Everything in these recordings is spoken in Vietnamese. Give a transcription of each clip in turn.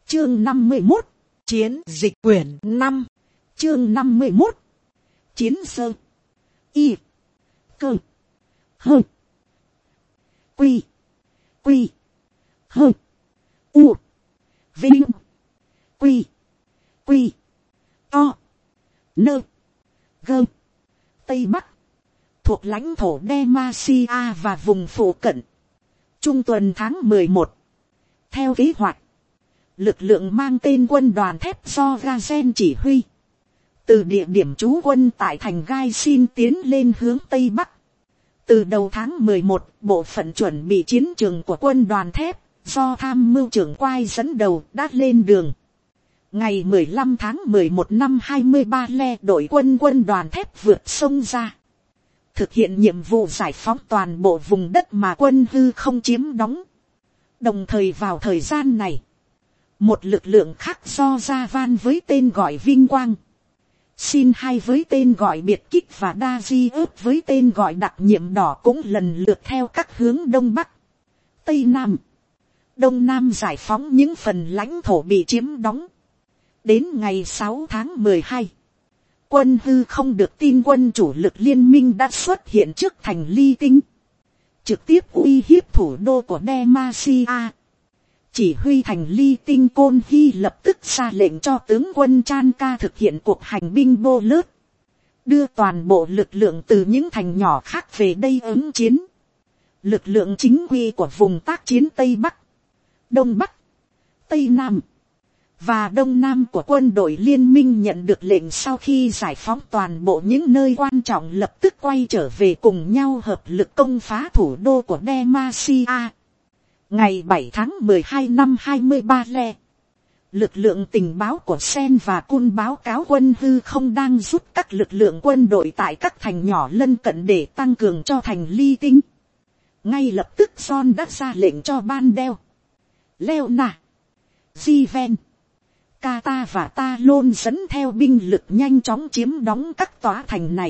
Chương 51. Chiến dịch quyển 5. Chương 51. Chiến sơ. Y. Cơ. Hơ. Quy. Quy. Hơ. U. Vinh. Quy. Quy. To. Nơ. Gơ. Tây Bắc. Thuộc lãnh thổ Demacia và vùng phụ cận. Trung tuần tháng 11. Theo kế hoạch, lực lượng mang tên quân đoàn thép do Gazen chỉ huy, từ địa điểm trú quân tại thành Gai xin tiến lên hướng Tây Bắc. Từ đầu tháng 11, bộ phận chuẩn bị chiến trường của quân đoàn thép, do tham mưu trưởng Quai dẫn đầu đã lên đường. Ngày 15 tháng 11 năm 23 đội quân đoàn thép vượt sông ra. Thực hiện nhiệm vụ giải phóng toàn bộ vùng đất mà quân hư không chiếm đóng. Đồng thời vào thời gian này, một lực lượng khác do Gia Van với tên gọi Vinh Quang, Xin hai với tên gọi Biệt Kích và Đa Di ớt với tên gọi Đặc Nhiệm Đỏ cũng lần lượt theo các hướng Đông Bắc, Tây Nam, Đông Nam giải phóng những phần lãnh thổ bị chiếm đóng. Đến ngày 6 tháng 12, quân hư không được tin quân chủ lực liên minh đã xuất hiện trước thành Ly Tinh, trực tiếp uy hiếp thủ đô của Demacia. Chỉ huy thành Ly Tinh Côn Hy lập tức ra lệnh cho tướng quân Chan Ca thực hiện cuộc hành binh bô lớt, đưa toàn bộ lực lượng từ những thành nhỏ khác về đây ứng chiến. Lực lượng chính quy của vùng tác chiến Tây Bắc, Đông Bắc, Tây Nam và Đông Nam của quân đội liên minh nhận được lệnh sau khi giải phóng toàn bộ những nơi quan trọng lập tức quay trở về cùng nhau hợp lực công phá thủ đô của Demacia. Ngày 7 tháng 12 năm 23 lực lượng tình báo của Sen và Cun báo cáo quân hư không đang rút các lực lượng quân đội tại các thành nhỏ lân cận để tăng cường cho thành Ly Tinh. Ngay lập tức John đã ra lệnh cho Bandel, Leona, Jiven, Kata và Talon dẫn theo binh lực nhanh chóng chiếm đóng các tòa thành này.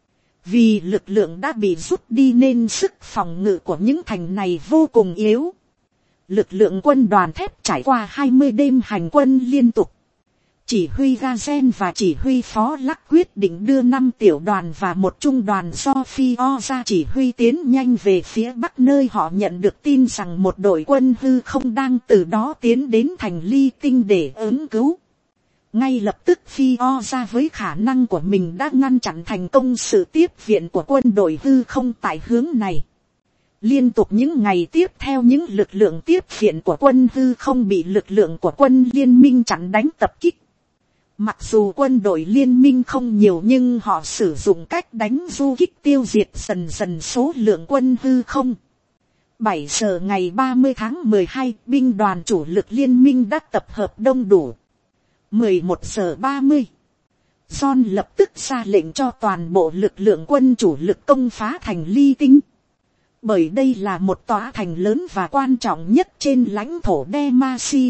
Vì lực lượng đã bị rút đi nên sức phòng ngự của những thành này vô cùng yếu. Lực lượng quân đoàn thép trải qua 20 đêm hành quân liên tục. Chỉ huy Gazen và chỉ huy Phó Lắc quyết định đưa 5 tiểu đoàn và một trung đoàn do Fio ra chỉ huy tiến nhanh về phía Bắc, nơi họ nhận được tin rằng một đội quân hư không đang từ đó tiến đến thành Ly Tinh để ứng cứu. Ngay lập tức Fio ra với khả năng của mình đã ngăn chặn thành công sự tiếp viện của quân đội hư không tại hướng này. Liên tục những ngày tiếp theo, những lực lượng tiếp viện của quân hư không bị lực lượng của quân liên minh chặn đánh tập kích. Mặc dù quân đội liên minh không nhiều nhưng họ sử dụng cách đánh du kích tiêu diệt dần dần số lượng quân hư không. 7 giờ ngày 30 tháng 12, binh đoàn chủ lực liên minh đã tập hợp đông đủ. 11 giờ 30, John lập tức ra lệnh cho toàn bộ lực lượng quân chủ lực công phá thành Ly Tinh. Bởi đây là một tòa thành lớn và quan trọng nhất trên lãnh thổ Demacia.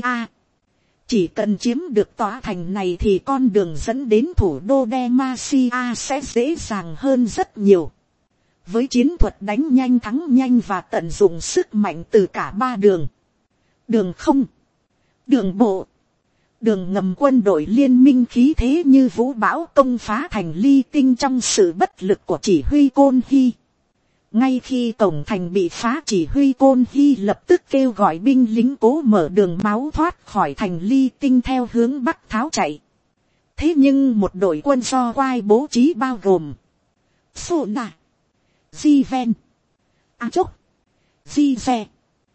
Chỉ cần chiếm được tòa thành này thì con đường dẫn đến thủ đô Demacia sẽ dễ dàng hơn rất nhiều. Với chiến thuật đánh nhanh thắng nhanh và tận dụng sức mạnh từ cả ba đường, đường không, đường bộ, đường ngầm, quân đội liên minh khí thế như vũ bão công phá thành Ly Tinh trong sự bất lực của chỉ huy Côn Hy. Ngay khi cổng thành bị phá, chỉ huy Côn Hy lập tức kêu gọi binh lính cố mở đường máu thoát khỏi thành Ly Tinh theo hướng bắc tháo chạy. Thế nhưng một đội quân do Quai bố trí bao gồm Sona, Jiven, Achok, Jize,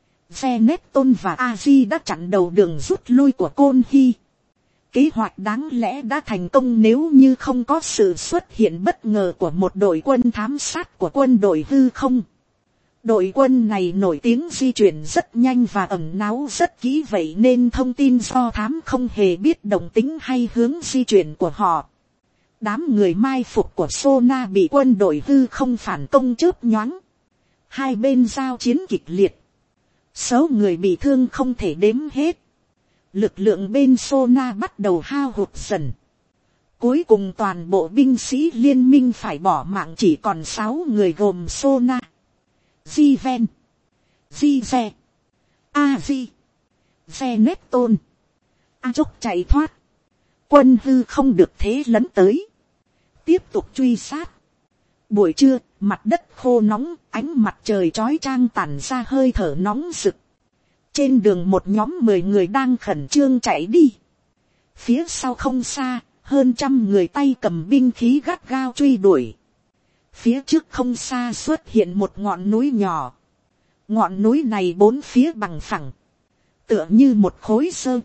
Zeneton và Aji đã chặn đầu đường rút lui của Côn Hy. Kế hoạch đáng lẽ đã thành công nếu như không có sự xuất hiện bất ngờ của một đội quân thám sát của quân đội hư không. Đội quân này nổi tiếng di chuyển rất nhanh và ẩn náu rất kỹ, vậy nên thông tin do thám không hề biết động tính hay hướng di chuyển của họ. Đám người mai phục của Sona bị quân đội hư không phản công chớp nhoáng. Hai bên giao chiến kịch liệt. Số người bị thương không thể đếm hết. Lực lượng bên Sona bắt đầu hao hụt dần. Cuối cùng toàn bộ binh sĩ liên minh phải bỏ mạng, chỉ còn 6 người gồm Sona, Jiven, Jize, Aji, Zeneton, A Chốc chạy thoát, quân hư không được thế lấn tới, tiếp tục truy sát. Buổi trưa, mặt đất khô nóng, ánh mặt trời chói chang tản ra hơi thở nóng rực. Trên đường một nhóm 10 người đang khẩn trương chạy đi. Phía sau không xa, hơn 100 người tay cầm binh khí gắt gao truy đuổi. Phía trước không xa xuất hiện một ngọn núi nhỏ. Ngọn núi này bốn phía bằng phẳng, tựa như một khối sơ,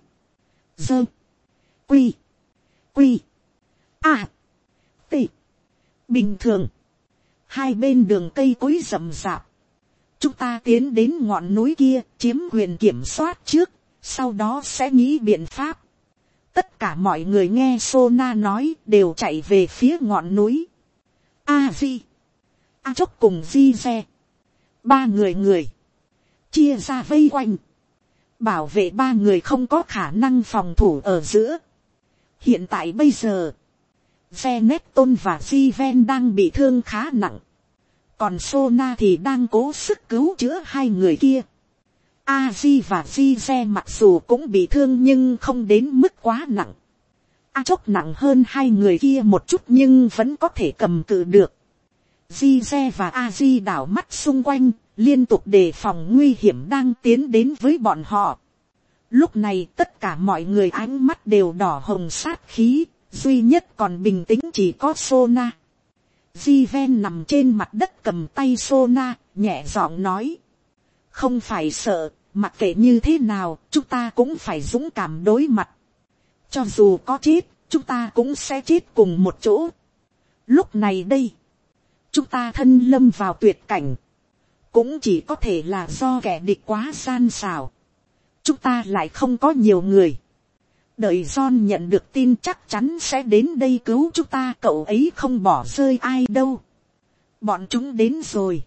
quy, t. Bình thường, hai bên đường cây cối rậm rạp. Chúng ta tiến đến ngọn núi kia, chiếm quyền kiểm soát trước, sau đó sẽ nghĩ biện pháp. Tất cả mọi người nghe Sona nói đều chạy về phía ngọn núi. A-di, A Chốc cùng Di Xe, ba người chia ra vây quanh, bảo vệ ba người không có khả năng phòng thủ ở giữa. Hiện tại bây giờ, Zeneton và Ziven đang bị thương khá nặng, còn Sona thì đang cố sức cứu chữa hai người kia. Aji và Zize mặc dù cũng bị thương nhưng không đến mức quá nặng. A Chốc nặng hơn hai người kia một chút nhưng vẫn có thể cầm cự được. Zize và Aji đảo mắt xung quanh, liên tục đề phòng nguy hiểm đang tiến đến với bọn họ. Lúc này tất cả mọi người ánh mắt đều đỏ hồng sát khí, duy nhất còn bình tĩnh chỉ có Sona. Ziven nằm trên mặt đất cầm tay Sona, nhẹ giọng nói. Không phải sợ, mặc kệ như thế nào, chúng ta cũng phải dũng cảm đối mặt. Cho dù có chết, chúng ta cũng sẽ chết cùng một chỗ. Lúc này đây, chúng ta thân lâm vào tuyệt cảnh, cũng chỉ có thể là do kẻ địch quá gian xảo. Chúng ta lại không có nhiều người. Đợi John nhận được tin chắc chắn sẽ đến đây cứu chúng ta, cậu ấy không bỏ rơi ai đâu. Bọn chúng đến rồi.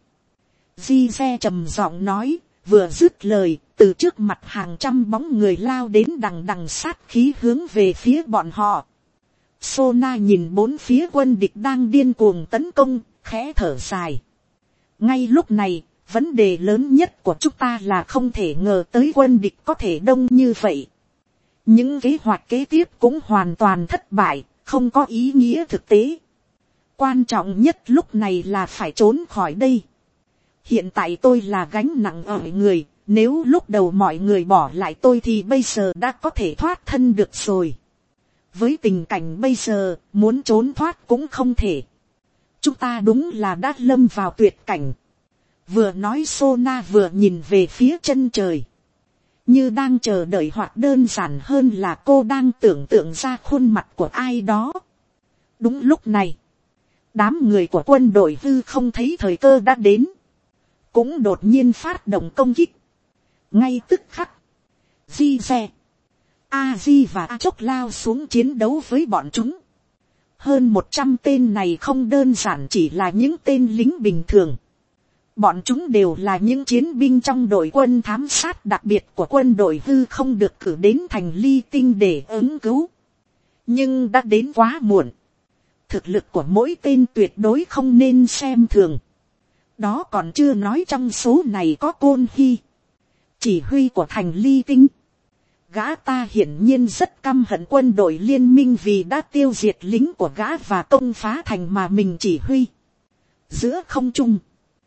Di Xe trầm giọng nói, vừa dứt lời, từ trước mặt hàng trăm bóng người lao đến đằng đằng sát khí hướng về phía bọn họ. Sona nhìn bốn phía quân địch đang điên cuồng tấn công, khẽ thở dài. Ngay lúc này, vấn đề lớn nhất của chúng ta là không thể ngờ tới quân địch có thể đông như vậy. Những kế hoạch kế tiếp cũng hoàn toàn thất bại, không có ý nghĩa thực tế. Quan trọng nhất lúc này là phải trốn khỏi đây. Hiện tại tôi là gánh nặng ở người, nếu lúc đầu mọi người bỏ lại tôi thì bây giờ đã có thể thoát thân được rồi. Với tình cảnh bây giờ, muốn trốn thoát cũng không thể. Chúng ta đúng là đã lâm vào tuyệt cảnh. Vừa nói Sona vừa nhìn về phía chân trời. Như đang chờ đợi, hoặc đơn giản hơn là cô đang tưởng tượng ra khuôn mặt của ai đó. Đúng lúc này, đám người của quân đội hư không thấy thời cơ đã đến, cũng đột nhiên phát động công kích. Ngay tức khắc, Di Xe, Aji và A Chốc lao xuống chiến đấu với bọn chúng. Hơn 100 tên này không đơn giản chỉ là những tên lính bình thường. Bọn chúng đều là những chiến binh trong đội quân thám sát đặc biệt của quân đội hư không được cử đến thành Ly Tinh để ứng cứu. Nhưng đã đến quá muộn. Thực lực của mỗi tên tuyệt đối không nên xem thường. Đó còn chưa nói trong số này có Côn Hy, chỉ huy của thành Ly Tinh. Gã ta hiển nhiên rất căm hận quân đội liên minh vì đã tiêu diệt lính của gã và công phá thành mà mình chỉ huy. Giữa không trung,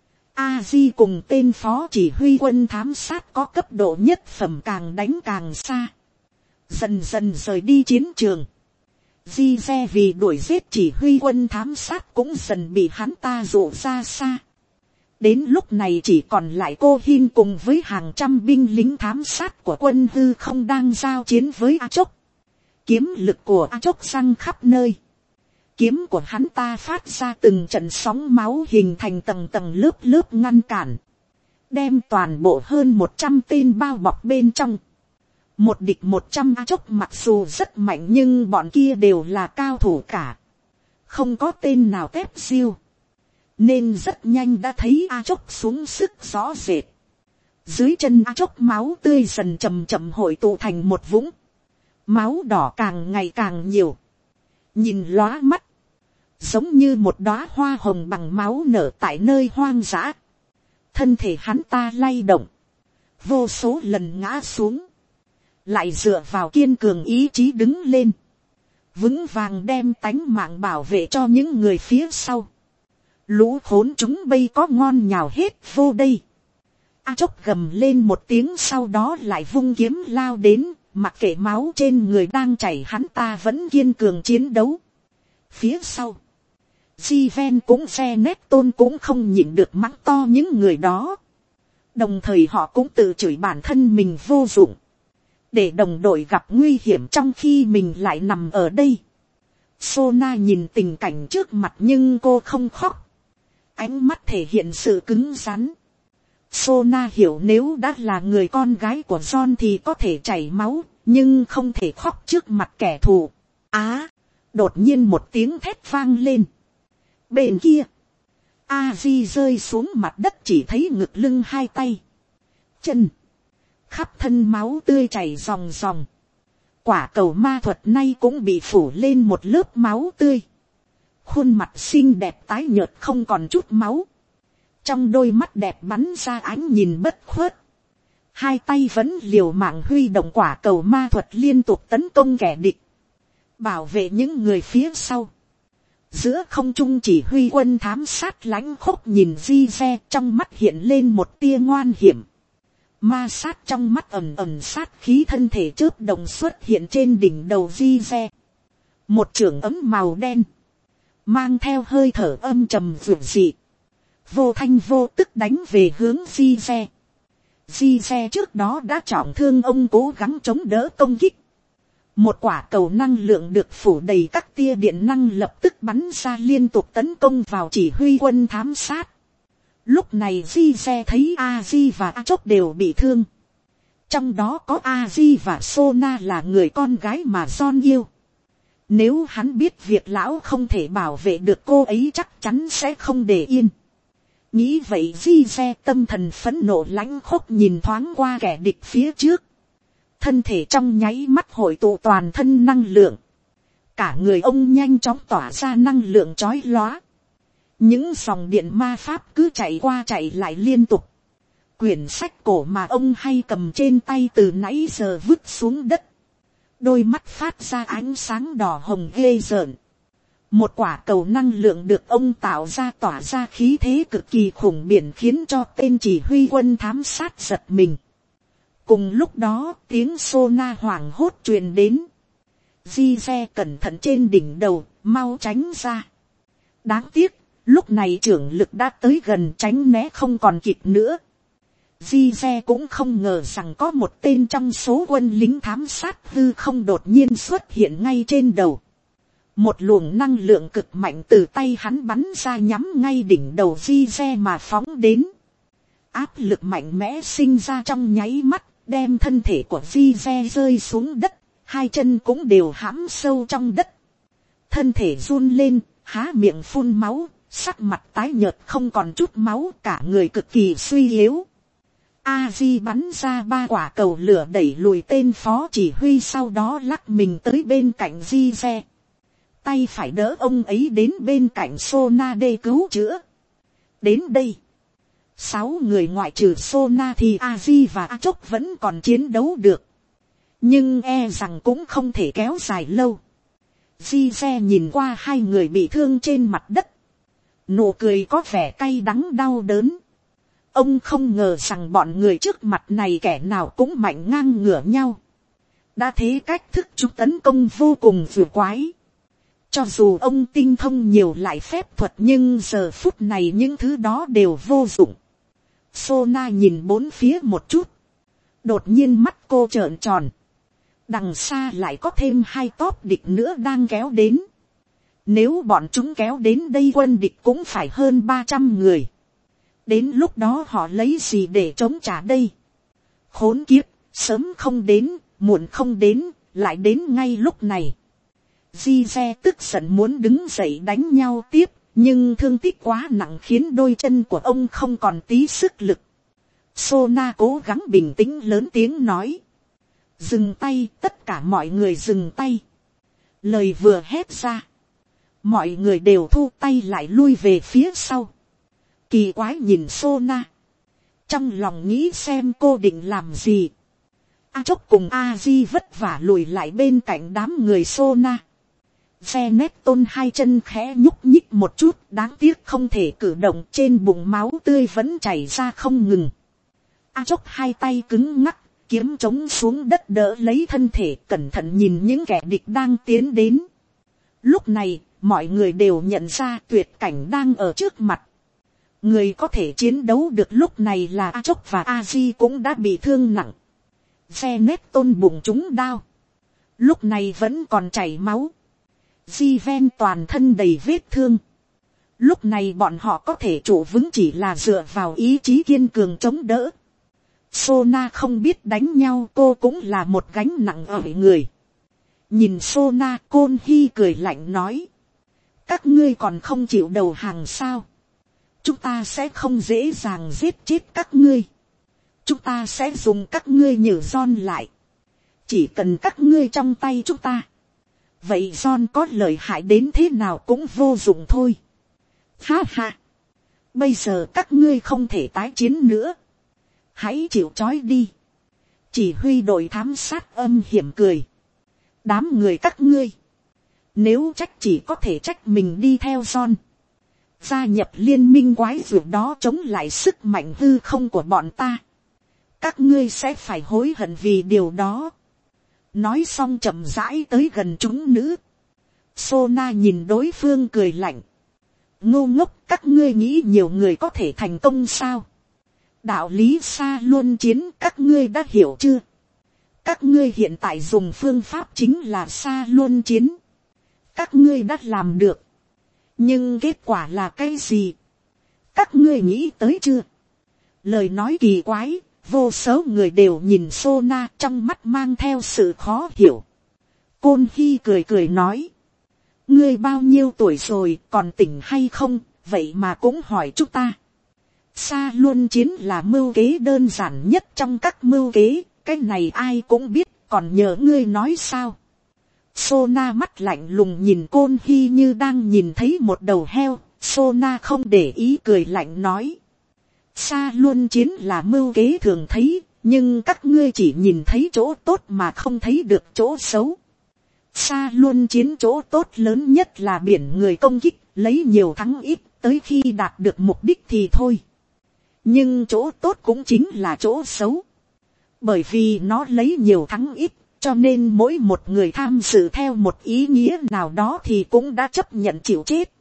A-di cùng tên phó chỉ huy quân thám sát có cấp độ nhất phẩm càng đánh càng xa, dần dần rời đi chiến trường. Di Xe vì đuổi giết chỉ huy quân thám sát cũng dần bị hắn ta dụ ra xa. Đến lúc này chỉ còn lại cô Hin cùng với hàng trăm binh lính thám sát của quân hư không đang giao chiến với A Chốc. Kiếm lực của A Chốc răng khắp nơi. Kiếm của hắn ta phát ra từng trận sóng máu hình thành tầng tầng lớp lớp ngăn cản. Đem toàn bộ hơn 100 tên bao bọc bên trong. Một địch 100. A Chốc mặc dù rất mạnh nhưng bọn kia đều là cao thủ cả. Không có tên nào tép siêu. Nên rất nhanh đã thấy A Chốc xuống sức rõ rệt. Dưới chân A Chốc máu tươi dần chậm chậm hội tụ thành một vũng. Máu đỏ càng ngày càng nhiều. Nhìn lóa mắt. Giống như một đóa hoa hồng bằng máu nở tại nơi hoang dã. Thân thể hắn ta lay động. Vô số lần ngã xuống. lại dựa vào kiên cường ý chí đứng lên, vững vàng đem tánh mạng bảo vệ cho những người phía sau. Lũ khốn chúng bây có ngon nhào hết vô đây. A Chốc gầm lên một tiếng, sau đó lại vung kiếm lao đến, mặc kệ máu trên người đang chảy, hắn ta vẫn kiên cường chiến đấu. Phía sau, Di-ven cũng phe nét tôn cũng không nhịn được mắng to những người đó. Đồng thời họ cũng tự chửi bản thân mình vô dụng, để đồng đội gặp nguy hiểm trong khi mình lại nằm ở đây. Sona nhìn tình cảnh trước mặt nhưng cô không khóc, ánh mắt thể hiện sự cứng rắn. Sona hiểu nếu đã là người con gái của John thì có thể chảy máu, nhưng không thể khóc trước mặt kẻ thù. Đột nhiên một tiếng thét vang lên. Bên kia, Aji rơi xuống mặt đất, chỉ thấy ngực lưng, hai tay, chân, khắp thân máu tươi chảy ròng ròng. Quả cầu ma thuật nay cũng bị phủ lên một lớp máu tươi. Khuôn mặt xinh đẹp tái nhợt không còn chút máu. Trong đôi mắt đẹp bắn ra ánh nhìn bất khuất. Hai tay vẫn liều mạng huy động quả cầu ma thuật liên tục tấn công kẻ địch, bảo vệ những người phía sau. Giữa không trung chỉ huy quân thám sát lãnh khốc nhìn Di-ve, trong mắt hiện lên một tia ngoan hiểm. Ma sát trong mắt ầm ầm sát khí, thân thể chớp đồng xuất hiện trên đỉnh đầu Di-ve. Một chưởng ấm màu đen, mang theo hơi thở âm trầm vượt dị, vô thanh vô tức đánh về hướng Di-ve. Di-ve trước đó đã trọng thương, ông cố gắng chống đỡ công kích. Một quả cầu năng lượng được phủ đầy các tia điện năng lập tức bắn ra, liên tục tấn công vào chỉ huy quân thám sát. Lúc này Di-ve thấy Aji và A Chốc đều bị thương. Trong đó có Aji và Sona là người con gái mà John yêu. Nếu hắn biết việc lão không thể bảo vệ được cô ấy chắc chắn sẽ không để yên. Nghĩ vậy Di-ve tâm thần phẫn nộ lãnh khốc nhìn thoáng qua kẻ địch phía trước. Thân thể trong nháy mắt hội tụ toàn thân năng lượng. Cả người ông nhanh chóng tỏa ra năng lượng chói lóa. Những dòng điện ma pháp cứ chạy qua chạy lại liên tục. Quyển sách cổ mà ông hay cầm trên tay từ nãy giờ vứt xuống đất. Đôi mắt phát ra ánh sáng đỏ hồng ghê rợn. Một quả cầu năng lượng được ông tạo ra tỏa ra khí thế cực kỳ khủng biển, khiến cho tên chỉ huy quân thám sát giật mình. Cùng lúc đó tiếng Sona hoảng hốt truyền đến. Di-ve cẩn thận trên đỉnh đầu, mau tránh ra. Đáng tiếc, lúc này trưởng lực đã tới gần, tránh né không còn kịp nữa. Di-ve cũng không ngờ rằng có một tên trong số quân lính thám sát hư không đột nhiên xuất hiện ngay trên đầu. Một luồng năng lượng cực mạnh từ tay hắn bắn ra, nhắm ngay đỉnh đầu Di-ve mà phóng đến. Áp lực mạnh mẽ sinh ra trong nháy mắt, đem thân thể của Di-ve rơi xuống đất, hai chân cũng đều hãm sâu trong đất. Thân thể run lên, há miệng phun máu, sắc mặt tái nhợt không còn chút máu, cả người cực kỳ suy yếu. Aji bắn ra 3 quả cầu lửa đẩy lùi tên phó chỉ huy, sau đó lắc mình tới bên cạnh Di-ve. Tay phải đỡ ông ấy đến bên cạnh Sona để cứu chữa. Đến đây, 6 người ngoại trừ Sona thì Aji và A Chốc vẫn còn chiến đấu được. Nhưng e rằng cũng không thể kéo dài lâu. Di-ve nhìn qua hai người bị thương trên mặt đất. Nụ cười có vẻ cay đắng đau đớn. Ông không ngờ rằng bọn người trước mặt này kẻ nào cũng mạnh ngang ngửa nhau. Đã thế cách thức chúng tấn công vô cùng vừa quái. Cho dù ông tinh thông nhiều loại phép thuật nhưng giờ phút này những thứ đó đều vô dụng. Sona nhìn bốn phía một chút. Đột nhiên mắt cô trợn tròn. Đằng xa lại có thêm 2 tốp địch nữa đang kéo đến. Nếu bọn chúng kéo đến đây quân địch cũng phải hơn 300 người. Đến lúc đó họ lấy gì để chống trả đây? Khốn kiếp, sớm không đến, muộn không đến, lại đến ngay lúc này. Di-ve tức giận muốn đứng dậy đánh nhau tiếp, nhưng thương tích quá nặng khiến đôi chân của ông không còn tí sức lực. Sona cố gắng bình tĩnh lớn tiếng nói. Dừng tay, tất cả mọi người dừng tay. Lời vừa hét ra, mọi người đều thu tay lại lui về phía sau. Kỳ quái nhìn Sona, trong lòng nghĩ xem cô định làm gì. A Chốc cùng Aji vất vả lùi lại bên cạnh đám người Sona. Zeneton hai chân khẽ nhúc nhích một chút, đáng tiếc không thể cử động, trên bụng máu tươi vẫn chảy ra không ngừng. A Chốc hai tay cứng ngắc, kiếm chống xuống đất đỡ lấy thân thể, cẩn thận nhìn những kẻ địch đang tiến đến. Lúc này, mọi người đều nhận ra tuyệt cảnh đang ở trước mặt. Người có thể chiến đấu được lúc này là A Chốc và Aji cũng đã bị thương nặng. Zeneton bụng trúng đao, lúc này vẫn còn chảy máu. Jiven toàn thân đầy vết thương. Lúc này bọn họ có thể trụ vững chỉ là dựa vào ý chí kiên cường chống đỡ. Sona không biết đánh nhau, cô cũng là một gánh nặng ở người. Nhìn Sona, Côn Hy cười lạnh nói. Các ngươi còn không chịu đầu hàng sao? Chúng ta sẽ không dễ dàng giết chết các ngươi. Chúng ta sẽ dùng các ngươi nhử John lại. Chỉ cần các ngươi trong tay chúng ta. Vậy John có lợi hại đến thế nào cũng vô dụng thôi. Ha ha. Bây giờ các ngươi không thể tái chiến nữa. Hãy chịu trói đi. Chỉ huy đội thám sát âm hiểm cười. Đám người các ngươi. Nếu trách chỉ có thể trách mình đi theo John. Gia nhập liên minh quái dược đó chống lại sức mạnh hư không của bọn ta. Các ngươi sẽ phải hối hận vì điều đó. Nói xong chậm rãi tới gần chúng nữ. Sona nhìn đối phương cười lạnh. Ngu ngốc, các ngươi nghĩ nhiều người có thể thành công sao? Đạo lý xa luôn chiến, các ngươi đã hiểu chưa? Các ngươi hiện tại dùng phương pháp chính là xa luôn chiến. Các ngươi đã làm được. Nhưng kết quả là cái gì? Các ngươi nghĩ tới chưa? Lời nói kỳ quái, vô số người đều nhìn Sona trong mắt mang theo sự khó hiểu. Côn Hy cười cười nói. Ngươi bao nhiêu tuổi rồi, còn tỉnh hay không, vậy mà cũng hỏi chúng ta. Xa luôn chiến là mưu kế đơn giản nhất trong các mưu kế, cái này ai cũng biết, còn nhờ ngươi nói sao. Sona mắt lạnh lùng nhìn Côn Hy như đang nhìn thấy một đầu heo. Sona không để ý cười lạnh nói. Xa luôn chiến là mưu kế thường thấy, nhưng các ngươi chỉ nhìn thấy chỗ tốt mà không thấy được chỗ xấu. Xa luôn chiến chỗ tốt lớn nhất là biển người công kích, lấy nhiều thắng ít, tới khi đạt được mục đích thì thôi. Nhưng chỗ tốt cũng chính là chỗ xấu. Bởi vì nó lấy nhiều thắng ít, cho nên mỗi một người tham dự theo một ý nghĩa nào đó thì cũng đã chấp nhận chịu chết.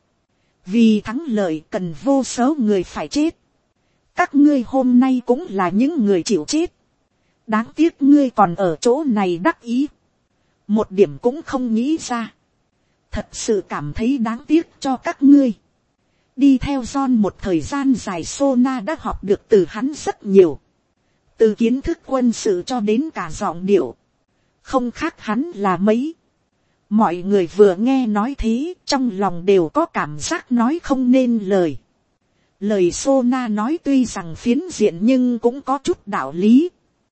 Vì thắng lợi cần vô số người phải chết. Các ngươi hôm nay cũng là những người chịu chết. Đáng tiếc ngươi còn ở chỗ này đắc ý. Một điểm cũng không nghĩ ra. Thật sự cảm thấy đáng tiếc cho các ngươi. Đi theo John một thời gian dài, Sona đã học được từ hắn rất nhiều. Từ kiến thức quân sự cho đến cả giọng điệu. Không khác hắn là mấy. Mọi người vừa nghe nói thế, trong lòng đều có cảm giác nói không nên lời. Lời Sona nói tuy rằng phiến diện nhưng cũng có chút đạo lý.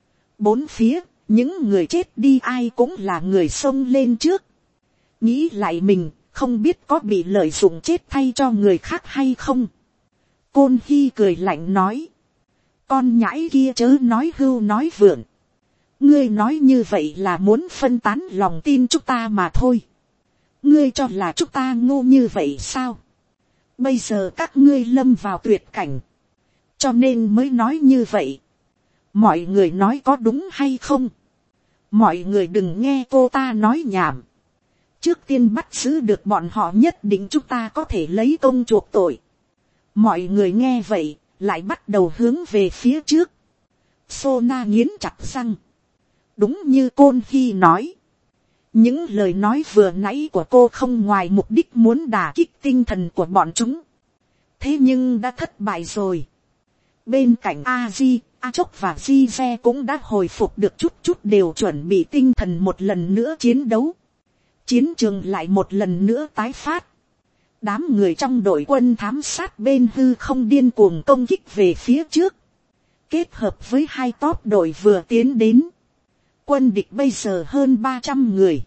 Bốn phía, những người chết đi ai cũng là người xông lên trước. Nghĩ lại mình, không biết có bị lợi dụng chết thay cho người khác hay không. Côn Hy cười lạnh nói. Con nhãi kia chớ nói hưu nói vượn. Ngươi nói như vậy là muốn phân tán lòng tin chúng ta mà thôi. Ngươi cho là chúng ta ngu như vậy sao? Bây giờ các ngươi lâm vào tuyệt cảnh. Cho nên mới nói như vậy. Mọi người nói có đúng hay không? Mọi người đừng nghe cô ta nói nhảm. Trước tiên bắt giữ được bọn họ nhất định chúng ta có thể lấy công chuộc tội. Mọi người nghe vậy, lại bắt đầu hướng về phía trước. Sona nghiến chặt răng. Đúng như Côn Hy nói. Những lời nói vừa nãy của cô không ngoài mục đích muốn đả kích tinh thần của bọn chúng. Thế nhưng đã thất bại rồi. Bên cạnh Aji, A Chốc và Jive cũng đã hồi phục được chút đều chuẩn bị tinh thần một lần nữa chiến đấu. Chiến trường lại một lần nữa tái phát. Đám người trong đội quân thám sát bên hư không điên cuồng công kích về phía trước. Kết hợp với hai top đội vừa tiến đến. Quân địch bây giờ hơn 300 người.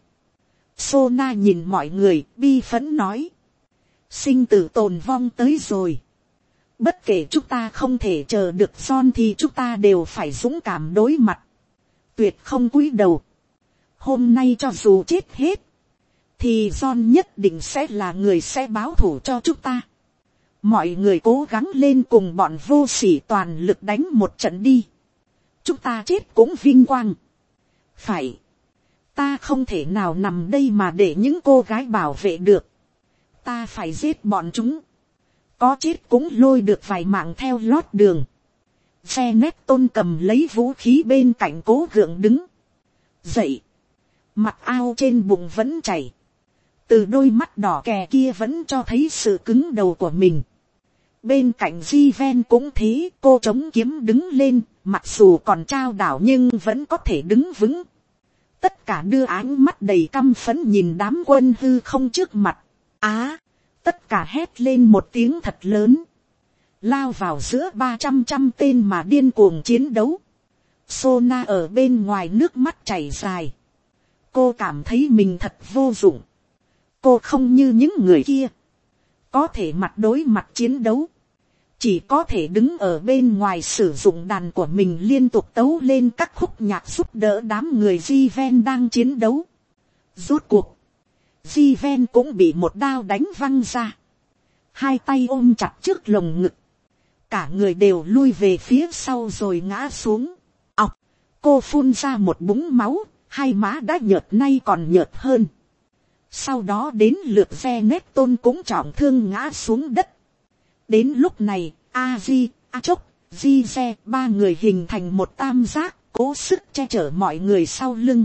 Sona nhìn mọi người bi phẫn nói. Sinh tử tồn vong tới rồi. Bất kể chúng ta không thể chờ được John thì chúng ta đều phải dũng cảm đối mặt. tuyệt không cúi đầu. Hôm nay cho dù chết hết, thì John nhất định sẽ là người sẽ báo thù cho chúng ta. Mọi người cố gắng lên cùng bọn vô sỉ toàn lực đánh một trận đi. Chúng ta chết cũng vinh quang. Phải. Ta không thể nào nằm đây mà để những cô gái bảo vệ được. Ta phải giết bọn chúng. Có chết cũng lôi được vài mạng theo lót đường. Zeneton cầm lấy vũ khí bên cạnh cố gượng đứng dậy. Mặt ao trên bụng vẫn chảy. Từ đôi mắt đỏ kè kia vẫn cho thấy sự cứng đầu của mình. Bên cạnh Jiven cũng thế, cô chống kiếm đứng lên, mặc dù còn trao đảo nhưng vẫn có thể đứng vững. Tất cả đưa ánh mắt đầy căm phẫn nhìn đám quân hư không trước mặt. Tất cả hét lên một tiếng thật lớn. Lao vào giữa 300 tên mà điên cuồng chiến đấu. Sona ở bên ngoài nước mắt chảy dài. Cô cảm thấy mình thật vô dụng. Cô không như những người kia. Có thể mặt đối mặt chiến đấu. Chỉ có thể đứng ở bên ngoài sử dụng đàn của mình liên tục tấu lên các khúc nhạc giúp đỡ đám người Jiven đang chiến đấu. Rốt cuộc, Jiven cũng bị một đao đánh văng ra. Hai tay ôm chặt trước lồng ngực. Cả người đều lui về phía sau rồi ngã xuống. Cô phun ra một búng máu, hai má đã nhợt nay còn nhợt hơn. Sau đó đến lượt Zeneton cũng trọng thương ngã xuống đất. Đến lúc này, Aji, Achok, Jize, ba người hình thành một tam giác, cố sức che chở mọi người sau lưng.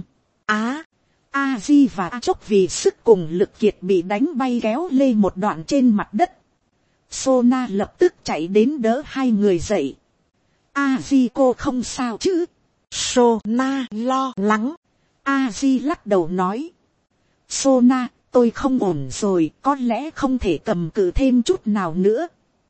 Aji và Achok vì sức cùng lực kiệt bị đánh bay kéo lê một đoạn trên mặt đất. Sona lập tức chạy đến đỡ hai người dậy. Aji, cô không sao chứ? Sona lo lắng. Aji lắc đầu nói. Sona, tôi không ổn rồi, có lẽ không thể cầm cự thêm chút nào nữa.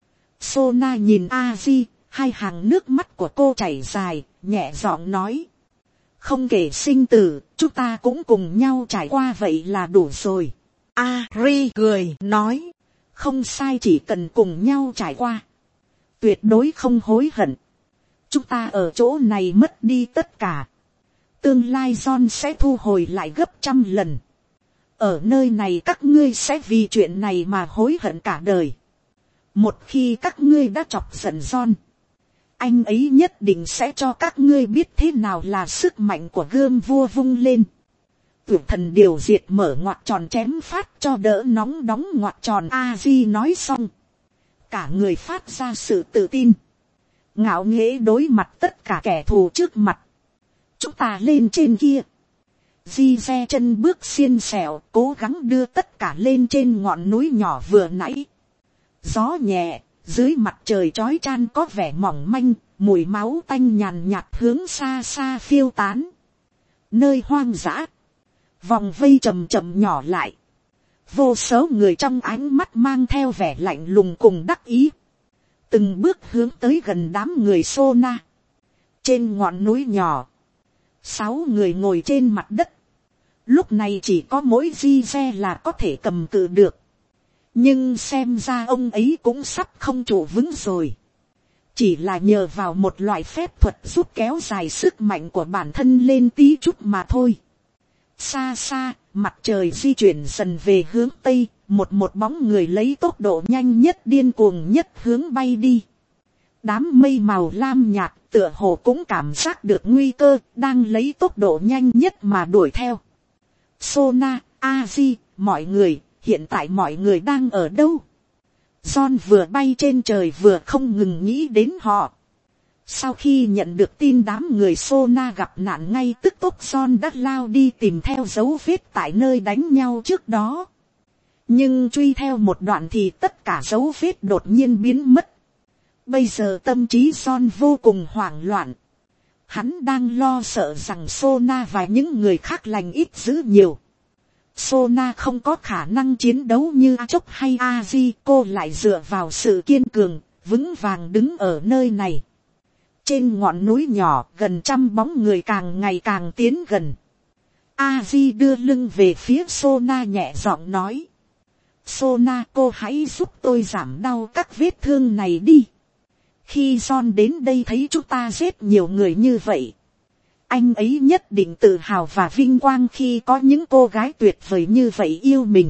Sona nhìn Aji, hai hàng nước mắt của cô chảy dài, nhẹ giọng nói. Không kể sinh tử, chúng ta cũng cùng nhau trải qua vậy là đủ rồi. Ari cười nói. Không sai, chỉ cần cùng nhau trải qua. Tuyệt đối không hối hận. Chúng ta ở chỗ này mất đi tất cả. Tương lai John sẽ thu hồi lại gấp 100 lần. Ở nơi này các ngươi sẽ vì chuyện này mà hối hận cả đời. Một khi các ngươi đã chọc giận John, anh ấy nhất định sẽ cho các ngươi biết thế nào là sức mạnh của gươm vua vung lên. Tuyệt thần điều diệt mở ngoặc tròn chém phát cho đỡ nóng đóng ngoặc tròn. Aji nói xong, cả người phát ra sự tự tin, ngạo nghễ đối mặt tất cả kẻ thù trước mặt. Chúng ta lên trên kia. Di xe chân bước xiên xẻo, cố gắng đưa tất cả lên trên ngọn núi nhỏ vừa nãy. Gió nhẹ, dưới mặt trời chói chan có vẻ mỏng manh, mùi máu tanh nhàn nhạt hướng xa xa phiêu tán. Nơi hoang dã, vòng vây chậm chậm nhỏ lại. Vô số người trong ánh mắt mang theo vẻ lạnh lùng cùng đắc ý. Từng bước hướng tới gần đám người Sona. Trên ngọn núi nhỏ, 6 người ngồi trên mặt đất. Lúc này chỉ có mỗi Di xe là có thể cầm cự được. Nhưng xem ra ông ấy cũng sắp không trụ vững rồi. Chỉ là nhờ vào một loại phép thuật giúp kéo dài sức mạnh của bản thân lên tí chút mà thôi. Xa xa, mặt trời di chuyển dần về hướng tây, một bóng người lấy tốc độ nhanh nhất điên cuồng nhất hướng bay đi. Đám mây màu lam nhạt tựa hồ cũng cảm giác được nguy cơ, đang lấy tốc độ nhanh nhất mà đuổi theo. Sona, Aji, mọi người, hiện tại mọi người đang ở đâu? John vừa bay trên trời vừa không ngừng nghĩ đến họ. Sau khi nhận được tin đám người Sona gặp nạn ngay tức tốc, John đã lao đi tìm theo dấu vết tại nơi đánh nhau trước đó. Nhưng truy theo một đoạn thì tất cả dấu vết đột nhiên biến mất. Bây giờ tâm trí John vô cùng hoảng loạn. Hắn đang lo sợ rằng Sona và những người khác lành ít dữ nhiều. Sona không có khả năng chiến đấu như Achok hay Aji, cô lại dựa vào sự kiên cường, vững vàng đứng ở nơi này. Trên ngọn núi nhỏ, gần 100 bóng người càng ngày càng tiến gần. Aji đưa lưng về phía Sona nhẹ giọng nói. Sona, cô hãy giúp tôi giảm đau các vết thương này đi. Khi John đến đây thấy chúng ta giết nhiều người như vậy, Anh ấy nhất định tự hào và vinh quang khi có những cô gái tuyệt vời như vậy yêu mình.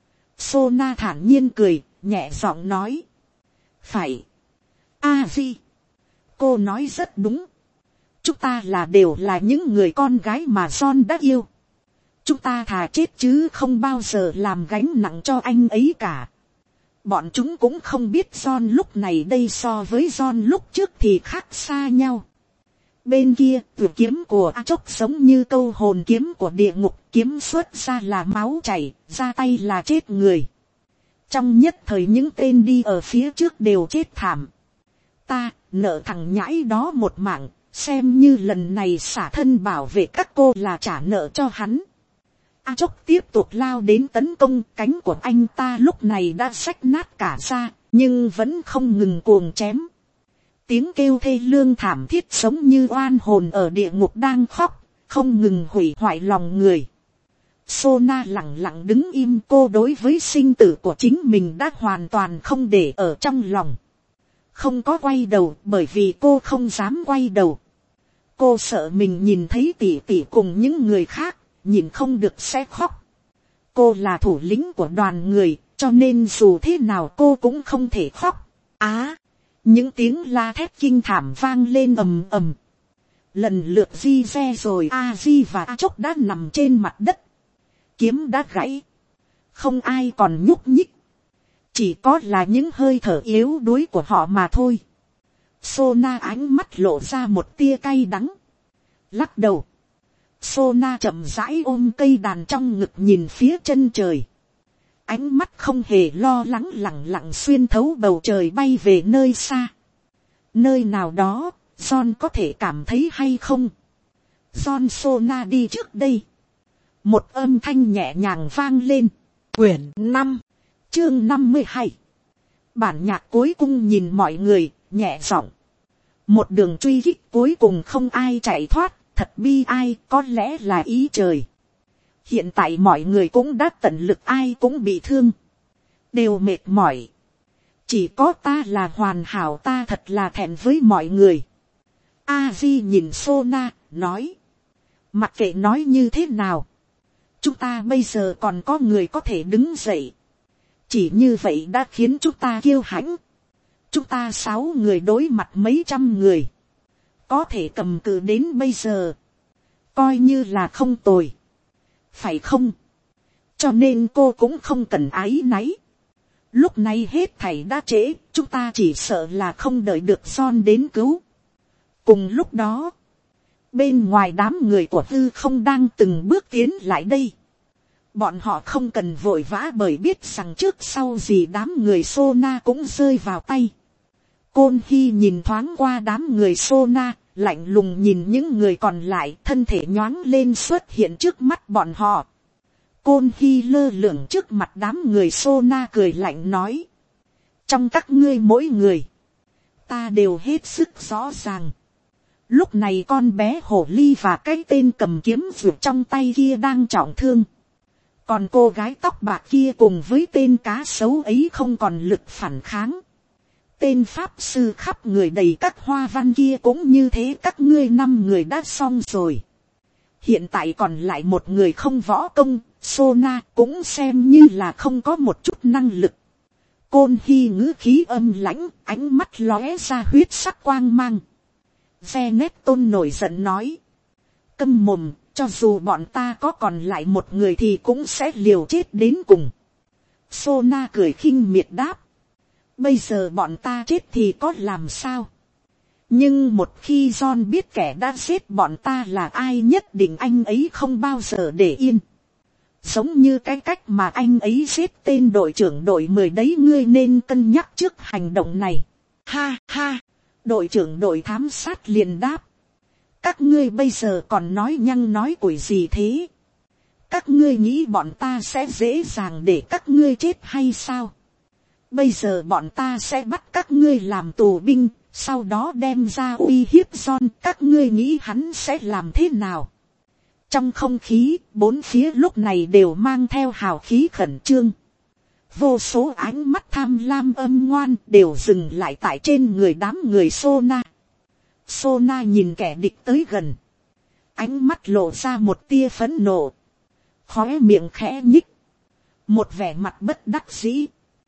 Sona thản nhiên cười, nhẹ giọng nói. Phải. A-di. Cô nói rất đúng. Chúng ta đều là những người con gái mà John đã yêu. Chúng ta thà chết chứ không bao giờ làm gánh nặng cho anh ấy cả. Bọn chúng cũng không biết John lúc này đây so với John lúc trước thì khác xa nhau. Bên kia, tuyệt kiếm của A Chốc giống như câu hồn kiếm của địa ngục, kiếm xuất ra là máu chảy, ra tay là chết người. Trong nhất thời những tên đi ở phía trước đều chết thảm. Ta, nợ thằng nhãi đó một mạng, xem như lần này xả thân bảo vệ các cô là trả nợ cho hắn. A Chốc tiếp tục lao đến tấn công, cánh của anh ta lúc này đã xách nát cả ra, nhưng vẫn không ngừng cuồng chém. Tiếng kêu thê lương thảm thiết giống như oan hồn ở địa ngục đang khóc, không ngừng hủy hoại lòng người. Sona lặng lặng đứng im, cô đối với sinh tử của chính mình đã hoàn toàn không để ở trong lòng. Không có quay đầu bởi vì cô không dám quay đầu. Cô sợ mình nhìn thấy tỷ tỷ cùng những người khác, nhìn không được sẽ khóc. Cô là thủ lĩnh của đoàn người, cho nên dù thế nào cô cũng không thể khóc. Những tiếng la thét kinh thảm vang lên ầm ầm. Lần lượt Di Re rồi A-di và A Chốc đã nằm trên mặt đất. Kiếm đã gãy. Không ai còn nhúc nhích. Chỉ có là những hơi thở yếu đuối của họ mà thôi. Sona ánh mắt lộ ra một tia cay đắng. Lắc đầu. Sona chậm rãi ôm cây đàn trong ngực nhìn phía chân trời. Ánh mắt không hề lo lắng, lẳng lặng xuyên thấu bầu trời bay về nơi xa. Nơi nào đó, John có thể cảm thấy hay không? John. Sona đi trước đây. Một âm thanh nhẹ nhàng vang lên. Quyển 5, chương 52. Bản nhạc cuối cùng nhìn mọi người, nhẹ giọng. Một đường truy kích cuối cùng không ai chạy thoát, thật bi ai, có lẽ là ý trời. Hiện tại mọi người cũng đã tận lực, ai cũng bị thương. Đều mệt mỏi. Chỉ có ta là hoàn hảo, ta thật là thẹn với mọi người. A-di nhìn Sona, nói. Mặc kệ nói như thế nào. Chúng ta bây giờ còn có người có thể đứng dậy. Chỉ như vậy đã khiến chúng ta kiêu hãnh. Chúng ta 6 người đối mặt mấy trăm người. Có thể cầm cự đến bây giờ. Coi như là không tồi. Phải không? Cho nên cô cũng không cần áy náy. Lúc này hết thảy đã trễ, chúng ta chỉ sợ là không đợi được John đến cứu. Cùng lúc đó, bên ngoài đám người của Hư Không đang từng bước tiến lại đây. Bọn họ không cần vội vã bởi biết rằng trước sau gì đám người Sona cũng rơi vào tay. Côn Hy nhìn thoáng qua đám người Sona, lạnh lùng nhìn những người còn lại, thân thể nhoáng lên xuất hiện trước mắt bọn họ. Côn Hy lơ lửng trước mặt đám người Sona cười lạnh nói. Trong các ngươi mỗi người, ta đều hết sức rõ ràng. Lúc này con bé hổ ly và cái tên cầm kiếm vượt trong tay kia đang trọng thương. Còn cô gái tóc bạc kia cùng với tên cá sấu ấy không còn lực phản kháng. Tên pháp sư khắp người đầy các hoa văn kia cũng như thế, các ngươi 5 người đã xong rồi. Hiện tại còn lại một người không võ công, Sona cũng xem như là không có một chút năng lực. Côn Hy ngữ khí âm lãnh, ánh mắt lóe ra huyết sắc quang mang. Veneton nổi giận nói. Câm mồm, cho dù bọn ta có còn lại một người thì cũng sẽ liều chết đến cùng. Sona cười khinh miệt đáp. Bây giờ bọn ta chết thì có làm sao? Nhưng một khi John biết kẻ đã giết bọn ta là ai, nhất định anh ấy không bao giờ để yên. Giống như cái cách mà anh ấy giết tên đội trưởng đội 10 đấy, ngươi nên cân nhắc trước hành động này. Ha ha, đội trưởng đội thám sát liền đáp. Các ngươi bây giờ còn nói nhăng nói cuội gì thế? Các ngươi nghĩ bọn ta sẽ dễ dàng để các ngươi chết hay sao? Bây giờ bọn ta sẽ bắt các ngươi làm tù binh, sau đó đem ra uy hiếp John, các ngươi nghĩ hắn sẽ làm thế nào? Trong không khí, bốn phía lúc này đều mang theo hào khí khẩn trương. Vô số ánh mắt tham lam âm ngoan đều dừng lại tại trên người đám người Sona. Sona nhìn kẻ địch tới gần. ánh mắt lộ ra một tia phẫn nộ, khóe miệng khẽ nhích, một vẻ mặt bất đắc dĩ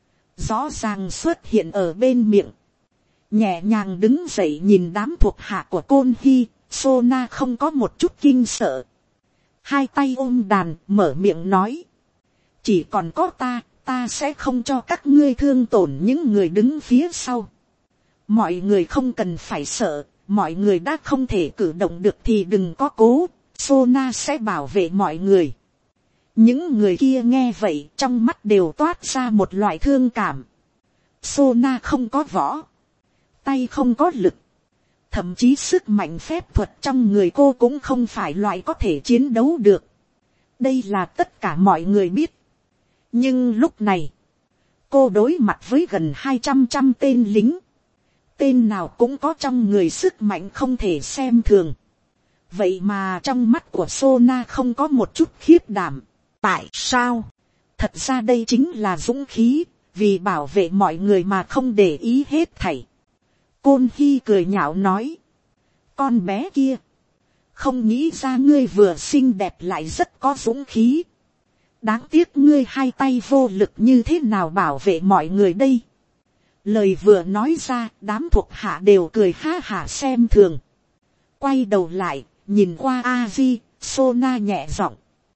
rõ ràng xuất hiện ở bên miệng, nhẹ nhàng đứng dậy nhìn đám thuộc hạ của Côn Hy. Sona không có một chút kinh sợ, hai tay ôm đàn mở miệng nói, chỉ còn có ta sẽ không cho các ngươi thương tổn những người đứng phía sau. Mọi người không cần phải sợ, mọi người đã không thể cử động được thì đừng có cố, Sona sẽ bảo vệ mọi người. Những người kia nghe vậy trong mắt đều toát ra một loại thương cảm. Sona không có võ, tay không có lực, thậm chí sức mạnh phép thuật trong người cô cũng không phải loại có thể chiến đấu được. Đây là tất cả mọi người biết. Nhưng lúc này, cô đối mặt với gần 200 tên lính. Tên nào cũng có trong người sức mạnh không thể xem thường. Vậy mà trong mắt của Sona không có một chút khiếp đảm. Tại sao? Thật ra đây chính là dũng khí, vì bảo vệ mọi người mà không để ý hết thảy. Côn Hy cười nhạo nói, con bé kia, không nghĩ ra ngươi vừa xinh đẹp lại rất có dũng khí. Đáng tiếc ngươi hai tay vô lực như thế nào bảo vệ mọi người đây. Lời vừa nói ra, đám thuộc hạ đều cười ha hả xem thường. Quay đầu lại, nhìn qua A-di, Sona nhẹ giọng.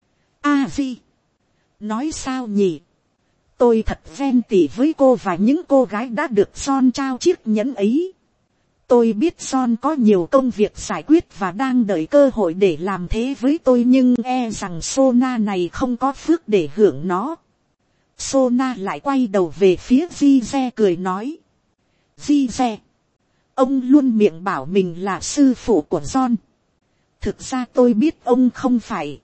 A-di, nói sao nhỉ? Tôi thật ghen tị với cô và những cô gái đã được John trao chiếc nhẫn ấy. Tôi biết John có nhiều công việc giải quyết và đang đợi cơ hội để làm thế với tôi, nhưng e rằng Sona này không có phước để hưởng nó. Sona lại quay đầu về phía Zize cười nói. Zize, ông luôn miệng bảo mình là sư phụ của John. Thực ra tôi biết ông không phải.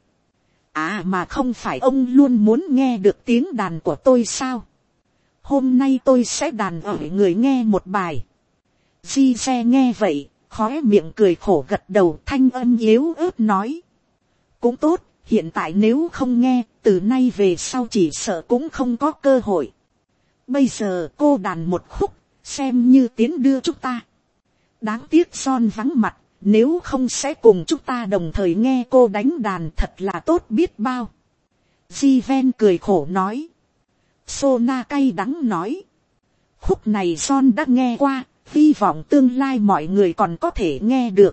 À mà không phải ông luôn muốn nghe được tiếng đàn của tôi sao? Hôm nay tôi sẽ đàn ở người nghe một bài. Zize nghe vậy, khóe miệng cười khổ gật đầu, thanh âm yếu ớt nói. Cũng tốt, hiện tại nếu không nghe, từ nay về sau chỉ sợ cũng không có cơ hội. Bây giờ cô đàn một khúc, xem như tiến đưa chúng ta. Đáng tiếc John vắng mặt, nếu không sẽ cùng chúng ta đồng thời nghe cô đánh đàn, thật là tốt biết bao. Jiven cười khổ nói. Sona cay đắng nói. Khúc này John đã nghe qua, hy vọng tương lai mọi người còn có thể nghe được.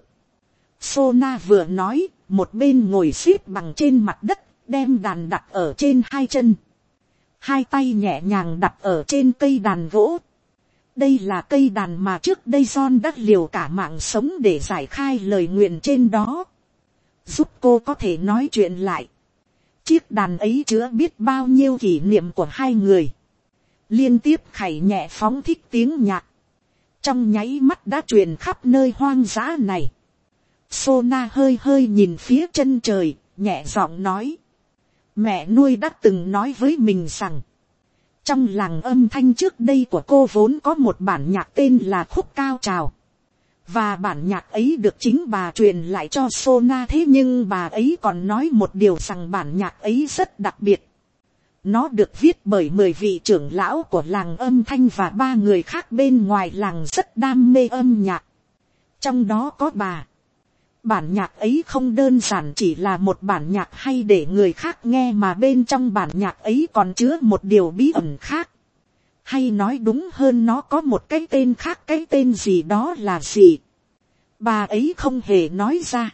Sona vừa nói, một bên ngồi xếp bằng trên mặt đất, đem đàn đặt ở trên hai chân. Hai tay nhẹ nhàng đặt ở trên cây đàn gỗ. Đây là cây đàn mà trước đây John đã liều cả mạng sống để giải khai lời nguyện trên đó. Giúp cô có thể nói chuyện lại. Chiếc đàn ấy chứa biết bao nhiêu kỷ niệm của hai người. Liên tiếp khảy nhẹ phóng thích tiếng nhạc. Trong nháy mắt đã truyền khắp nơi hoang dã này. Sona hơi hơi nhìn phía chân trời, nhẹ giọng nói. Mẹ nuôi đã từng nói với mình rằng. Trong làng âm thanh trước đây của cô vốn có một bản nhạc tên là Khúc Cao Trào. Và bản nhạc ấy được chính bà truyền lại cho Sona, thế nhưng bà ấy còn nói một điều rằng bản nhạc ấy rất đặc biệt. Nó được viết bởi 10 vị trưởng lão của làng âm thanh và 3 người khác bên ngoài làng rất đam mê âm nhạc. Trong đó có bà. Bản nhạc ấy không đơn giản chỉ là một bản nhạc hay để người khác nghe, mà bên trong bản nhạc ấy còn chứa một điều bí ẩn khác. Hay nói đúng hơn, nó có một cái tên khác, cái tên gì đó là gì. Bà ấy không hề nói ra.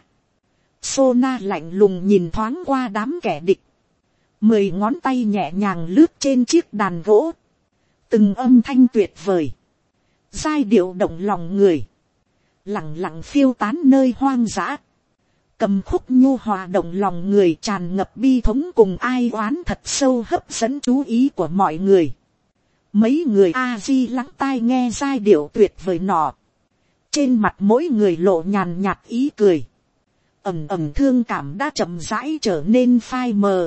Sona lạnh lùng nhìn thoáng qua đám kẻ địch. 10 ngón tay nhẹ nhàng lướt trên chiếc đàn gỗ. Từng âm thanh tuyệt vời. Giai điệu động lòng người. Lặng lặng phiêu tán nơi hoang dã. Cầm khúc nhu hòa động lòng người, tràn ngập bi thống cùng ai oán thật sâu, hấp dẫn chú ý của mọi người. Mấy người A-di lắng tai nghe giai điệu tuyệt vời nọ. Trên mặt mỗi người lộ nhàn nhạt ý cười. Ẩm ẩm thương cảm đã chậm rãi trở nên phai mờ.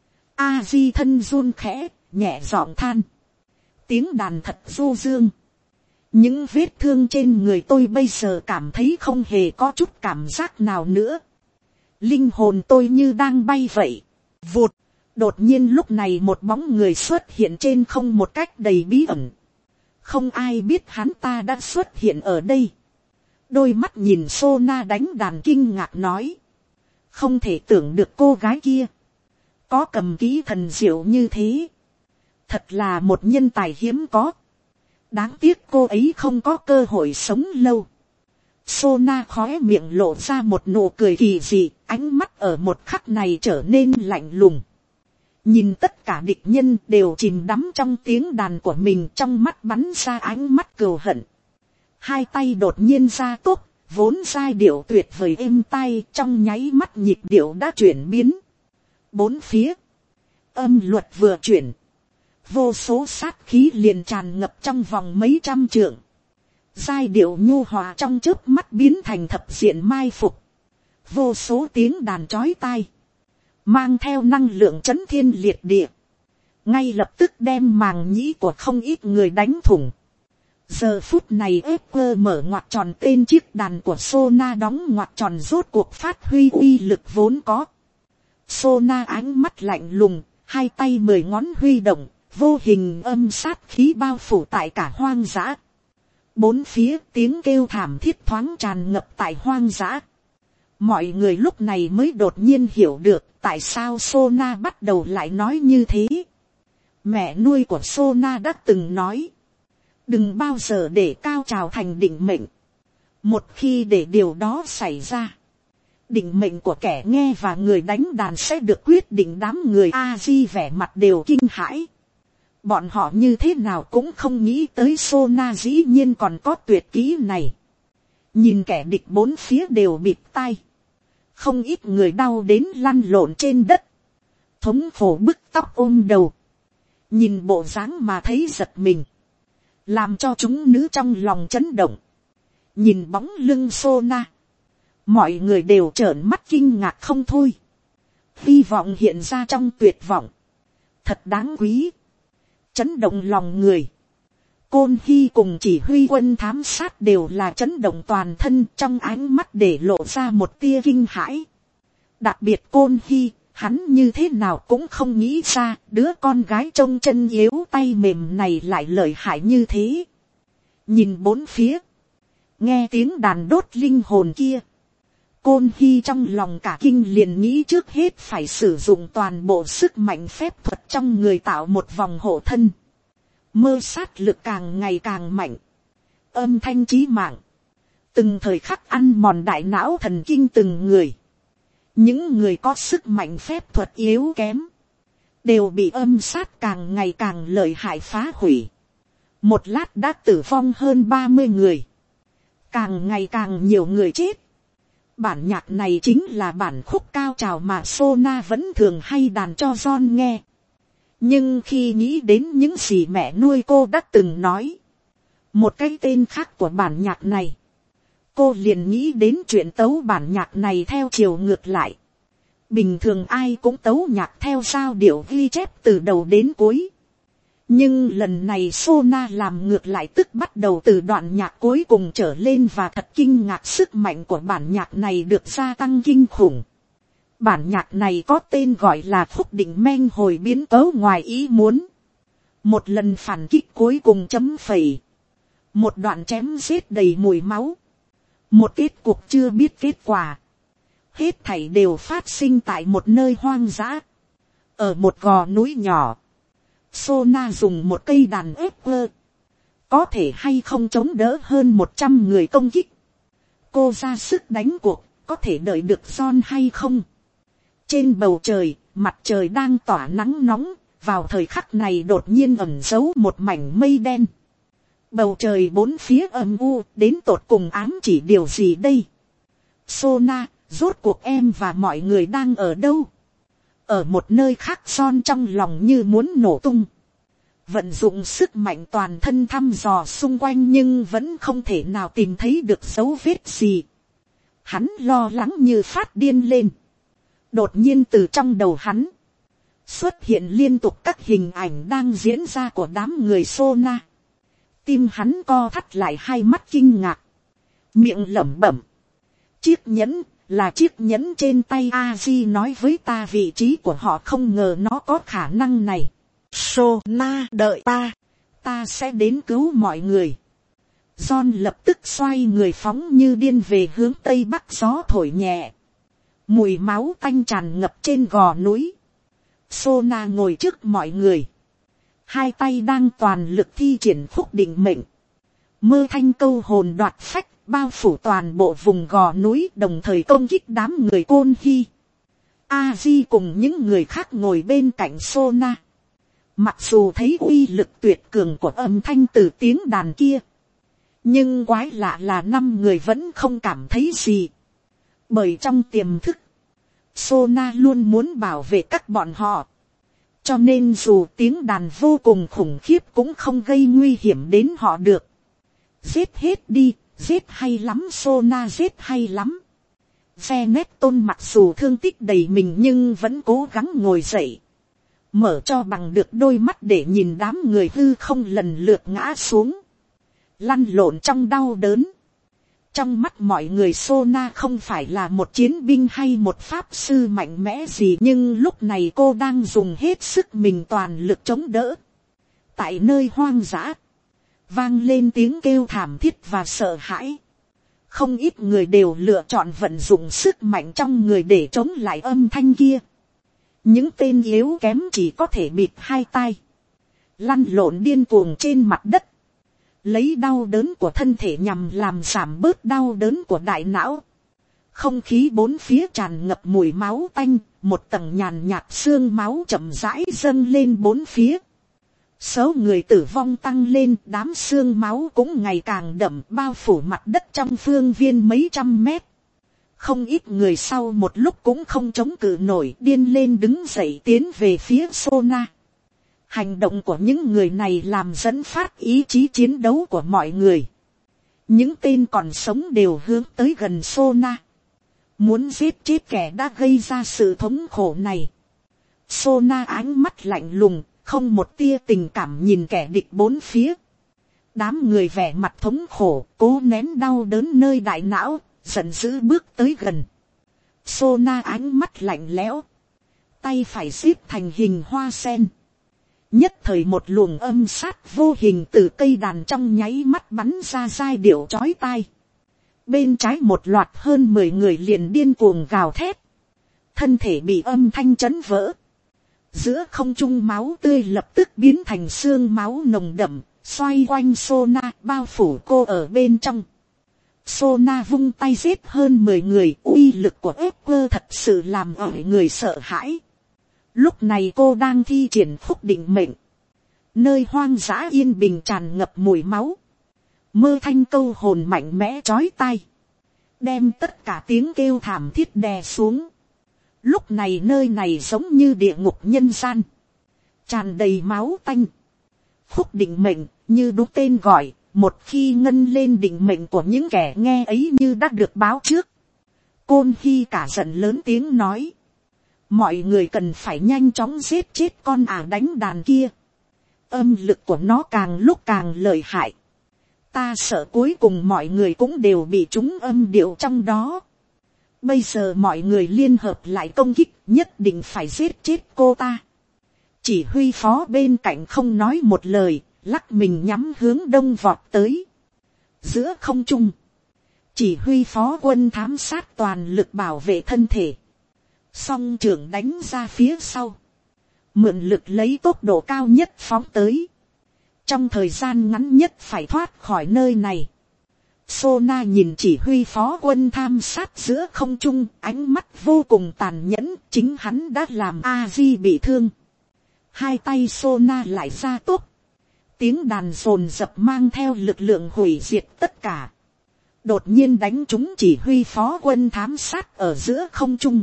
A-di thân run khẽ, nhẹ giọng than. Tiếng đàn thật du dương. Những vết thương trên người tôi bây giờ cảm thấy không hề có chút cảm giác nào nữa. Linh hồn tôi như đang bay vậy. Vụt. Đột nhiên lúc này một bóng người xuất hiện trên không một cách đầy bí ẩn. Không ai biết hắn ta đã xuất hiện ở đây. Đôi mắt nhìn Sona đánh đàn kinh ngạc nói. Không thể tưởng được cô gái kia có cầm kỹ thần diệu như thế. Thật là một nhân tài hiếm có. Đáng tiếc cô ấy không có cơ hội sống lâu. Sona khóe miệng lộ ra một nụ cười kỳ dị, ánh mắt ở một khắc này trở nên lạnh lùng. Nhìn tất cả địch nhân đều chìm đắm trong tiếng đàn của mình, trong mắt bắn ra ánh mắt cừu hận. Hai tay đột nhiên ra tốt, vốn giai điệu tuyệt vời êm tai, trong nháy mắt nhịp điệu đã chuyển biến. Bốn phía, âm luật vừa chuyển, vô số sát khí liền tràn ngập trong vòng mấy trăm trượng. Giai điệu nhu hòa trong chớp mắt biến thành thập diện mai phục. Vô số tiếng đàn chói tai, mang theo năng lượng chấn thiên liệt địa, ngay lập tức đem màng nhĩ của không ít người đánh thủng. Giờ phút này ép cơ mở ngoặt tròn tên chiếc đàn của Sona đóng ngoặt tròn rốt cuộc phát huy uy lực vốn có. Sona ánh mắt lạnh lùng, hai tay 10 ngón huy động, vô hình âm sát khí bao phủ tại cả hoang dã. Bốn phía tiếng kêu thảm thiết thoáng tràn ngập tại hoang dã. Mọi người lúc này mới đột nhiên hiểu được tại sao Sona bắt đầu lại nói như thế. Mẹ nuôi của Sona đã từng nói, đừng bao giờ để cao trào thành định mệnh. Một khi để điều đó xảy ra, định mệnh của kẻ nghe và người đánh đàn sẽ được quyết định. Đám người A-di vẻ mặt đều kinh hãi. Bọn họ như thế nào cũng không nghĩ tới Sona dĩ nhiên còn có tuyệt kỹ này. Nhìn kẻ địch bốn phía đều bịt tai. Không ít người đau đến lăn lộn trên đất. Thống khổ bứt tóc ôm đầu. Nhìn bộ dáng mà thấy giật mình. Làm cho chúng nữ trong lòng chấn động. Nhìn bóng lưng Sona, mọi người đều trợn mắt kinh ngạc không thôi. Hy vọng hiện ra trong tuyệt vọng. Thật đáng quý. Chấn động lòng người. Côn Hy cùng chỉ huy quân thám sát đều là chấn động toàn thân, trong ánh mắt để lộ ra một tia kinh hãi. Đặc biệt Côn Hy, hắn như thế nào cũng không nghĩ ra, đứa con gái trông chân yếu tay mềm này lại lợi hại như thế. Nhìn bốn phía, nghe tiếng đàn đốt linh hồn kia, Côn Hy trong lòng cả kinh, liền nghĩ trước hết phải sử dụng toàn bộ sức mạnh phép thuật trong người tạo một vòng hộ thân. Mơ sát lực càng ngày càng mạnh, âm thanh chí mạng, từng thời khắc ăn mòn đại não thần kinh từng người. Những người có sức mạnh phép thuật yếu kém, đều bị âm sát càng ngày càng lợi hại phá hủy. Một lát đã tử vong hơn 30 người, càng ngày càng nhiều người chết. Bản nhạc này chính là bản khúc cao trào mà Sona vẫn thường hay đàn cho John nghe. Nhưng khi nghĩ đến những gì mẹ nuôi cô đã từng nói, một cái tên khác của bản nhạc này, cô liền nghĩ đến chuyện tấu bản nhạc này theo chiều ngược lại. Bình thường ai cũng tấu nhạc theo sao điệu ghi chép từ đầu đến cuối. Nhưng lần này Sona làm ngược lại, tức bắt đầu từ đoạn nhạc cuối cùng trở lên, và thật kinh ngạc, sức mạnh của bản nhạc này được gia tăng kinh khủng. Bản nhạc này có tên gọi là Phúc Định Men hồi biến tấu ngoài ý muốn. Một lần phản kích cuối cùng chấm phẩy. Một đoạn chém giết đầy mùi máu. Một kết cục chưa biết kết quả. Hết thảy đều phát sinh tại một nơi hoang dã. Ở một gò núi nhỏ. Sona dùng một cây đàn ép vơ. Có thể hay không chống đỡ hơn 100 người công kích. Cô ra sức đánh cuộc, có thể đợi được John hay không? Trên bầu trời, mặt trời đang tỏa nắng nóng, vào thời khắc này đột nhiên ẩn giấu một mảnh mây đen. Bầu trời bốn phía âm u, đến tột cùng ám chỉ điều gì đây? Sona, rốt cuộc em và mọi người đang ở đâu? Ở một nơi khác, John trong lòng như muốn nổ tung. Vận dụng sức mạnh toàn thân thăm dò xung quanh nhưng vẫn không thể nào tìm thấy được dấu vết gì. Hắn lo lắng như phát điên lên. Đột nhiên từ trong đầu hắn xuất hiện liên tục các hình ảnh đang diễn ra của đám người Sona. Tim hắn co thắt lại, hai mắt kinh ngạc, miệng lẩm bẩm. Chiếc nhẫn là chiếc nhẫn trên tay Aji nói với ta vị trí của họ, không ngờ nó có khả năng này. Sona, đợi ta sẽ đến cứu mọi người. John lập tức xoay người phóng như điên về hướng tây bắc, gió thổi nhẹ. Mùi máu tanh tràn ngập trên gò núi. Sona ngồi trước mọi người. Hai tay đang toàn lực thi triển phúc định mệnh. Mơ thanh câu hồn đoạt phách bao phủ toàn bộ vùng gò núi, đồng thời công kích đám người Côn Hy. A-di cùng những người khác ngồi bên cạnh Sona. Mặc dù thấy uy lực tuyệt cường của âm thanh từ tiếng đàn kia, nhưng quái lạ là 5 người vẫn không cảm thấy gì. Bởi trong tiềm thức, Sona luôn muốn bảo vệ các bọn họ. Cho nên dù tiếng đàn vô cùng khủng khiếp cũng không gây nguy hiểm đến họ được. Giết hết đi, giết hay lắm, Sona giết hay lắm. Pheneston mặc dù thương tích đầy mình nhưng vẫn cố gắng ngồi dậy. Mở cho bằng được đôi mắt để nhìn đám người hư không lần lượt ngã xuống. Lăn lộn trong đau đớn. Trong mắt mọi người Sona không phải là một chiến binh hay một pháp sư mạnh mẽ gì, nhưng lúc này cô đang dùng hết sức mình toàn lực chống đỡ. Tại nơi hoang dã, vang lên tiếng kêu thảm thiết và sợ hãi. Không ít người đều lựa chọn vận dụng sức mạnh trong người để chống lại âm thanh kia. Những tên yếu kém chỉ có thể bịt hai tai, lăn lộn điên cuồng trên mặt đất, lấy đau đớn của thân thể nhằm làm giảm bớt đau đớn của đại não. Không khí bốn phía tràn ngập mùi máu tanh, một tầng nhàn nhạt xương máu chậm rãi dâng lên bốn phía. Số người tử vong tăng lên, đám xương máu cũng ngày càng đậm bao phủ mặt đất trong phương viên mấy trăm mét. Không ít người sau một lúc cũng không chống cự nổi, điên lên đứng dậy tiến về phía Sona. Hành động của những người này làm dẫn phát ý chí chiến đấu của mọi người. Những tên còn sống đều hướng tới gần Sona, muốn giết chết kẻ đã gây ra sự thống khổ này. Sona ánh mắt lạnh lùng, không một tia tình cảm nhìn kẻ địch bốn phía. Đám người vẻ mặt thống khổ, cố nén đau đớn nơi đại não, giận dữ bước tới gần. Sona ánh mắt lạnh lẽo, tay phải xếp thành hình hoa sen. Nhất thời một luồng âm sát vô hình từ cây đàn trong nháy mắt bắn ra giai điệu chói tai. Bên trái một loạt hơn 10 người liền điên cuồng gào thét. Thân thể bị âm thanh chấn vỡ. Giữa không trung máu tươi lập tức biến thành xương máu nồng đậm, xoay quanh Sona, bao phủ cô ở bên trong. Sona vung tay giết hơn 10 người, uy lực của Esper thật sự làm ở người sợ hãi. Lúc này cô đang thi triển phúc định mệnh. Nơi hoang dã yên bình tràn ngập mùi máu. Mơ thanh câu hồn mạnh mẽ chói tai, đem tất cả tiếng kêu thảm thiết đè xuống. Lúc này nơi này giống như địa ngục nhân gian, tràn đầy máu tanh. Phúc định mệnh như đúng tên gọi, một khi ngân lên định mệnh của những kẻ nghe ấy như đã được báo trước. Côn Hy cả giận lớn tiếng nói. Mọi người cần phải nhanh chóng giết chết con đánh đàn kia. Âm lực của nó càng lúc càng lợi hại. Ta sợ cuối cùng mọi người cũng đều bị trúng âm điệu trong đó. Bây giờ mọi người liên hợp lại công kích, nhất định phải giết chết cô ta. Chỉ huy phó bên cạnh không nói một lời, lắc mình nhắm hướng đông vọt tới. Giữa không trung, chỉ huy phó quân thám sát toàn lực bảo vệ thân thể. Song trưởng đánh ra phía sau, mượn lực lấy tốc độ cao nhất phóng tới. Trong thời gian ngắn nhất phải thoát khỏi nơi này. Sona nhìn chỉ huy phó quân tham sát giữa không trung, ánh mắt vô cùng tàn nhẫn, chính hắn đã làm A-di bị thương. Hai tay Sona lại ra tốc. Tiếng đàn rồn rập mang theo lực lượng hủy diệt tất cả. Đột nhiên đánh trúng chỉ huy phó quân thám sát ở giữa không trung.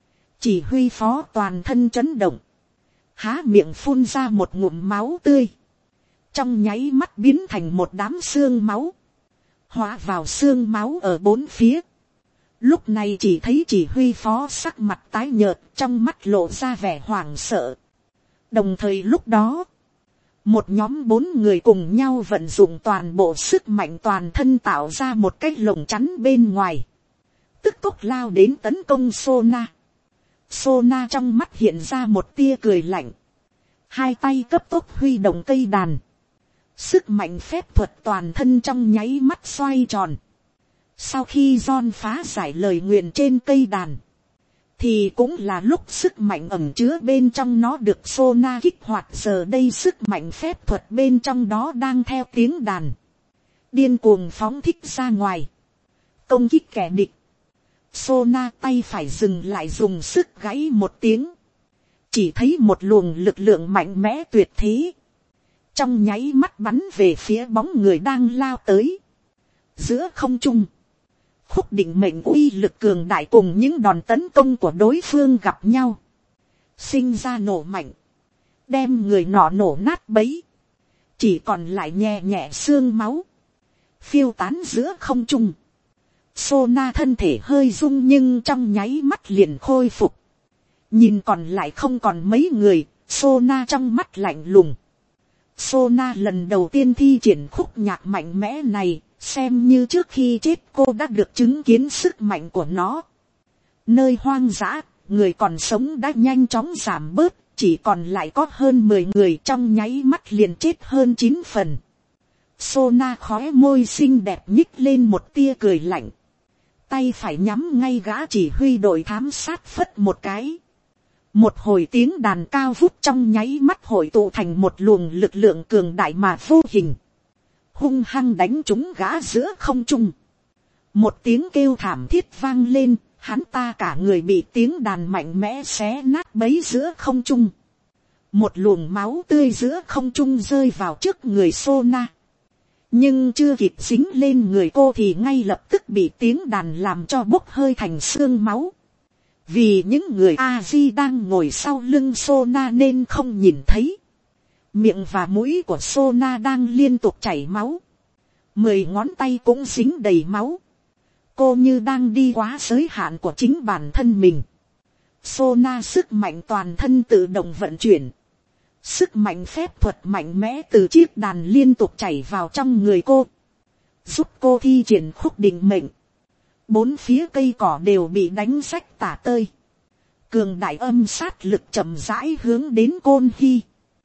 Chỉ huy phó toàn thân chấn động, há miệng phun ra một ngụm máu tươi. Trong nháy mắt biến thành một đám xương máu, hóa vào xương máu ở bốn phía. Lúc này chỉ thấy chỉ huy phó sắc mặt tái nhợt, trong mắt lộ ra vẻ hoảng sợ. Đồng thời lúc đó, một nhóm 4 người cùng nhau vận dụng toàn bộ sức mạnh toàn thân tạo ra một cái lồng chắn bên ngoài. Tức tốc lao đến tấn công Sona. Sona trong mắt hiện ra một tia cười lạnh. Hai tay cấp tốc huy động cây đàn. Sức mạnh phép thuật toàn thân trong nháy mắt xoay tròn. Sau khi John phá giải lời nguyện trên cây đàn, thì cũng là lúc sức mạnh ẩm chứa bên trong nó được Sona kích hoạt. Giờ đây sức mạnh phép thuật bên trong đó đang theo tiếng đàn điên cuồng phóng thích ra ngoài, công kích kẻ địch. Sona tay phải dừng lại, dùng sức gãy một tiếng, chỉ thấy một luồng lực lượng mạnh mẽ tuyệt thế trong nháy mắt bắn về phía bóng người đang lao tới. Giữa không trung, khúc định mệnh uy lực cường đại cùng những đòn tấn công của đối phương gặp nhau, sinh ra nổ mạnh, đem người nọ nổ nát bấy, chỉ còn lại nhẹ nhẹ xương máu phiêu tán giữa không trung. Sona thân thể hơi rung nhưng trong nháy mắt liền khôi phục. Nhìn còn lại không còn mấy người, Sona trong mắt lạnh lùng. Sona lần đầu tiên thi triển khúc nhạc mạnh mẽ này, xem như trước khi chết cô đã được chứng kiến sức mạnh của nó. Nơi hoang dã, người còn sống đã nhanh chóng giảm bớt, chỉ còn lại có hơn 10 người, trong nháy mắt liền chết hơn 9 phần. Sona khóe môi xinh đẹp nhích lên một tia cười lạnh. Tay phải nhắm ngay gã chỉ huy đội thám sát phất một cái. Một hồi tiếng đàn cao vút trong nháy mắt hội tụ thành một luồng lực lượng cường đại mà vô hình, hung hăng đánh trúng gã giữa không trung. Một tiếng kêu thảm thiết vang lên, hắn ta cả người bị tiếng đàn mạnh mẽ xé nát bấy giữa không trung. Một luồng máu tươi giữa không trung rơi vào trước người Sona, nhưng chưa kịp dính lên người cô thì ngay lập tức bị tiếng đàn làm cho bốc hơi thành xương máu. Vì những người A-di đang ngồi sau lưng Sona nên không nhìn thấy, miệng và mũi của Sona đang liên tục chảy máu, 10 ngón tay cũng dính đầy máu. Cô như đang đi quá giới hạn của chính bản thân mình. Sona sức mạnh toàn thân tự động vận chuyển, sức mạnh phép thuật mạnh mẽ từ chiếc đàn liên tục chảy vào trong người cô, giúp cô thi triển khúc định mệnh. 4 phía cây cỏ đều bị đánh rách tả tơi. Cường đại âm sát lực chậm rãi hướng đến Côn Hy,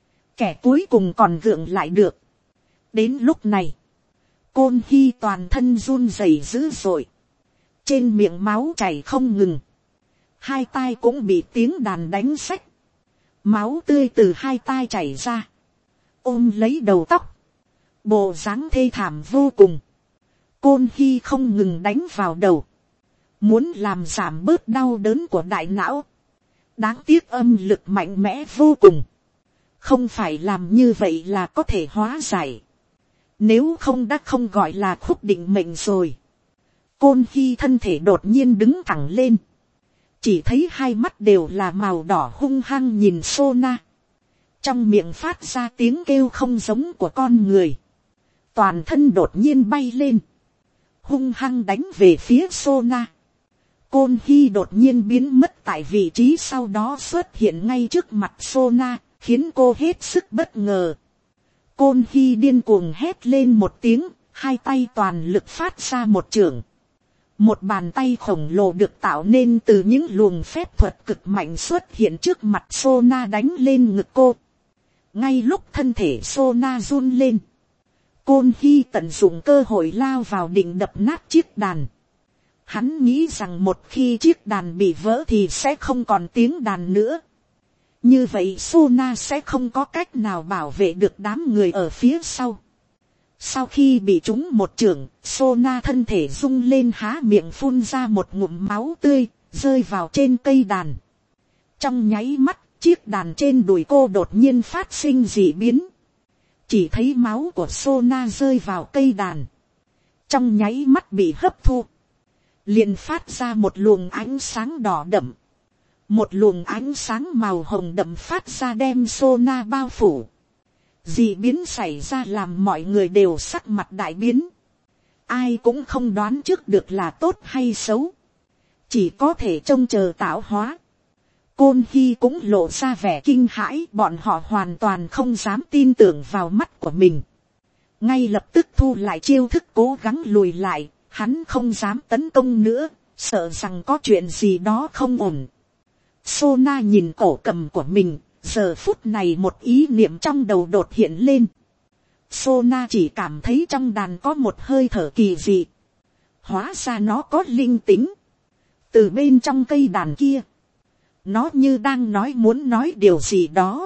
kẻ cuối cùng còn gượng lại được. Đến lúc này, Côn Hy toàn thân run rẩy dữ dội, trên miệng máu chảy không ngừng, hai tai cũng bị tiếng đàn đánh rách, máu tươi từ hai tai chảy ra, ôm lấy đầu tóc, bộ dáng thê thảm vô cùng. Côn Hy không ngừng đánh vào đầu, muốn làm giảm bớt đau đớn của đại não. Đáng tiếc âm lực mạnh mẽ vô cùng, không phải làm như vậy là có thể hóa giải, nếu không đã không gọi là khúc định mệnh rồi. Côn Hy thân thể đột nhiên đứng thẳng lên, chỉ thấy hai mắt đều là màu đỏ, hung hăng nhìn Sona, trong miệng phát ra tiếng kêu không giống của con người, toàn thân đột nhiên bay lên, hung hăng đánh về phía Sona. Côn Hy đột nhiên biến mất tại vị trí, sau đó xuất hiện ngay trước mặt Sona, khiến cô hết sức bất ngờ. Côn Hy điên cuồng hét lên một tiếng, hai tay toàn lực phát ra một chưởng. Một bàn tay khổng lồ được tạo nên từ những luồng phép thuật cực mạnh xuất hiện trước mặt Sona, đánh lên ngực cô. Ngay lúc thân thể Sona run lên, Côn Hy tận dụng cơ hội lao vào định đập nát chiếc đàn. Hắn nghĩ rằng một khi chiếc đàn bị vỡ thì sẽ không còn tiếng đàn nữa. Như vậy Sona sẽ không có cách nào bảo vệ được đám người ở phía sau. Sau khi bị trúng một chưởng, Sona thân thể rung lên, há miệng phun ra một ngụm máu tươi, rơi vào trên cây đàn. Trong nháy mắt, chiếc đàn trên đùi cô đột nhiên phát sinh dị biến. Chỉ thấy máu của Sona rơi vào cây đàn, trong nháy mắt bị hấp thu, liền phát ra một luồng ánh sáng đỏ đậm. Một luồng ánh sáng màu hồng đậm phát ra đem Sona bao phủ. Dị biến xảy ra làm mọi người đều sắc mặt đại biến. Ai cũng không đoán trước được là tốt hay xấu, chỉ có thể trông chờ tạo hóa. Côn Hy cũng lộ ra vẻ kinh hãi, bọn họ hoàn toàn không dám tin tưởng vào mắt của mình. Ngay lập tức thu lại chiêu thức, cố gắng lùi lại, hắn không dám tấn công nữa, sợ rằng có chuyện gì đó không ổn. Sona nhìn cổ cầm của mình, giờ phút này một ý niệm trong đầu đột hiện lên. Sona chỉ cảm thấy trong đàn có một hơi thở kỳ dị, hóa ra nó có linh tính. Từ bên trong cây đàn kia, Nó như đang muốn nói điều gì đó.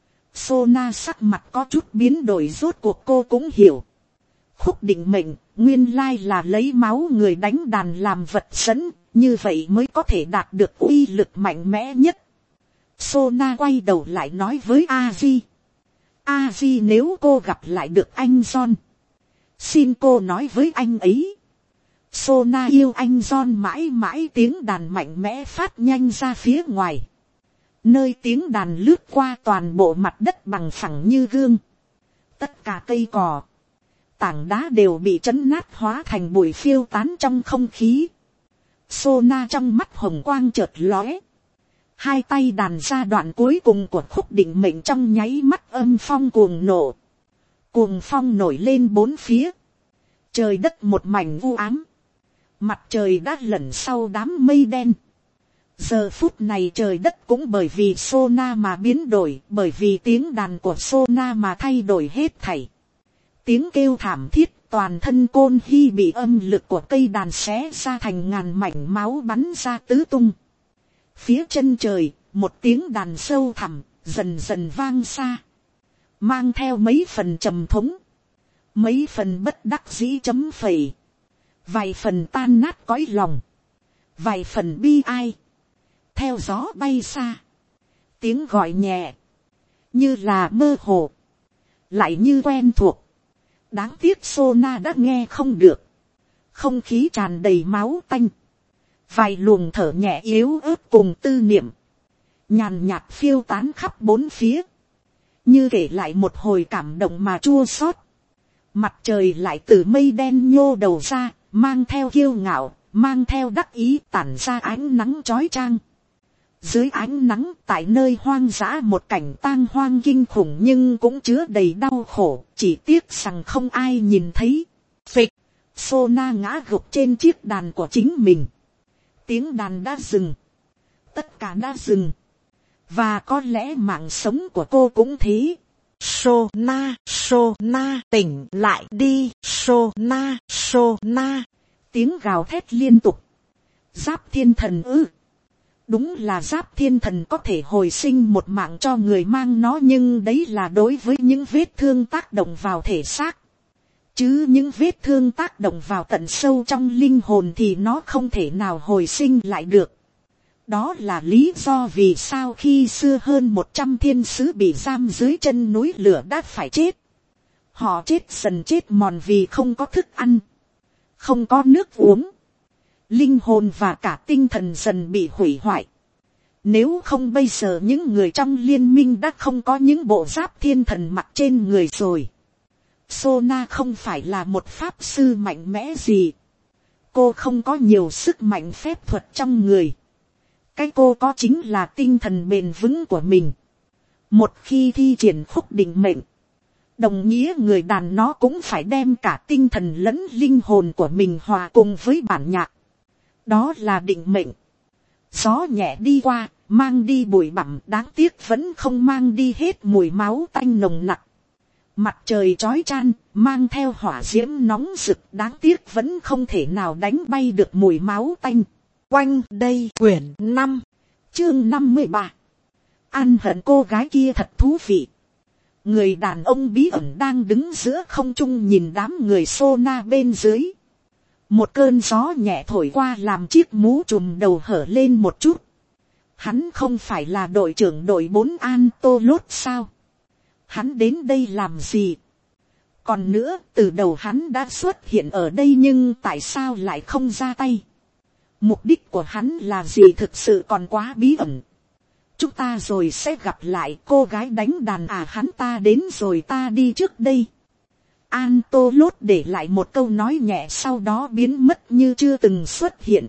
Sona sắc mặt có chút biến đổi, rốt cuộc cô cũng hiểu. Khúc định mệnh, nguyên lai là lấy máu người đánh đàn làm vật dẫn, như vậy mới có thể đạt được uy lực mạnh mẽ nhất. Sona quay đầu lại nói với Aji. Aji, nếu cô gặp lại được anh John, xin cô nói với anh ấy. Sona yêu anh John mãi mãi. Tiếng đàn mạnh mẽ phát nhanh ra phía ngoài. Nơi tiếng đàn lướt qua, toàn bộ mặt đất bằng phẳng như gương. Tất cả cây cỏ, tảng đá đều bị trấn nát hóa thành bụi phiêu tán trong không khí. Sona trong mắt hồng quang chợt lóe. Hai tay đàn ra đoạn cuối cùng của khúc định mệnh, trong nháy mắt âm phong cuồng nổ. Cuồng phong nổi lên bốn phía. Trời đất một mảnh u ám. Mặt trời đã lẩn sau đám mây đen. Giờ phút này trời đất cũng bởi vì Sona mà biến đổi, bởi vì tiếng đàn của Sona mà thay đổi hết thảy. Tiếng kêu thảm thiết, toàn thân Côn Hy bị âm lực của cây đàn xé ra thành ngàn mảnh, máu bắn ra tứ tung. Phía chân trời, một tiếng đàn sâu thẳm, dần dần vang xa. Mang theo mấy phần trầm thống, mấy phần bất đắc dĩ chấm phẩy, vài phần tan nát cõi lòng, vài phần bi ai. Theo gió bay xa, tiếng gọi nhẹ, như là mơ hồ, lại như quen thuộc. Đáng tiếc Sona đã nghe không được. Không khí tràn đầy máu tanh. Vài luồng thở nhẹ yếu ớt cùng tư niệm, nhàn nhạt phiêu tán khắp bốn phía, như kể lại một hồi cảm động mà chua xót. Mặt trời lại từ mây đen nhô đầu ra, mang theo kiêu ngạo, mang theo đắc ý, tản ra ánh nắng chói chang. Dưới ánh nắng, tại nơi hoang dã, một cảnh tang hoang kinh khủng nhưng cũng chứa đầy đau khổ, chỉ tiếc rằng không ai nhìn thấy. Phịch, Sona ngã gục trên chiếc đàn của chính mình. Tiếng đàn đã dừng, tất cả đã dừng, và có lẽ mạng sống của cô cũng thế. Sona, Sona, tỉnh lại đi, Sona, Sona. Tiếng gào thét liên tục. Giáp thiên thần ư? Đúng là Giáp thiên thần có thể hồi sinh một mạng cho người mang nó, nhưng đấy là đối với những vết thương tác động vào thể xác. Chứ những vết thương tác động vào tận sâu trong linh hồn thì nó không thể nào hồi sinh lại được. Đó là lý do vì sao khi xưa hơn 100 thiên sứ bị giam dưới chân núi lửa đã phải chết. Họ chết dần chết mòn vì không có thức ăn, không có nước uống. Linh hồn và cả tinh thần dần bị hủy hoại. Nếu không bây giờ những người trong liên minh đã không có những bộ giáp thiên thần mặc trên người rồi. Sona không phải là một pháp sư mạnh mẽ gì. Cô không có nhiều sức mạnh phép thuật trong người. Cái cô có chính là tinh thần bền vững của mình. Một khi thi triển khúc định mệnh, đồng nghĩa người đàn nó cũng phải đem cả tinh thần lẫn linh hồn của mình hòa cùng với bản nhạc. Đó là định mệnh. Gió nhẹ đi qua, mang đi bụi bặm, đáng tiếc vẫn không mang đi hết mùi máu tanh nồng nặc. Mặt trời chói chang, mang theo hỏa diễm nóng rực, đáng tiếc vẫn không thể nào đánh bay được mùi máu tanh. Quanh đây quyển 5, chương 53. Ăn hận cô gái kia thật thú vị. Người đàn ông bí ẩn đang đứng giữa không trung nhìn đám người Sona bên dưới. Một cơn gió nhẹ thổi qua làm chiếc mũ trùm đầu hở lên một chút. Hắn không phải là đội trưởng đội 4 Antolot sao? Hắn đến đây làm gì? Còn nữa, từ đầu hắn đã xuất hiện ở đây nhưng tại sao lại không ra tay? Mục đích của hắn là gì thực sự còn quá bí ẩn. Chúng ta rồi sẽ gặp lại, cô gái đánh đàn à, hắn ta đến rồi, ta đi trước đây. Antolot để lại một câu nói nhẹ, sau đó biến mất như chưa từng xuất hiện.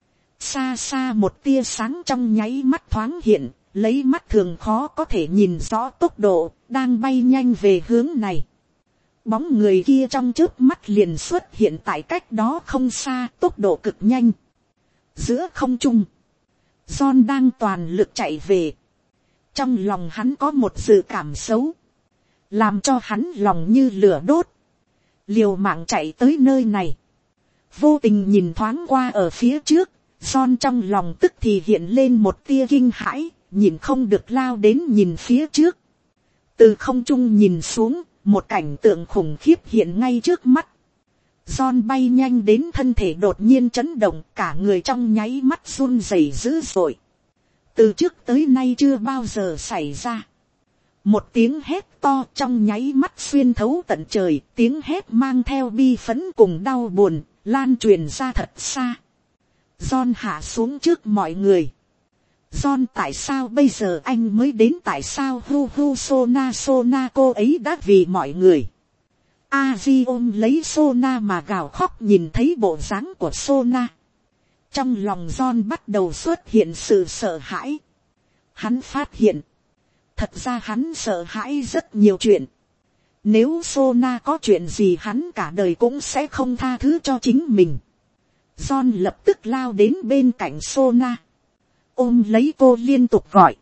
Xa xa một tia sáng trong nháy mắt thoáng hiện, lấy mắt thường khó có thể nhìn rõ tốc độ, đang bay nhanh về hướng này. Bóng người kia trong chớp mắt liền xuất hiện tại cách đó không xa, tốc độ cực nhanh. Giữa không trung, John đang toàn lực chạy về. Trong lòng hắn có một dự cảm xấu, làm cho hắn lòng như lửa đốt. Liều mạng chạy tới nơi này, vô tình nhìn thoáng qua ở phía trước, John trong lòng tức thì hiện lên một tia kinh hãi, nhìn không được lao đến nhìn phía trước. Từ không trung nhìn xuống, một cảnh tượng khủng khiếp hiện ngay trước mắt. John bay nhanh đến, thân thể đột nhiên chấn động, cả người trong nháy mắt run rẩy dữ dội. Từ trước tới nay chưa bao giờ xảy ra. Một tiếng hét to trong nháy mắt xuyên thấu tận trời, tiếng hét mang theo bi phẫn cùng đau buồn, lan truyền ra thật xa. John hạ xuống trước mọi người. John, tại sao bây giờ anh mới đến, tại sao hu hu Sona cô ấy đã vì mọi người. Aji ôm lấy Sona mà gào khóc, nhìn thấy bộ dáng của Sona. Trong lòng John bắt đầu xuất hiện sự sợ hãi. Hắn phát hiện, thật ra hắn sợ hãi rất nhiều chuyện. Nếu Sona có chuyện gì hắn cả đời cũng sẽ không tha thứ cho chính mình. John lập tức lao đến bên cạnh Sona, ôm lấy cô liên tục gọi.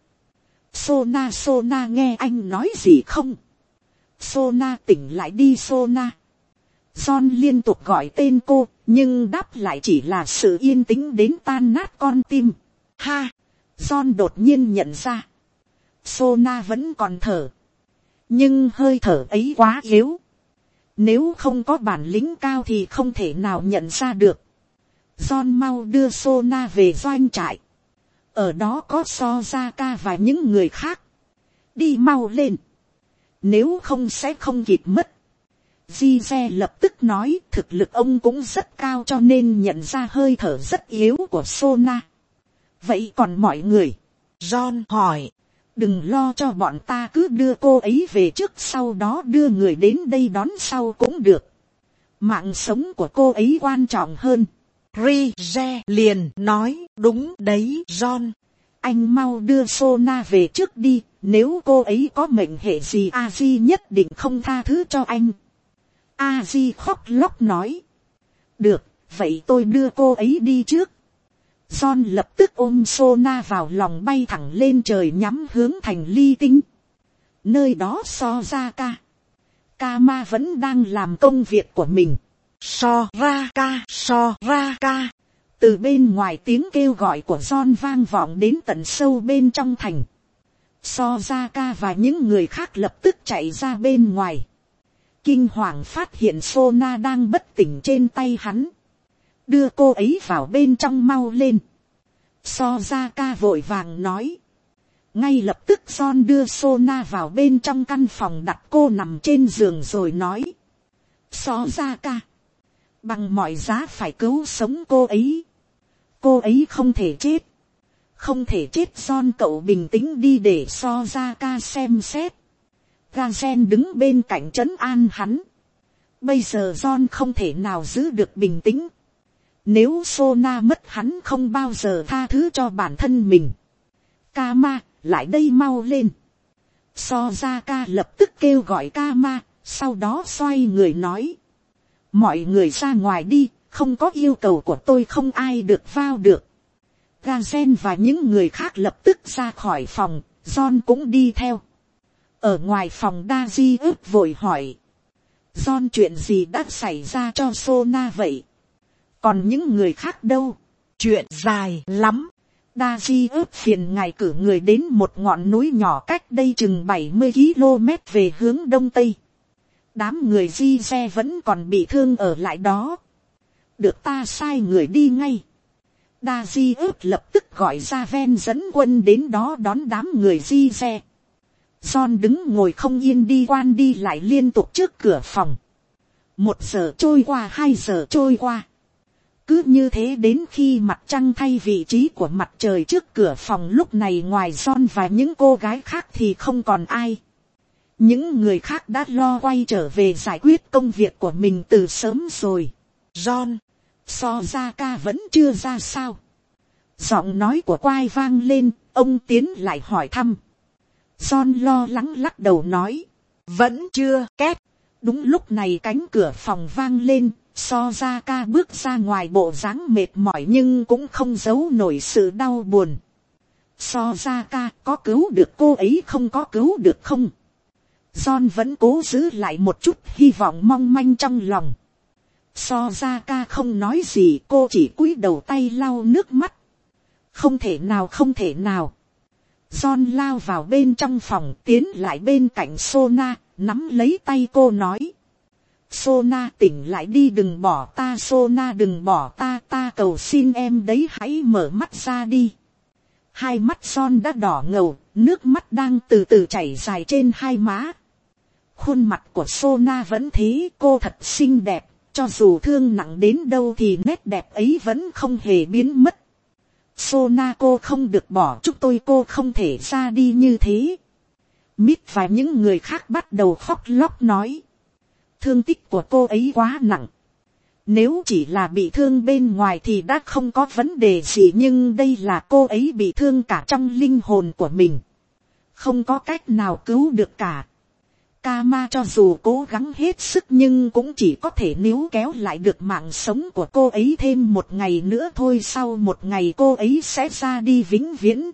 Sona nghe anh nói gì không? Sona tỉnh lại đi Sona. John liên tục gọi tên cô, nhưng đáp lại chỉ là sự yên tĩnh đến tan nát con tim. Ha! John đột nhiên nhận ra, Sona vẫn còn thở, nhưng hơi thở ấy quá yếu. Nếu không có bản lĩnh cao thì không thể nào nhận ra được. John mau đưa Sona về doanh trại. Ở đó có Sojaka và những người khác. Đi mau lên, nếu không sẽ không kịp mất. Jize lập tức nói, thực lực ông cũng rất cao cho nên nhận ra hơi thở rất yếu của Sona. Vậy còn mọi người? John hỏi. Đừng lo cho bọn ta, cứ đưa cô ấy về trước, sau đó đưa người đến đây đón sau cũng được. Mạng sống của cô ấy quan trọng hơn. Rize liền nói, đúng đấy John. Anh mau đưa Sona về trước đi, nếu cô ấy có mệnh hệ gì Aji nhất định không tha thứ cho anh. Aji khóc lóc nói. Được, vậy tôi đưa cô ấy đi trước. John lập tức ôm Sona vào lòng, bay thẳng lên trời nhắm hướng thành Ly Tinh. Nơi đó Sojaka, Kama vẫn đang làm công việc của mình. Soraka. Từ bên ngoài tiếng kêu gọi của John vang vọng đến tận sâu bên trong thành. Sojaka và những người khác lập tức chạy ra bên ngoài. Kinh hoàng phát hiện Sona đang bất tỉnh trên tay hắn. Đưa cô ấy vào bên trong mau lên. Sojaka vội vàng nói. Ngay lập tức John đưa Sona vào bên trong căn phòng, đặt cô nằm trên giường rồi nói. Sojaka, bằng mọi giá phải cứu sống cô ấy. Cô ấy không thể chết. Không thể chết John, cậu bình tĩnh đi để Sojaka xem xét. Gazen đứng bên cạnh trấn an hắn. Bây giờ John không thể nào giữ được bình tĩnh. Nếu Sona mất hắn không bao giờ tha thứ cho bản thân mình. Kama, lại đây mau lên. Sojaka lập tức kêu gọi Kama, sau đó xoay người nói. Mọi người ra ngoài đi, không có yêu cầu của tôi không ai được vào được. Gazen và những người khác lập tức ra khỏi phòng, John cũng đi theo. Ở ngoài phòng Daji ướp vội hỏi. John, chuyện gì đã xảy ra cho Sona vậy? Còn những người khác đâu? Chuyện dài lắm. Daji ướp phiền ngài cử người đến một ngọn núi nhỏ cách đây chừng 70 km về hướng đông tây. Đám người Jize vẫn còn bị thương ở lại đó. Được, ta sai người đi ngay. Daji ướp lập tức gọi ra Ven dẫn quân đến đó đón đám người Jize. John đứng ngồi không yên, đi quan đi lại liên tục trước cửa phòng. 1 giờ trôi qua, 2 giờ trôi qua. Cứ như thế đến khi mặt trăng thay vị trí của mặt trời trước cửa phòng, lúc này ngoài John và những cô gái khác thì không còn ai. Những người khác đã lo quay trở về giải quyết công việc của mình từ sớm rồi. John, Sojaka vẫn chưa ra sao? Giọng nói của Quai vang lên, ông tiến lại hỏi thăm. John lo lắng lắc đầu nói. Vẫn chưa, két. Đúng lúc này cánh cửa phòng vang lên. Sojaka bước ra ngoài, bộ dáng mệt mỏi nhưng cũng không giấu nổi sự đau buồn. Sojaka, có cứu được cô ấy không, có cứu được không? John vẫn cố giữ lại một chút hy vọng mong manh trong lòng. Sozaka không nói gì, cô chỉ cúi đầu tay lau nước mắt. Không thể nào, không thể nào. John lao vào bên trong phòng, tiến lại bên cạnh Sona, nắm lấy tay cô nói. Sona tỉnh lại đi, đừng bỏ ta, Sona đừng bỏ ta, ta cầu xin em đấy, hãy mở mắt ra đi. Hai mắt John đã đỏ ngầu, nước mắt đang từ từ chảy dài trên hai má. Khuôn mặt của Sona vẫn thế, cô thật xinh đẹp, cho dù thương nặng đến đâu thì nét đẹp ấy vẫn không hề biến mất. Sona, cô không được bỏ chúng tôi, cô không thể ra đi như thế. Mít và những người khác bắt đầu khóc lóc nói. Thương tích của cô ấy quá nặng. Nếu chỉ là bị thương bên ngoài thì đã không có vấn đề gì, nhưng đây là cô ấy bị thương cả trong linh hồn của mình. Không có cách nào cứu được cả. Kama cho dù cố gắng hết sức nhưng cũng chỉ có thể níu kéo lại được mạng sống của cô ấy thêm một ngày nữa thôi, sau một ngày cô ấy sẽ ra đi vĩnh viễn.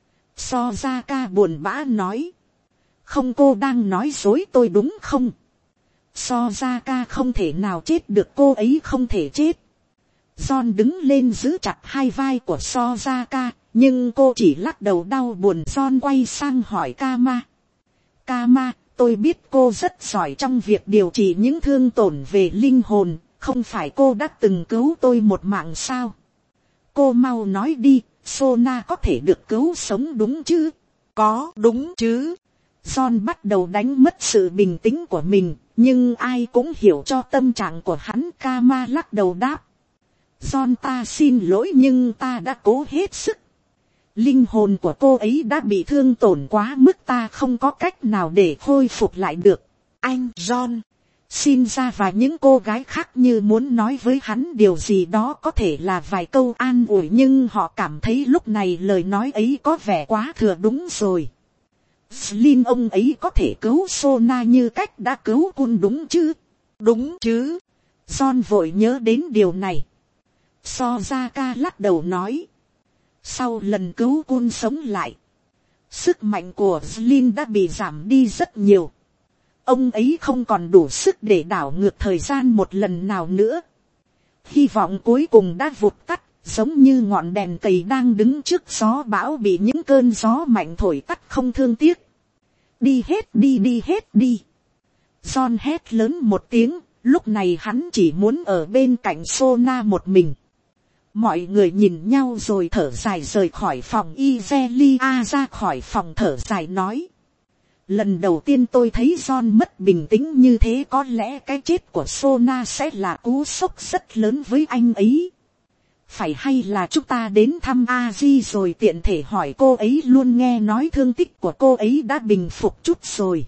Sozaka buồn bã nói. Không, cô đang nói dối tôi đúng không? Sozaka không thể nào chết được, cô ấy không thể chết. John đứng lên giữ chặt hai vai của Sozaka, nhưng cô chỉ lắc đầu đau buồn. John quay sang hỏi Kama. Kama, tôi biết cô rất giỏi trong việc điều trị những thương tổn về linh hồn, không phải cô đã từng cứu tôi một mạng sao? Cô mau nói đi, Sona có thể được cứu sống đúng chứ? Có, đúng chứ? John bắt đầu đánh mất sự bình tĩnh của mình, nhưng ai cũng hiểu cho tâm trạng của hắn. Kama lắc đầu đáp. John, ta xin lỗi nhưng ta đã cố hết sức. Linh hồn của cô ấy đã bị thương tổn quá mức, ta không có cách nào để khôi phục lại được. Anh John, Shinja và những cô gái khác như muốn nói với hắn điều gì đó, có thể là vài câu an ủi, nhưng họ cảm thấy lúc này lời nói ấy có vẻ quá thừa. Đúng rồi. Flynn ông ấy có thể cứu Sona như cách đã cứu Kun đúng chứ? Đúng chứ? John vội nhớ đến điều này. Sozaka lắc đầu nói. Sau lần cứu Kun sống lại, sức mạnh của Flynn đã bị giảm đi rất nhiều. Ông ấy không còn đủ sức để đảo ngược thời gian một lần nào nữa. Hy vọng cuối cùng đã vụt tắt, giống như ngọn đèn cầy đang đứng trước gió bão bị những cơn gió mạnh thổi tắt không thương tiếc. Đi hết đi, đi hết đi. John hét lớn một tiếng, lúc này hắn chỉ muốn ở bên cạnh Sona một mình. Mọi người nhìn nhau rồi thở dài rời khỏi phòng. Izelia ra khỏi phòng thở dài nói. Lần đầu tiên tôi thấy John mất bình tĩnh như thế, có lẽ cái chết của Sona sẽ là cú sốc rất lớn với anh ấy. Phải hay là chúng ta đến thăm Aji rồi tiện thể hỏi cô ấy luôn, nghe nói thương tích của cô ấy đã bình phục chút rồi.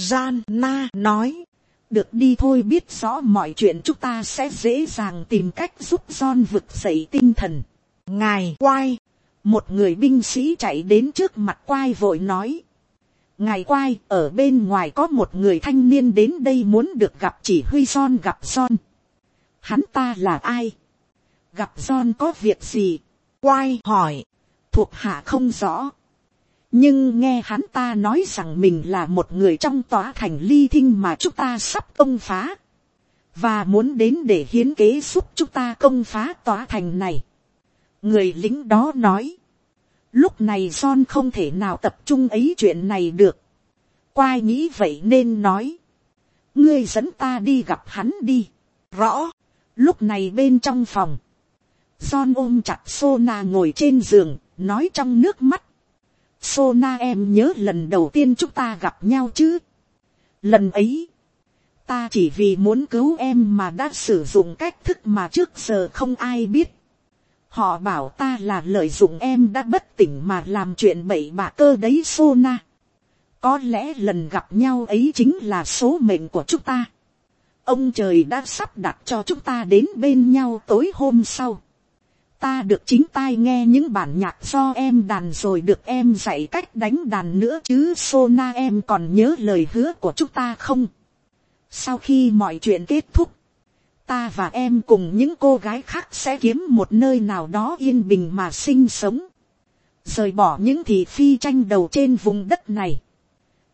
Jana nói. Được đi thôi, biết rõ mọi chuyện chúng ta sẽ dễ dàng tìm cách giúp John vực dậy tinh thần. Ngài Quai. Một người binh sĩ chạy đến trước mặt Quai vội nói. Ngài Quai, ở bên ngoài có một người thanh niên đến đây muốn được gặp chỉ huy John. Gặp John? Hắn ta là ai? Gặp John có việc gì? Quai hỏi. Thuộc hạ không rõ. Nhưng nghe hắn ta nói rằng mình là một người trong tòa thành Ly Thinh mà chúng ta sắp công phá. Và muốn đến để hiến kế giúp chúng ta công phá tòa thành này. Người lính đó nói. Lúc này John không thể nào tập trung ấy chuyện này được. Quai nghĩ vậy nên nói. Ngươi dẫn ta đi gặp hắn đi. Rõ. Lúc này bên trong phòng. John ôm chặt Sona ngồi trên giường, nói trong nước mắt. Sona, em nhớ lần đầu tiên chúng ta gặp nhau chứ? Lần ấy, ta chỉ vì muốn cứu em mà đã sử dụng cách thức mà trước giờ không ai biết. Họ bảo ta là lợi dụng em đã bất tỉnh mà làm chuyện bậy bạ cơ đấy Sona. Có lẽ lần gặp nhau ấy chính là số mệnh của chúng ta. Ông trời đã sắp đặt cho chúng ta đến bên nhau tối hôm sau. Ta được chính tai nghe những bản nhạc do em đàn rồi được em dạy cách đánh đàn nữa chứ Sona, em còn nhớ lời hứa của chúng ta không? Sau khi mọi chuyện kết thúc, ta và em cùng những cô gái khác sẽ kiếm một nơi nào đó yên bình mà sinh sống. Rời bỏ những thị phi tranh đầu trên vùng đất này.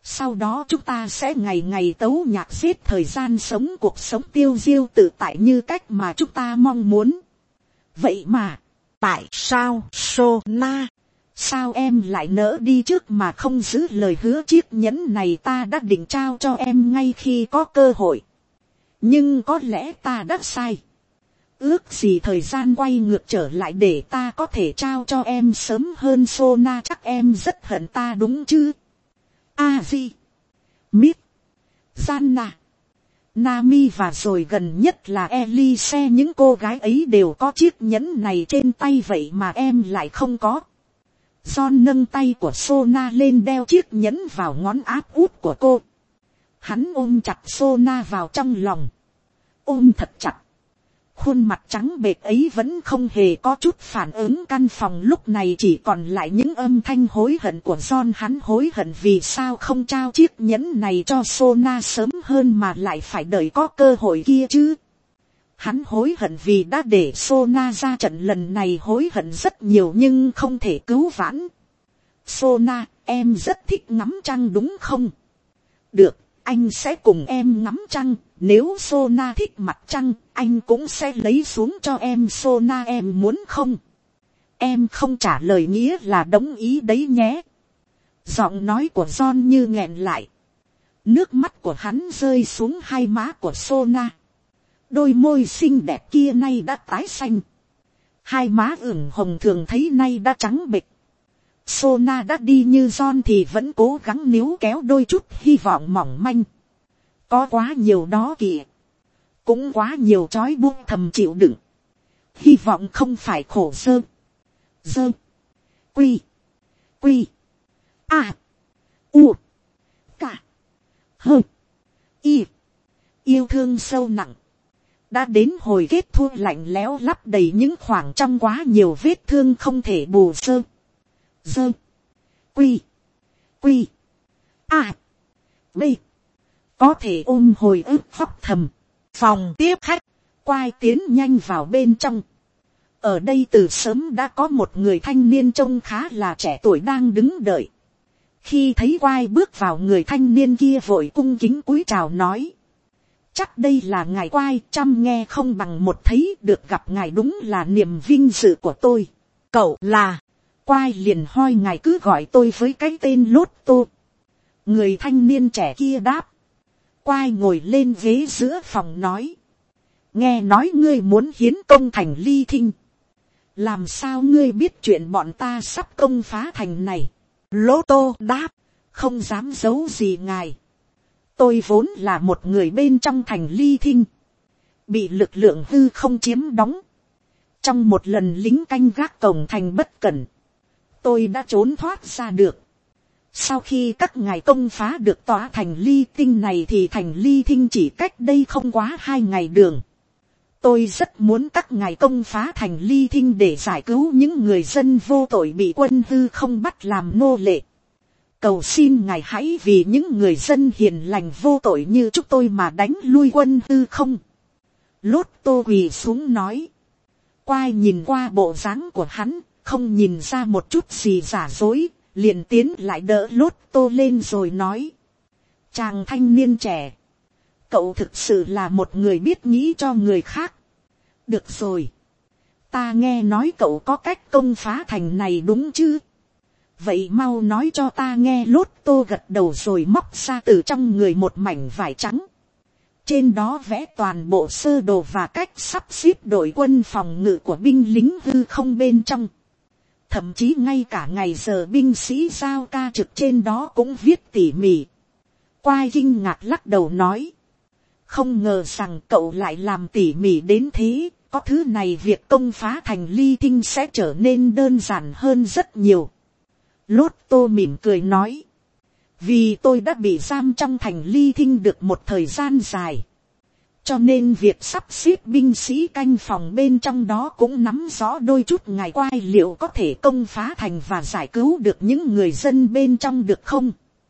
Sau đó chúng ta sẽ ngày ngày tấu nhạc giết thời gian sống cuộc sống tiêu diêu tự tại như cách mà chúng ta mong muốn. Vậy mà, tại sao Sona, sao em lại nỡ đi trước mà không giữ lời hứa? Chiếc nhẫn này ta đã định trao cho em ngay khi có cơ hội. Nhưng có lẽ ta đã sai. Ước gì thời gian quay ngược trở lại để ta có thể trao cho em sớm hơn. Sona, chắc em rất hận ta đúng chứ? Aji, Mít, Zanna, Nami và rồi gần nhất là Elise, những cô gái ấy đều có chiếc nhẫn này trên tay, vậy mà em lại không có. John nâng tay của Sona lên đeo chiếc nhẫn vào ngón áp út của cô. Hắn ôm chặt Sona vào trong lòng. Ôm thật chặt. Khuôn mặt trắng bệch ấy vẫn không hề có chút phản ứng. Căn phòng lúc này chỉ còn lại những âm thanh hối hận của John. Hắn hối hận vì sao không trao chiếc nhẫn này cho Sona sớm hơn mà lại phải đợi có cơ hội kia chứ. Hắn hối hận vì đã để Sona ra trận lần này, hối hận rất nhiều nhưng không thể cứu vãn. Sona, em rất thích ngắm trăng đúng không? Được, anh sẽ cùng em ngắm trăng. Nếu Sona thích mặt trăng, anh cũng sẽ lấy xuống cho em. Sona, em muốn không? Em không trả lời nghĩa là đồng ý đấy nhé. Giọng nói của John như nghẹn lại. Nước mắt của hắn rơi xuống hai má của Sona. Đôi môi xinh đẹp kia nay đã tái xanh. Hai má ửng hồng thường thấy nay đã trắng bệch. Sona đã đi như John thì vẫn cố gắng níu kéo đôi chút hy vọng mỏng manh. Có quá nhiều đó kìa. Cũng quá nhiều trói buộc thầm chịu đựng. Hy vọng không phải khổ sơ. Dơ. Quy. Quy. A. U. Cả. Hơ. Y. Yêu thương sâu nặng. Đã đến hồi kết thúc, lạnh lẽo lấp đầy những khoảng trong quá nhiều vết thương không thể bù. Sơ. Dơ. Quy. Quy. A. B. Có thể ôm hồi ức khóc thầm. Phòng tiếp khách. Quai tiến nhanh vào bên trong. Ở đây từ sớm đã có một người thanh niên trông khá là trẻ tuổi đang đứng đợi. Khi thấy Quai bước vào, người thanh niên kia vội cung kính cúi chào nói. Chắc đây là ngài Quai, trăm nghe không bằng một thấy, được gặp ngài đúng là niềm vinh dự của tôi. Cậu là... Quai liền hoi, ngài cứ gọi tôi với cái tên Lốt Tô. Người thanh niên trẻ kia đáp. Quai ngồi lên ghế giữa phòng nói. Nghe nói ngươi muốn hiến công thành Ly Thinh. Làm sao ngươi biết chuyện bọn ta sắp công phá thành này? Lô Tô đáp. Không dám giấu gì ngài. Tôi vốn là một người bên trong thành Ly Thinh. Bị lực lượng hư không chiếm đóng. Trong một lần lính canh gác cổng thành bất cẩn. Tôi đã trốn thoát ra được. Sau khi các ngài công phá được tòa thành Ly Tinh này thì thành Ly Thinh chỉ cách đây không quá 2 ngày đường. Tôi rất muốn các ngài công phá thành Ly Thinh để giải cứu những người dân vô tội bị quân hư không bắt làm nô lệ. Cầu xin ngài hãy vì những người dân hiền lành vô tội như chúng tôi mà đánh lui quân hư không. Lốt Tô quỳ xuống nói. Quai nhìn qua bộ dáng của hắn, không nhìn ra một chút gì giả dối, liền tiến lại đỡ Lốt Tô lên rồi nói. Chàng thanh niên trẻ, cậu thực sự là một người biết nghĩ cho người khác. Được rồi, ta nghe nói cậu có cách công phá thành này đúng chứ? Vậy mau nói cho ta nghe. Lốt Tô gật đầu rồi móc ra từ trong người một mảnh vải trắng. Trên đó vẽ toàn bộ sơ đồ và cách sắp xếp đội quân phòng ngự của binh lính hư không bên trong. Thậm chí ngay cả ngày giờ binh sĩ giao ca trực trên đó cũng viết tỉ mỉ. Quai kinh ngạc lắc đầu nói. Không ngờ rằng cậu lại làm tỉ mỉ đến thế. Có thứ này việc công phá thành Ly Thinh sẽ trở nên đơn giản hơn rất nhiều. Lốt Tô mỉm cười nói. Vì tôi đã bị giam trong thành Ly Thinh được một thời gian dài. Cho nên việc sắp xếp binh sĩ canh phòng bên trong đó cũng nắm rõ đôi chút. Ngài Quai liệu có thể công phá thành và giải cứu được những người dân bên trong được không?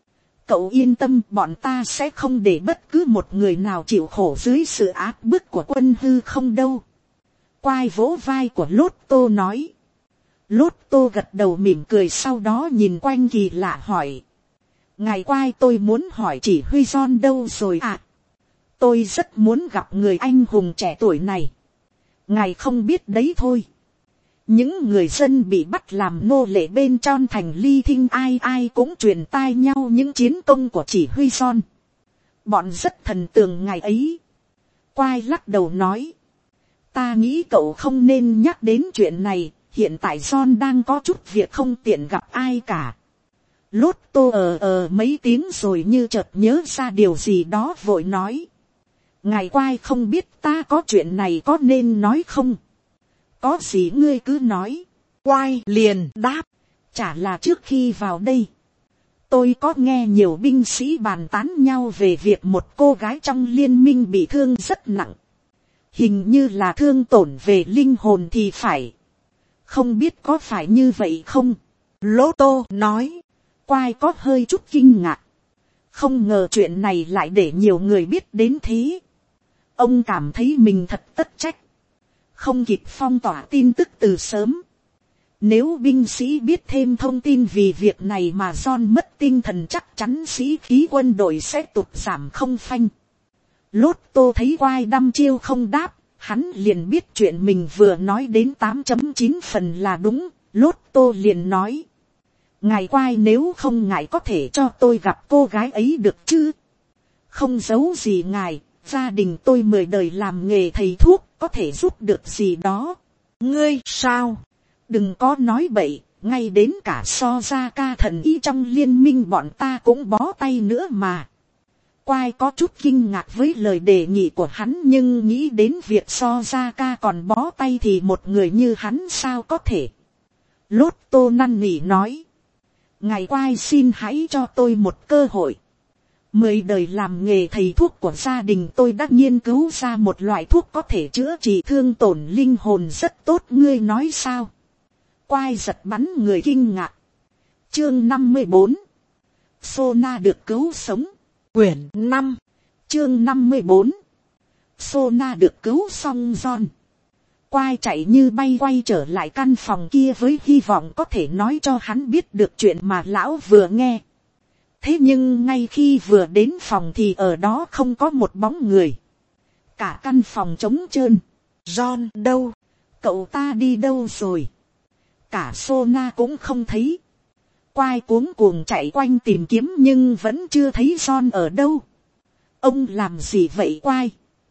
Cậu yên tâm, bọn ta sẽ không để bất cứ một người nào chịu khổ dưới sự áp bức của quân hư không đâu. Quai vỗ vai của Lốt Tô nói. Lốt Tô gật đầu mỉm cười, sau đó nhìn quanh kỳ lạ hỏi. Ngài Quai, tôi muốn hỏi chỉ huy John đâu rồi ạ? Tôi rất muốn gặp người anh hùng trẻ tuổi này. Ngài không biết đấy thôi. Những người dân bị bắt làm nô lệ bên trong thành Ly Thinh, ai ai cũng truyền tai nhau những chiến công của chỉ huy John. Bọn rất thần tượng ngài ấy. Quai lắc đầu nói. Ta nghĩ cậu không nên nhắc đến chuyện này. Hiện tại John đang có chút việc không tiện gặp ai cả. Lốt tô mấy tiếng rồi như chợt nhớ ra điều gì đó vội nói. Ngài Quai không biết ta có chuyện này có nên nói không? Có gì ngươi cứ nói. Quai liền đáp. Chả là trước khi vào đây, tôi có nghe nhiều binh sĩ bàn tán nhau về việc một cô gái trong liên minh bị thương rất nặng. Hình như là thương tổn về linh hồn thì phải. Không biết có phải như vậy không? Lô tô nói. Quai có hơi chút kinh ngạc. Không ngờ chuyện này lại để nhiều người biết đến thế. Ông cảm thấy mình thật tất trách. Không kịp phong tỏa tin tức từ sớm. Nếu binh sĩ biết thêm thông tin vì việc này mà John mất tinh thần, chắc chắn sĩ khí quân đội sẽ tụt giảm không phanh. Lốt tô thấy Quai đăm chiêu không đáp. Hắn liền biết chuyện mình vừa nói đến 8.9 phần là đúng. Lốt tô liền nói. Ngài Quai nếu không ngại có thể cho tôi gặp cô gái ấy được chứ? Không giấu gì ngài, gia đình tôi 10 đời làm nghề thầy thuốc, có thể giúp được gì đó. Ngươi sao? Đừng có nói bậy, ngay đến cả so ra ca thần y trong liên minh bọn ta cũng bó tay nữa mà. Quai có chút kinh ngạc với lời đề nghị của hắn, nhưng nghĩ đến việc so ra ca còn bó tay thì một người như hắn sao có thể. Lốt tô năn nỉ nói. Ngài Quai xin hãy cho tôi một cơ hội. 10 đời làm nghề thầy thuốc của gia đình tôi đã nghiên cứu ra một loại thuốc có thể chữa trị thương tổn linh hồn rất tốt, ngươi nói sao? Quai giật bắn người kinh ngạc. Chương 54. Sona được cứu sống. Quyển 5. Chương 54. Sona được cứu xong John. Quai chạy như bay quay trở lại căn phòng kia với hy vọng có thể nói cho hắn biết được chuyện mà lão vừa nghe. Thế nhưng ngay khi vừa đến phòng thì ở đó không có một bóng người. Cả căn phòng trống trơn. John đâu? Cậu ta đi đâu rồi? Cả Sona cũng không thấy. Quai cuống cuồng chạy quanh tìm kiếm nhưng vẫn chưa thấy John ở đâu. Ông làm gì vậy Quai?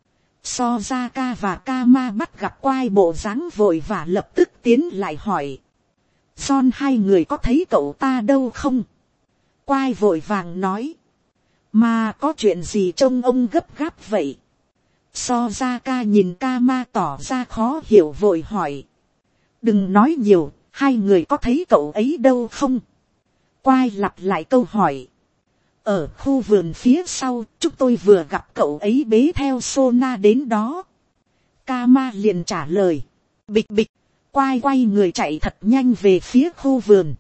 Sozaka và Kama bắt gặp Quai bộ dáng vội và lập tức tiến lại hỏi. John, hai người có thấy cậu ta đâu không? Quai vội vàng nói. Mà có chuyện gì trông ông gấp gáp vậy? Sozaka nhìn Kama tỏ ra khó hiểu vội hỏi. Đừng nói nhiều, hai người có thấy cậu ấy đâu không? Quai lặp lại câu hỏi. Ở khu vườn phía sau, chúng tôi vừa gặp cậu ấy bế theo Sona đến đó. Kama liền trả lời. Bịch bịch, Quai quay người chạy thật nhanh về phía khu vườn.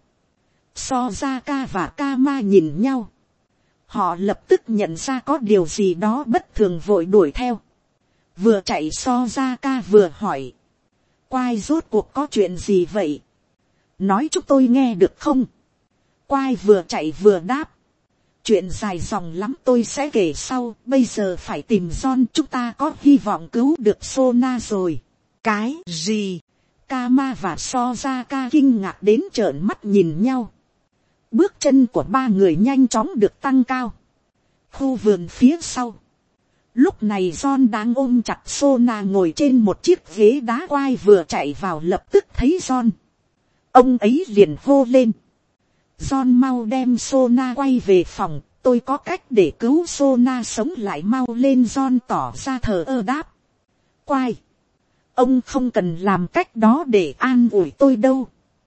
Sozaka và Kama nhìn nhau. Họ lập tức nhận ra có điều gì đó bất thường vội đuổi theo. Vừa chạy Sozaka vừa hỏi. Quai rốt cuộc có chuyện gì vậy? Nói chúng tôi nghe được không? Quai vừa chạy vừa đáp. Chuyện dài dòng lắm tôi sẽ kể sau. Bây giờ phải tìm John, chúng ta có hy vọng cứu được Sona rồi. Cái gì? Kama và Sozaka kinh ngạc đến trợn mắt nhìn nhau. Bước chân của ba người nhanh chóng được tăng cao. Khu vườn phía sau. Lúc này John đang ôm chặt Sona ngồi trên một chiếc ghế đá. Quai vừa chạy vào lập tức thấy John. Ông ấy liền hô lên. John, mau đem Sona quay về phòng. Tôi có cách để cứu Sona sống lại, mau lên. John tỏ ra thờ ơ đáp. Quai, ông không cần làm cách đó để an ủi tôi đâu.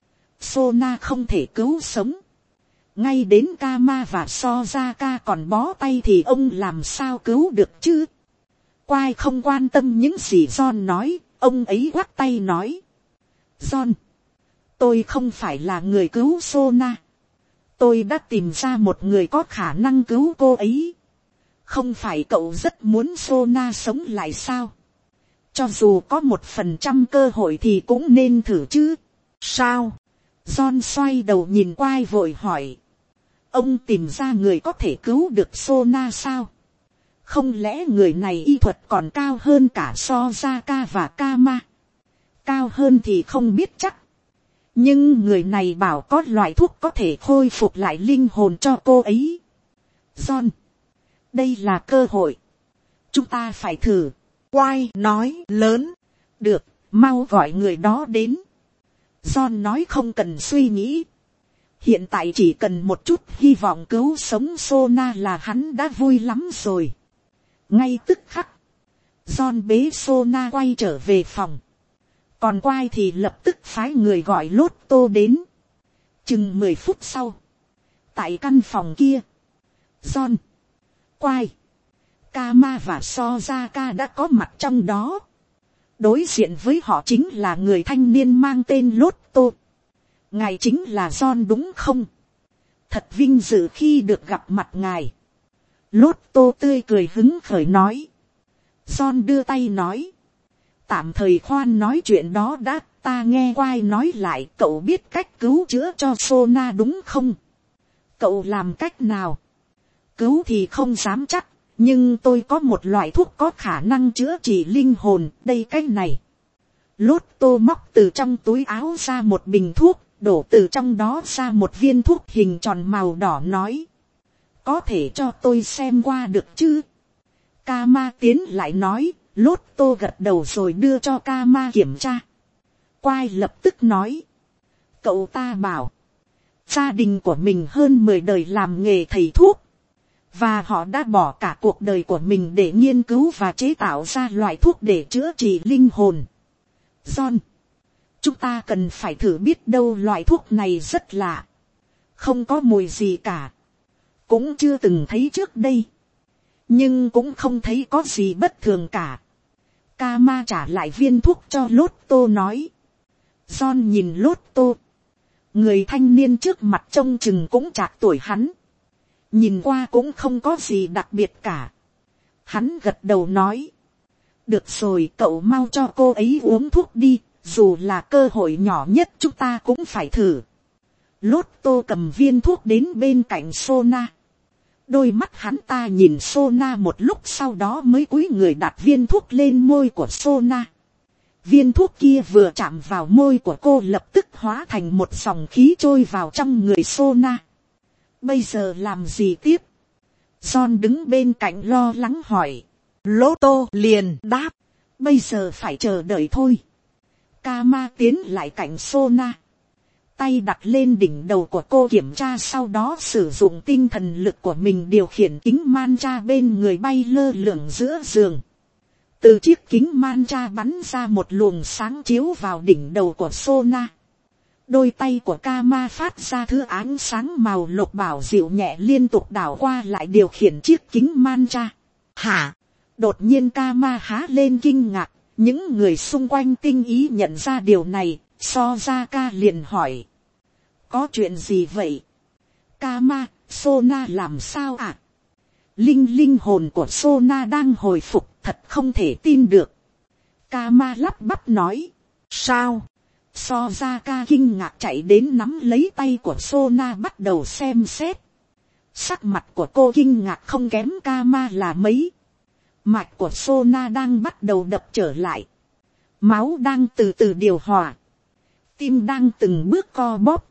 Sona không thể cứu sống. Ngay đến Kama và Sozaka còn bó tay thì ông làm sao cứu được chứ? Quai không quan tâm những gì John nói. Ông ấy quắt tay nói. John, tôi không phải là người cứu Sona. Tôi đã tìm ra một người có khả năng cứu cô ấy. Không phải cậu rất muốn Sona sống lại sao? Cho dù có 1% cơ hội thì cũng nên thử chứ. Sao? John xoay đầu nhìn Quai vội hỏi. Ông tìm ra người có thể cứu được Sona sao? Không lẽ người này y thuật còn cao hơn cả Sojaka và Kama? Cao hơn thì không biết chắc. Nhưng người này bảo có loại thuốc có thể khôi phục lại linh hồn cho cô ấy. John, đây là cơ hội. Chúng ta phải thử. Quai nói lớn. Được, mau gọi người đó đến. John nói không cần suy nghĩ. Hiện tại chỉ cần một chút hy vọng cứu sống Sona là hắn đã vui lắm rồi. Ngay tức khắc, John bế Sona quay trở về phòng. Còn Quai thì lập tức phái người gọi Lotto đến. Chừng 10 phút sau, tại căn phòng kia, John, Quai, Kama và Sojaka đã có mặt trong đó. Đối diện với họ chính là người thanh niên mang tên Lotto. Ngài chính là John đúng không? Thật vinh dự khi được gặp mặt ngài. Lotto tươi cười hứng khởi nói. John đưa tay nói. Tạm thời khoan nói chuyện đó đã, ta nghe Quai nói lại cậu biết cách cứu chữa cho Sona đúng không? Cậu làm cách nào? Cứu thì không dám chắc, nhưng tôi có một loại thuốc có khả năng chữa trị linh hồn, đây cái này. Lotto móc từ trong túi áo ra một bình thuốc, đổ từ trong đó ra một viên thuốc hình tròn màu đỏ nói. Có thể cho tôi xem qua được chứ? Kama tiến lại nói. Lotto gật đầu rồi đưa cho Kama kiểm tra. Quai lập tức nói. Cậu ta bảo. Gia đình của mình hơn 10 đời làm nghề thầy thuốc. Và họ đã bỏ cả cuộc đời của mình để nghiên cứu và chế tạo ra loại thuốc để chữa trị linh hồn. John. Chúng ta cần phải thử biết đâu loại thuốc này rất lạ. Không có mùi gì cả. Cũng chưa từng thấy trước đây. Nhưng cũng không thấy có gì bất thường cả. Kama trả lại viên thuốc cho Lotto nói. John nhìn Lotto. Người thanh niên trước mặt trông chừng cũng chạc tuổi hắn. Nhìn qua cũng không có gì đặc biệt cả. Hắn gật đầu nói. Được rồi, cậu mau cho cô ấy uống thuốc đi. Dù là cơ hội nhỏ nhất chúng ta cũng phải thử. Lotto cầm viên thuốc đến bên cạnh Sona. Đôi mắt hắn ta nhìn Sona một lúc sau đó mới cúi người đặt viên thuốc lên môi của Sona. Viên thuốc kia vừa chạm vào môi của cô lập tức hóa thành một dòng khí trôi vào trong người Sona. Bây giờ làm gì tiếp? John đứng bên cạnh lo lắng hỏi. Lotto liền đáp. Bây giờ phải chờ đợi thôi. Kama tiến lại cạnh Sona. Tay đặt lên đỉnh đầu của cô kiểm tra, sau đó sử dụng tinh thần lực của mình điều khiển kính mantra bên người bay lơ lửng giữa giường. Từ chiếc kính mantra bắn ra một luồng sáng chiếu vào đỉnh đầu của Sona. Đôi tay của Kama phát ra thứ ánh sáng màu lục bảo dịu nhẹ liên tục đảo qua lại điều khiển chiếc kính mantra. Hả? Đột nhiên Kama há lên kinh ngạc. Những người xung quanh tinh ý nhận ra điều này. Sojaka liền hỏi. Có chuyện gì vậy? Kama, Sona làm sao ạ? Linh hồn của Sona đang hồi phục, thật không thể tin được. Kama lắp bắp nói. Sao? Sojaka kinh ngạc chạy đến nắm lấy tay của Sona bắt đầu xem xét. Sắc mặt của cô kinh ngạc không kém Kama là mấy. Mạch của Sona đang bắt đầu đập trở lại. Máu đang từ từ điều hòa. Tim đang từng bước co bóp.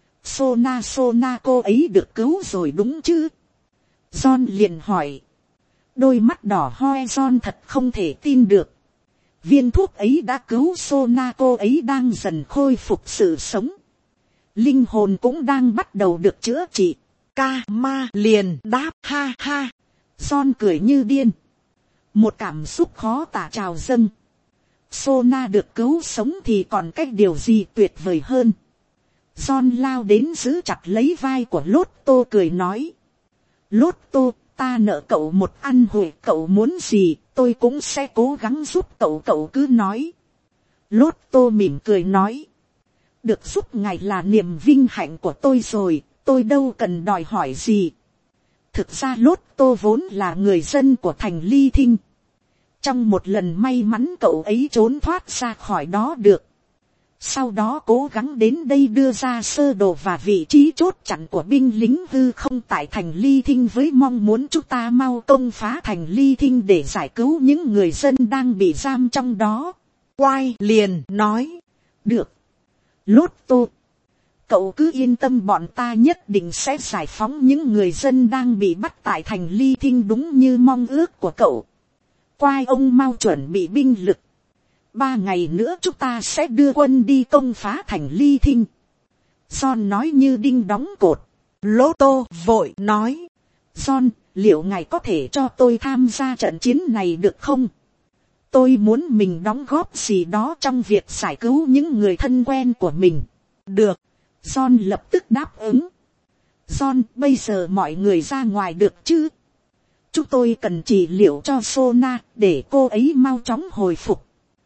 Sona cô ấy được cứu rồi đúng chứ? John liền hỏi. Đôi mắt đỏ hoe John thật không thể tin được. Viên thuốc ấy đã cứu Sona cô ấy đang dần khôi phục sự sống. Linh hồn cũng đang bắt đầu được chữa trị. Kama liền đáp ha ha. John cười như điên. Một cảm xúc khó tả trào dâng. Sona được cứu sống thì còn cách điều gì tuyệt vời hơn. John lao đến giữ chặt lấy vai của Lotto cười nói. Lotto, ta nợ cậu một ăn hồi, cậu muốn gì tôi cũng sẽ cố gắng giúp cậu, cậu cứ nói. Lotto mỉm cười nói. Được giúp ngài là niềm vinh hạnh của tôi rồi, tôi đâu cần đòi hỏi gì. Thực ra Lotto vốn là người dân của thành Ly Thinh. Trong một lần may mắn cậu ấy trốn thoát ra khỏi đó được. Sau đó cố gắng đến đây đưa ra sơ đồ và vị trí chốt chặn của binh lính hư không tại thành Ly Thinh, với mong muốn chúng ta mau công phá thành Ly Thinh để giải cứu những người dân đang bị giam trong đó. Quai liền nói, được, Lốt Tô, cậu cứ yên tâm, bọn ta nhất định sẽ giải phóng những người dân đang bị bắt tại thành Ly Thinh đúng như mong ước của cậu. Quai ông mau chuẩn bị binh lực. 3 ngày nữa chúng ta sẽ đưa quân đi công phá thành Ly Thinh. John nói như đinh đóng cột. Lốt Tô vội nói, John, liệu ngài có thể cho tôi tham gia trận chiến này được không? Tôi muốn mình đóng góp gì đó trong việc giải cứu những người thân quen của mình. Được. John lập tức đáp ứng. John, bây giờ mọi người ra ngoài được chứ? Chúng tôi cần trị liệu cho Sona để cô ấy mau chóng hồi phục.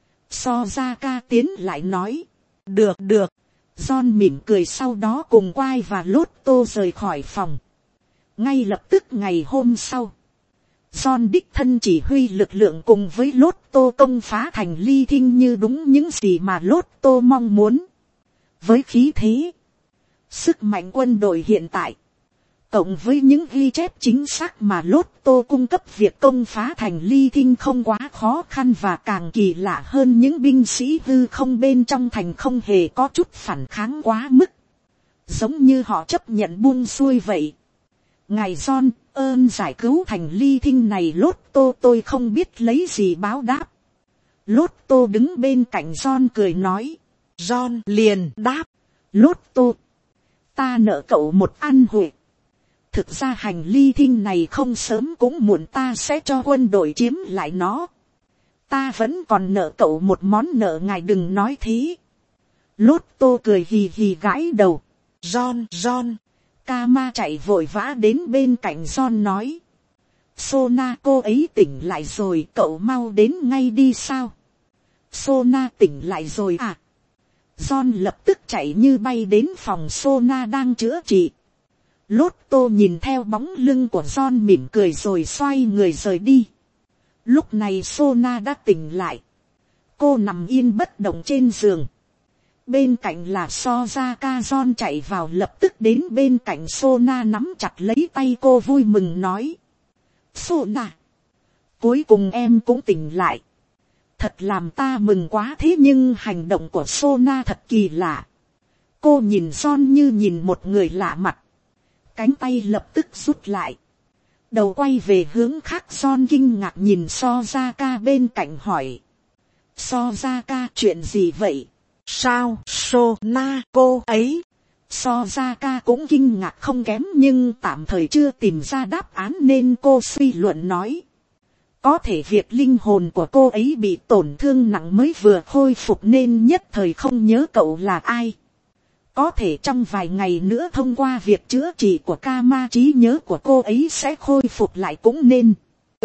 Sojaka tiến lại nói. Được. John mỉm cười, sau đó cùng Quai và Lốt Tô rời khỏi phòng. Ngay lập tức ngày hôm sau, John đích thân chỉ huy lực lượng cùng với Lốt Tô công phá thành Ly Thinh như đúng những gì mà Lốt Tô mong muốn. Với khí thế, sức mạnh quân đội hiện tại, cộng với những ghi chép chính xác mà Lốt Tô cung cấp, việc công phá thành Ly Thinh không quá khó khăn, và càng kỳ lạ hơn, những binh sĩ hư không bên trong thành không hề có chút phản kháng quá mức, giống như họ chấp nhận buông xuôi vậy. Ngài John, ơn giải cứu thành Ly Thinh này Lốt Tô tôi không biết lấy gì báo đáp. Lốt Tô đứng bên cạnh John cười nói. John liền đáp, Lốt Tô, ta nợ cậu một ăn huệ. Thực ra hành Ly Thinh này không sớm cũng muộn ta sẽ cho quân đội chiếm lại nó. Ta vẫn còn nợ cậu một món nợ, ngài đừng nói thế. Lốt Tô cười hì hì gãi đầu. John. Kama chạy vội vã đến bên cạnh John nói. Sona cô ấy tỉnh lại rồi, cậu mau đến ngay đi sao? Sona tỉnh lại rồi à? John lập tức chạy như bay đến phòng Sona đang chữa trị. Lốt Tô nhìn theo bóng lưng của John mỉm cười rồi xoay người rời đi. Lúc này Sona đã tỉnh lại. Cô nằm yên bất động trên giường. Bên cạnh là Sojaka. John chạy vào lập tức đến bên cạnh Sona nắm chặt lấy tay cô vui mừng nói. Sona, cuối cùng em cũng tỉnh lại. Thật làm ta mừng quá, thế nhưng hành động của Sona thật kỳ lạ. Cô nhìn John như nhìn một người lạ mặt. Cánh tay lập tức rút lại. Đầu quay về hướng khác. John kinh ngạc nhìn Sojaka bên cạnh hỏi. Sojaka, chuyện gì vậy? Sao Sona cô ấy? Sojaka cũng kinh ngạc không kém, nhưng tạm thời chưa tìm ra đáp án nên cô suy luận nói. Có thể việc linh hồn của cô ấy bị tổn thương nặng mới vừa khôi phục nên nhất thời không nhớ cậu là ai. Có thể trong vài ngày nữa thông qua việc chữa trị của Kama, trí nhớ của cô ấy sẽ khôi phục lại cũng nên.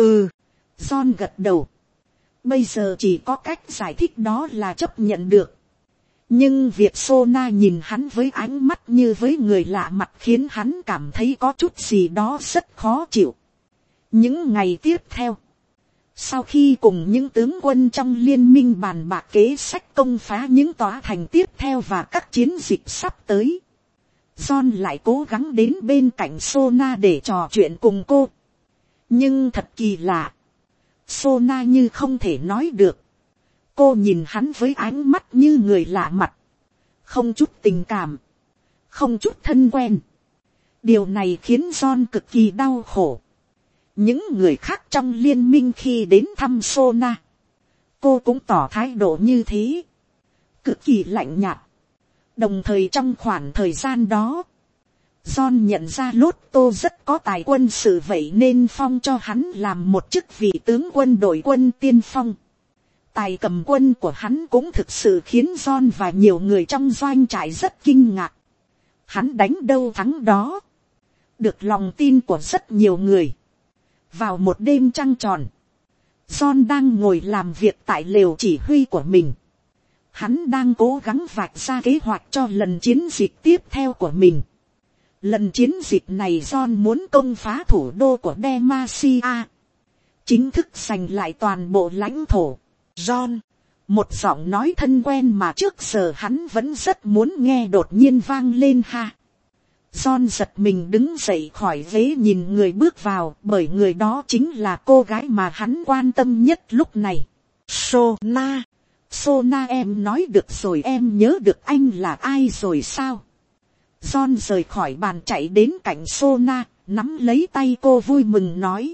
John gật đầu. Bây giờ chỉ có cách giải thích đó là chấp nhận được. Nhưng việc Sona nhìn hắn với ánh mắt như với người lạ mặt khiến hắn cảm thấy có chút gì đó rất khó chịu. Những ngày tiếp theo, sau khi cùng những tướng quân trong liên minh bàn bạc kế sách công phá những tòa thành tiếp theo và các chiến dịch sắp tới, John lại cố gắng đến bên cạnh Sona để trò chuyện cùng cô. Nhưng thật kỳ lạ, Sona như không thể nói được. Cô nhìn hắn với ánh mắt như người lạ mặt, không chút tình cảm, không chút thân quen. Điều này khiến John cực kỳ đau khổ. Những người khác trong liên minh khi đến thăm Sona, cô cũng tỏ thái độ như thế, cực kỳ lạnh nhạt. Đồng thời trong khoảng thời gian đó, John nhận ra Lốt Tô rất có tài quân sự, vậy nên phong cho hắn làm một chức vị tướng quân đội quân tiên phong. Tài cầm quân của hắn cũng thực sự khiến John và nhiều người trong doanh trại rất kinh ngạc. Hắn đánh đâu thắng đó, được lòng tin của rất nhiều người. Vào một đêm trăng tròn, John đang ngồi làm việc tại lều chỉ huy của mình. Hắn đang cố gắng vạch ra kế hoạch cho lần chiến dịch tiếp theo của mình. Lần chiến dịch này John muốn công phá thủ đô của Demacia, chính thức giành lại toàn bộ lãnh thổ. John, Một giọng nói thân quen mà trước giờ hắn vẫn rất muốn nghe đột nhiên vang lên ha. John giật mình đứng dậy khỏi ghế nhìn người bước vào, bởi người đó chính là cô gái mà hắn quan tâm nhất lúc này. Sona. Sona, em nói được rồi, em nhớ được anh là ai rồi sao? John rời khỏi bàn chạy đến cạnh Sona, nắm lấy tay cô vui mừng nói.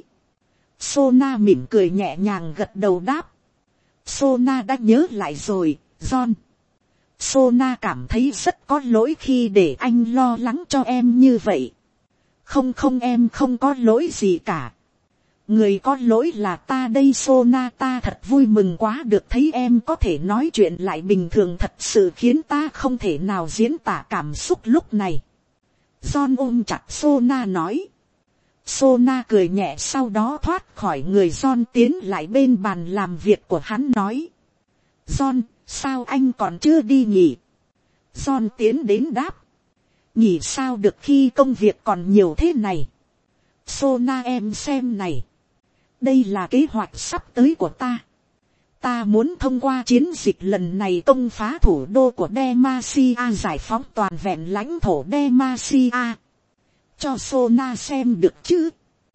Sona mỉm cười nhẹ nhàng gật đầu đáp. Sona đã nhớ lại rồi, John. Sona cảm thấy rất có lỗi khi để anh lo lắng cho em như vậy. Không, em không có lỗi gì cả. Người có lỗi là ta đây Sona, ta thật vui mừng quá được thấy em có thể nói chuyện lại bình thường, thật sự khiến ta không thể nào diễn tả cảm xúc lúc này. John ôm chặt Sona nói. Sona cười nhẹ, sau đó thoát khỏi người John tiến lại bên bàn làm việc của hắn nói. John, sao anh còn chưa đi nhỉ? John tiến đến đáp. Nghỉ sao được khi công việc còn nhiều thế này. Sona, em xem này. Đây là kế hoạch sắp tới của ta. Ta muốn thông qua chiến dịch lần này công phá thủ đô của Demacia, giải phóng toàn vẹn lãnh thổ Demacia. Cho Sona xem được chứ?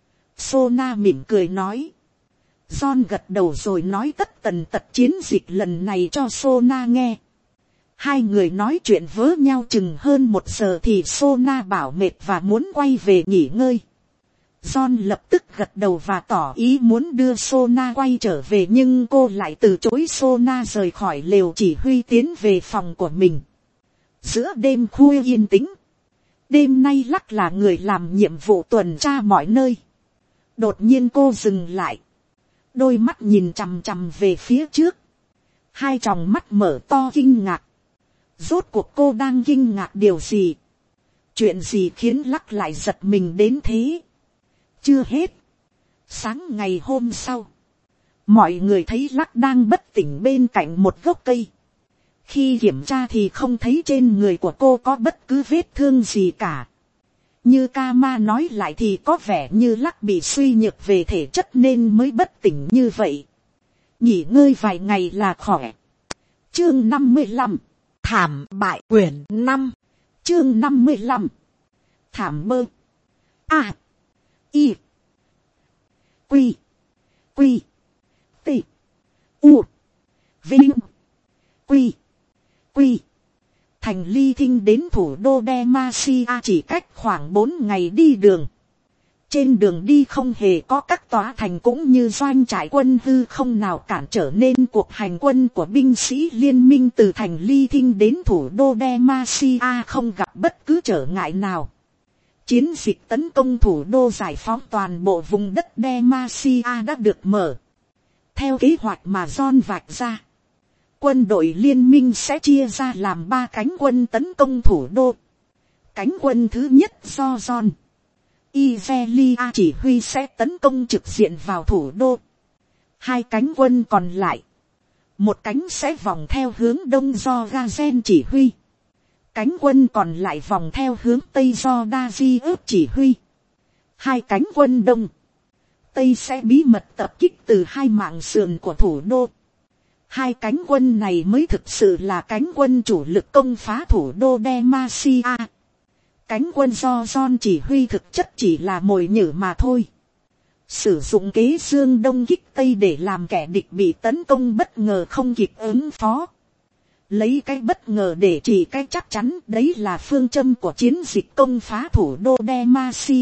Sona mỉm cười nói. John gật đầu rồi nói tất tần tật chiến dịch lần này cho Sona nghe. Hai người nói chuyện với nhau chừng hơn 1 giờ thì Sona bảo mệt và muốn quay về nghỉ ngơi. John lập tức gật đầu và tỏ ý muốn đưa Sona quay trở về, nhưng cô lại từ chối Sona rời khỏi lều chỉ huy tiến về phòng của mình. Giữa đêm khuya yên tĩnh, đêm nay Lắc là người làm nhiệm vụ tuần tra mọi nơi. Đột nhiên cô dừng lại, đôi mắt nhìn chằm chằm về phía trước, hai tròng mắt mở to kinh ngạc. Rốt cuộc cô đang kinh ngạc điều gì? Chuyện gì khiến Lắc lại giật mình đến thế? Chưa hết. Sáng ngày hôm sau, mọi người thấy Lắc đang bất tỉnh bên cạnh một gốc cây. Khi kiểm tra thì không thấy trên người của cô có bất cứ vết thương gì cả. Như Kama nói lại thì có vẻ như Lắc bị suy nhược về thể chất nên mới bất tỉnh như vậy. Nghỉ ngơi vài ngày là khỏe. Chương 55. Thảm bại, quyển 5. Chương 55. Thảm bơ. A. I. Quy. Quy. T. U. Vinh. Quy. Quy. Thành Ly Thinh đến thủ đô Demacia chỉ cách khoảng 4 ngày đi đường. Trên đường đi không hề có các tòa thành cũng như doanh trại quân hư không nào cản trở, nên cuộc hành quân của binh sĩ liên minh từ Thành Ly Thinh đến thủ đô Demacia không gặp bất cứ trở ngại nào. Chiến dịch tấn công thủ đô giải phóng toàn bộ vùng đất Demacia đã được mở. Theo kế hoạch mà John vạch ra, quân đội liên minh sẽ chia ra làm 3 cánh quân tấn công thủ đô. Cánh quân thứ nhất do John Ivelia chỉ huy sẽ tấn công trực diện vào thủ đô. 2 cánh quân còn lại, một cánh sẽ vòng theo hướng đông do Gazen chỉ huy. Cánh quân còn lại vòng theo hướng tây do Daji ướp chỉ huy. 2 cánh quân đông, tây sẽ bí mật tập kích từ 2 mạn sườn của thủ đô. 2 cánh quân này mới thực sự là cánh quân chủ lực công phá thủ đô Demacia. Cánh quân do John chỉ huy thực chất chỉ là mồi nhử mà thôi. Sử dụng kế dương đông kích tây để làm kẻ địch bị tấn công bất ngờ không kịp ứng phó. Lấy cái bất ngờ để chỉ cái chắc chắn, đấy là phương châm của chiến dịch công phá thủ đô Demacia.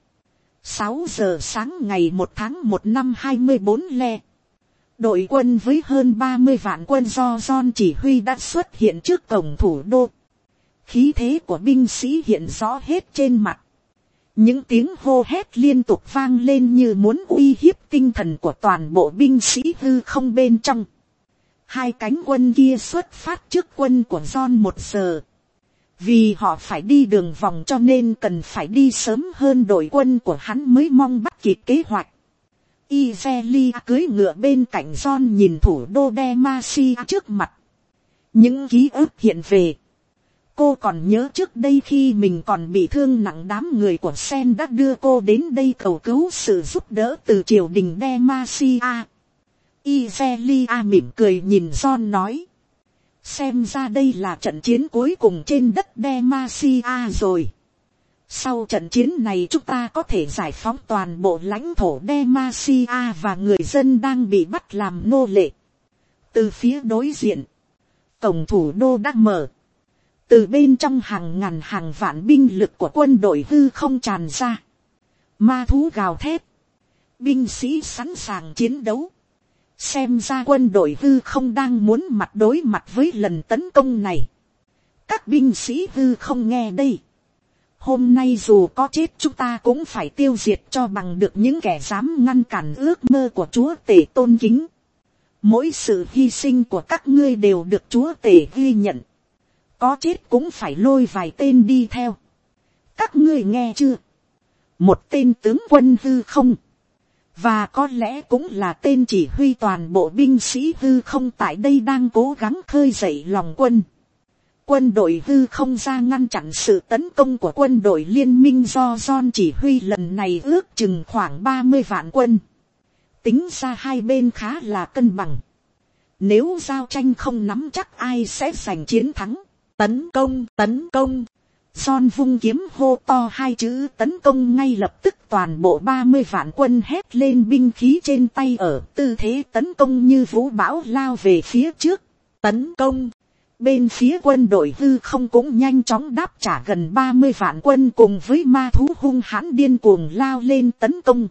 6 giờ sáng ngày 1 tháng 1 năm 24 le. Đội quân với hơn 30 vạn quân do John chỉ huy đã xuất hiện trước cổng thủ đô. Khí thế của binh sĩ hiện rõ hết trên mặt. Những tiếng hô hét liên tục vang lên như muốn uy hiếp tinh thần của toàn bộ binh sĩ hư không bên trong. 2 cánh quân kia xuất phát trước quân của John 1 giờ. Vì họ phải đi đường vòng cho nên cần phải đi sớm hơn đội quân của hắn mới mong bắt kịp kế hoạch. Ivelia cưỡi ngựa bên cạnh John nhìn thủ đô Demacia trước mặt. Những ký ức hiện về. Cô còn nhớ trước đây khi mình còn bị thương nặng, đám người của Sen đã đưa cô đến đây cầu cứu sự giúp đỡ từ triều đình Demacia. Izelia mỉm cười nhìn John nói. Xem ra đây là trận chiến cuối cùng trên đất Demacia rồi. Sau trận chiến này chúng ta có thể giải phóng toàn bộ lãnh thổ Demacia và người dân đang bị bắt làm nô lệ. Từ phía đối diện, cổng thủ đô đã mở. Từ bên trong hàng ngàn hàng vạn binh lực của quân đội hư không tràn ra. Ma thú gào thét. Binh sĩ sẵn sàng chiến đấu. Xem ra quân đội hư không đang muốn mặt đối mặt với lần tấn công này. Các binh sĩ hư không nghe đây. Hôm nay dù có chết chúng ta cũng phải tiêu diệt cho bằng được những kẻ dám ngăn cản ước mơ của chúa tể tôn kính. Mỗi sự hy sinh của các ngươi đều được chúa tể ghi nhận. Có chết cũng phải lôi vài tên đi theo. Các ngươi nghe chưa? Một tên tướng quân hư không. Và có lẽ cũng là tên chỉ huy toàn bộ binh sĩ hư không tại đây đang cố gắng khơi dậy lòng quân. Quân đội hư không ra ngăn chặn sự tấn công của quân đội liên minh do John chỉ huy lần này ước chừng khoảng 30 vạn quân. Tính ra hai bên khá là cân bằng. Nếu giao tranh không nắm chắc ai sẽ giành chiến thắng. Tấn công, tấn công. John vung kiếm hô to hai chữ tấn công, ngay lập tức toàn bộ 30 vạn quân hét lên, binh khí trên tay ở tư thế tấn công như vũ bão lao về phía trước. Tấn công. Bên phía quân đội hư không cũng nhanh chóng đáp trả, gần 30 vạn quân cùng với ma thú hung hãn điên cuồng lao lên tấn công.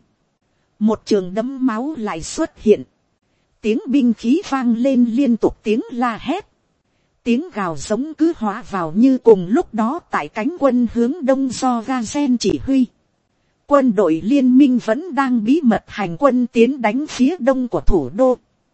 Một trường đẫm máu lại xuất hiện. Tiếng binh khí vang lên liên tục, tiếng la hét. Tiếng gào giống cứ hóa vào như cùng lúc đó tại cánh quân hướng đông do Gazen chỉ huy. Quân đội liên minh vẫn đang bí mật hành quân tiến đánh phía đông của thủ đô.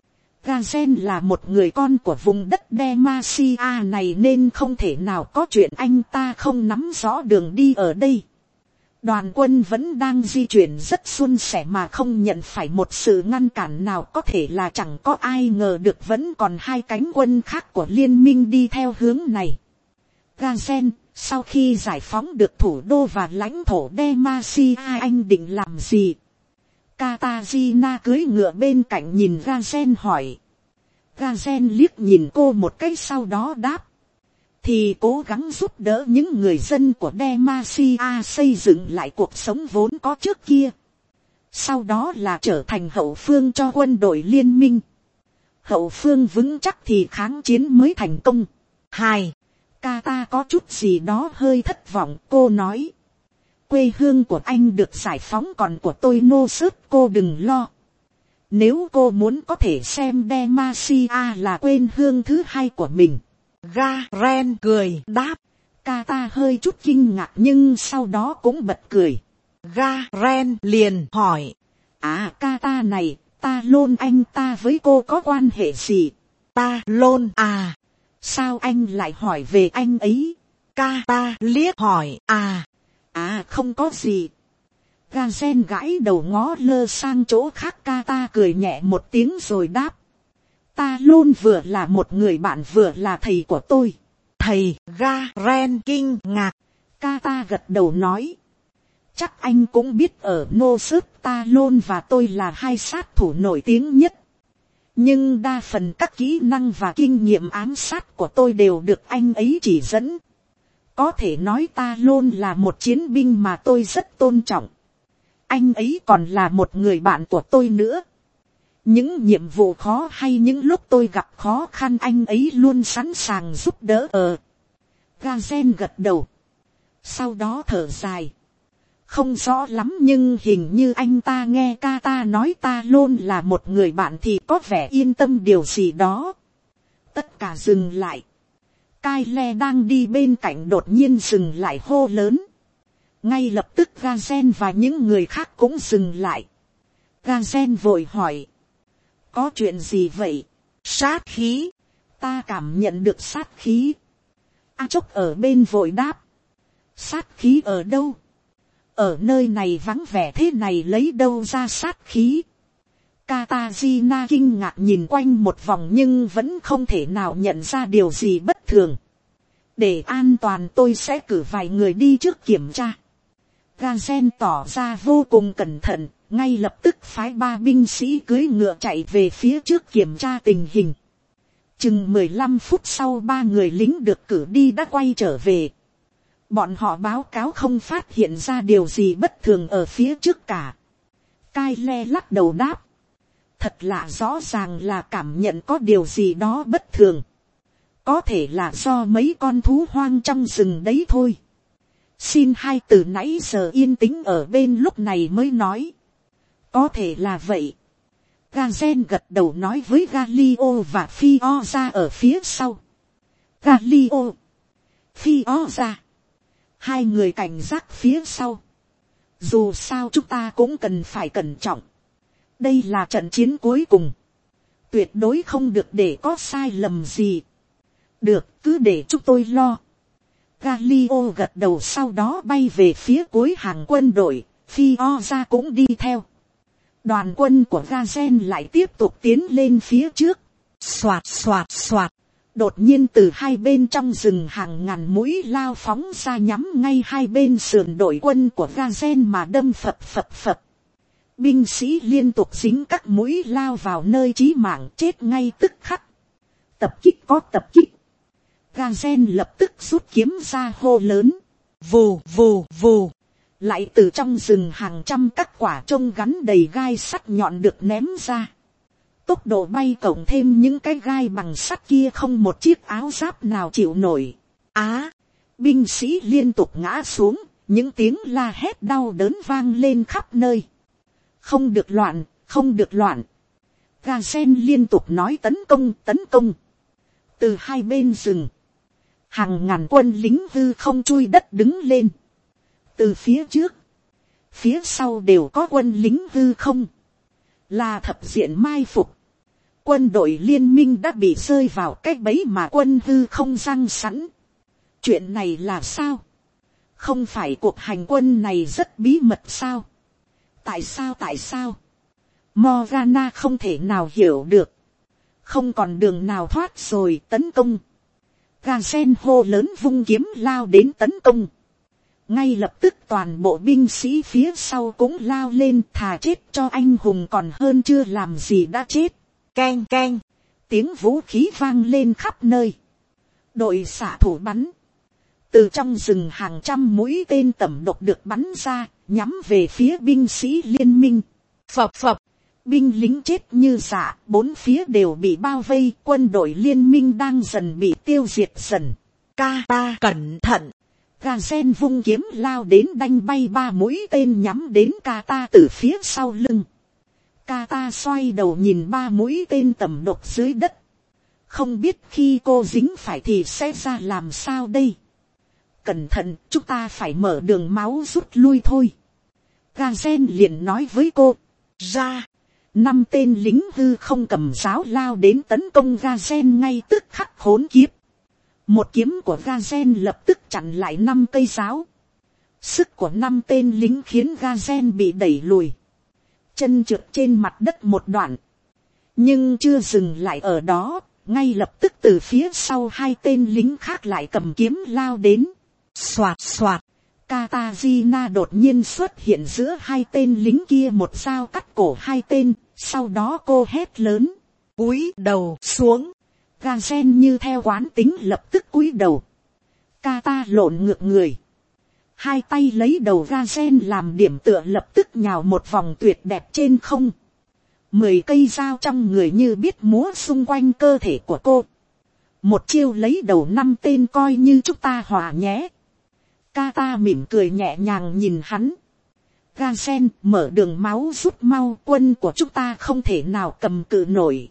Gazen là một người con của vùng đất Demacia này nên không thể nào có chuyện anh ta không nắm rõ đường đi ở đây. Đoàn quân vẫn đang di chuyển rất suôn sẻ mà không nhận phải một sự ngăn cản nào, có thể là chẳng có ai ngờ được vẫn còn hai cánh quân khác của liên minh đi theo hướng này. Gazen, sau khi giải phóng được thủ đô và lãnh thổ Demacia anh định làm gì? Katarina cưỡi ngựa bên cạnh nhìn Gazen hỏi. Gazen liếc nhìn cô một cái sau đó đáp. Thì cố gắng giúp đỡ những người dân của Demacia xây dựng lại cuộc sống vốn có trước kia. Sau đó là trở thành hậu phương cho quân đội liên minh. Hậu phương vững chắc thì kháng chiến mới thành công. Hai, Kata có chút gì đó hơi thất vọng, cô nói. Quê hương của anh được giải phóng, còn của tôi nô sức, cô đừng lo. Nếu cô muốn có thể xem Demacia là quê hương thứ hai của mình. Garen cười đáp. Kata hơi chút kinh ngạc nhưng sau đó cũng bật cười. Garen liền hỏi. À, Kata này, ta lôn anh ta với cô có quan hệ gì? Ta lôn à? Sao anh lại hỏi về anh ấy? Kata liếc hỏi. À không có gì. Garen gãi đầu ngó lơ sang chỗ khác. Kata cười nhẹ một tiếng rồi đáp. Ta luôn vừa là một người bạn vừa là thầy của tôi. Thầy? Garen kinh ngạc. Kata gật đầu nói. Chắc anh cũng biết ở Nô Sức ta luôn và tôi là hai sát thủ nổi tiếng nhất. Nhưng đa phần các kỹ năng và kinh nghiệm ám sát của tôi đều được anh ấy chỉ dẫn. Có thể nói ta luôn là một chiến binh mà tôi rất tôn trọng. Anh ấy còn là một người bạn của tôi nữa. Những nhiệm vụ khó hay những lúc tôi gặp khó khăn anh ấy luôn sẵn sàng giúp đỡ. Gazen gật đầu. Sau đó thở dài. Không rõ lắm nhưng hình như anh ta nghe Kata nói ta luôn là một người bạn thì có vẻ yên tâm điều gì đó. Tất cả dừng lại. Kyle đang đi bên cạnh đột nhiên dừng lại hô lớn. Ngay lập tức Gazen và những người khác cũng dừng lại. Gazen vội hỏi. Có chuyện gì vậy? Sát khí. Ta cảm nhận được sát khí. Chốc ở bên vội đáp. Sát khí ở đâu? Ở nơi này vắng vẻ thế này lấy đâu ra sát khí? Katarina kinh ngạc nhìn quanh một vòng nhưng vẫn không thể nào nhận ra điều gì bất thường. Để an toàn tôi sẽ cử vài người đi trước kiểm tra. Gazen tỏ ra vô cùng cẩn thận, ngay lập tức phái 3 binh sĩ cưỡi ngựa chạy về phía trước kiểm tra tình hình. Chừng 15 phút sau 3 người lính được cử đi đã quay trở về. Bọn họ báo cáo không phát hiện ra điều gì bất thường ở phía trước cả. Cai le lắc đầu đáp. Thật lạ, rõ ràng là cảm nhận có điều gì đó bất thường. Có thể là do mấy con thú hoang trong rừng đấy thôi. Xin hai từ nãy giờ yên tĩnh ở bên lúc này mới nói. Có thể là vậy. Gazen gật đầu nói với Galio và Fioza ở phía sau. Galio, Fioza, hai người cảnh giác phía sau. Dù sao chúng ta cũng cần phải cẩn trọng. Đây là trận chiến cuối cùng. Tuyệt đối không được để có sai lầm gì. Được, cứ để chúng tôi lo. Galio gật đầu, sau đó bay về phía cuối hàng quân đội. Fioza cũng đi theo. Đoàn quân của Gazen lại tiếp tục tiến lên phía trước. Xoạt xoạt xoạt. Đột nhiên từ hai bên trong rừng hàng ngàn mũi lao phóng ra nhắm ngay hai bên sườn đội quân của Gazen mà đâm phập phập phập. Binh sĩ liên tục dính các mũi lao vào nơi chí mạng, chết ngay tức khắc. Tập kích có tập kích. Gazen lập tức rút kiếm ra hô lớn. Vù vù vù. Lại từ trong rừng hàng trăm các quả trông gắn đầy gai sắt nhọn được ném ra. Tốc độ bay cộng thêm những cái gai bằng sắt kia không một chiếc áo giáp nào chịu nổi. Binh sĩ liên tục ngã xuống, những tiếng la hét đau đớn vang lên khắp nơi. Không được loạn, không được loạn. Gazen liên tục nói tấn công, tấn công. Từ hai bên rừng, hàng ngàn quân lính hư không chui đất đứng lên. Từ phía trước, phía sau đều có quân lính hư không. Là thập diện mai phục. Quân đội liên minh đã bị rơi vào cái bẫy mà quân hư không giăng sẵn. Chuyện này là sao? Không phải cuộc hành quân này rất bí mật sao? Tại sao? Morgana không thể nào hiểu được. Không còn đường nào thoát rồi, tấn công. Gazen hô lớn vung kiếm lao đến tấn công. Ngay lập tức toàn bộ binh sĩ phía sau cũng lao lên, thà chết cho anh hùng còn hơn chưa làm gì đã chết. Keng keng, tiếng vũ khí vang lên khắp nơi. Đội xạ thủ bắn. Từ trong rừng hàng trăm mũi tên tẩm độc được bắn ra, nhắm về phía binh sĩ liên minh. Phập phập, binh lính chết như rạ, bốn phía đều bị bao vây, quân đội liên minh đang dần bị tiêu diệt dần. Ta cẩn thận. Gazen vung kiếm lao đến đanh bay 3 mũi tên nhắm đến Kata từ phía sau lưng. Kata xoay đầu nhìn 3 mũi tên tẩm độc dưới đất. Không biết khi cô dính phải thì sẽ ra làm sao đây. Cẩn thận, chúng ta phải mở đường máu rút lui thôi. Gazen liền nói với cô. Ra, 5 tên lính hư không cầm giáo lao đến tấn công Gazen ngay tức khắc khốn kiếp. Một kiếm của Gazen lập tức chặn lại 5 cây giáo. Sức của 5 tên lính khiến Gazen bị đẩy lùi. Chân trượt trên mặt đất một đoạn. Nhưng chưa dừng lại ở đó, ngay lập tức từ phía sau 2 tên lính khác lại cầm kiếm lao đến. Xoạt xoạt, Katarina đột nhiên xuất hiện giữa 2 tên lính kia, một dao cắt cổ 2 tên, sau đó cô hét lớn. Cúi đầu xuống. Gazen như theo quán tính lập tức cúi đầu. Kata lộn ngược người. 2 tay lấy đầu Gazen làm điểm tựa, lập tức nhào một vòng tuyệt đẹp trên không. 10 cây dao trong người như biết múa xung quanh cơ thể của cô. Một chiêu lấy đầu 5 tên coi như chúng ta hòa nhé. Kata mỉm cười nhẹ nhàng nhìn hắn. Gazen, mở đường máu rút mau, quân của chúng ta không thể nào cầm cự nổi.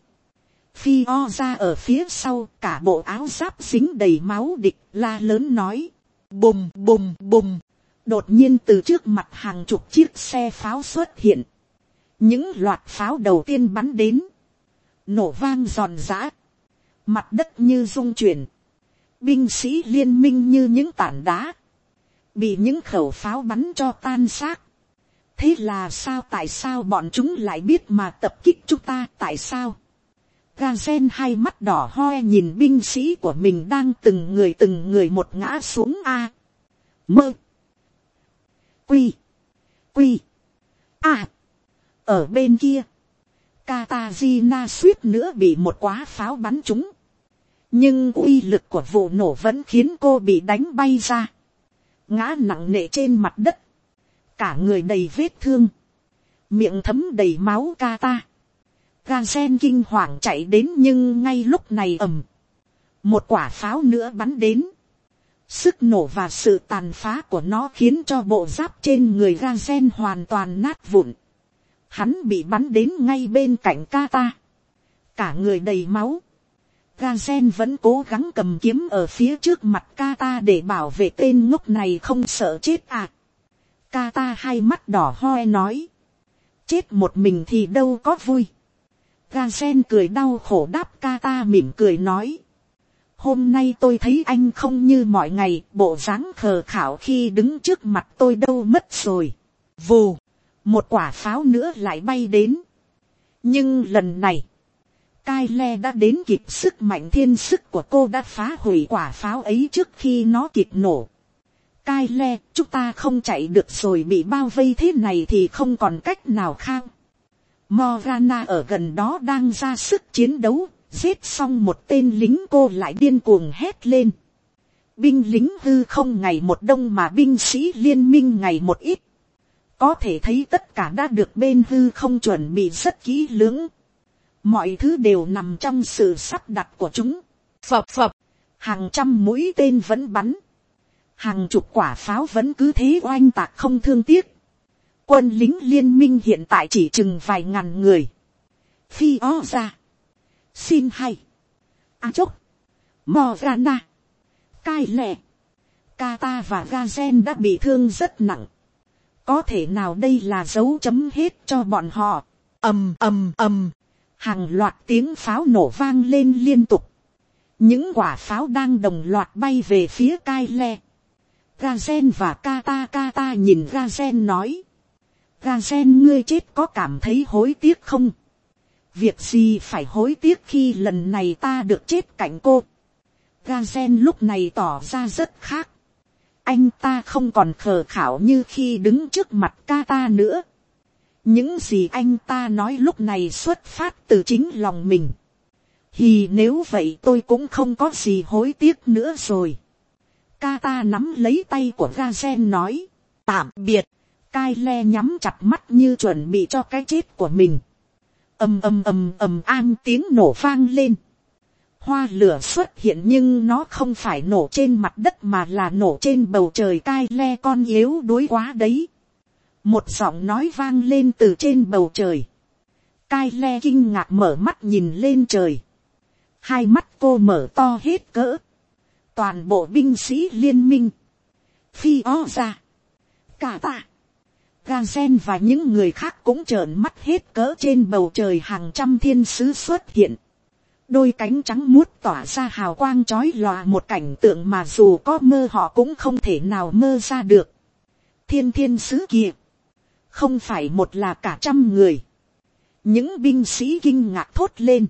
Fioza ở phía sau, cả bộ áo giáp dính đầy máu địch, la lớn nói. Bùm bùm bùm. Đột nhiên từ trước mặt hàng chục chiếc xe pháo xuất hiện. Những loạt pháo đầu tiên bắn đến. Nổ vang giòn giã. Mặt đất như rung chuyển. Binh sĩ liên minh như những tảng đá. Bị những khẩu pháo bắn cho tan xác. Thế là sao, tại sao bọn chúng lại biết mà tập kích chúng ta, tại sao? Gazen hai mắt đỏ hoe nhìn binh sĩ của mình đang từng người một ngã xuống. A. Mơ. Quy. A. Ở bên kia, Katarina suýt nữa bị một quả pháo bắn trúng. Nhưng uy lực của vụ nổ vẫn khiến cô bị đánh bay ra. Ngã nặng nề trên mặt đất. Cả người đầy vết thương. Miệng thấm đầy máu Kata. Gazen kinh hoàng chạy đến, nhưng ngay lúc này một quả pháo nữa bắn đến. Sức nổ và sự tàn phá của nó khiến cho bộ giáp trên người Gazen hoàn toàn nát vụn. Hắn bị bắn đến ngay bên cạnh Kata. Cả người đầy máu. Gazen vẫn cố gắng cầm kiếm ở phía trước mặt Kata để bảo vệ tên ngốc này không sợ chết à. Kata hai mắt đỏ hoe nói. Chết một mình thì đâu có vui. Gazen cười đau khổ đáp. Kata mỉm cười nói. Hôm nay tôi thấy anh không như mọi ngày, bộ dáng khờ khảo khi đứng trước mặt tôi đâu mất rồi. Vù, một quả pháo nữa lại bay đến. Nhưng lần này, Kyle đã đến kịp, sức mạnh thiên sức của cô đã phá hủy quả pháo ấy trước khi nó kịp nổ. Kyle, chúng ta không chạy được rồi, bị bao vây thế này thì không còn cách nào khác. Morgana ở gần đó đang ra sức chiến đấu. Giết xong một tên lính cô lại điên cuồng hét lên. Binh lính hư không ngày một đông mà binh sĩ liên minh ngày một ít. Có thể thấy tất cả đã được bên hư không chuẩn bị rất kỹ lưỡng. Mọi thứ đều nằm trong sự sắp đặt của chúng. Phập phập, hàng trăm mũi tên vẫn bắn. Hàng chục quả pháo vẫn cứ thế oanh tạc không thương tiếc. Quân lính liên minh hiện tại chỉ chừng vài ngàn người. Phi o ra. Xin hay. Chốc. Morgana. Kyle. Kata và Gazen đã bị thương rất nặng. Có thể nào đây là dấu chấm hết cho bọn họ. Hàng loạt tiếng pháo nổ vang lên liên tục. Những quả pháo đang đồng loạt bay về phía Kyle. Gazen và Kata nhìn Gazen nói. Gazen, ngươi chết có cảm thấy hối tiếc không? Việc gì phải hối tiếc khi lần này ta được chết cạnh cô. Gazen lúc này tỏ ra rất khác. Anh ta không còn khờ khảo như khi đứng trước mặt Kata nữa. Những gì anh ta nói lúc này xuất phát từ chính lòng mình. Nếu vậy tôi cũng không có gì hối tiếc nữa rồi. Kata nắm lấy tay của Gazen nói. Tạm biệt. Kyle nhắm chặt mắt như chuẩn bị cho cái chết của mình. An tiếng nổ vang lên. Hoa lửa xuất hiện, nhưng nó không phải nổ trên mặt đất mà là nổ trên bầu trời. Kyle, con yếu đuối quá đấy. Một giọng nói vang lên từ trên bầu trời. Kyle kinh ngạc mở mắt nhìn lên trời. Hai mắt cô mở to hết cỡ. Toàn bộ binh sĩ liên minh, Phi o ra, Kata, Gazen và những người khác cũng trợn mắt hết cỡ. Trên bầu trời hàng trăm thiên sứ xuất hiện. Đôi cánh trắng muốt tỏa ra hào quang chói lòa, một cảnh tượng mà dù có mơ họ cũng không thể nào mơ ra được. Thiên sứ kia, không phải một là cả trăm người. Những binh sĩ kinh ngạc thốt lên.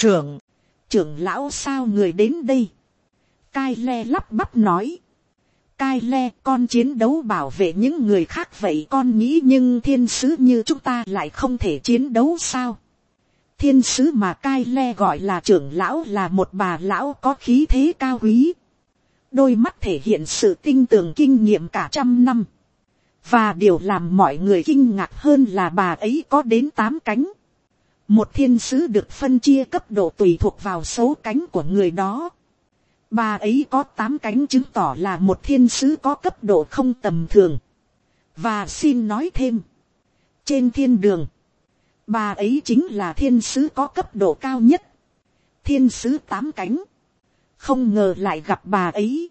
Trưởng lão sao người đến đây? Kyle lắp bắp nói. Kyle, con chiến đấu bảo vệ những người khác vậy con nghĩ, nhưng thiên sứ như chúng ta lại không thể chiến đấu sao? Thiên sứ mà Kyle gọi là trưởng lão là một bà lão có khí thế cao quý. Đôi mắt thể hiện sự tinh tường kinh nghiệm cả trăm năm. Và điều làm mọi người kinh ngạc hơn là bà ấy có đến 8 cánh. Một thiên sứ được phân chia cấp độ tùy thuộc vào số cánh của người đó. Bà ấy có 8 cánh chứng tỏ là một thiên sứ có cấp độ không tầm thường. Và xin nói thêm, trên thiên đường, bà ấy chính là thiên sứ có cấp độ cao nhất. Thiên sứ 8 cánh. Không ngờ lại gặp bà ấy.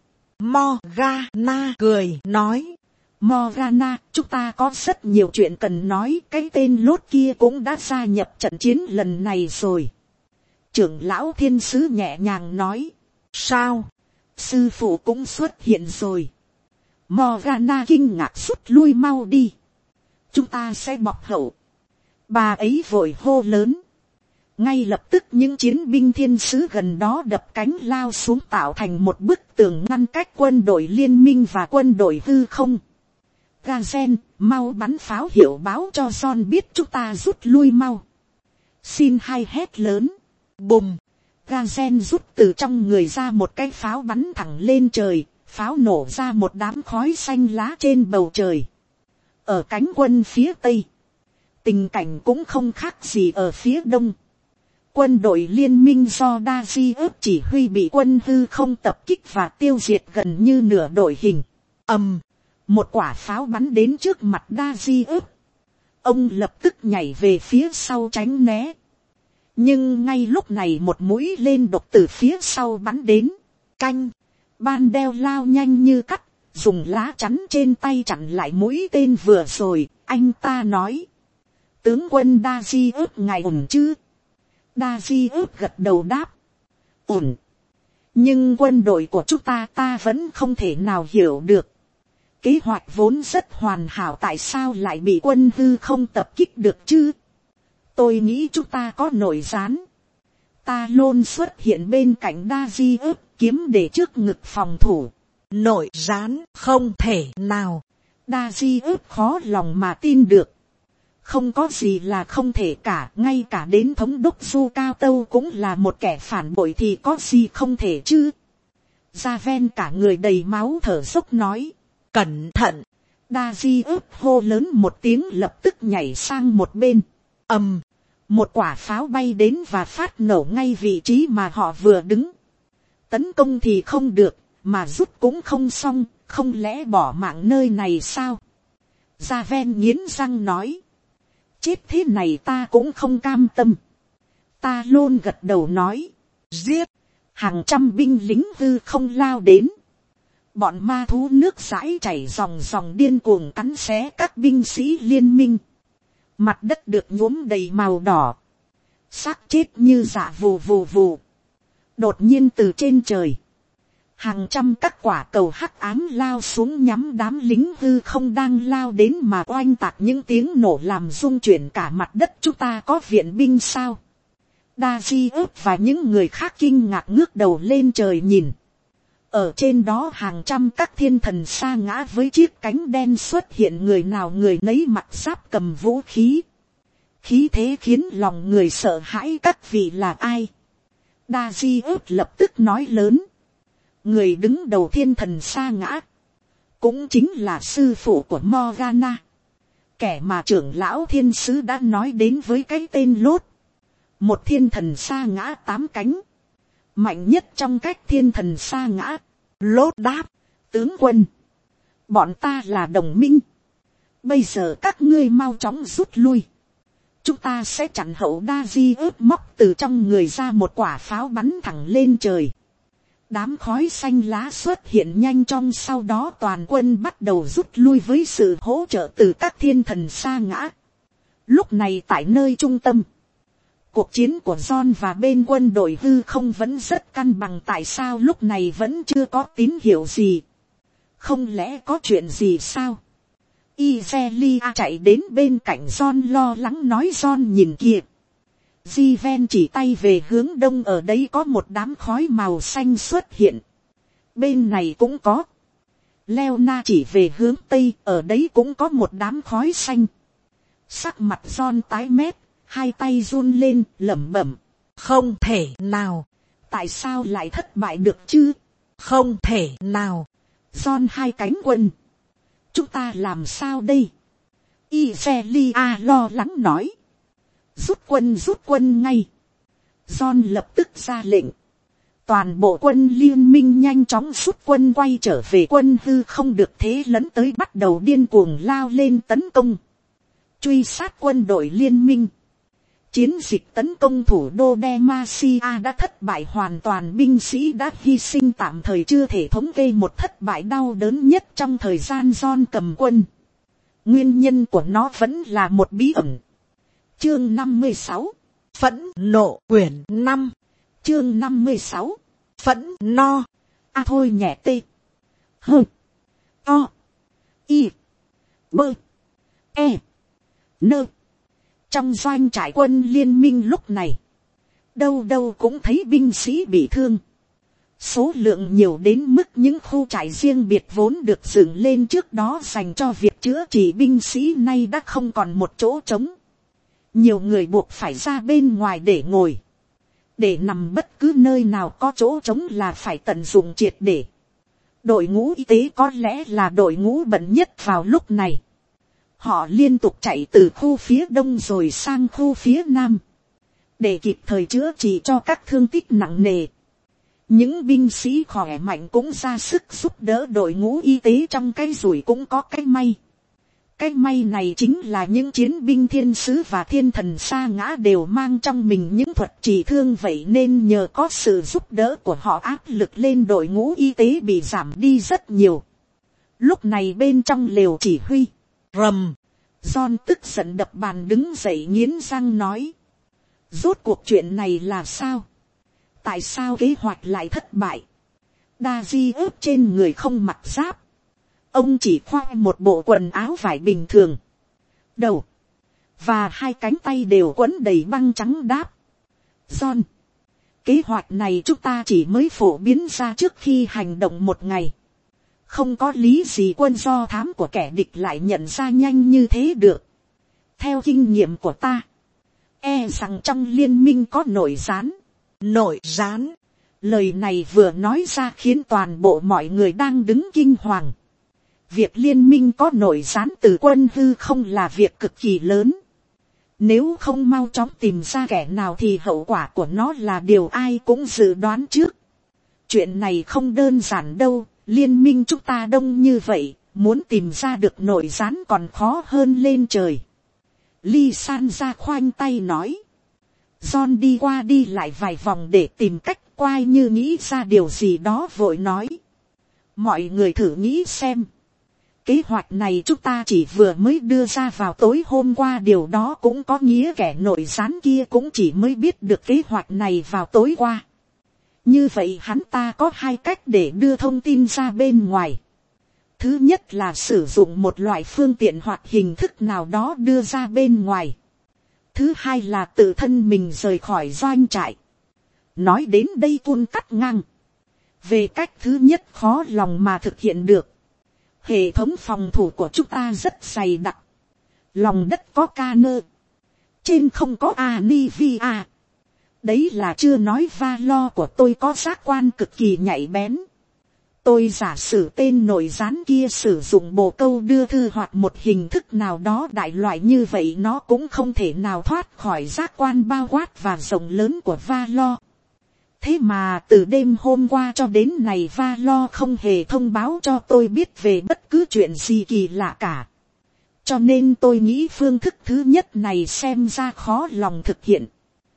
Morgana cười nói. Morgana, chúng ta có rất nhiều chuyện cần nói. Cái tên lốt kia cũng đã gia nhập trận chiến lần này rồi. Trưởng lão thiên sứ nhẹ nhàng nói. Sao? Sư phụ cũng xuất hiện rồi. Morgana kinh ngạc rút lui mau đi. Chúng ta sẽ bọc hậu. Bà ấy vội hô lớn. Ngay lập tức những chiến binh thiên sứ gần đó đập cánh lao xuống, tạo thành một bức tường ngăn cách quân đội liên minh và quân đội hư không. Gazen, mau bắn pháo hiệu báo cho John biết chúng ta rút lui mau. Xin hay hét lớn. Bùm. Gazen rút từ trong người ra một cái pháo bắn thẳng lên trời. Pháo nổ ra một đám khói xanh lá trên bầu trời. Ở cánh quân phía tây, tình cảnh cũng không khác gì ở phía đông. Quân đội liên minh do Daji chỉ huy bị quân hư không tập kích và tiêu diệt gần như nửa đội hình. Một quả pháo bắn đến trước mặt Daji. Ông lập tức nhảy về phía sau tránh né. Nhưng ngay lúc này một mũi tên độc từ phía sau bắn đến. Canh. Ban đeo lao nhanh như cắt, dùng lá chắn trên tay chặn lại mũi tên vừa rồi. Anh ta nói: tướng quân Daji ngài ổn chứ? Daji gật đầu đáp: ổn. Nhưng quân đội của chúng ta vẫn không thể nào hiểu được. Kế hoạch vốn rất hoàn hảo, tại sao lại bị quân hư không tập kích được chứ? Tôi nghĩ chúng ta có nội gián. Ta luôn xuất hiện bên cạnh Daji, kiếm để trước ngực phòng thủ. Nội gián? Không thể nào. Daji khó lòng mà tin được. Không có gì là không thể cả, ngay cả đến thống đốc Du Cao Tâu cũng là một kẻ phản bội thì có gì không thể chứ? Javen cả người đầy máu thở dốc nói: cẩn thận. Daji hô lớn một tiếng, lập tức nhảy sang một bên. Một quả pháo bay đến và phát nổ ngay vị trí mà họ vừa đứng. Tấn công thì không được, mà rút cũng không xong, không lẽ bỏ mạng nơi này sao? Javen nghiến răng nói: chết thế này ta cũng không cam tâm. Ta luôn gật đầu nói: giết. Hàng trăm binh lính hư không lao đến. Bọn ma thú nước dãi chảy ròng ròng điên cuồng cắn xé các binh sĩ liên minh. Mặt đất được nhuốm đầy màu đỏ. Xác chết như dạ vù vù vù. Đột nhiên từ trên trời, hàng trăm các quả cầu hắc ám lao xuống nhắm đám lính hư không đang lao đến mà oanh tạc. Những tiếng nổ làm rung chuyển cả mặt đất. Chúng ta có viện binh sao? Daji và những người khác kinh ngạc ngước đầu lên trời nhìn. Ở trên đó hàng trăm các thiên thần sa ngã với chiếc cánh đen xuất hiện, người nào người nấy mặc giáp cầm vũ khí. Khí thế khiến lòng người sợ hãi. Các vị là ai? Daji lập tức nói lớn: người đứng đầu thiên thần sa ngã cũng chính là sư phụ của Morgana, kẻ mà trưởng lão thiên sứ đã nói đến với cái tên Lốt. Một thiên thần sa ngã 8 cánh, mạnh nhất trong các thiên thần sa ngã. Lốt đáp: tướng quân, bọn ta là đồng minh. Bây giờ các ngươi mau chóng rút lui. Chúng ta sẽ chặn hậu. Daji móc từ trong người ra một quả pháo bắn thẳng lên trời. Đám khói xanh lá xuất hiện nhanh chóng, sau đó toàn quân bắt đầu rút lui với sự hỗ trợ từ các thiên thần sa ngã. Lúc này tại nơi trung tâm, cuộc chiến của John và bên quân đội hư không vẫn rất cân bằng. Tại sao lúc này vẫn chưa có tín hiệu gì? Không lẽ có chuyện gì sao? Izelia chạy đến bên cạnh John lo lắng nói: John nhìn kìa. Jiven chỉ tay về hướng đông, ở đấy có một đám khói màu xanh xuất hiện. Bên này cũng có. Leona chỉ về hướng tây, ở đấy cũng có một đám khói xanh. Sắc mặt John tái mét, hai tay run lên, lẩm bẩm: không thể nào. Tại sao lại thất bại được chứ? Không thể nào. John hai cánh quân. Chúng ta làm sao đây? Izelia lo lắng nói: rút quân ngay. John lập tức ra lệnh. Toàn bộ quân liên minh nhanh chóng rút quân quay trở về. Quân hư không được thế lấn tới, bắt đầu điên cuồng lao lên tấn công, truy sát quân đội liên minh. Chiến dịch tấn công thủ đô Demacia đã thất bại hoàn toàn. Binh sĩ đã hy sinh tạm thời chưa thể thống kê một thất bại đau đớn nhất trong thời gian John cầm quân. Nguyên nhân của nó vẫn là một bí ẩn. Chương 56. Phẫn nộ quyển 5. Chương 56. Phẫn no. Thôi nhẹ tê. Hơ. To. Y. Bơ. E. Nơ. Trong doanh trại quân liên minh lúc này, đâu đâu cũng thấy binh sĩ bị thương. Số lượng nhiều đến mức những khu trại riêng biệt vốn được dựng lên trước đó dành cho việc chữa trị binh sĩ nay đã không còn một chỗ trống. Nhiều người buộc phải ra bên ngoài để ngồi. Để nằm bất cứ nơi nào có chỗ trống là phải tận dụng triệt để. Đội ngũ y tế có lẽ là đội ngũ bận nhất vào lúc này. Họ liên tục chạy từ khu phía đông rồi sang khu phía nam, để kịp thời chữa trị cho các thương tích nặng nề. Những binh sĩ khỏe mạnh cũng ra sức giúp đỡ đội ngũ y tế trong cái rủi cũng có cái may. Cái may này chính là những chiến binh thiên sứ và thiên thần sa ngã đều mang trong mình những thuật trị thương, vậy nên nhờ có sự giúp đỡ của họ áp lực lên đội ngũ y tế bị giảm đi rất nhiều. Lúc này bên trong lều chỉ huy, rầm, John tức giận đập bàn đứng dậy nghiến răng nói. Rốt cuộc chuyện này là sao? Tại sao kế hoạch lại thất bại? Daji ướp trên người không mặc giáp. Ông chỉ khoác một bộ quần áo vải bình thường. Đầu và hai cánh tay đều quấn đầy băng trắng đáp. John, kế hoạch này chúng ta chỉ mới phổ biến ra trước khi hành động một ngày. Không có lý gì quân do thám của kẻ địch lại nhận ra nhanh như thế được. Theo kinh nghiệm của ta, e rằng trong liên minh có nội gián. Nội gián. Lời này vừa nói ra khiến toàn bộ mọi người đang đứng kinh hoàng. Việc liên minh có nội gián từ quân hư không là việc cực kỳ lớn. Nếu không mau chóng tìm ra kẻ nào thì hậu quả của nó là điều ai cũng dự đoán trước. Chuyện này không đơn giản đâu, liên minh chúng ta đông như vậy, muốn tìm ra được nội gián còn khó hơn lên trời. Ly San ra khoanh tay nói. John đi qua đi lại vài vòng để tìm cách, quay như nghĩ ra điều gì đó vội nói. Mọi người thử nghĩ xem. Kế hoạch này chúng ta chỉ vừa mới đưa ra vào tối hôm qua, điều đó cũng có nghĩa kẻ nội gián kia cũng chỉ mới biết được kế hoạch này vào tối qua. Như vậy hắn ta có hai cách để đưa thông tin ra bên ngoài. Thứ nhất là sử dụng một loại phương tiện hoặc hình thức nào đó đưa ra bên ngoài. Thứ hai là tự thân mình rời khỏi doanh trại. Nói đến đây Cun cắt ngang. Về cách thứ nhất khó lòng mà thực hiện được. Hệ thống phòng thủ của chúng ta rất dày đặc. Lòng đất có Canơ. Trên không có Anivia. Đấy là chưa nói va lo của tôi có giác quan cực kỳ nhạy bén. Tôi giả sử tên nội gián kia sử dụng bồ câu đưa thư hoặc một hình thức nào đó đại loại như vậy, nó cũng không thể nào thoát khỏi giác quan bao quát và rộng lớn của va lo. Thế mà từ đêm hôm qua cho đến này va lo không hề thông báo cho tôi biết về bất cứ chuyện gì kỳ lạ cả. Cho nên tôi nghĩ phương thức thứ nhất này xem ra khó lòng thực hiện.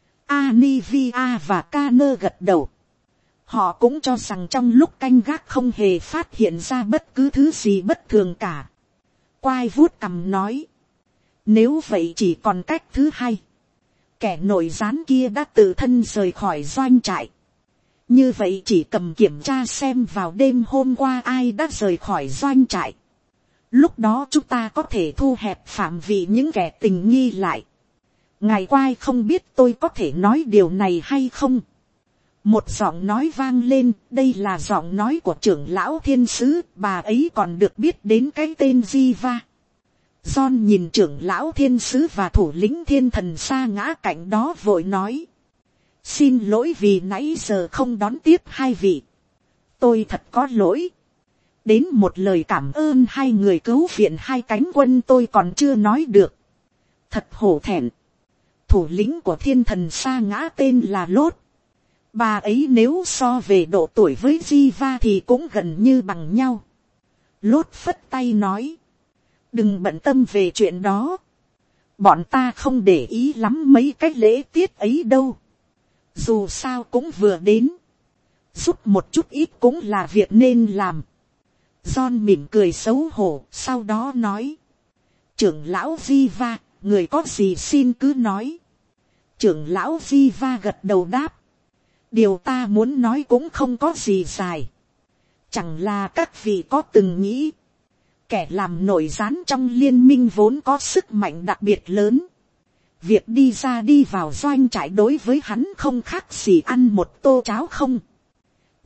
Anivia và Canơ gật đầu. Họ cũng cho rằng trong lúc canh gác không hề phát hiện ra bất cứ thứ gì bất thường cả. Quai vuốt cằm nói. Nếu vậy chỉ còn cách thứ hai. Kẻ nội gián kia đã tự thân rời khỏi doanh trại. Như vậy chỉ cầm kiểm tra xem vào đêm hôm qua ai đã rời khỏi doanh trại. Lúc đó chúng ta có thể thu hẹp phạm vi những kẻ tình nghi lại. Ngài Quai không biết tôi có thể nói điều này hay không? Một giọng nói vang lên, đây là giọng nói của trưởng lão thiên sứ, bà ấy còn được biết đến cái tên Jiva. John nhìn trưởng lão thiên sứ và thủ lĩnh thiên thần sa ngã cạnh đó vội nói. Xin lỗi vì nãy giờ không đón tiếp hai vị. Tôi thật có lỗi. Đến một lời cảm ơn hai người cứu viện hai cánh quân tôi còn chưa nói được. Thật hổ thẹn. Thủ lĩnh của thiên thần sa ngã tên là Lốt. Bà ấy nếu so về độ tuổi với Jiva thì cũng gần như bằng nhau. Lốt phất tay nói. Đừng bận tâm về chuyện đó. Bọn ta không để ý lắm mấy cái lễ tiết ấy đâu. Dù sao cũng vừa đến. Giúp một chút ít cũng là việc nên làm. John mỉm cười xấu hổ, sau đó nói. Trưởng lão Jiva, người có gì xin cứ nói. Trưởng lão Jiva gật đầu đáp. Điều ta muốn nói cũng không có gì dài. Chẳng là các vị có từng nghĩ. Kẻ làm nội gián trong liên minh vốn có sức mạnh đặc biệt lớn. Việc đi ra đi vào doanh trại đối với hắn không khác gì ăn một tô cháo không.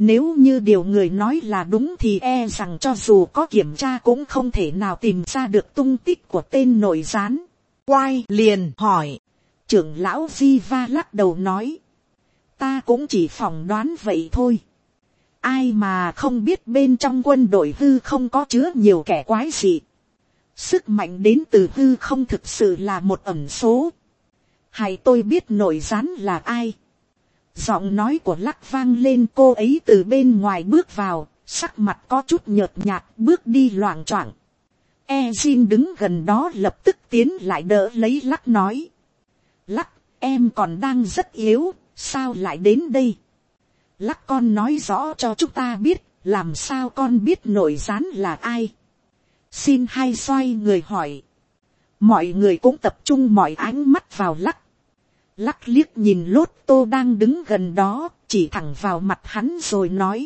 Nếu như điều người nói là đúng thì e rằng cho dù có kiểm tra cũng không thể nào tìm ra được tung tích của tên nội gián. Quai liền hỏi. Trưởng lão Jiva lắc đầu nói. Ta cũng chỉ phỏng đoán vậy thôi. Ai mà không biết bên trong quân đội hư không có chứa nhiều kẻ quái dị. Sức mạnh đến từ hư không thực sự là một ẩn số. Hay tôi biết nội gián là ai. Giọng nói của Lắc vang lên, cô ấy từ bên ngoài bước vào, sắc mặt có chút nhợt nhạt, bước đi loạng choạng. Ezin đứng gần đó lập tức tiến lại đỡ lấy Lắc nói. Lắc, em còn đang rất yếu, sao lại đến đây? Lắc, con nói rõ cho chúng ta biết, làm sao con biết nội gián là ai? Xin hay xoay người hỏi. Mọi người cũng tập trung mọi ánh mắt vào Lắc. Lắc liếc nhìn Lốt Tô đang đứng gần đó, chỉ thẳng vào mặt hắn rồi nói.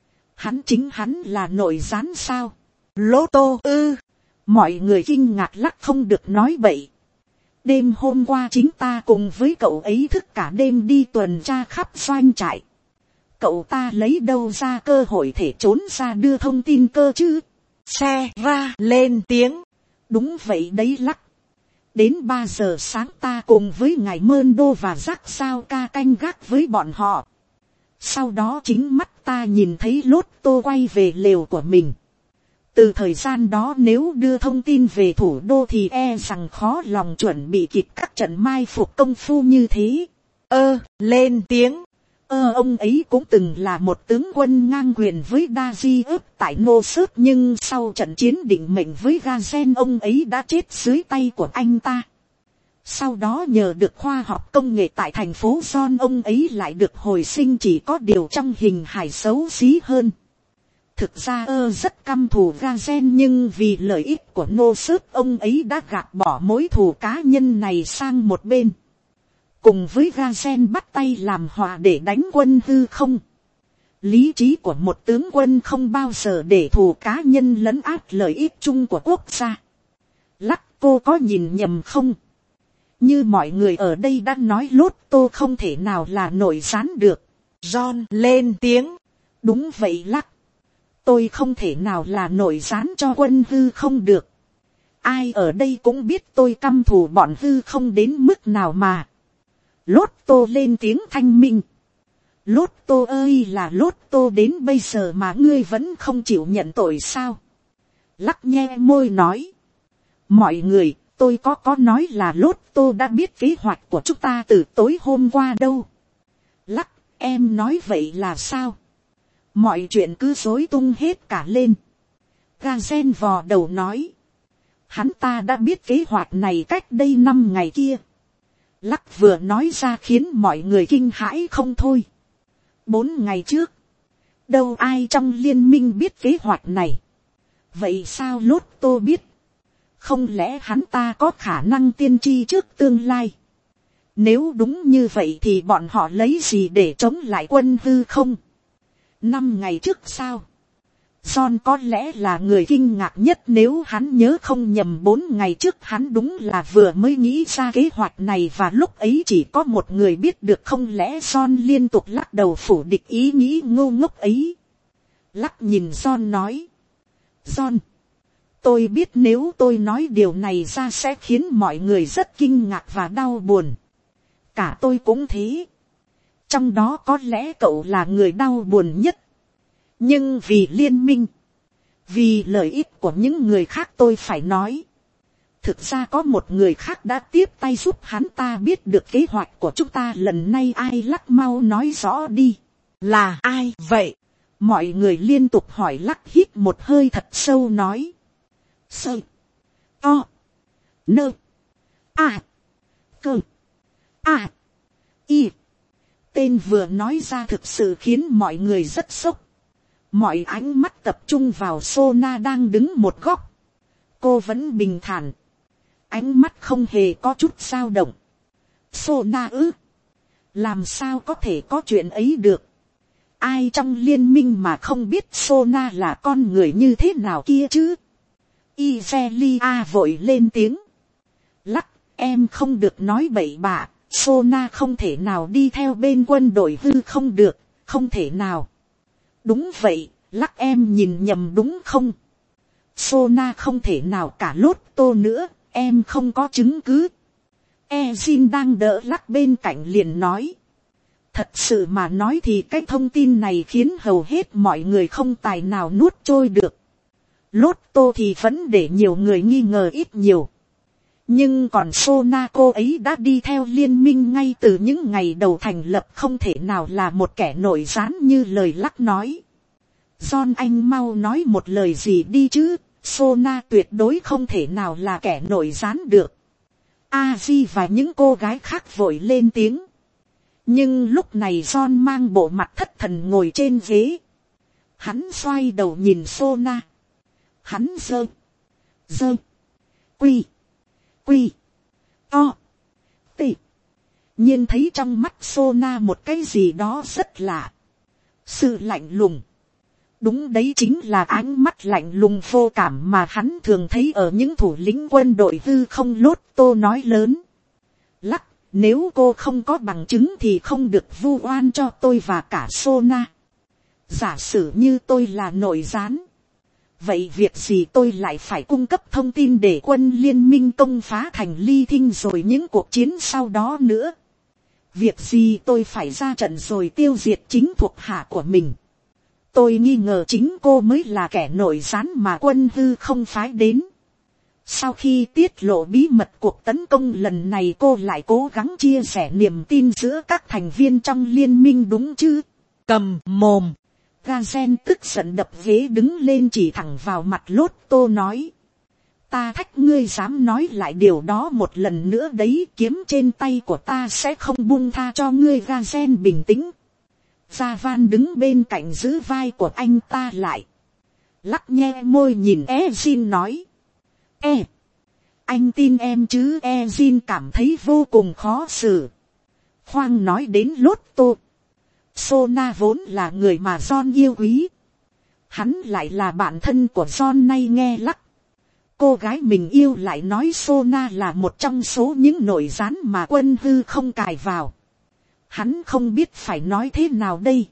Hắn là nội gián sao? Lốt Tô ư. Mọi người kinh ngạc. Lắc không được nói bậy. Đêm hôm qua chính ta cùng với cậu ấy thức cả đêm đi tuần tra khắp doanh trại. Cậu ta lấy đâu ra cơ hội thể trốn ra đưa thông tin cơ chứ? Xe ra lên tiếng. Đúng vậy đấy Lắc. Đến 3 giờ sáng ta cùng với ngài Mơn Đô và Giác Sao Ca canh gác với bọn họ. Sau đó chính mắt ta nhìn thấy Lốt Tô quay về lều của mình. Từ thời gian đó nếu đưa thông tin về thủ đô thì e rằng khó lòng chuẩn bị kịp các trận mai phục công phu như thế. Lên tiếng. Ông ấy cũng từng là một tướng quân ngang quyền với Daji ớp tại Nô Sớp, nhưng sau trận chiến định mệnh với Gazen ông ấy đã chết dưới tay của anh ta. Sau đó nhờ được khoa học công nghệ tại thành phố John, ông ấy lại được hồi sinh, chỉ có điều trong hình hài xấu xí hơn. Thực ra rất căm thù Gazen, nhưng vì lợi ích của Nô Sớp ông ấy đã gạt bỏ mối thù cá nhân này sang một bên. Cùng với Gazen bắt tay làm hòa để đánh quân hư không. Lý trí của một tướng quân không bao giờ để thù cá nhân lấn át lợi ích chung của quốc gia. Lắc, cô có nhìn nhầm không? Như mọi người ở đây đã nói, Lốt Tô không thể nào là nội gián được. John lên tiếng. Đúng vậy Lắc. Tôi không thể nào là nội gián cho quân hư không được. Ai ở đây cũng biết tôi căm thù bọn hư không đến mức nào mà. Lốt Tô lên tiếng thanh minh. Lốt Tô ơi là Lốt Tô, đến bây giờ mà ngươi vẫn không chịu nhận tội sao? Lắc nhe môi nói. Mọi người, tôi có nói là Lốt Tô đã biết kế hoạch của chúng ta từ tối hôm qua đâu. Lắc, em nói vậy là sao? Mọi chuyện cứ rối tung hết cả lên. Gazen vò đầu nói. Hắn ta đã biết kế hoạch này cách đây 5 ngày kia. Lắc vừa nói ra khiến mọi người kinh hãi không thôi. 4 ngày trước, đâu ai trong liên minh biết kế hoạch này. Vậy sao Lốt Tô biết? Không lẽ hắn ta có khả năng tiên tri trước tương lai? Nếu đúng như vậy thì bọn họ lấy gì để chống lại quân hư không? 5 ngày trước sao? John có lẽ là người kinh ngạc nhất, nếu hắn nhớ không nhầm 4 ngày trước hắn đúng là vừa mới nghĩ ra kế hoạch này, và lúc ấy chỉ có một người biết được. Không lẽ John liên tục lắc đầu phủ định ý nghĩ ngu ngốc ấy. Lắc nhìn John nói. John, tôi biết nếu tôi nói điều này ra sẽ khiến mọi người rất kinh ngạc và đau buồn. Cả tôi cũng thế. Trong đó có lẽ cậu là người đau buồn nhất. Nhưng vì liên minh, vì lợi ích của những người khác tôi phải nói. Thực ra có một người khác đã tiếp tay giúp hắn ta biết được kế hoạch của chúng ta lần này. Ai? Lắc mau nói rõ đi. Là ai vậy? Mọi người liên tục hỏi. Lắc hít một hơi thật sâu nói. Sơ. To. Nơ. À. Cơ. À. Y. Tên vừa nói ra thực sự khiến mọi người rất sốc. Mọi ánh mắt tập trung vào Sona đang đứng một góc. Cô vẫn bình thản. Ánh mắt không hề có chút dao động. Sona ư? Làm sao có thể có chuyện ấy được? Ai trong liên minh mà không biết Sona là con người như thế nào kia chứ? Ivelia vội lên tiếng. Lắc, em không được nói bậy bạ. Sona không thể nào đi theo bên quân đội hư không được. Không thể nào. Đúng vậy, lắc em nhìn nhầm đúng không? Sona không thể nào cả lốt tô nữa, em không có chứng cứ. Ezin đang đỡ lắc bên cạnh liền nói. Thật sự mà nói thì cái thông tin này khiến hầu hết mọi người không tài nào nuốt trôi được. Lốt tô thì vẫn để nhiều người nghi ngờ ít nhiều. Nhưng còn Sona, cô ấy đã đi theo liên minh ngay từ những ngày đầu thành lập, không thể nào là một kẻ nội gián như lời lắc nói. John, anh mau nói một lời gì đi chứ, Sona tuyệt đối không thể nào là kẻ nội gián được. Aji và những cô gái khác vội lên tiếng. Nhưng lúc này John mang bộ mặt thất thần ngồi trên ghế. Hắn xoay đầu nhìn Sona. Hắn giơ quy to tị nhiên thấy trong mắt Sona một cái gì đó rất lạ. Sự lạnh lùng. Đúng đấy, chính là ánh mắt lạnh lùng vô cảm mà hắn thường thấy ở những thủ lĩnh quân đội hư không. Lốt tô nói lớn. Lắc, nếu cô không có bằng chứng thì không được vu oan cho tôi và cả Sona. Giả sử như tôi là nội gián, vậy việc gì tôi lại phải cung cấp thông tin để quân liên minh công phá thành Ly Thinh rồi những cuộc chiến sau đó nữa? Việc gì tôi phải ra trận rồi tiêu diệt chính thuộc hạ của mình? Tôi nghi ngờ chính cô mới là kẻ nội gián mà quân hư không phái đến. Sau khi tiết lộ bí mật cuộc tấn công lần này, cô lại cố gắng chia sẻ niềm tin giữa các thành viên trong liên minh đúng chứ? Cầm mồm. Gazen tức giận đập ghế đứng lên chỉ thẳng vào mặt Lốt tô nói. Ta thách ngươi dám nói lại điều đó một lần nữa đấy, kiếm trên tay của ta sẽ không buông tha cho ngươi. Gazen bình tĩnh. Gia Van đứng bên cạnh giữ vai của anh ta lại. Lắc nhe môi nhìn Ezin nói. Anh tin em chứ? Ezin cảm thấy vô cùng khó xử. Khoan nói đến Lốt tô. Sona vốn là người mà John yêu quý. Hắn lại là bạn thân của John, nay nghe lắc. Cô gái mình yêu lại nói Sona là một trong số những nội gián mà quân hư không cài vào. Hắn không biết phải nói thế nào đây.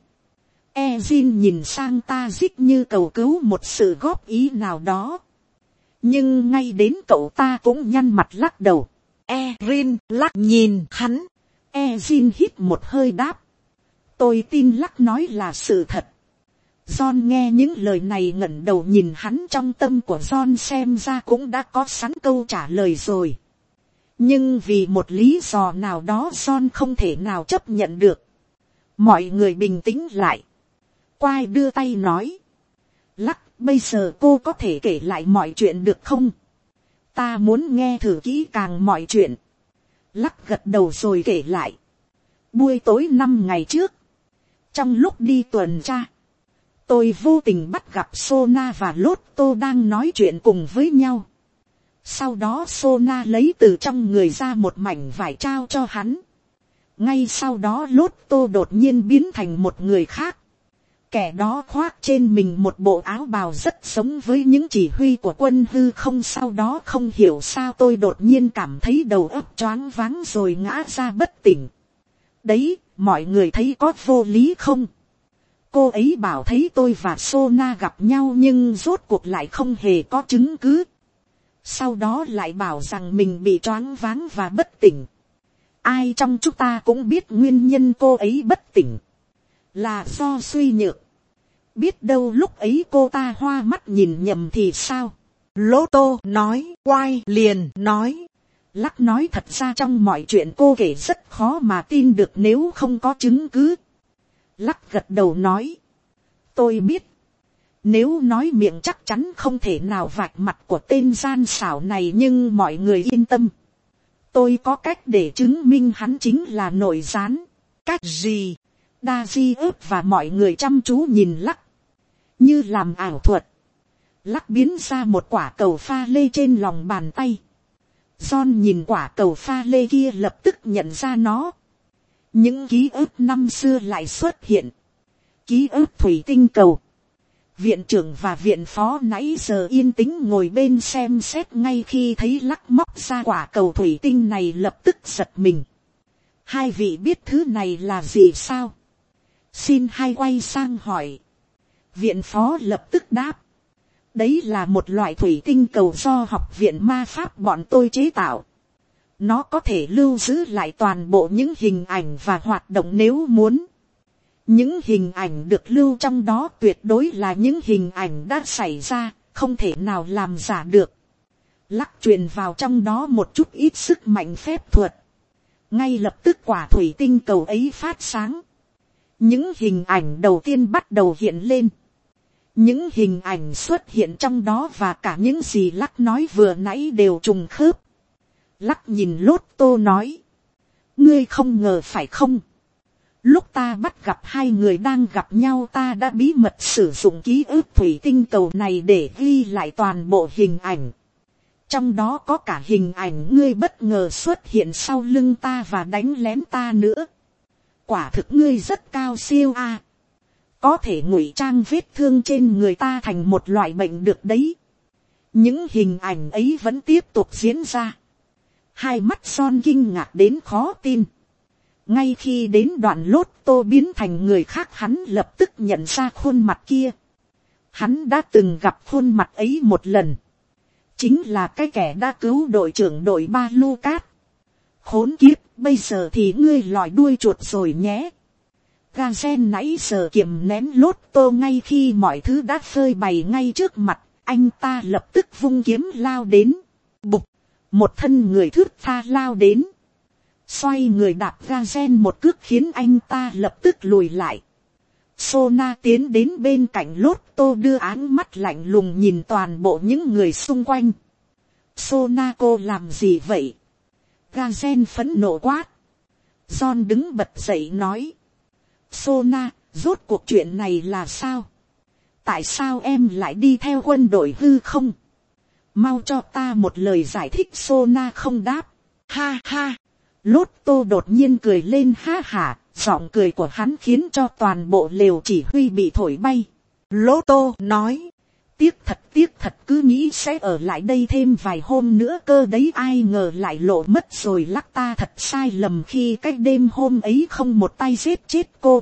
Ezin nhìn sang Tazik như cầu cứu một sự góp ý nào đó. Nhưng ngay đến cậu ta cũng nhăn mặt lắc đầu. Erin lắc nhìn hắn. Ezin hít một hơi đáp. Tôi tin lắc nói là sự thật. John nghe những lời này ngẩng đầu nhìn hắn, trong tâm của John xem ra cũng đã có sẵn câu trả lời rồi. Nhưng vì một lý do nào đó John không thể nào chấp nhận được. Mọi người bình tĩnh lại. Quai đưa tay nói. Lắc, bây giờ cô có thể kể lại mọi chuyện được không? Ta muốn nghe thử kỹ càng mọi chuyện. Lắc gật đầu rồi kể lại. Buổi tối 5 ngày trước, trong lúc đi tuần tra, tôi vô tình bắt gặp Sona và Lốt tô đang nói chuyện cùng với nhau. Sau đó Sona lấy từ trong người ra một mảnh vải trao cho hắn. Ngay sau đó Lốt tô đột nhiên biến thành một người khác. Kẻ đó khoác trên mình một bộ áo bào rất giống với những chỉ huy của quân hư không. Sau đó không hiểu sao tôi đột nhiên cảm thấy đầu óc choáng váng rồi ngã ra bất tỉnh. Đấy, mọi người thấy có vô lý không? Cô ấy bảo thấy tôi và Sona gặp nhau nhưng rốt cuộc lại không hề có chứng cứ. Sau đó lại bảo rằng mình bị choáng váng và bất tỉnh. Ai trong chúng ta cũng biết nguyên nhân cô ấy bất tỉnh là do suy nhược. Biết đâu lúc ấy cô ta hoa mắt nhìn nhầm thì sao? Lô tô nói, quay liền nói. Lắc nói thật ra trong mọi chuyện cô kể rất khó mà tin được nếu không có chứng cứ. Lắc gật đầu nói. Tôi biết. Nếu nói miệng chắc chắn không thể nào vạch mặt của tên gian xảo này, nhưng mọi người yên tâm. Tôi có cách để chứng minh hắn chính là nội gián. Cách gì? Daji ướp và mọi người chăm chú nhìn Lắc. Như làm ảo thuật. Lắc biến ra một quả cầu pha lê trên lòng bàn tay. John nhìn quả cầu pha lê kia lập tức nhận ra nó. Những ký ức năm xưa lại xuất hiện. Ký ức thủy tinh cầu. Viện trưởng và viện phó nãy giờ yên tĩnh ngồi bên xem xét, ngay khi thấy Lắc móc ra quả cầu thủy tinh này lập tức giật mình. Hai vị biết thứ này là gì sao? Xin hai quay sang hỏi. Viện phó lập tức đáp. Đấy là một loại thủy tinh cầu do học viện ma pháp bọn tôi chế tạo. Nó có thể lưu giữ lại toàn bộ những hình ảnh và hoạt động nếu muốn. Những hình ảnh được lưu trong đó tuyệt đối là những hình ảnh đã xảy ra, không thể nào làm giả được. Lắc truyền vào trong đó một chút ít sức mạnh phép thuật. Ngay lập tức quả thủy tinh cầu ấy phát sáng. Những hình ảnh đầu tiên bắt đầu hiện lên. Những hình ảnh xuất hiện trong đó và cả những gì Lắc nói vừa nãy đều trùng khớp. Lắc nhìn Lốt Tô nói. Ngươi không ngờ phải không? Lúc ta bắt gặp hai người đang gặp nhau ta đã bí mật sử dụng ký ức thủy tinh cầu này để ghi lại toàn bộ hình ảnh. Trong đó có cả hình ảnh ngươi bất ngờ xuất hiện sau lưng ta và đánh lén ta nữa. Quả thực ngươi rất cao siêu a. Có thể ngụy trang vết thương trên người ta thành một loại bệnh được đấy. Những hình ảnh ấy vẫn tiếp tục diễn ra. Hai mắt Son kinh ngạc đến khó tin. Ngay khi đến đoạn Lốt Tô biến thành người khác hắn lập tức nhận ra khuôn mặt kia. Hắn đã từng gặp khuôn mặt ấy một lần. Chính là cái kẻ đã cứu đội trưởng đội Ba Lucas. Khốn kiếp, bây giờ thì ngươi lòi đuôi chuột rồi nhé. Gazen nãy giờ kiềm nén Lốt Tô ngay khi mọi thứ đã phơi bày ngay trước mặt. Anh ta lập tức vung kiếm lao đến. Bục, một thân người thướt tha lao đến. Xoay người đạp Gazen một cước khiến anh ta lập tức lùi lại. Sona tiến đến bên cạnh Lốt Tô đưa áng mắt lạnh lùng nhìn toàn bộ những người xung quanh. Sona cô làm gì vậy? Gazen phẫn nộ quát. John đứng bật dậy nói. Sona, rốt cuộc chuyện này là sao? Tại sao em lại đi theo quân đội hư không? Mau cho ta một lời giải thích. Sona không đáp. Ha ha. Lốt Tô đột nhiên cười lên ha hả. Giọng cười của hắn khiến cho toàn bộ lều chỉ huy bị thổi bay. Lốt Tô nói. Tiếc thật cứ nghĩ sẽ ở lại đây thêm vài hôm nữa cơ đấy, ai ngờ lại lộ mất rồi. Lắc ta thật sai lầm khi cách đêm hôm ấy không một tay giết chết cô.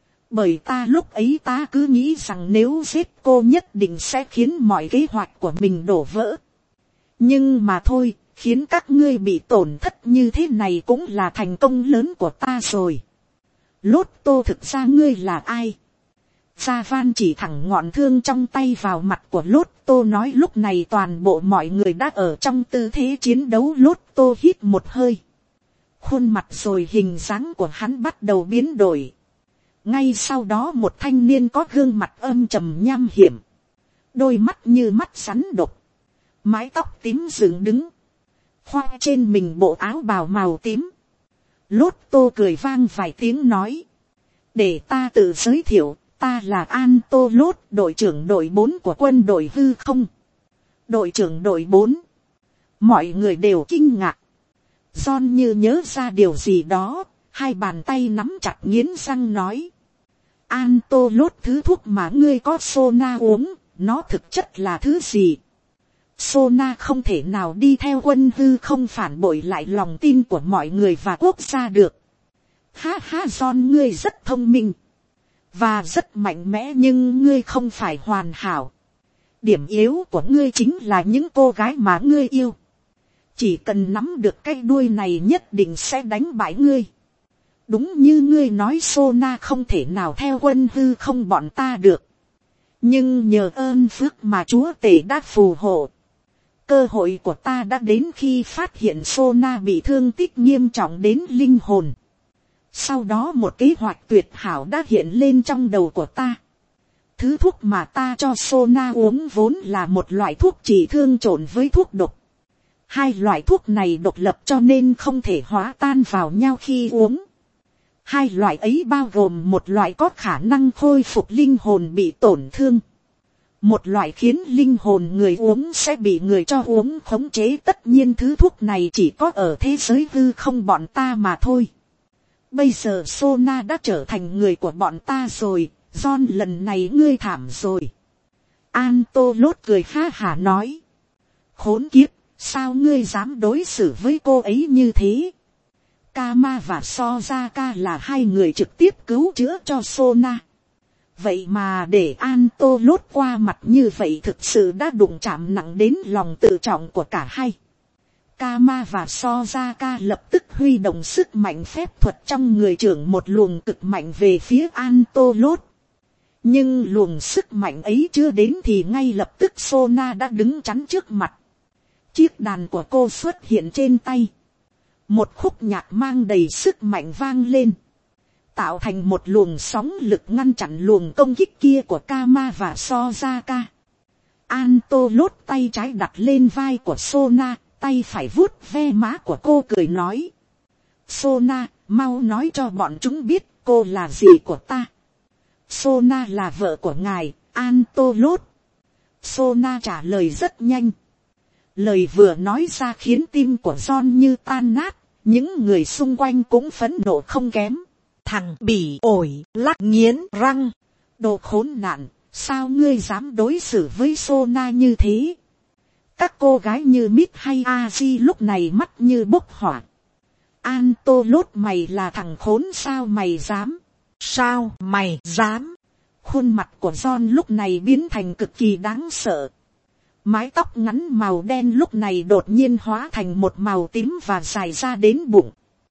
Bởi ta lúc ấy ta cứ nghĩ rằng nếu giết cô nhất định sẽ khiến mọi kế hoạch của mình đổ vỡ. Nhưng mà thôi, khiến các ngươi bị tổn thất như thế này cũng là thành công lớn của ta rồi. Lốt Tô, thực ra ngươi là ai? Gia Van chỉ thẳng ngọn thương trong tay vào mặt của Lốt Tô nói. Lúc này toàn bộ mọi người đã ở trong tư thế chiến đấu. Lốt Tô hít một hơi. Khuôn mặt rồi hình dáng của hắn bắt đầu biến đổi. Ngay sau đó một thanh niên có gương mặt âm trầm nham hiểm. Đôi mắt như mắt rắn độc. Mái tóc tím dựng đứng. Khoác trên mình bộ áo bào màu tím. Lốt Tô cười vang vài tiếng nói. Để ta tự giới thiệu. Ta là Anto Lốt, đội trưởng đội 4 của quân đội hư không. Đội trưởng đội 4. Mọi người đều kinh ngạc. John như nhớ ra điều gì đó. Hai bàn tay nắm chặt nghiến răng nói. Anto Lốt, thứ thuốc mà ngươi có Sona uống, nó thực chất là thứ gì? Sona không thể nào đi theo quân hư không phản bội lại lòng tin của mọi người và quốc gia được. Ha ha, John, ngươi rất thông minh. Và rất mạnh mẽ, nhưng ngươi không phải hoàn hảo. Điểm yếu của ngươi chính là những cô gái mà ngươi yêu. Chỉ cần nắm được cái đuôi này nhất định sẽ đánh bại ngươi. Đúng như ngươi nói, Sona không thể nào theo quân hư không bọn ta được. Nhưng nhờ ơn phước mà chúa tể đã phù hộ. Cơ hội của ta đã đến khi phát hiện Sona bị thương tích nghiêm trọng đến linh hồn. Sau đó một kế hoạch tuyệt hảo đã hiện lên trong đầu của ta. Thứ thuốc mà ta cho Sona uống vốn là một loại thuốc trị thương trộn với thuốc độc. Hai loại thuốc này độc lập cho nên không thể hóa tan vào nhau khi uống. Hai loại ấy bao gồm một loại có khả năng khôi phục linh hồn bị tổn thương. Một loại khiến linh hồn người uống sẽ bị người cho uống khống chế. Tất nhiên thứ thuốc này chỉ có ở thế giới hư không bọn ta mà thôi. Bây giờ Sona đã trở thành người của bọn ta rồi. John, lần này ngươi thảm rồi. Anto Lốt cười ha hả nói. Khốn kiếp, sao ngươi dám đối xử với cô ấy như thế? Kama và Sojaka là hai người trực tiếp cứu chữa cho Sona. Vậy mà để Anto lốt qua mặt như vậy thực sự đã đụng chạm nặng đến lòng tự trọng của cả hai. Kama và Sojaka lập tức huy động sức mạnh phép thuật trong người trưởng một luồng cực mạnh về phía Anto lốt. Nhưng luồng sức mạnh ấy chưa đến thì ngay lập tức Sona đã đứng chắn trước mặt. Chiếc đàn của cô xuất hiện trên tay. Một khúc nhạc mang đầy sức mạnh vang lên, tạo thành một luồng sóng lực ngăn chặn luồng công kích kia của Kama và Sojaka. Anto lốt tay trái đặt lên vai của Sona, tay phải vuốt ve má của cô cười nói. Sona, mau nói cho bọn chúng biết cô là gì của ta. Sona là vợ của ngài, Anto lốt. Sona trả lời rất nhanh. Lời vừa nói ra khiến tim của John như tan nát, những người xung quanh cũng phẫn nộ không kém. Thằng bỉ ổi lắc nghiến răng. Đồ khốn nạn, sao ngươi dám đối xử với Sona như thế? Các cô gái như Mít hay Aji lúc này mắt như bốc hỏa. Anto lốt, mày là thằng khốn sao mày dám? Sao mày dám? Khuôn mặt của John lúc này biến thành cực kỳ đáng sợ. Mái tóc ngắn màu đen lúc này đột nhiên hóa thành một màu tím và dài ra đến bụng.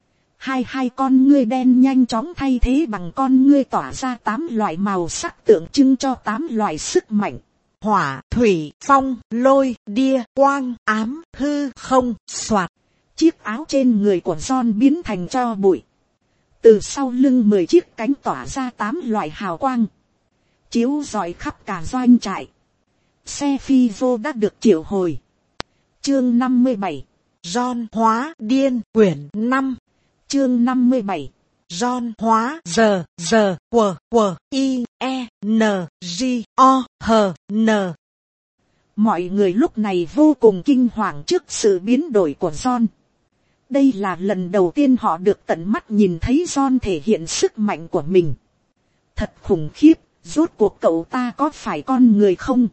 Hai con ngươi đen nhanh chóng thay thế bằng con ngươi tỏa ra 8 loại màu sắc tượng trưng cho 8 loại sức mạnh. Hỏa, thủy, phong, lôi, địa, quang, ám, hư, không, soạt. Chiếc áo trên người của John biến thành tro bụi. Từ sau lưng 10 chiếc cánh tỏa ra 8 loại hào quang, chiếu rọi khắp cả doanh trại. Xe phi vô đã được triệu hồi. Chương 57. John hóa điên quyển 5. Chương 57. John hóa giờ quờ i e n g o h n. Mọi người lúc này vô cùng kinh hoàng trước sự biến đổi của John. Đây là lần đầu tiên họ được tận mắt nhìn thấy John thể hiện sức mạnh của mình. Thật khủng khiếp, rốt cuộc cậu ta có phải con người không?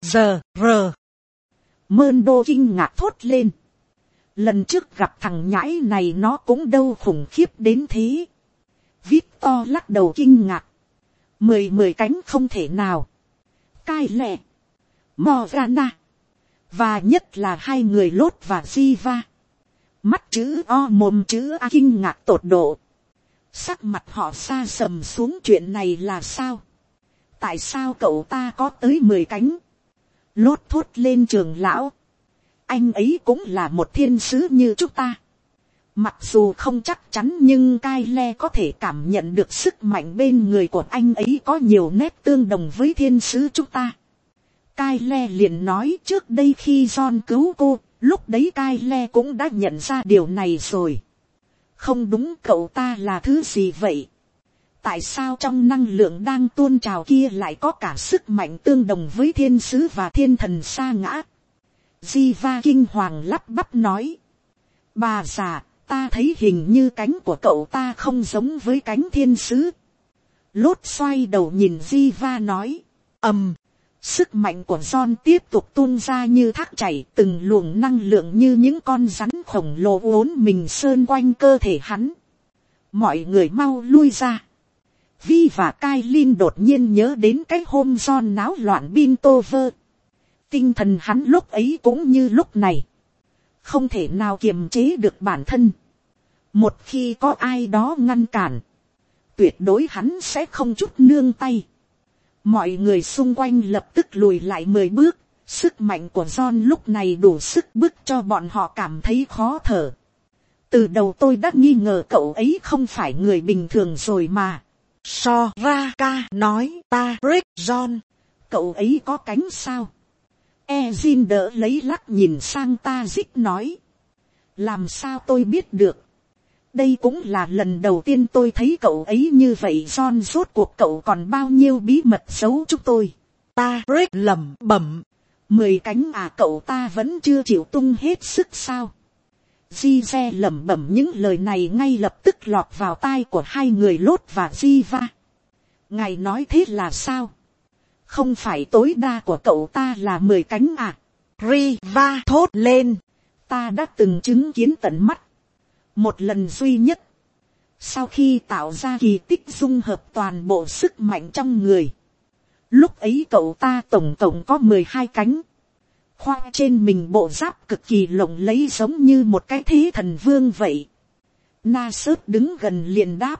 Mơn đô kinh ngạc thốt lên. Lần trước gặp thằng nhãi này nó cũng đâu khủng khiếp đến thế. Victor lắc đầu kinh ngạc. 10 cánh không thể nào. Cai lẹ, Morgana, và nhất là hai người Lốt và Jiva. Mắt chữ O mồm chữ A kinh ngạc tột độ. Sắc mặt họ xa sầm xuống, chuyện này là sao? Tại sao cậu ta có tới 10 cánh? Lốt thốt lên, trưởng lão, anh ấy cũng là một thiên sứ như chúng ta. Mặc dù không chắc chắn nhưng Cai Le có thể cảm nhận được sức mạnh bên người của anh ấy có nhiều nét tương đồng với thiên sứ chúng ta. Cai Le liền nói, trước đây khi John cứu cô, lúc đấy Cai Le cũng đã nhận ra điều này rồi. Không đúng, cậu ta là thứ gì vậy? Tại sao trong năng lượng đang tuôn trào kia lại có cả sức mạnh tương đồng với thiên sứ và thiên thần sa ngã? Jiva kinh hoàng lắp bắp nói. Bà già, ta thấy hình như cánh của cậu ta không giống với cánh thiên sứ. Lốt xoay đầu nhìn Jiva nói. Sức mạnh của John tiếp tục tuôn ra như thác chảy, từng luồng năng lượng như những con rắn khổng lồ uốn mình sơn quanh cơ thể hắn. Mọi người mau lui ra. Vi và Kailin đột nhiên nhớ đến cái hôm John náo loạn Bintover. Tinh thần hắn lúc ấy cũng như lúc này, không thể nào kiềm chế được bản thân. Một khi có ai đó ngăn cản, tuyệt đối hắn sẽ không chút nương tay. Mọi người xung quanh lập tức lùi lại 10 bước. Sức mạnh của John lúc này đủ sức bức cho bọn họ cảm thấy khó thở. Từ đầu tôi đã nghi ngờ cậu ấy không phải người bình thường rồi mà. Soraka nói, ta Rick John, cậu ấy có cánh sao? Ezin đỡ lấy lắc nhìn sang Tazik nói. Làm sao tôi biết được? Đây cũng là lần đầu tiên tôi thấy cậu ấy như vậy. John, rốt cuộc cậu còn bao nhiêu bí mật giấu chúng tôi? Tarik lẩm bẩm. 10 cánh à, cậu ta vẫn chưa chịu tung hết sức sao? Jive lẩm bẩm những lời này ngay lập tức lọt vào tai của hai người Lốt và Jiva. Ngài nói thế là sao? Không phải tối đa của cậu ta là 10 cánh à? Riva thốt lên. Ta đã từng chứng kiến tận mắt. Một lần duy nhất. Sau khi tạo ra kỳ tích dung hợp toàn bộ sức mạnh trong người, Lúc ấy cậu ta tổng tổng có 12 cánh. Khoa trên mình bộ giáp cực kỳ lộng lẫy, giống như một cái thế thần vương vậy. Na Sớt đứng gần liền đáp.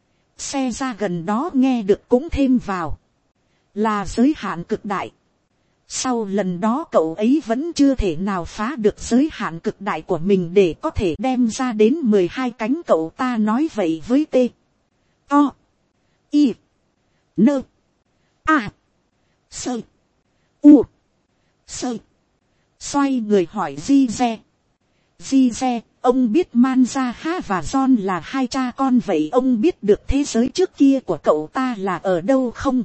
Xe ra gần đó nghe được cũng thêm vào. Là giới hạn cực đại. Sau lần đó cậu ấy vẫn chưa thể nào phá được giới hạn cực đại của mình để có thể đem ra đến 12 cánh. Cậu ta nói vậy với T. O. I. N. A. Sơ. U. Sơ. Xoay người hỏi Zize. Zize, ông biết Manzaha và John là hai cha con vậy ông biết được thế giới trước kia của cậu ta là ở đâu không?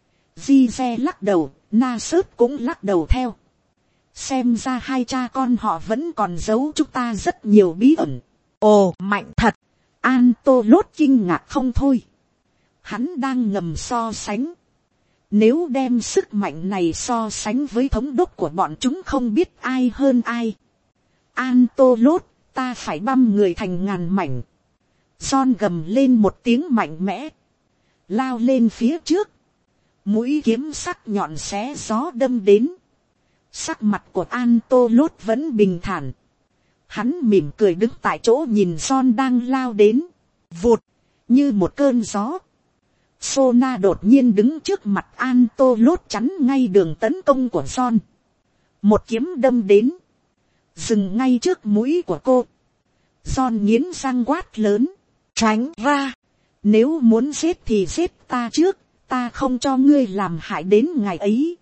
Zize lắc đầu, Na Sớt cũng lắc đầu theo. Xem ra hai cha con họ vẫn còn giấu chúng ta rất nhiều bí ẩn. Ồ, mạnh thật. Antolot kinh ngạc không thôi. Hắn đang ngầm so sánh. Nếu đem sức mạnh này so sánh với thống đốc của bọn chúng không biết ai hơn ai. Antolot, ta phải băm người thành ngàn mảnh. John gầm lên một tiếng mạnh mẽ. Lao lên phía trước. Mũi kiếm sắc nhọn xé gió đâm đến. Sắc mặt của Antolot vẫn bình thản. Hắn mỉm cười đứng tại chỗ nhìn John đang lao đến. Vụt, như một cơn gió. Sona đột nhiên đứng trước mặt Antolot chắn ngay đường tấn công của John. Một kiếm đâm đến. Dừng ngay trước mũi của cô. John nghiến răng quát lớn. Tránh ra. Nếu muốn giết thì giết ta trước. Ta không cho ngươi làm hại đến ngày ấy.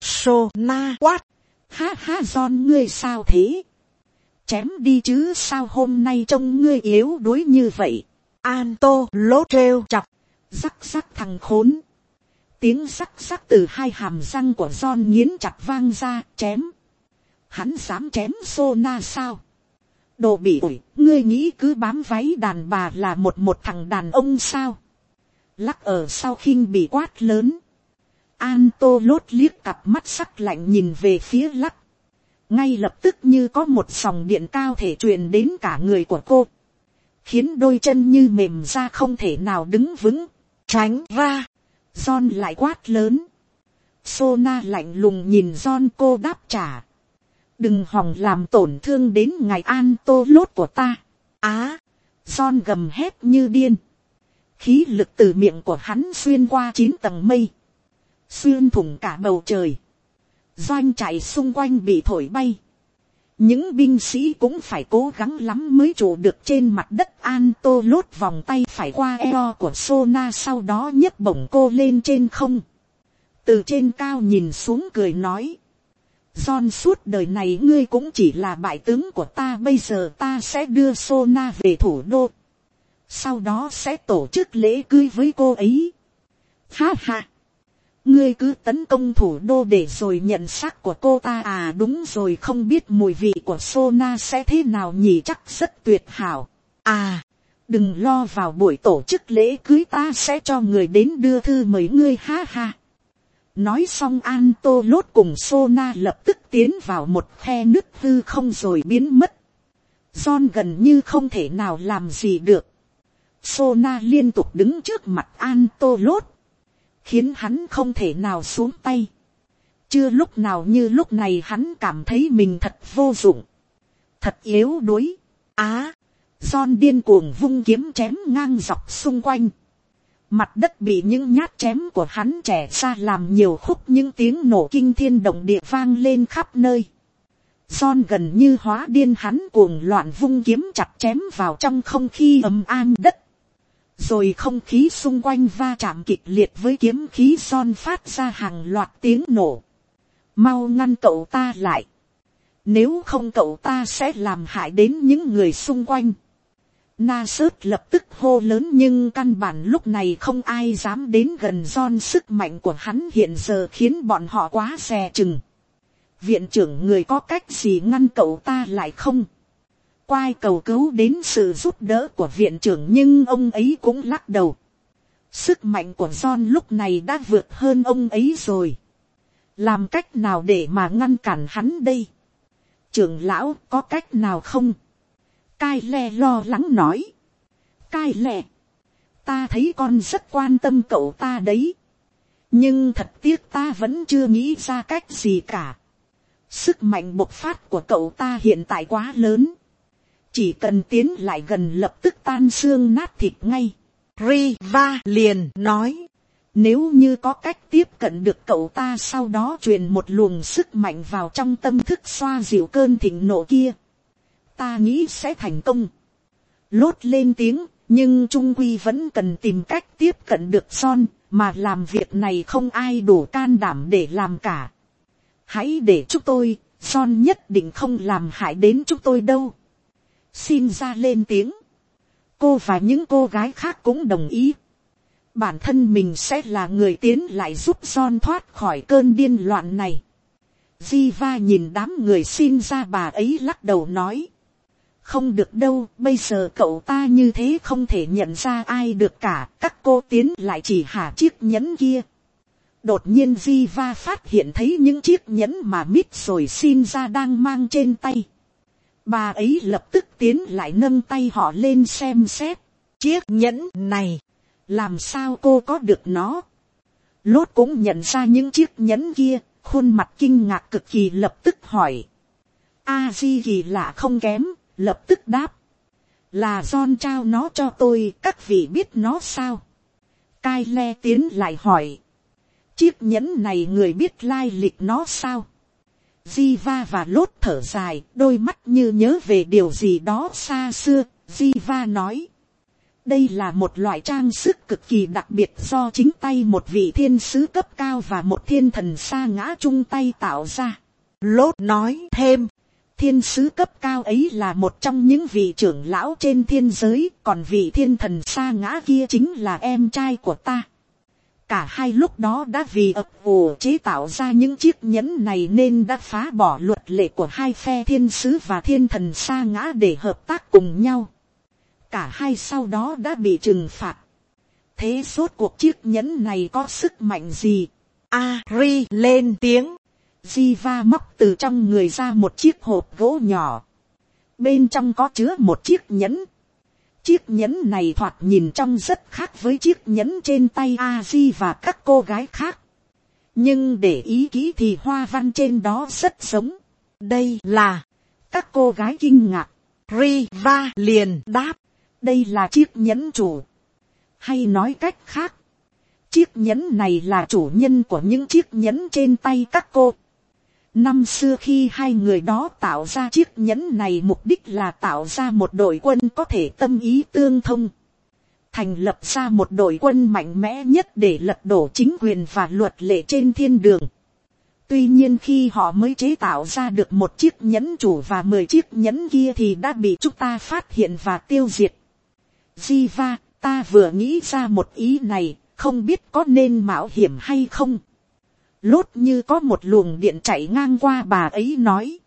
Sona quát. Ha ha John ngươi sao thế? Chém đi chứ sao hôm nay trông ngươi yếu đuối như vậy. Antolot trêu chọc. Rắc rắc thằng khốn. Tiếng rắc rắc từ hai hàm răng của John nghiến chặt vang ra. Chém. Hắn dám chém Sona sao? Đồ bị ủi, ngươi nghĩ cứ bám váy đàn bà là một thằng đàn ông sao? Lắc ở sau khinh bị quát lớn. Antolot liếc cặp mắt sắc lạnh nhìn về phía Lắc. Ngay lập tức như có một dòng điện cao thể truyền đến cả người của cô. Khiến đôi chân như mềm ra không thể nào đứng vững. Tránh ra. John lại quát lớn. Sona lạnh lùng nhìn John, cô đáp trả. Đừng hòng làm tổn thương đến ngài Antolot của ta. Á. John gầm hét như điên. Khí lực từ miệng của hắn xuyên qua 9 tầng mây. Xuyên thủng cả bầu trời. Doanh trại xung quanh bị thổi bay. Những binh sĩ cũng phải cố gắng lắm mới trụ được trên mặt đất. Antolot vòng tay phải qua eo của Sona, sau đó nhấc bổng cô lên trên không. Từ trên cao nhìn xuống cười nói. John, suốt đời này ngươi cũng chỉ là bại tướng của ta. Bây giờ ta sẽ đưa Sona về thủ đô. Sau đó sẽ tổ chức lễ cưới với cô ấy. Ha ha. Ngươi cứ tấn công thủ đô để rồi nhận xác của cô ta à? Đúng rồi, không biết mùi vị của Sona sẽ thế nào nhỉ? Chắc rất tuyệt hảo. À, đừng lo, vào buổi tổ chức lễ cưới ta sẽ cho người đến đưa thư mời ngươi. Ha ha. Nói xong Antolot cùng Sona lập tức tiến vào một khe nứt hư không rồi biến mất. John gần như không thể nào làm gì được. Sona liên tục đứng trước mặt Antolot. Khiến hắn không thể nào xuống tay. Chưa lúc nào như lúc này hắn cảm thấy mình thật vô dụng. Thật yếu đuối. Á. John điên cuồng vung kiếm chém ngang dọc xung quanh. Mặt đất bị những nhát chém của hắn chẻ ra làm nhiều khúc, những tiếng nổ kinh thiên động địa vang lên khắp nơi. John gần như hóa điên, hắn cuồng loạn vung kiếm chặt chém vào trong không khí ầm am đất. Rồi không khí xung quanh va chạm kịch liệt với kiếm khí. John phát ra hàng loạt tiếng nổ. Mau ngăn cậu ta lại. Nếu không cậu ta sẽ làm hại đến những người xung quanh. Na Sớt lập tức hô lớn, nhưng căn bản lúc này không ai dám đến gần John. Sức mạnh của hắn hiện giờ khiến bọn họ quá dè chừng. Viện trưởng, người có cách gì ngăn cậu ta lại không? Quai cầu cứu đến sự giúp đỡ của viện trưởng, nhưng ông ấy cũng lắc đầu. Sức mạnh của John lúc này đã vượt hơn ông ấy rồi. Làm cách nào để mà ngăn cản hắn đây? Trưởng lão, có cách nào không? Cai Le lo lắng nói. Cai Le, ta thấy con rất quan tâm cậu ta đấy. nhưng thật tiếc ta vẫn chưa nghĩ ra cách gì cả. Sức mạnh bộc phát của cậu ta hiện tại quá lớn, chỉ cần tiến lại gần lập tức tan xương nát thịt ngay. Riva liền nói, nếu như có cách tiếp cận được cậu ta, sau đó truyền một luồng sức mạnh vào trong tâm thức xoa dịu cơn thịnh nộ kia, ta nghĩ sẽ thành công. Lốt lên tiếng, nhưng trung quy vẫn cần tìm cách tiếp cận được Son, mà làm việc này không ai đủ can đảm để làm cả. Hãy để chúng tôi, Son nhất định không làm hại đến chúng tôi đâu. Xin ra lên tiếng. Cô và những cô gái khác cũng đồng ý. Bản thân mình sẽ là người tiến lại giúp Son thoát khỏi cơn điên loạn này. Jiva nhìn đám người xin ra, bà ấy lắc đầu nói. Không được đâu, bây giờ cậu ta như thế không thể nhận ra ai được cả. Các cô tiến lại chỉ hả chiếc nhẫn kia. Đột nhiên Jiva phát hiện thấy những chiếc nhẫn mà Mít rồi xin ra đang mang trên tay. Bà ấy lập tức tiến lại nâng tay họ lên xem xét. Chiếc nhẫn này, làm sao cô có được nó? Lốt cũng nhận ra những chiếc nhẫn kia, khuôn mặt kinh ngạc cực kỳ, lập tức hỏi. A-di kỳ lạ không kém, lập tức đáp. Là John trao nó cho tôi, các vị biết nó sao? Kyle tiến lại hỏi. Chiếc nhẫn này người biết lai lịch nó sao? Jiva và Lốt thở dài, đôi mắt như nhớ về điều gì đó xa xưa. Jiva nói. Đây là một loại trang sức cực kỳ đặc biệt do chính tay một vị thiên sứ cấp cao và một thiên thần sa ngã chung tay tạo ra. Lốt nói thêm. Thiên sứ cấp cao ấy là một trong những vị trưởng lão trên thiên giới, còn vị thiên thần sa ngã kia chính là em trai của ta. Cả hai lúc đó đã vì ập ủ chế tạo ra những chiếc nhẫn này nên đã phá bỏ luật lệ của hai phe thiên sứ và thiên thần sa ngã để hợp tác cùng nhau. Cả hai sau đó đã bị trừng phạt. Thế rốt cuộc chiếc nhẫn này có sức mạnh gì? Ari lên tiếng. Jiva móc từ trong người ra một chiếc hộp gỗ nhỏ. Bên trong có chứa một chiếc nhẫn. Chiếc nhẫn này thoạt nhìn trông rất khác với chiếc nhẫn trên tay Aji và các cô gái khác. Nhưng để ý kỹ thì hoa văn trên đó rất giống. Đây là... Các cô gái kinh ngạc. Riva liền đáp. Đây là chiếc nhẫn chủ. Hay nói cách khác, chiếc nhẫn này là chủ nhân của những chiếc nhẫn trên tay các cô. Năm xưa khi hai người đó tạo ra chiếc nhẫn này, mục đích là tạo ra một đội quân có thể tâm ý tương thông. Thành lập ra một đội quân mạnh mẽ nhất để lật đổ chính quyền và luật lệ trên thiên đường. Tuy nhiên khi họ mới chế tạo ra được một chiếc nhẫn chủ và 10 chiếc nhẫn kia thì đã bị chúng ta phát hiện và tiêu diệt. Jiva, ta vừa nghĩ ra một ý này, không biết có nên mạo hiểm hay không. Lốt như có một luồng điện chạy ngang qua, bà ấy nói.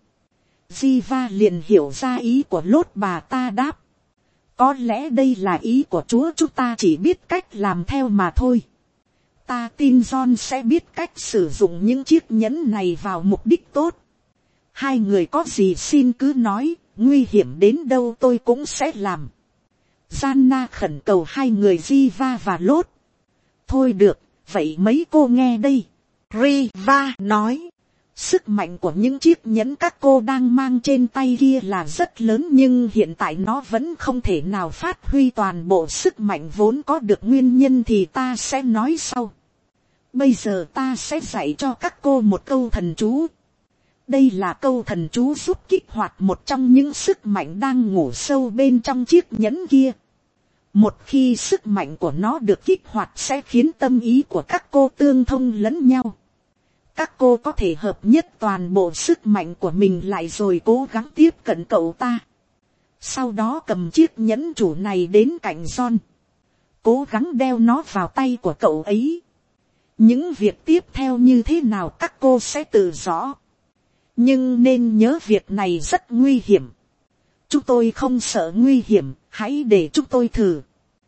Jiva liền hiểu ra ý của Lốt, bà ta đáp. Có lẽ đây là ý của Chúa, chúng ta chỉ biết cách làm theo mà thôi. Ta tin John sẽ biết cách sử dụng những chiếc nhẫn này vào mục đích tốt. Hai người có gì xin cứ nói, nguy hiểm đến đâu tôi cũng sẽ làm. Gianna khẩn cầu hai người Jiva và Lốt. Thôi được, vậy mấy cô nghe đây. Riva nói. Sức mạnh của những chiếc nhẫn các cô đang mang trên tay kia là rất lớn, nhưng hiện tại nó vẫn không thể nào phát huy toàn bộ sức mạnh vốn có được. Nguyên nhân thì ta sẽ nói sau. Bây giờ ta sẽ dạy cho các cô một câu thần chú. Đây là câu thần chú giúp kích hoạt một trong những sức mạnh đang ngủ sâu bên trong chiếc nhẫn kia. Một khi sức mạnh của nó được kích hoạt sẽ khiến tâm ý của các cô tương thông lẫn nhau. Các cô có thể hợp nhất toàn bộ sức mạnh của mình lại rồi cố gắng tiếp cận cậu ta. Sau đó cầm chiếc nhẫn chủ này đến cạnh John. Cố gắng đeo nó vào tay của cậu ấy. Những việc tiếp theo như thế nào các cô sẽ tự rõ. Nhưng nên nhớ việc này rất nguy hiểm. Chúng tôi không sợ nguy hiểm, hãy để chúng tôi thử.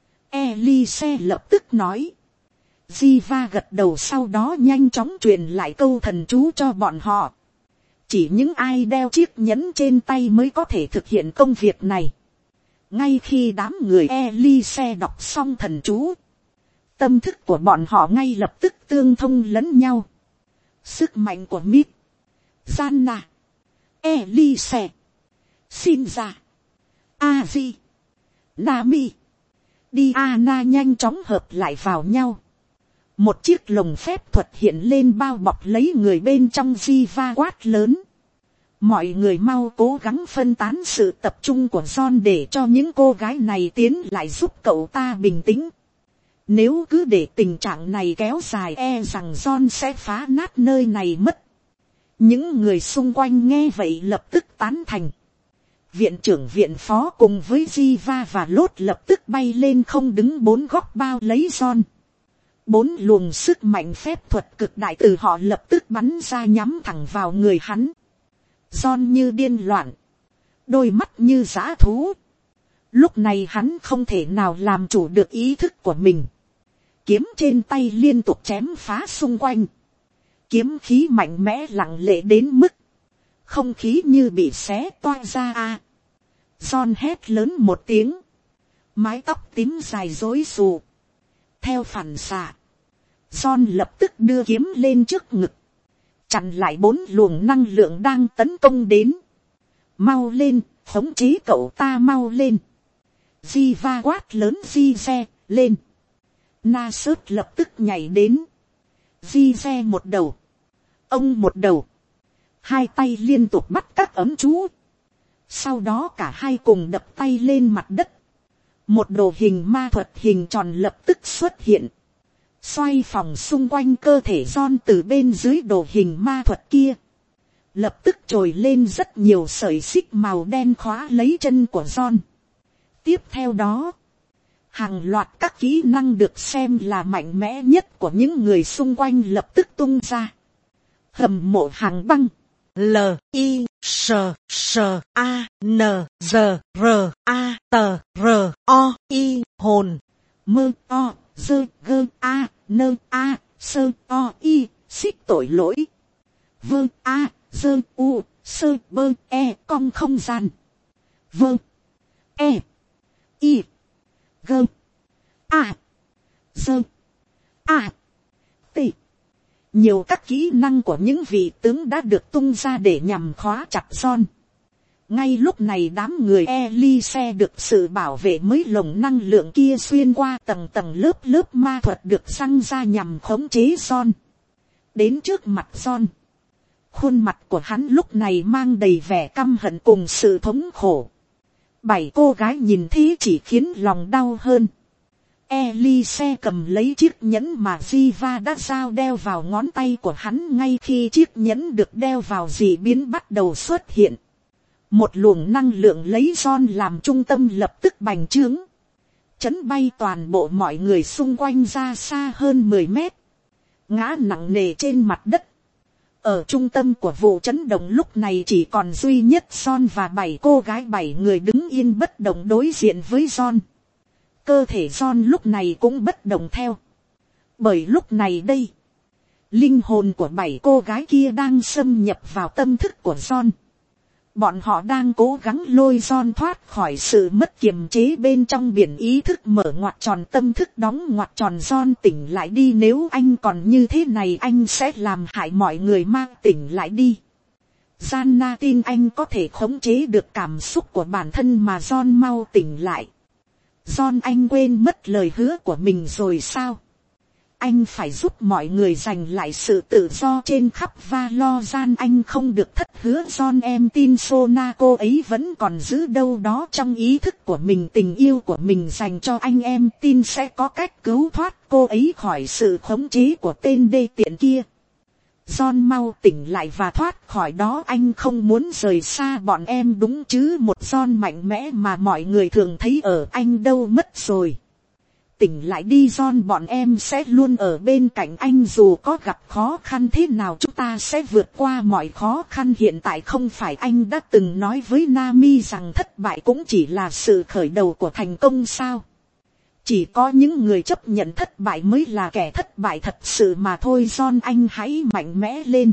Elise lập tức nói. Jiva gật đầu, sau đó nhanh chóng truyền lại câu thần chú cho bọn họ. Chỉ những ai đeo chiếc nhẫn trên tay mới có thể thực hiện công việc này. Ngay khi đám người Elise đọc xong thần chú, Tâm thức của bọn họ ngay lập tức tương thông lẫn nhau. Sức mạnh của Mít, Gianna, Elise, Shinja, Aji, Nami, Diana nhanh chóng hợp lại vào nhau. Một chiếc lồng phép thuật hiện lên bao bọc lấy người bên trong. Jiva quát lớn. Mọi người mau cố gắng phân tán sự tập trung của John để cho những cô gái này tiến lại giúp cậu ta bình tĩnh. Nếu cứ để tình trạng này kéo dài e rằng John sẽ phá nát nơi này mất. Những người xung quanh nghe vậy lập tức tán thành. Viện trưởng viện phó cùng với Jiva và Lốt lập tức bay lên không đứng bốn góc bao lấy John. 4 luồng sức mạnh phép thuật cực đại từ họ lập tức bắn ra nhắm thẳng vào người hắn. John như điên loạn, đôi mắt như dã thú. Lúc này hắn không thể nào làm chủ được ý thức của mình. Kiếm trên tay liên tục chém phá xung quanh. Kiếm khí mạnh mẽ lặng lẽ đến mức không khí như bị xé toang ra. John hét lớn một tiếng. Mái tóc tím dài rối xù. Theo phản xạ, John lập tức đưa kiếm lên trước ngực, chặn lại 4 luồng năng lượng đang tấn công đến. Mau lên, khống chế cậu ta mau lên. Jiva quát lớn Jize, lên. Nasut lập tức nhảy đến. Jize một đầu, ông một đầu. 2 tay liên tục bắt các ấm chú. Sau đó cả hai cùng đập tay lên mặt đất. Một đồ hình ma thuật hình tròn lập tức xuất hiện. Xoay vòng xung quanh cơ thể John từ bên dưới đồ hình ma thuật kia. Lập tức trồi lên rất nhiều sợi xích màu đen khóa lấy chân của John. Tiếp theo đó, hàng loạt các kỹ năng được xem là mạnh mẽ nhất của những người xung quanh lập tức tung ra. Hầm mộ hàng băng. L-I-S-S-A-N-Z-R-A-T-R-O-I hồn. Mơ-o-dơ-gơ-a-nơ-a-sơ-o-i xích tội lỗi. Vơ-a-dơ-u-sơ-bơ-e cong không gian. Vơ-e-i-gơ-a-dơ-a-t. Nhiều các kỹ năng của những vị tướng đã được tung ra để nhằm khóa chặt John. Ngay lúc này đám người Elise được sự bảo vệ mới lồng năng lượng kia xuyên qua tầng tầng lớp lớp ma thuật được răng ra nhằm khống chế John. Đến trước mặt John, khuôn mặt của hắn lúc này mang đầy vẻ căm hận cùng sự thống khổ. 7 cô gái nhìn thế chỉ khiến lòng đau hơn. Elise cầm lấy chiếc nhẫn mà Jiva đã giao đeo vào ngón tay của hắn ngay khi chiếc nhẫn được đeo vào dị biến bắt đầu xuất hiện. Một luồng năng lượng lấy John làm trung tâm lập tức bành trướng. Chấn bay toàn bộ mọi người xung quanh ra xa hơn 10 mét. Ngã nặng nề trên mặt đất. Ở trung tâm của vụ chấn động lúc này chỉ còn duy nhất John và 7 cô gái 7 người đứng yên bất động đối diện với John. Cơ thể John lúc này cũng bất động theo. Bởi lúc này đây, linh hồn của 7 cô gái kia đang xâm nhập vào tâm thức của John. Bọn họ đang cố gắng lôi John thoát khỏi sự mất kiềm chế bên trong biển ý thức, mở ngoặc tròn tâm thức đóng ngoặc tròn. John tỉnh lại đi, nếu anh còn như thế này anh sẽ làm hại mọi người, mang tỉnh lại đi. Gianna tin anh có thể khống chế được cảm xúc của bản thân mà. John mau tỉnh lại. John, anh quên mất lời hứa của mình rồi sao? Anh phải giúp mọi người giành lại sự tự do trên khắp Valoran. Anh không được thất hứa. John, em tin Sona cô ấy vẫn còn giữ đâu đó trong ý thức của mình tình yêu của mình dành cho anh. Em tin sẽ có cách cứu thoát cô ấy khỏi sự khống chế của tên đê tiện kia. John, mau tỉnh lại và thoát khỏi đó. Anh không muốn rời xa bọn em đúng chứ? Một John mạnh mẽ mà mọi người thường thấy ở anh đâu mất rồi? Tỉnh lại đi John, bọn em sẽ luôn ở bên cạnh anh dù có gặp khó khăn thế nào chúng ta sẽ vượt qua mọi khó khăn. Hiện tại không phải anh đã từng nói với Nami rằng thất bại cũng chỉ là sự khởi đầu của thành công sao? Chỉ có những người chấp nhận thất bại mới là kẻ thất bại thật sự mà thôi. John, anh hãy mạnh mẽ lên.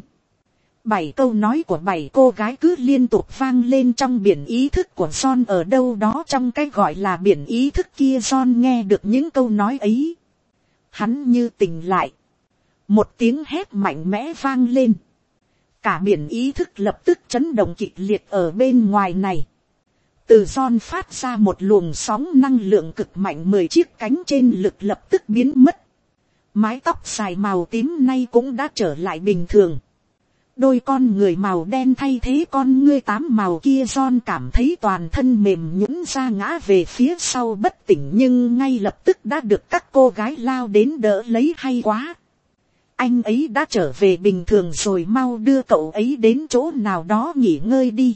7 câu nói của 7 cô gái cứ liên tục vang lên trong biển ý thức của John. Ở đâu đó trong cái gọi là biển ý thức kia John nghe được những câu nói ấy. Hắn như tỉnh lại. Một tiếng hét mạnh mẽ vang lên. Cả biển ý thức lập tức chấn động kịch liệt ở bên ngoài này. Từ John phát ra một luồng sóng năng lượng cực mạnh, 10 chiếc cánh trên lực lập tức biến mất. Mái tóc dài màu tím nay cũng đã trở lại bình thường. Đôi con người màu đen thay thế con ngươi 8 màu kia. John cảm thấy toàn thân mềm nhũn ra, ngã về phía sau bất tỉnh, nhưng ngay lập tức đã được các cô gái lao đến đỡ lấy. Hay quá, anh ấy đã trở về bình thường rồi, mau đưa cậu ấy đến chỗ nào đó nghỉ ngơi đi.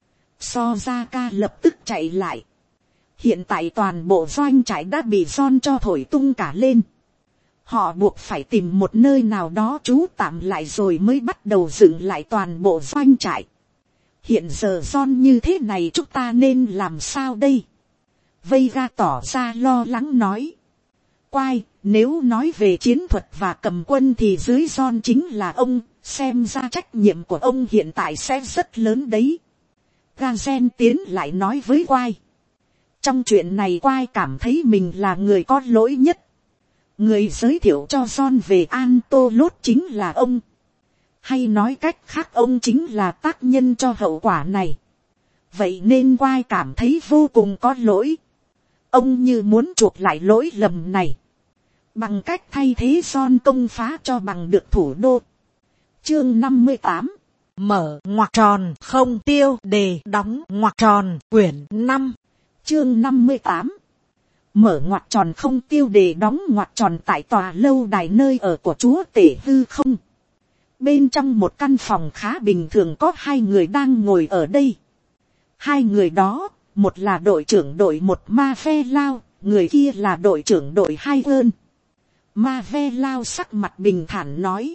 Sojaka lập tức chạy lại. Hiện tại toàn bộ doanh trại đã bị John cho thổi tung cả lên. Họ buộc phải tìm một nơi nào đó trú tạm lại rồi mới bắt đầu dựng lại toàn bộ doanh trại. Hiện giờ John như thế này chúng ta nên làm sao đây? Veiga tỏ ra lo lắng nói. Quai, nếu nói về chiến thuật và cầm quân thì dưới John chính là ông, xem ra trách nhiệm của ông hiện tại sẽ rất lớn đấy. Gazen tiến lại nói với Quai. Trong chuyện này Quai cảm thấy mình là người có lỗi nhất. Người giới thiệu cho John về Antolot chính là ông. Hay nói cách khác, ông chính là tác nhân cho hậu quả này. Vậy nên Quai cảm thấy vô cùng có lỗi. Ông như muốn chuộc lại lỗi lầm này, bằng cách thay thế John công phá cho bằng được thủ đô. Chương 58. Mở ngoặc tròn không tiêu đề đóng ngoặc tròn quyển 5. Chương 58. Mở ngoặc tròn không tiêu đề đóng ngoặc tròn. Tại tòa lâu đài nơi ở của chúa tể hư không. Bên trong một căn phòng khá bình thường có 2 người đang ngồi ở đây. 2 người đó, một là đội trưởng đội 1 Ma Ve Lao, người kia là đội trưởng đội 2 Ơn. Ma Ve Lao sắc mặt bình thản nói.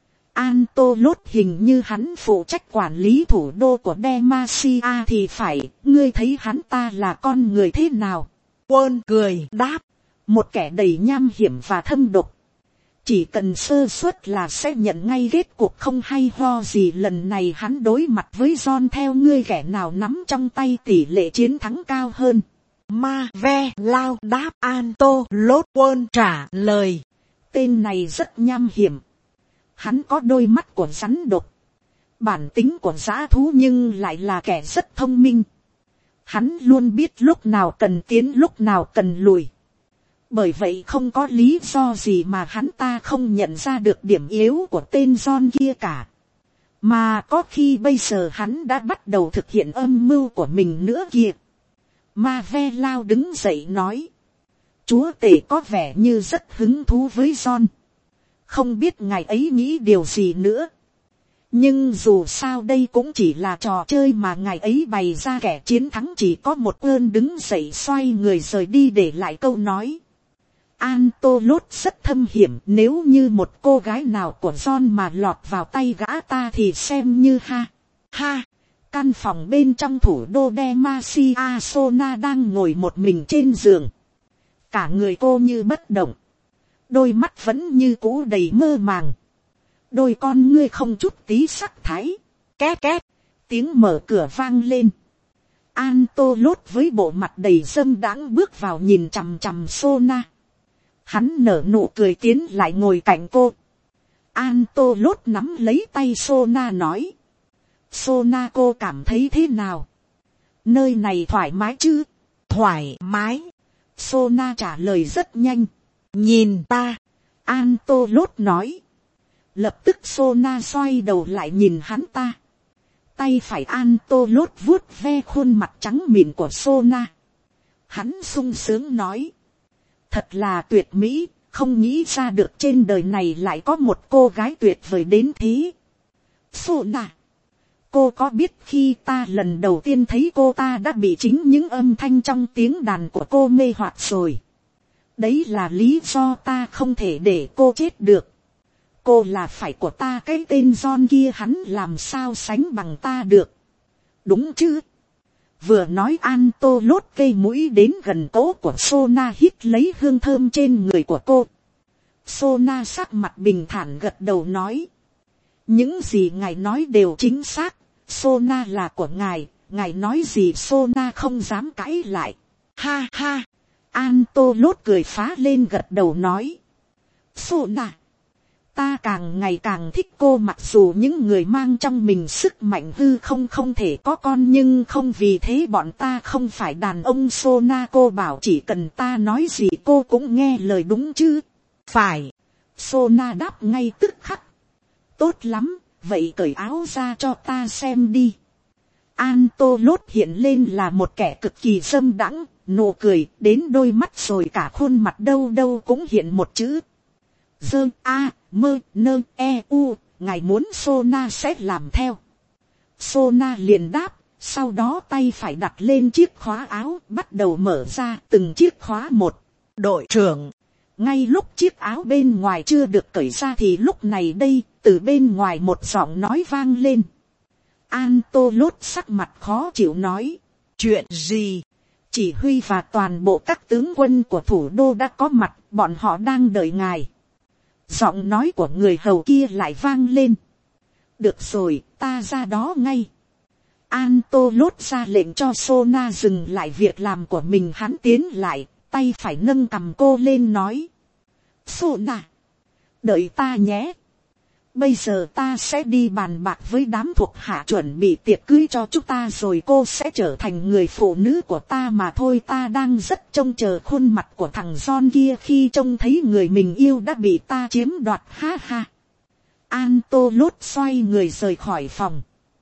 Antolot hình như hắn phụ trách quản lý thủ đô của Demacia thì phải, ngươi thấy hắn ta là con người thế nào? Quân cười đáp, một kẻ đầy nham hiểm và thâm độc. Chỉ cần sơ suất là sẽ nhận ngay kết cục không hay ho gì. Lần này hắn đối mặt với John, theo ngươi kẻ nào nắm trong tay tỷ lệ chiến thắng cao hơn? Ma Ve Lao đáp. Antolot Quân trả lời. Tên này rất nham hiểm. Hắn có đôi mắt của rắn độc, bản tính của dã thú, nhưng lại là kẻ rất thông minh. Hắn luôn biết lúc nào cần tiến lúc nào cần lùi. Bởi vậy không có lý do gì mà hắn ta không nhận ra được điểm yếu của tên John kia cả. Mà có khi bây giờ hắn đã bắt đầu thực hiện âm mưu của mình nữa kìa. Ma Ve Lao đứng dậy nói. Chúa tể có vẻ như rất hứng thú với John. Không biết ngài ấy nghĩ điều gì nữa. Nhưng dù sao đây cũng chỉ là trò chơi mà ngài ấy bày ra. Kẻ chiến thắng chỉ có một Ơn đứng dậy xoay người rời đi, để lại câu nói. Antolot rất thâm hiểm, nếu như một cô gái nào của John mà lọt vào tay gã ta thì xem như ha. Căn phòng bên trong thủ đô Demacia, Sona đang ngồi một mình trên giường. Cả người cô như bất động. Đôi mắt vẫn như cũ đầy mơ màng. Đôi con ngươi không chút tí sắc thái. Két két, tiếng mở cửa vang lên. Antolot với bộ mặt đầy dâm đãng bước vào, nhìn chằm chằm Sona. Hắn nở nụ cười tiến lại ngồi cạnh cô. Antolot nắm lấy tay Sona nói. Sona, cô cảm thấy thế nào? Nơi này thoải mái chứ? Thoải mái. Sona trả lời rất nhanh. Nhìn ta. Antolot nói. Lập tức Sona xoay đầu lại nhìn hắn ta. Tay phải Antolot vuốt ve khuôn mặt trắng mịn của Sona. Hắn sung sướng nói. Thật là tuyệt mỹ, không nghĩ ra được trên đời này lại có một cô gái tuyệt vời đến thế. Sona, cô có biết khi ta lần đầu tiên thấy cô ta đã bị chính những âm thanh trong tiếng đàn của cô mê hoặc rồi. Đấy là lý do ta không thể để cô chết được. Cô là phải của ta, cái tên John kia hắn làm sao sánh bằng ta được. Đúng chứ? Vừa nói Antolot cây mũi đến gần cổ của Sona, hít lấy hương thơm trên người của cô. Sona sắc mặt bình thản gật đầu nói. Những gì ngài nói đều chính xác. Sona là của ngài. Ngài nói gì Sona không dám cãi lại. Ha ha. Antolot cười phá lên gật đầu nói. Sona, ta càng ngày càng thích cô, mặc dù những người mang trong mình sức mạnh hư không thể có con, nhưng không vì thế bọn ta không phải đàn ông. Sona, cô bảo chỉ cần ta nói gì cô cũng nghe lời đúng chứ? Phải. Sona đáp ngay tức khắc. Tốt lắm, vậy cởi áo ra cho ta xem đi. Antolot hiện lên là một kẻ cực kỳ dâm đãng, nụ cười đến đôi mắt rồi cả khuôn mặt đâu đâu cũng hiện một chữ dơ a mơ nơ e u. Ngài muốn Sona sẽ làm theo. Sona liền đáp, sau đó tay phải đặt lên chiếc khóa áo, bắt đầu mở ra từng chiếc khóa một. Đội trưởng, ngay lúc chiếc áo bên ngoài chưa được cởi ra thì lúc này đây, từ bên ngoài một giọng nói vang lên. Antolot sắc mặt khó chịu nói, chuyện gì? Chỉ huy và toàn bộ các tướng quân của thủ đô đã có mặt, bọn họ đang đợi ngài. Giọng nói của người hầu kia lại vang lên. Được rồi, ta ra đó ngay. Antolot ra lệnh cho Sona dừng lại việc làm của mình. Hắn tiến lại, tay phải nâng cầm cô lên nói. Sona, đợi ta nhé. Bây giờ ta sẽ đi bàn bạc với đám thuộc hạ chuẩn bị tiệc cưới cho chúng ta, rồi cô sẽ trở thành người phụ nữ của ta mà thôi. Ta đang rất trông chờ khuôn mặt của thằng John kia khi trông thấy người mình yêu đã bị ta chiếm đoạt. Ha ha. Antolot xoay người rời khỏi phòng.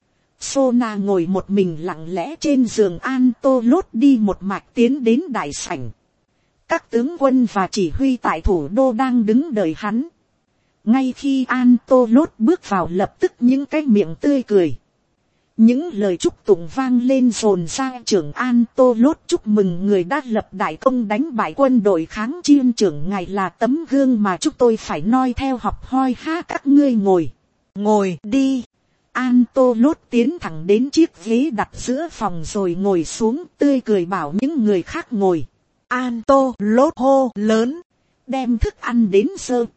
Sona ngồi một mình lặng lẽ trên giường. Antolot đi một mạch tiến đến đại sảnh. Các tướng quân và chỉ huy tại thủ đô đang đứng đợi hắn. Ngay khi Antolot bước vào, lập tức những cái miệng tươi cười, những lời chúc tụng vang lên rồn ra. Trưởng Antolot chúc mừng người đã lập đại công đánh bại quân đội kháng chiến. Trưởng ngài là tấm gương mà chúng tôi phải noi theo học hỏi. Ha, các ngươi ngồi đi. Antolot tiến thẳng đến chiếc ghế đặt giữa phòng rồi ngồi xuống, tươi cười bảo những người khác ngồi. Antolot hô lớn, đem thức ăn đến sơ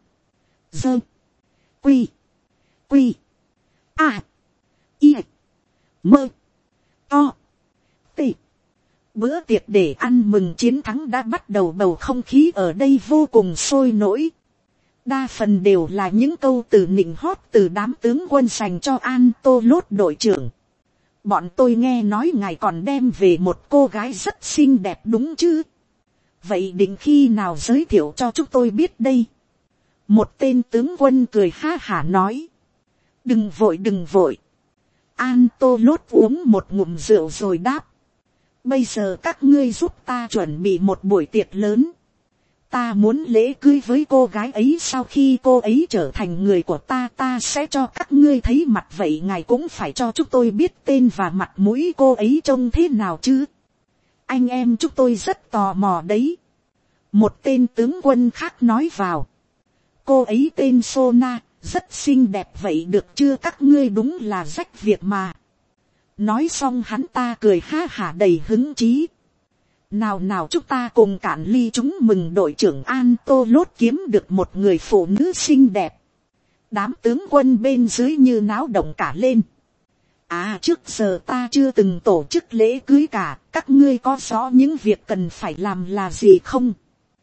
quy a i mơ to tị. Bữa tiệc để ăn mừng chiến thắng đã bắt đầu. Bầu không khí ở đây vô cùng sôi nổi. Đa phần đều là những câu từ nịnh hót từ đám tướng quân dành cho Antolot đội trưởng. Bọn tôi nghe nói ngài còn đem về một cô gái rất xinh đẹp đúng chứ? Vậy định khi nào giới thiệu cho chúng tôi biết đây? Một tên tướng quân cười ha hả nói. Đừng vội. Antolot uống một ngụm rượu rồi đáp. Bây giờ các ngươi giúp ta chuẩn bị một buổi tiệc lớn. Ta muốn lễ cưới với cô gái ấy. Sau khi cô ấy trở thành người của ta sẽ cho các ngươi thấy mặt. Vậy ngài cũng phải cho chúng tôi biết tên và mặt mũi cô ấy trông thế nào chứ? Anh em chúng tôi rất tò mò đấy. Một tên tướng quân khác nói vào. Cô ấy tên Sona, rất xinh đẹp. Vậy được chưa các ngươi, đúng là rách việc mà. Nói xong hắn ta cười ha hả đầy hứng chí. Nào chúng ta cùng cạn ly chúng mừng đội trưởng Antolot kiếm được một người phụ nữ xinh đẹp. Đám tướng quân bên dưới như náo động cả lên. Trước giờ ta chưa từng tổ chức lễ cưới cả. Các ngươi có rõ những việc cần phải làm là gì không?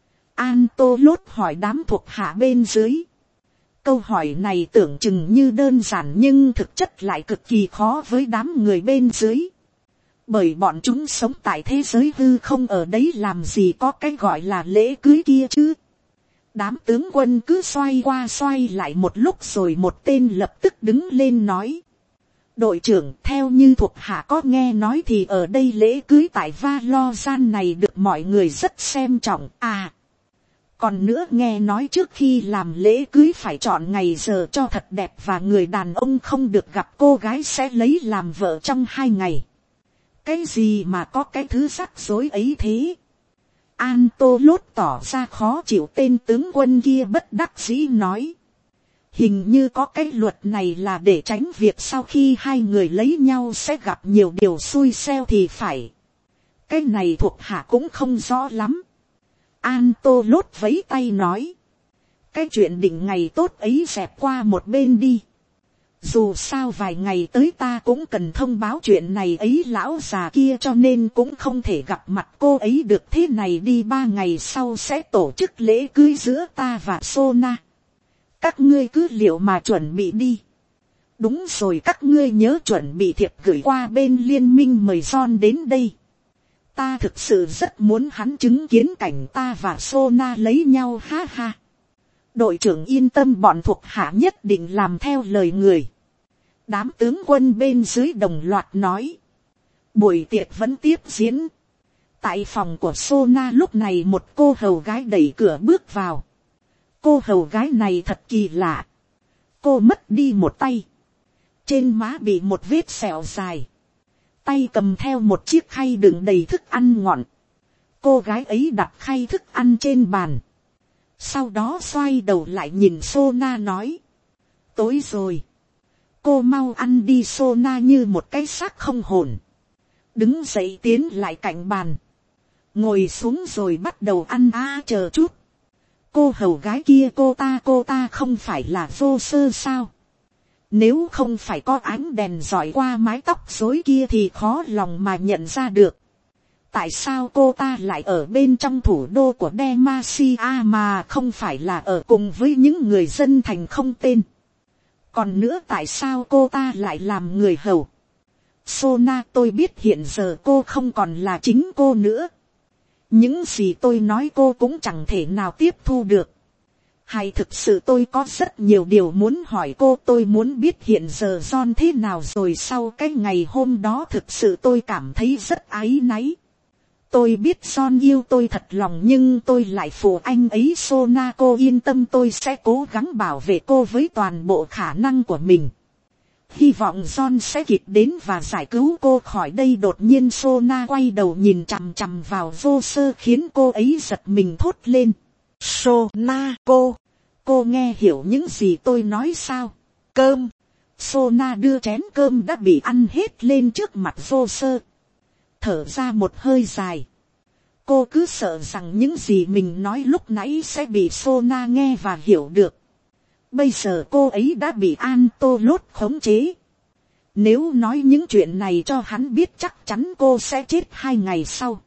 Antolot hỏi đám thuộc hạ bên dưới. Câu hỏi này tưởng chừng như đơn giản nhưng thực chất lại cực kỳ khó với đám người bên dưới. Bởi bọn chúng sống tại thế giới hư không, ở đấy làm gì có cái gọi là lễ cưới kia chứ. Đám tướng quân cứ xoay qua xoay lại một lúc rồi một tên lập tức đứng lên nói. Đội trưởng, theo như thuộc hạ có nghe nói thì ở đây lễ cưới tại Valorant này được mọi người rất xem trọng. Còn nữa nghe nói trước khi làm lễ cưới phải chọn ngày giờ cho thật đẹp và người đàn ông không được gặp cô gái sẽ lấy làm vợ trong 2 ngày. Cái gì mà có cái thứ rắc rối ấy thế? Antolot tỏ ra khó chịu. Tên tướng quân kia bất đắc dĩ nói. Hình như có cái luật này là để tránh việc sau khi hai người lấy nhau sẽ gặp nhiều điều xui xeo thì phải. Cái này thuộc hạ cũng không rõ lắm. Antolot vẫy tay nói. Cái chuyện định ngày tốt ấy dẹp qua một bên đi. Dù sao vài ngày tới ta cũng cần thông báo chuyện này ấy lão già kia, cho nên cũng không thể gặp mặt cô ấy được. Thế này đi, 3 ngày sau sẽ tổ chức lễ cưới giữa ta và Sona. các ngươi cứ liệu mà chuẩn bị đi. Đúng rồi, các ngươi nhớ chuẩn bị thiệp gửi qua bên liên minh mời John đến đây. Ta thực sự rất muốn hắn chứng kiến cảnh ta và Sona lấy nhau, ha ha. Đội trưởng yên tâm, bọn thuộc hạ nhất định làm theo lời người. Đám tướng quân bên dưới đồng loạt nói. Buổi tiệc vẫn tiếp diễn. Tại phòng của Sona lúc này một cô hầu gái đẩy cửa bước vào. Cô hầu gái này thật kỳ lạ. Cô mất đi một tay. Trên má bị một vết sẹo dài. Tay cầm theo một chiếc khay đựng đầy thức ăn ngọt. Cô gái ấy đặt khay thức ăn trên bàn. Sau đó xoay đầu lại nhìn Sona nói. Tối rồi. Cô mau ăn đi. Sona như một cái xác không hồn. Đứng dậy tiến lại cạnh bàn. Ngồi xuống rồi bắt đầu ăn. Chờ chút. Cô hầu gái kia, cô ta không phải là vô sơ sao? Nếu không phải có ánh đèn dọi qua mái tóc rối kia thì khó lòng mà nhận ra được. Tại sao cô ta lại ở bên trong thủ đô của Demacia mà không phải là ở cùng với những người dân thành không tên? Còn nữa, tại sao cô ta lại làm người hầu? Sona, tôi biết hiện giờ cô không còn là chính cô nữa. Những gì tôi nói cô cũng chẳng thể nào tiếp thu được. Hay thực sự tôi có rất nhiều điều muốn hỏi cô. Tôi muốn biết hiện giờ John thế nào rồi. Sau cái ngày hôm đó thực sự tôi cảm thấy rất áy náy. Tôi biết John yêu tôi thật lòng nhưng tôi lại phụ anh ấy. Sona, cô yên tâm, tôi sẽ cố gắng bảo vệ cô với toàn bộ khả năng của mình. Hy vọng John sẽ kịp đến và giải cứu cô khỏi đây. Đột nhiên Sona quay đầu nhìn chằm chằm vào vô sơ khiến cô ấy giật mình thốt lên. Sona, cô nghe hiểu những gì tôi nói sao? Cơm. Sona đưa chén cơm đã bị ăn hết lên trước mặt vô sơ. Thở ra một hơi dài. Cô cứ sợ rằng những gì mình nói lúc nãy sẽ bị Sona nghe và hiểu được. Bây giờ cô ấy đã bị Antolot khống chế. Nếu nói những chuyện này cho hắn biết chắc chắn cô sẽ chết 2 ngày sau.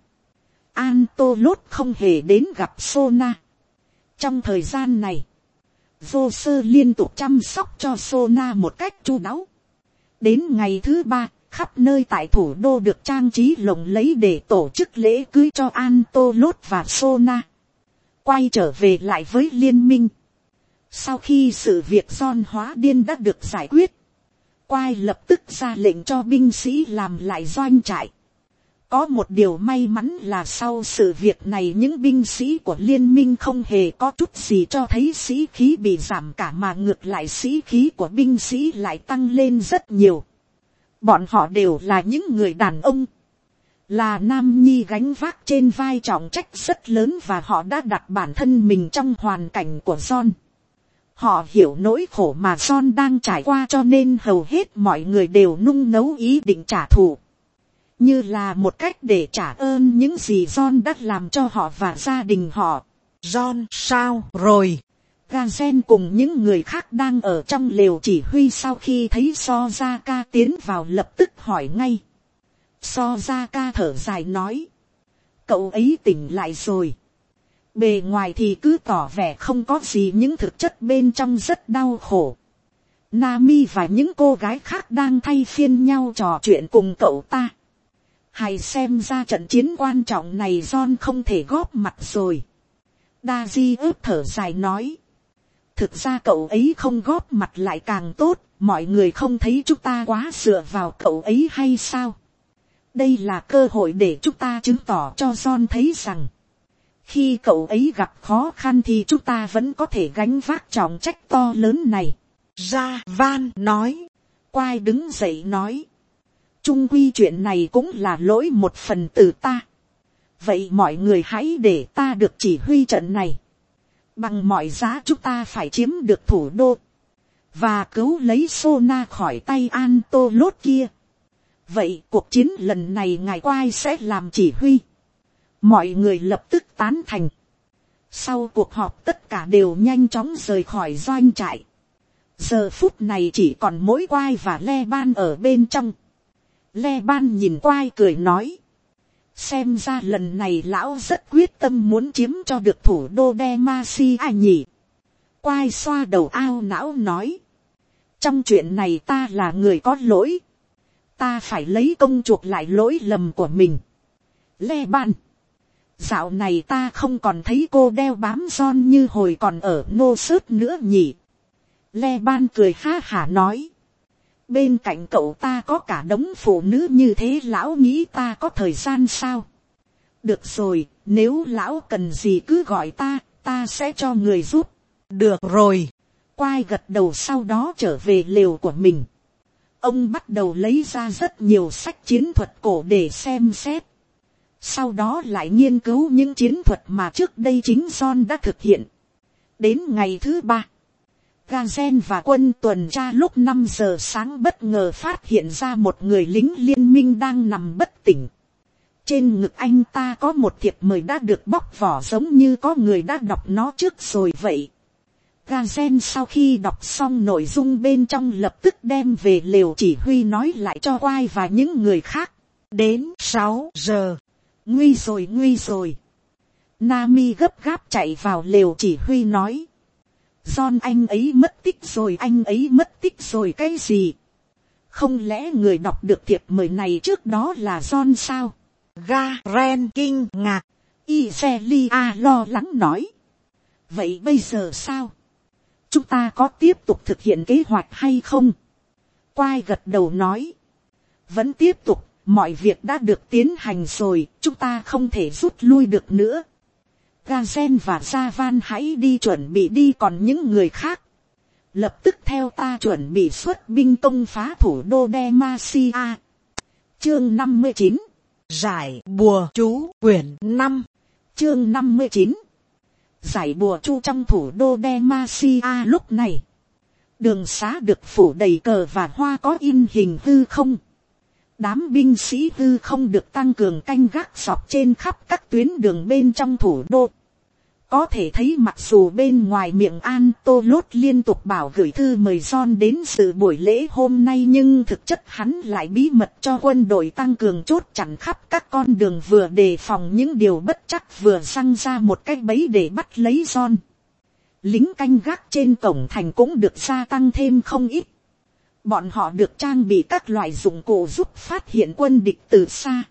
Antolot không hề đến gặp Sona. Trong thời gian này, vô sơ liên tục chăm sóc cho Sona một cách chu đáo. Đến ngày thứ 3, khắp nơi tại thủ đô được trang trí lộng lẫy để tổ chức lễ cưới cho Antolot và Sona. Quay trở về lại với liên minh. Sau khi sự việc John hóa điên đã được giải quyết, Quai lập tức ra lệnh cho binh sĩ làm lại doanh trại. Có một điều may mắn là sau sự việc này những binh sĩ của liên minh không hề có chút gì cho thấy sĩ khí bị giảm cả, mà ngược lại sĩ khí của binh sĩ lại tăng lên rất nhiều. Bọn họ đều là những người đàn ông, là nam nhi gánh vác trên vai trọng trách rất lớn, và họ đã đặt bản thân mình trong hoàn cảnh của John. Họ hiểu nỗi khổ mà John đang trải qua, cho nên hầu hết mọi người đều nung nấu ý định trả thù, như là một cách để trả ơn những gì John đã làm cho họ và gia đình họ. John sao rồi? Gazen cùng những người khác đang ở trong lều chỉ huy sau khi thấy Sozaka tiến vào lập tức hỏi ngay. Sozaka thở dài nói. Cậu ấy tỉnh lại rồi. Bề ngoài thì cứ tỏ vẻ không có gì nhưng thực chất bên trong rất đau khổ. Nami và những cô gái khác đang thay phiên nhau trò chuyện cùng cậu ta. Hay xem ra trận chiến quan trọng này John không thể góp mặt rồi. Daji ướp thở dài nói. Thực ra cậu ấy không góp mặt lại càng tốt, mọi người không thấy chúng ta quá dựa vào cậu ấy hay sao? Đây là cơ hội để chúng ta chứng tỏ cho John thấy rằng, khi cậu ấy gặp khó khăn thì chúng ta vẫn có thể gánh vác trọng trách to lớn này. Ra Van nói. Quai đứng dậy nói. Chung quy chuyện này cũng là lỗi một phần từ ta. Vậy mọi người hãy để ta được chỉ huy trận này. Bằng mọi giá chúng ta phải chiếm được thủ đô. Và cứu lấy Sona khỏi tay Antolot kia. Vậy cuộc chiến lần này ngài Quai sẽ làm chỉ huy. Mọi người lập tức tán thành. Sau cuộc họp tất cả đều nhanh chóng rời khỏi doanh trại. Giờ phút này chỉ còn mỗi Quai và Le Ban ở bên trong. Le Ban nhìn Quai cười nói. Xem ra lần này lão rất quyết tâm muốn chiếm cho được thủ đô Demacia nhỉ. Quai xoa đầu ao não nói. Trong chuyện này ta là người có lỗi. Ta phải lấy công chuộc lại lỗi lầm của mình. Le Ban. Dạo này ta không còn thấy cô đeo bám John như hồi còn ở Ngô Sớt nữa nhỉ. Le Ban cười ha hả nói. Bên cạnh cậu ta có cả đống phụ nữ như thế, lão nghĩ ta có thời gian sao? Được rồi, nếu lão cần gì cứ gọi ta sẽ cho người giúp. Được rồi. Quai gật đầu, sau đó trở về lều của mình. Ông bắt đầu lấy ra rất nhiều sách chiến thuật cổ để xem xét. Sau đó lại nghiên cứu những chiến thuật mà trước đây chính John đã thực hiện. Đến ngày thứ 3, Gazen và quân tuần tra lúc 5 giờ sáng bất ngờ phát hiện ra một người lính liên minh đang nằm bất tỉnh. Trên ngực anh ta có một thiệp mời đã được bóc vỏ, giống như có người đã đọc nó trước rồi vậy. Gazen sau khi đọc xong nội dung bên trong lập tức đem về lều chỉ huy nói lại cho Quai và những người khác. Đến 6 giờ. Nguy rồi. Nami gấp gáp chạy vào lều chỉ huy nói. John anh ấy mất tích rồi cái gì? Không lẽ người đọc được thiệp mời này trước đó là John sao? Garen kinh ngạc. Iselia lo lắng nói. Vậy bây giờ sao? Chúng ta có tiếp tục thực hiện kế hoạch hay không? Quai gật đầu nói. Vẫn tiếp tục, mọi việc đã được tiến hành rồi, chúng ta không thể rút lui được nữa. Gazen và Javan hãy đi chuẩn bị đi, còn những người khác lập tức theo ta chuẩn bị xuất binh công phá thủ đô Demacia. Chương 59. Giải bùa chú quyển 5. Chương 59. Giải bùa chú trong thủ đô Demacia. Lúc này, đường xá được phủ đầy cờ và hoa có in hình hư không. Đám binh sĩ hư không được tăng cường canh gác dọc trên khắp các tuyến đường bên trong thủ đô. Có thể thấy mặc dù bên ngoài miệng Antolot liên tục bảo gửi thư mời John đến dự buổi lễ hôm nay, nhưng thực chất hắn lại bí mật cho quân đội tăng cường chốt chặn khắp các con đường, vừa đề phòng những điều bất chắc, vừa răng ra một cái bẫy để bắt lấy John. Lính canh gác trên cổng thành cũng được gia tăng thêm không ít. Bọn họ được trang bị các loại dụng cụ giúp phát hiện quân địch từ xa.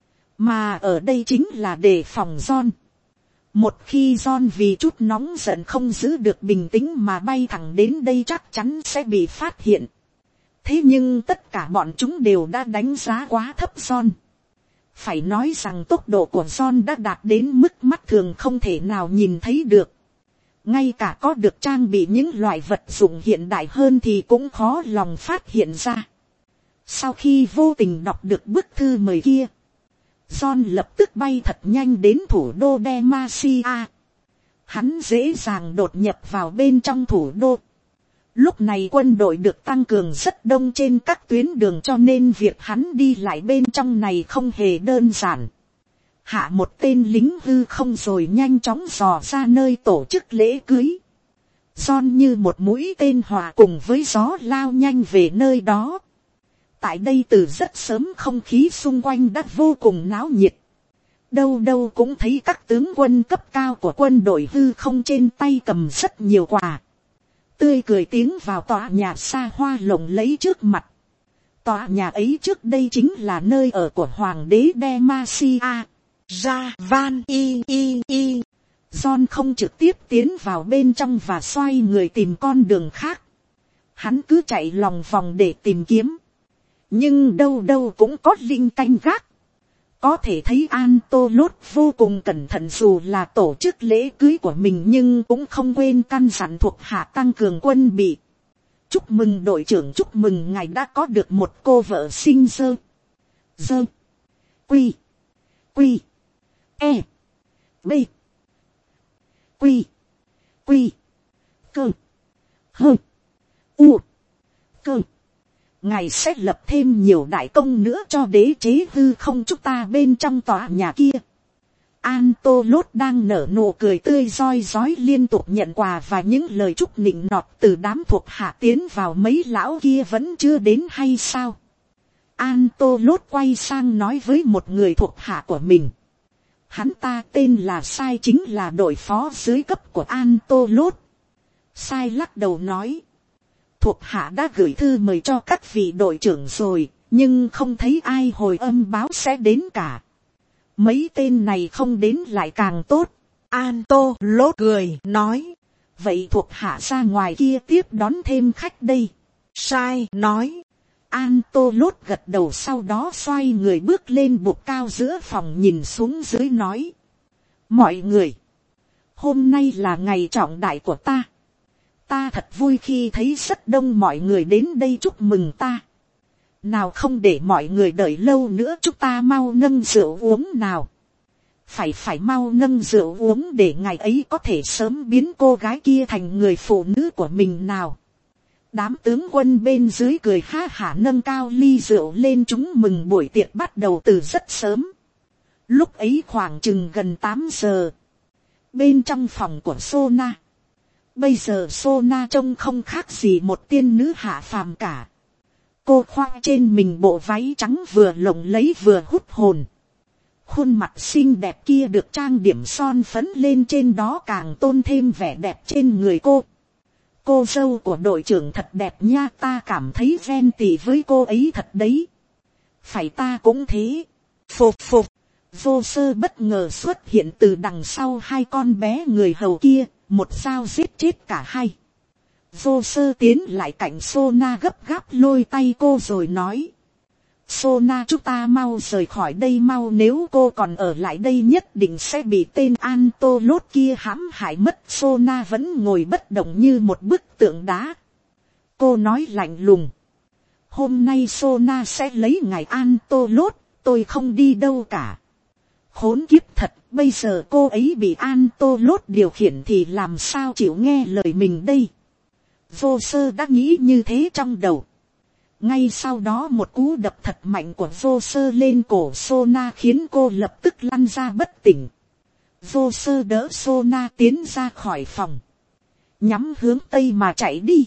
Mà ở đây chính là đề phòng John. Một khi John vì chút nóng giận không giữ được bình tĩnh mà bay thẳng đến đây, chắc chắn sẽ bị phát hiện. Thế nhưng tất cả bọn chúng đều đã đánh giá quá thấp John. Phải nói rằng tốc độ của John đã đạt đến mức mắt thường không thể nào nhìn thấy được. Ngay cả có được trang bị những loại vật dụng hiện đại hơn thì cũng khó lòng phát hiện ra. Sau khi vô tình đọc được bức thư mời kia, John lập tức bay thật nhanh đến thủ đô Demacia. Hắn dễ dàng đột nhập vào bên trong thủ đô. Lúc này quân đội được tăng cường rất đông trên các tuyến đường, cho nên việc hắn đi lại bên trong này không hề đơn giản. Hạ một tên lính hư không rồi nhanh chóng dò ra nơi tổ chức lễ cưới. John như một mũi tên hòa cùng với gió lao nhanh về nơi đó. Tại đây từ rất sớm không khí xung quanh đã vô cùng náo nhiệt. Đâu đâu cũng thấy các tướng quân cấp cao của quân đội hư không trên tay cầm rất nhiều quà. Tươi cười tiến vào tòa nhà xa hoa lộng lẫy trước mặt. Tòa nhà ấy trước đây chính là nơi ở của hoàng đế Demacia. John không trực tiếp tiến vào bên trong và xoay người tìm con đường khác. Hắn cứ chạy lòng vòng để tìm kiếm. Nhưng đâu đâu cũng có lính canh gác. Có thể thấy Antolot vô cùng cẩn thận, dù là tổ chức lễ cưới của mình nhưng cũng không quên căn dặn thuộc hạ tăng cường quân bị. Chúc mừng đội trưởng, chúc mừng ngài đã có được một cô vợ xinh dơ. Dơ. Quy. Quy. E. B. Quy. Quy. Cơ. Hơ. U. Cơ. Ngài sẽ lập thêm nhiều đại công nữa cho đế chế hư không chúng ta bên trong tòa nhà kia. Antolot đang nở nụ cười tươi roi rói liên tục nhận quà và những lời chúc nịnh nọt từ đám thuộc hạ tiến vào. Mấy lão kia vẫn chưa đến hay sao? Antolot quay sang nói với một người thuộc hạ của mình. Hắn ta tên là Sai, chính là đội phó dưới cấp của Antolot. Sai lắc đầu nói, thuộc hạ đã gửi thư mời cho các vị đội trưởng rồi, nhưng không thấy ai hồi âm báo sẽ đến cả. Mấy tên này không đến lại càng tốt. An Tô Lốt cười nói, vậy thuộc hạ ra ngoài kia tiếp đón thêm khách đây. Sai nói, An Tô Lốt gật đầu, sau đó xoay người bước lên bục cao giữa phòng nhìn xuống dưới nói, mọi người, hôm nay là ngày trọng đại của ta. Ta thật vui khi thấy rất đông mọi người đến đây chúc mừng ta. Nào không để mọi người đợi lâu nữa, chúng ta mau nâng rượu uống nào. Phải mau nâng rượu uống để ngày ấy có thể sớm biến cô gái kia thành người phụ nữ của mình nào. Đám tướng quân bên dưới cười ha hả nâng cao ly rượu lên chúng mừng buổi tiệc bắt đầu từ rất sớm. Lúc ấy khoảng chừng gần 8 giờ. Bên trong phòng của Sona. Bây giờ Sona trông không khác gì một tiên nữ hạ phàm cả. Cô khoác trên mình bộ váy trắng vừa lộng lẫy vừa hút hồn. Khuôn mặt xinh đẹp kia được trang điểm son phấn lên trên đó càng tôn thêm vẻ đẹp trên người cô. Cô dâu của đội trưởng thật đẹp nha, ta cảm thấy ghen tị với cô ấy thật đấy. Phải, ta cũng thế. Phục. Vô Sơ bất ngờ xuất hiện từ đằng sau hai con bé người hầu kia, một dao giết chết cả hai. Vô Sơ tiến lại cạnh Sona gấp gáp lôi tay cô rồi nói, Sona, chúng ta mau rời khỏi đây mau, nếu cô còn ở lại đây nhất định sẽ bị tên An Tô Lốt kia hãm hại mất. Sona vẫn ngồi bất động như một bức tượng đá. Cô nói lạnh lùng, hôm nay Sona sẽ lấy ngài An Tô Lốt, tôi không đi đâu cả. Khốn kiếp thật, bây giờ cô ấy bị An Tô Lốt điều khiển thì làm sao chịu nghe lời mình đây. Vô Sơ đã nghĩ như thế trong đầu. Ngay sau đó một cú đập thật mạnh của Vô Sơ lên cổ Sona khiến cô lập tức lăn ra bất tỉnh. Vô Sơ đỡ Sona tiến ra khỏi phòng, nhắm hướng tây mà chạy đi.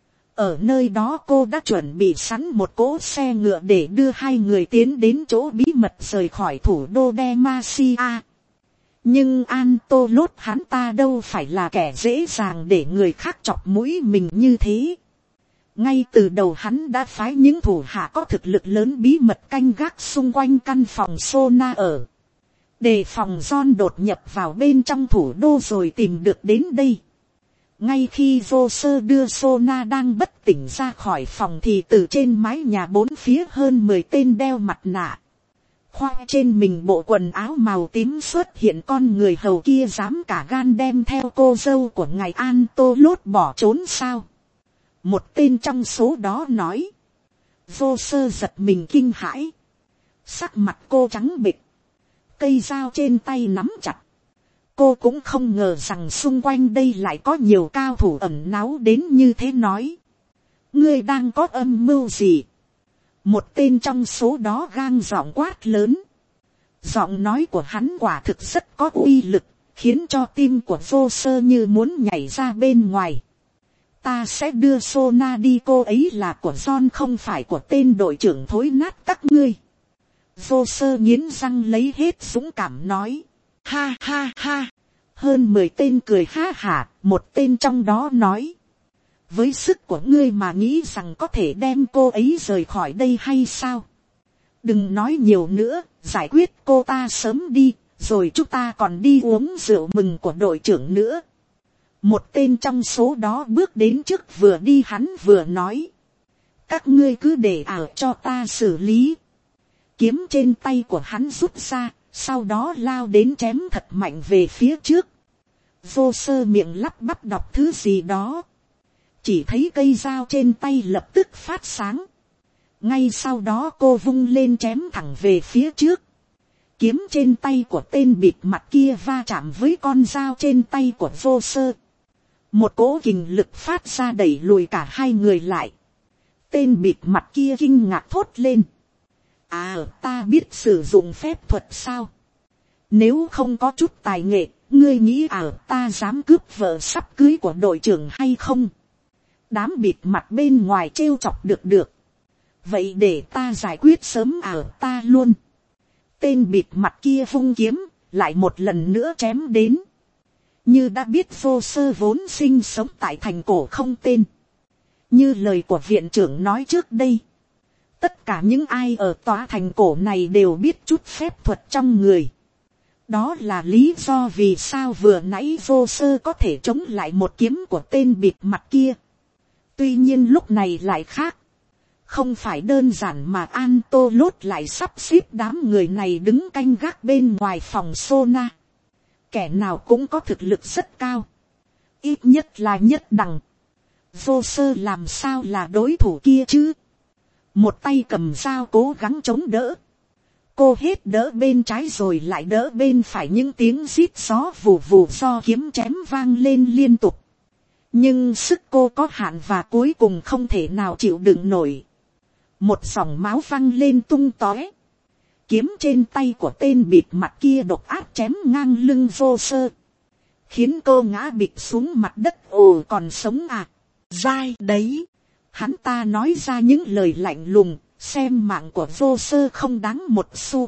Ở nơi đó cô đã chuẩn bị sẵn một cỗ xe ngựa để đưa hai người tiến đến chỗ bí mật rời khỏi thủ đô Demacia. Nhưng An Tô Lốt hắn ta đâu phải là kẻ dễ dàng để người khác chọc mũi mình như thế. Ngay từ đầu hắn đã phái những thủ hạ có thực lực lớn bí mật canh gác xung quanh căn phòng Sona ở, đề phòng John đột nhập vào bên trong thủ đô rồi tìm được đến đây. Ngay khi Vô Sơ đưa Sona đang bất tỉnh ra khỏi phòng thì từ trên mái nhà bốn phía hơn 10 tên đeo mặt nạ, khoác trên mình bộ quần áo màu tím xuất hiện. Con người hầu kia dám cả gan đem theo cô dâu của ngài An Tô Lốt bỏ trốn sao? Một tên trong số đó nói. Vô Sơ giật mình kinh hãi, sắc mặt cô trắng bệch, cây dao trên tay nắm chặt. Cô cũng không ngờ rằng xung quanh đây lại có nhiều cao thủ ẩn náu đến như thế. Nói, ngươi đang có âm mưu gì? Một tên trong số đó gang giọng quát lớn. Giọng nói của hắn quả thực rất có uy lực, khiến cho tim của Vô Sơ như muốn nhảy ra bên ngoài. Ta sẽ đưa Sona đi, cô ấy là của John không phải của tên đội trưởng thối nát các ngươi. Vô Sơ nghiến răng lấy hết dũng cảm nói. Ha ha ha. Hơn 10 tên cười ha hả. Một tên trong đó nói, với sức của ngươi mà nghĩ rằng có thể đem cô ấy rời khỏi đây hay sao? Đừng nói nhiều nữa, giải quyết cô ta sớm đi, rồi chúng ta còn đi uống rượu mừng của đội trưởng nữa. Một tên trong số đó bước đến trước, vừa đi hắn vừa nói, các ngươi cứ để cho ta xử lý. Kiếm trên tay của hắn rút ra, sau đó lao đến chém thật mạnh về phía trước. Vô Sơ miệng lắp bắp đọc thứ gì đó, chỉ thấy cây dao trên tay lập tức phát sáng. Ngay sau đó cô vung lên chém thẳng về phía trước. Kiếm trên tay của tên bịt mặt kia va chạm với con dao trên tay của Vô Sơ. Một cỗ kình lực phát ra đẩy lùi cả hai người lại. Tên bịt mặt kia kinh ngạc thốt lên. À, ta biết sử dụng phép thuật sao? Nếu không có chút tài nghệ, ngươi nghĩ ta dám cướp vợ sắp cưới của đội trưởng hay không? Đám bịt mặt bên ngoài trêu chọc được. Vậy để ta giải quyết sớm ta luôn. Tên bịt mặt kia vung kiếm, lại một lần nữa chém đến. Như đã biết vô sơ vốn sinh sống tại thành cổ không tên. Như lời của viện trưởng nói trước đây. Tất cả những ai ở tòa thành cổ này đều biết chút phép thuật trong người. Đó là lý do vì sao vừa nãy vô sơ có thể chống lại một kiếm của tên bịt mặt kia. Tuy nhiên lúc này lại khác. Không phải đơn giản mà Antolot lại sắp xếp đám người này đứng canh gác bên ngoài phòng Sona. Kẻ nào cũng có thực lực rất cao. Ít nhất là nhất đẳng. Vô sơ làm sao là đối thủ kia chứ. Một tay cầm dao cố gắng chống đỡ. Cô hết đỡ bên trái rồi lại đỡ bên phải, những tiếng rít gió vù vù do kiếm chém vang lên liên tục. Nhưng sức cô có hạn và cuối cùng không thể nào chịu đựng nổi. Một dòng máu văng lên tung tóe. Kiếm trên tay của tên bịt mặt kia độc ác chém ngang lưng vô sơ. Khiến cô ngã bịch xuống mặt đất. Ồ, còn sống à? Dai đấy. Hắn ta nói ra những lời lạnh lùng. Xem mạng của vô sơ không đáng một xu.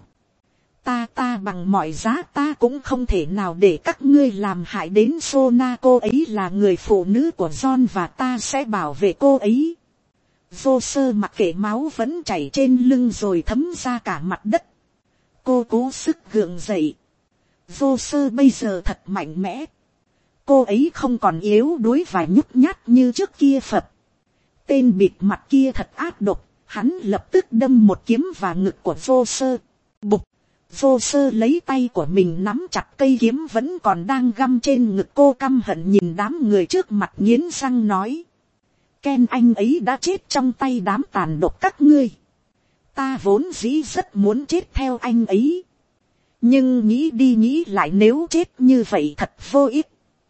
Ta bằng mọi giá ta cũng không thể nào để các ngươi làm hại đến Sona. Cô ấy là người phụ nữ của John và ta sẽ bảo vệ cô ấy. Vô sơ mặc kệ máu vẫn chảy trên lưng rồi thấm ra cả mặt đất. Cô cố sức gượng dậy. Vô sơ bây giờ thật mạnh mẽ. Cô ấy không còn yếu đuối và nhút nhát như trước kia Phật. Tên bịt mặt kia thật ác độc. Hắn lập tức đâm một kiếm vào ngực của vô sơ. Bụp. Vô sơ lấy tay của mình nắm chặt cây kiếm vẫn còn đang găm trên ngực cô, căm hận nhìn đám người trước mặt nghiến răng nói. Ken, anh ấy đã chết trong tay đám tàn độc các ngươi. Ta vốn dĩ rất muốn chết theo anh ấy. Nhưng nghĩ đi nghĩ lại nếu chết như vậy thật vô ích.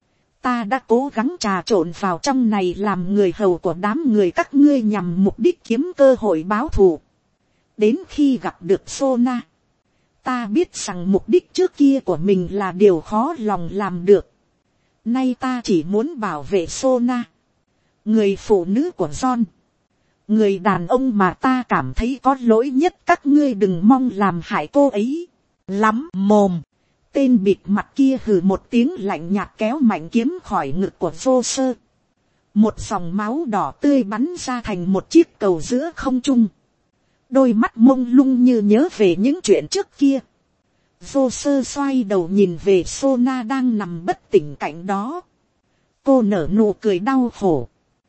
Ta đã cố gắng trà trộn vào trong này làm người hầu của đám người các ngươi nhằm mục đích kiếm cơ hội báo thù. Đến khi gặp được Sona, ta biết rằng mục đích trước kia của mình là điều khó lòng làm được. Nay ta chỉ muốn bảo vệ Sona, người phụ nữ của John, người đàn ông mà ta cảm thấy có lỗi nhất. Các ngươi đừng mong làm hại cô ấy. Lắm mồm. Tên bịt mặt kia hừ một tiếng lạnh nhạt kéo mạnh kiếm khỏi ngực của vô sơ. Một dòng máu đỏ tươi bắn ra thành một chiếc cầu giữa không trung. Đôi mắt mông lung như nhớ về những chuyện trước kia. Vô sơ xoay đầu nhìn về Sona đang nằm bất tỉnh cạnh đó. Cô nở nụ cười đau khổ.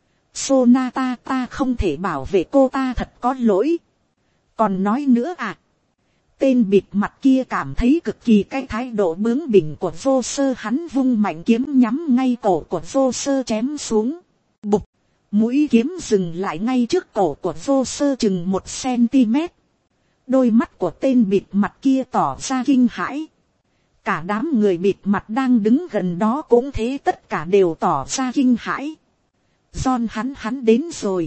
Sona, ta không thể bảo vệ cô, ta thật có lỗi. Còn nói nữa à? Tên bịt mặt kia cảm thấy cực kỳ cái thái độ bướng bỉnh của vô sơ. Hắn vung mạnh kiếm nhắm ngay cổ của vô sơ chém xuống. Bụp. Mũi kiếm dừng lại ngay trước cổ của vô sơ chừng 1 cm. Đôi mắt của tên bịt mặt kia tỏ ra kinh hãi. Cả đám người bịt mặt đang đứng gần đó cũng thế, tất cả đều tỏ ra kinh hãi. John, hắn đến rồi.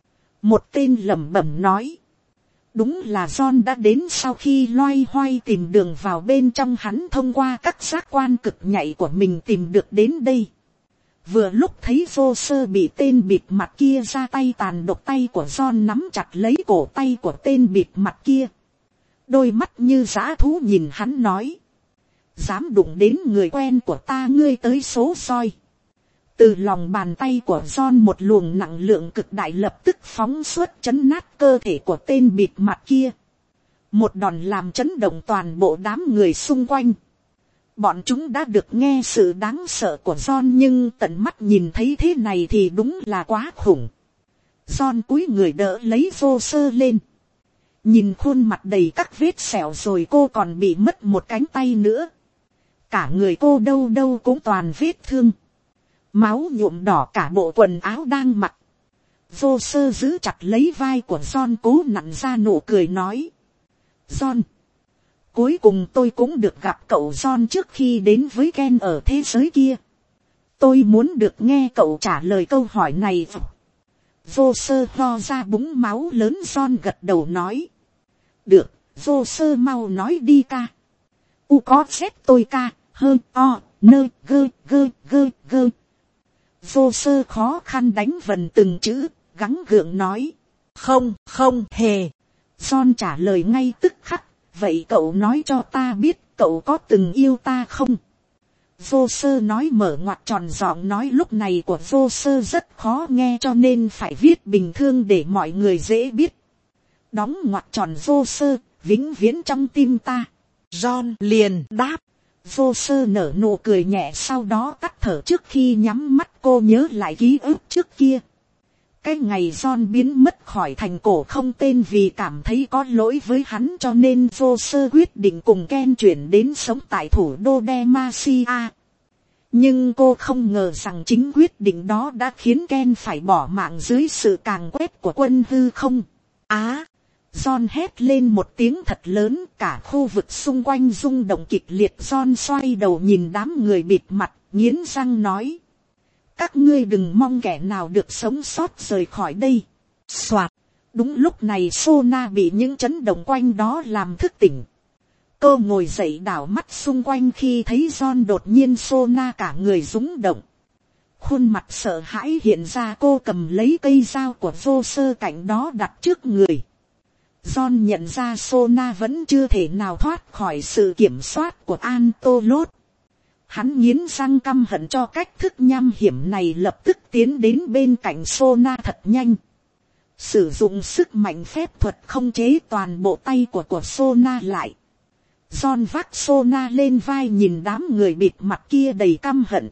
Một tên lẩm bẩm nói. Đúng là John đã đến sau khi loay hoay tìm đường vào bên trong. Hắn thông qua các giác quan cực nhạy của mình tìm được đến đây. Vừa lúc thấy vô sơ bị tên bịt mặt kia ra tay tàn độc, tay của John nắm chặt lấy cổ tay của tên bịt mặt kia. Đôi mắt như dã thú nhìn hắn nói. Dám đụng đến người quen của ta, ngươi tới số soi. Từ lòng bàn tay của John một luồng nặng lượng cực đại lập tức phóng xuất chấn nát cơ thể của tên bịt mặt kia. Một đòn làm chấn động toàn bộ đám người xung quanh. Bọn chúng đã được nghe sự đáng sợ của John nhưng tận mắt nhìn thấy thế này thì đúng là quá khủng. John cúi người đỡ lấy vô sơ lên. Nhìn khuôn mặt đầy các vết sẹo rồi cô còn bị mất một cánh tay nữa. Cả người cô đâu đâu cũng toàn vết thương. Máu nhuộm đỏ cả bộ quần áo đang mặc. Vô sơ giữ chặt lấy vai của John cố nặn ra nụ cười nói. John, cuối cùng tôi cũng được gặp cậu John trước khi đến với Ken ở thế giới kia. Tôi muốn được nghe cậu trả lời câu hỏi này. Vô sơ ho ra búng máu lớn. John gật đầu nói. Được, vô sơ mau nói đi ca. U có xét tôi ca, hơn o, nơ, gơ, gơ, gơ, gơ. Vô sơ khó khăn đánh vần từng chữ, gắng gượng nói. Không hề. John trả lời ngay tức khắc. Vậy cậu nói cho ta biết cậu có từng yêu ta không? Vô sơ nói mở ngoặt tròn giọng nói lúc này của vô sơ rất khó nghe cho nên phải viết bình thường để mọi người dễ biết. Đóng ngoặt tròn vô sơ, vĩnh viễn trong tim ta. John liền đáp. Vô sơ nở nụ cười nhẹ sau đó tắt thở trước khi nhắm mắt cô nhớ lại ký ức trước kia. Cái ngày John biến mất khỏi thành cổ không tên vì cảm thấy có lỗi với hắn cho nên vô sơ quyết định cùng Ken chuyển đến sống tại thủ đô Demacia. Nhưng cô không ngờ rằng chính quyết định đó đã khiến Ken phải bỏ mạng dưới sự càn quét của quân hư không. John hét lên một tiếng thật lớn, cả khu vực xung quanh rung động kịch liệt. John xoay đầu nhìn đám người bịt mặt, nghiến răng nói. Các ngươi đừng mong kẻ nào được sống sót rời khỏi đây. Soạt. Đúng lúc này Sona bị những chấn động quanh đó làm thức tỉnh. Cô ngồi dậy đảo mắt xung quanh khi thấy John đột nhiên Sona cả người rúng động. Khuôn mặt sợ hãi hiện ra, cô cầm lấy cây dao của vô sơ cạnh đó đặt trước người. John nhận ra Sona vẫn chưa thể nào thoát khỏi sự kiểm soát của Antolot. Hắn nghiến răng căm hận cho cách thức nham hiểm này, lập tức tiến đến bên cạnh Sona thật nhanh. Sử dụng sức mạnh phép thuật không chế toàn bộ tay của Sona lại. John vác Sona lên vai nhìn đám người bịt mặt kia đầy căm hận.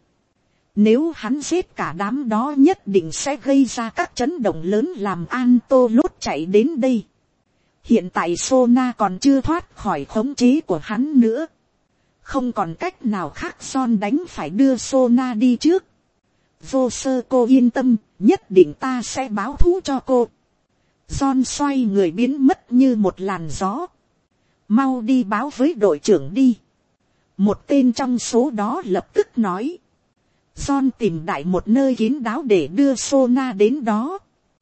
Nếu hắn giết cả đám đó nhất định sẽ gây ra các chấn động lớn làm Antolot chạy đến đây. Hiện tại Sona còn chưa thoát khỏi khống chế của hắn nữa. Không còn cách nào khác, John đánh phải đưa Sona đi trước. Vô sơ cô yên tâm, nhất định ta sẽ báo thù cho cô. John xoay người biến mất như một làn gió. Mau đi báo với đội trưởng đi. Một tên trong số đó lập tức nói. John tìm đại một nơi kín đáo để đưa Sona đến đó.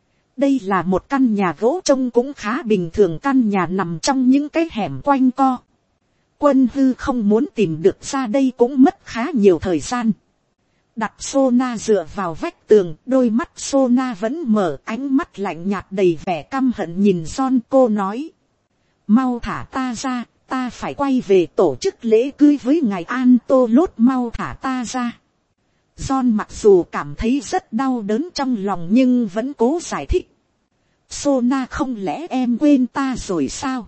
Đây là một căn nhà gỗ trông cũng khá bình thường, căn nhà nằm trong những cái hẻm quanh co. Quân hư không muốn tìm được ra đây cũng mất khá nhiều thời gian. Đặt Sona dựa vào vách tường, đôi mắt Sona vẫn mở, ánh mắt lạnh nhạt đầy vẻ căm hận nhìn John. Cô nói. Mau thả ta ra, ta phải quay về tổ chức lễ cưới với ngài Antolot, mau thả ta ra. John mặc dù cảm thấy rất đau đớn trong lòng nhưng vẫn cố giải thích. Sona, không lẽ em quên ta rồi sao?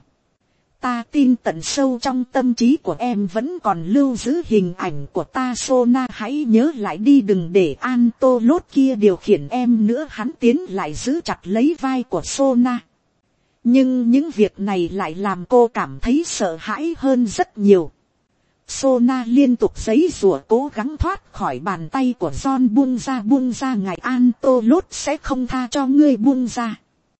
Ta tin tận sâu trong tâm trí của em vẫn còn lưu giữ hình ảnh của ta. Sona, hãy nhớ lại đi, đừng để Antolot kia điều khiển em nữa. Hắn tiến lại giữ chặt lấy vai của Sona. Nhưng những việc này lại làm cô cảm thấy sợ hãi hơn rất nhiều. Sona liên tục giãy giụa cố gắng thoát khỏi bàn tay của John. Buông ra, ngài Antolot sẽ không tha cho ngươi, buông ra.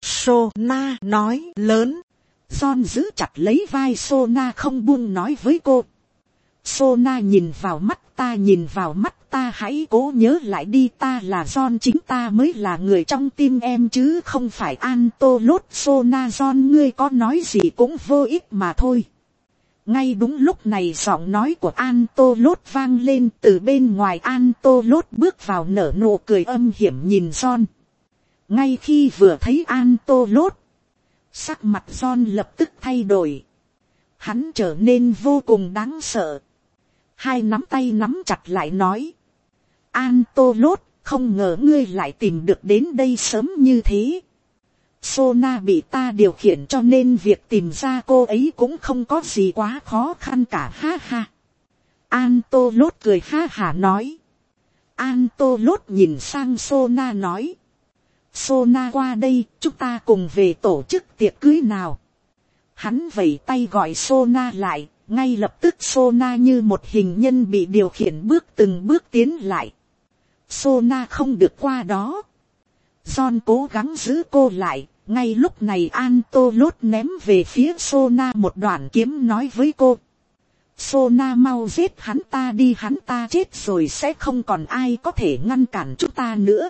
Sona nói lớn. John giữ chặt lấy vai Sona không buông, nói với cô. Sona, nhìn vào mắt ta, nhìn vào mắt ta, hãy cố nhớ lại đi, ta là John, chính ta mới là người trong tim em chứ không phải Antolot. Sona, John, ngươi có nói gì cũng vô ích mà thôi. Ngay đúng lúc này giọng nói của Antolot vang lên từ bên ngoài. Antolot bước vào nở nụ cười âm hiểm nhìn John. Ngay khi vừa thấy Antolot, sắc mặt John lập tức thay đổi. Hắn trở nên vô cùng đáng sợ. Hai nắm tay nắm chặt lại nói. Antolot, không ngờ ngươi lại tìm được đến đây sớm như thế. Sona bị ta điều khiển cho nên việc tìm ra cô ấy cũng không có gì quá khó khăn cả, ha ha. Antolot cười ha hả nói. Antolot nhìn sang Sona nói. Sona, qua đây, chúng ta cùng về tổ chức tiệc cưới nào. Hắn vẩy tay gọi Sona lại, ngay lập tức Sona như một hình nhân bị điều khiển từng bước tiến lại. Sona không được qua đó. John cố gắng giữ cô lại. Ngay lúc này Antolot ném về phía Sona một đoạn kiếm, nói với cô. Sona, mau giết hắn ta đi, hắn ta chết rồi sẽ không còn ai có thể ngăn cản chúng ta nữa.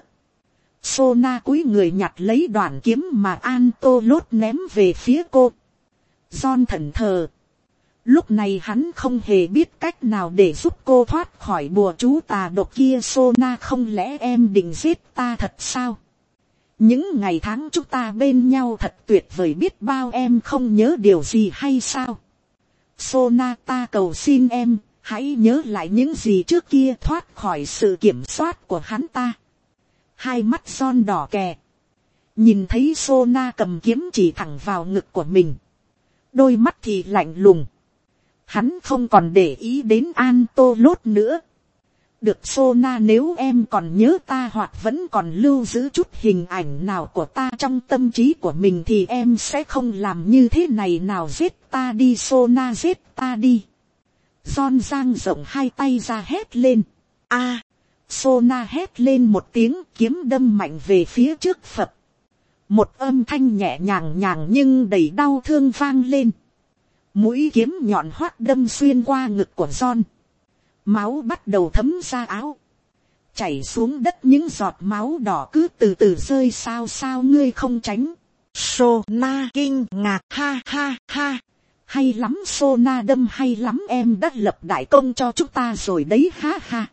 Sona cúi người nhặt lấy đoạn kiếm mà Antolot ném về phía cô. John thẫn thờ. Lúc này hắn không hề biết cách nào để giúp cô thoát khỏi bùa chú tà độc kia. Sona, không lẽ em định giết ta thật sao? Những ngày tháng chúng ta bên nhau thật tuyệt vời biết bao, em không nhớ điều gì hay sao? Sona, ta cầu xin em, Hãy nhớ lại những gì trước kia thoát khỏi sự kiểm soát của hắn ta. Hai mắt John đỏ kè. Nhìn thấy Sona cầm kiếm chỉ thẳng vào ngực của mình. Đôi mắt thì lạnh lùng. Hắn không còn để ý đến Antolot nữa. Được Sona, nếu em còn nhớ ta hoặc vẫn còn lưu giữ chút hình ảnh nào của ta trong tâm trí của mình thì em sẽ không làm như thế này nào. Giết ta đi Sona, giết ta đi. John giang rộng hai tay ra hét lên. A! Sona hét lên một tiếng, kiếm đâm mạnh về phía trước phập. Một âm thanh nhẹ nhàng nhàng nhưng đầy đau thương vang lên. Mũi kiếm nhọn hoắt đâm xuyên qua ngực của John. Máu bắt đầu thấm ra áo. Chảy xuống đất, những giọt máu đỏ cứ từ từ rơi. Sao ngươi không tránh? Sona kinh ngạc, ha ha ha. Hay lắm Sona đâm, hay lắm, em đã lập đại công cho chúng ta rồi đấy, ha ha.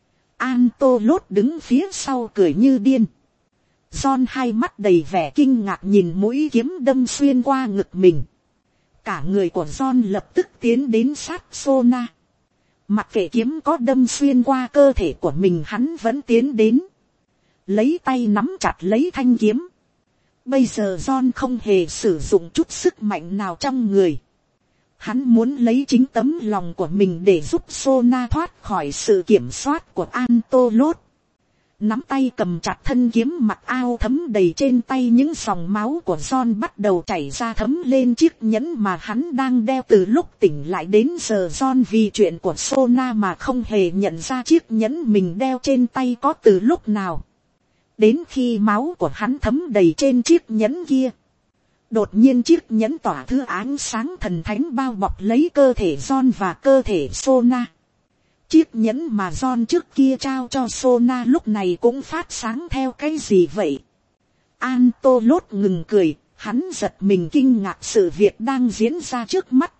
Antolot đứng phía sau cười như điên. John hai mắt đầy vẻ kinh ngạc nhìn mũi kiếm đâm xuyên qua ngực mình. Cả người của John lập tức tiến đến sát Sona. Mặc kệ kiếm có đâm xuyên qua cơ thể của mình, hắn vẫn tiến đến. Lấy tay nắm chặt lấy thanh kiếm. Bây giờ John không hề sử dụng chút sức mạnh nào trong người. Hắn muốn lấy chính tấm lòng của mình để giúp Sona thoát khỏi sự kiểm soát của Antolot. Nắm tay cầm chặt thân kiếm, mặc ao thấm đầy trên tay, những dòng máu của John bắt đầu chảy ra thấm lên chiếc nhẫn mà hắn đang đeo. Từ lúc tỉnh lại đến giờ, John vì chuyện của Sona mà không hề nhận ra chiếc nhẫn mình đeo trên tay có từ lúc nào. Đến khi máu của hắn thấm đầy trên chiếc nhẫn kia, đột nhiên chiếc nhẫn tỏa thứ ánh sáng thần thánh bao bọc lấy cơ thể John và cơ thể Sona. Chiếc nhẫn mà John trước kia trao cho Sona lúc này cũng phát sáng theo cái gì vậy? Antolot ngừng cười, hắn giật mình kinh ngạc sự việc đang diễn ra trước mắt.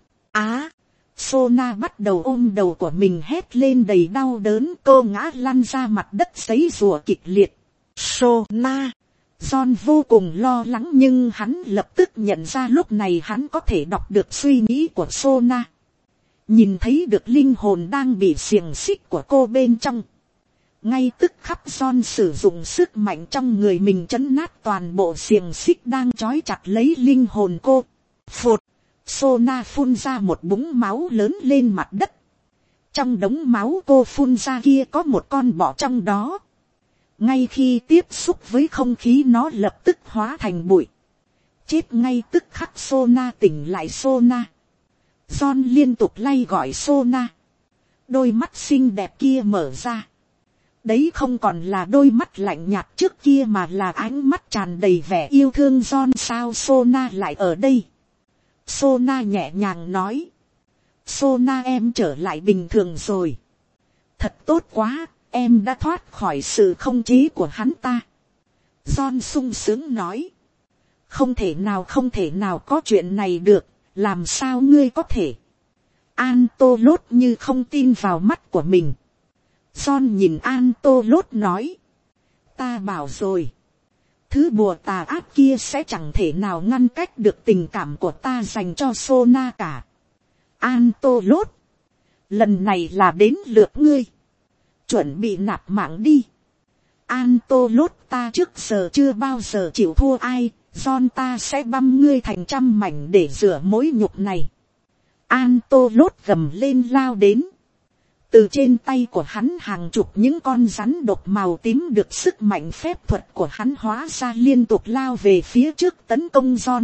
Sona bắt đầu ôm đầu của mình hét lên đầy đau đớn, cô ngã lăn ra mặt đất giãy giụa kịch liệt. Sona! John vô cùng lo lắng nhưng hắn lập tức nhận ra lúc này hắn có thể đọc được suy nghĩ của Sona. Nhìn thấy được linh hồn đang bị xiềng xích của cô bên trong. Ngay tức khắc John sử dụng sức mạnh trong người mình trấn nát toàn bộ xiềng xích đang trói chặt lấy linh hồn cô. Phụt! Sona phun ra một búng máu lớn lên mặt đất. Trong đống máu cô phun ra kia có một con bọ trong đó. Ngay khi tiếp xúc với không khí nó lập tức hóa thành bụi. Chết ngay tức khắc. Sona tỉnh lại. Sona! John liên tục lay gọi Sona. Đôi mắt xinh đẹp kia mở ra. Đấy không còn là đôi mắt lạnh nhạt trước kia mà là ánh mắt tràn đầy vẻ yêu thương. John, sao Sona lại ở đây? Sona nhẹ nhàng nói. Sona, em trở lại bình thường rồi. Thật tốt quá, em đã thoát khỏi sự không chế của hắn ta. John sung sướng nói. Không thể nào có chuyện này được. Làm sao ngươi có thể? Antolot như không tin vào mắt của mình. John nhìn Antolot nói. Ta bảo rồi. Thứ bùa tà ác kia sẽ chẳng thể nào ngăn cách được tình cảm của ta dành cho Sona cả. Antolot! Lần này là đến lượt ngươi. Chuẩn bị nạp mạng đi. Antolot, ta trước giờ chưa bao giờ chịu thua ai. John, ta sẽ băm ngươi thành trăm mảnh để rửa mối nhục này. Antolot gầm lên lao đến. Từ trên tay của hắn hàng chục những con rắn độc màu tím được sức mạnh phép thuật của hắn hóa ra liên tục lao về phía trước tấn công John.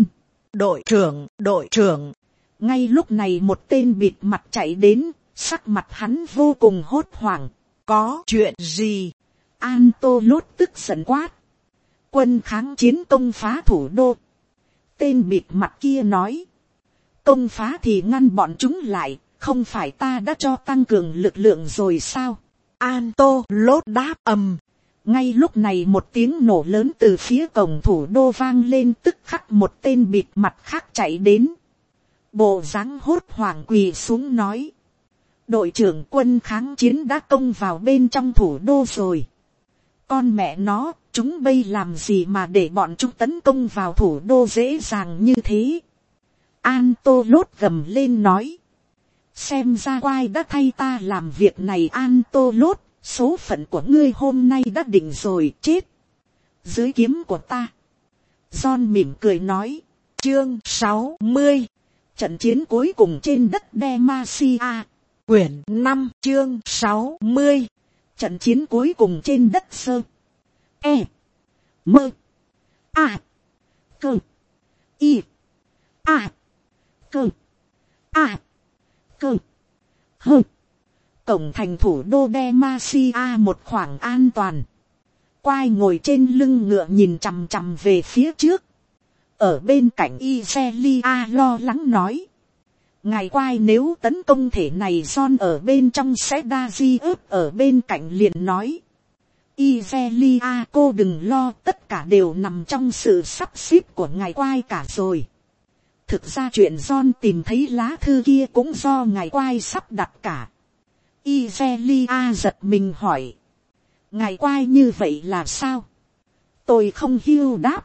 Đội trưởng. Ngay lúc này một tên bịt mặt chạy đến, sắc mặt hắn vô cùng hốt hoảng. Có chuyện gì? Antolot tức giận quát. Quân kháng chiến công phá thủ đô. Tên bịt mặt kia nói. Công phá thì ngăn bọn chúng lại, không phải ta đã cho tăng cường lực lượng rồi sao? Antolot đáp ầm. Ngay lúc này một tiếng nổ lớn từ phía cổng thủ đô vang lên, tức khắc một tên bịt mặt khác chạy đến. Bộ dáng hốt hoảng quỳ xuống nói. Đội trưởng, quân kháng chiến đã công vào bên trong thủ đô rồi. Con mẹ nó, chúng bây làm gì mà để bọn chúng tấn công vào thủ đô dễ dàng như thế? Antolot gầm lên nói. xem ra quai đã thay ta làm việc này. An Tô Lốt, số phận của ngươi hôm nay đã định rồi, chết dưới kiếm của ta. John mỉm cười nói. Chương 60, trận chiến cuối cùng trên đất Demacia, quyển 5, chương 60, trận chiến cuối cùng trên đất Sơ E Mơ A Cơ I A Cơ A Cơ Hơ. Cổng thành thủ đô Demacia một khoảng an toàn. Quai ngồi trên lưng ngựa nhìn chằm chằm về phía trước. Ở bên cạnh Iselia lo lắng nói. Ngài Quai, nếu tấn công thể này John ở bên trong sẽ đa di ướp ở bên cạnh liền nói. Iselia, cô đừng lo, tất cả đều nằm trong sự sắp xếp của ngài Quai cả rồi. Thực ra chuyện John tìm thấy lá thư kia cũng do ngài Quai sắp đặt cả. Iselia giật mình hỏi. Ngài Quai như vậy là sao? Tôi không hiểu đáp.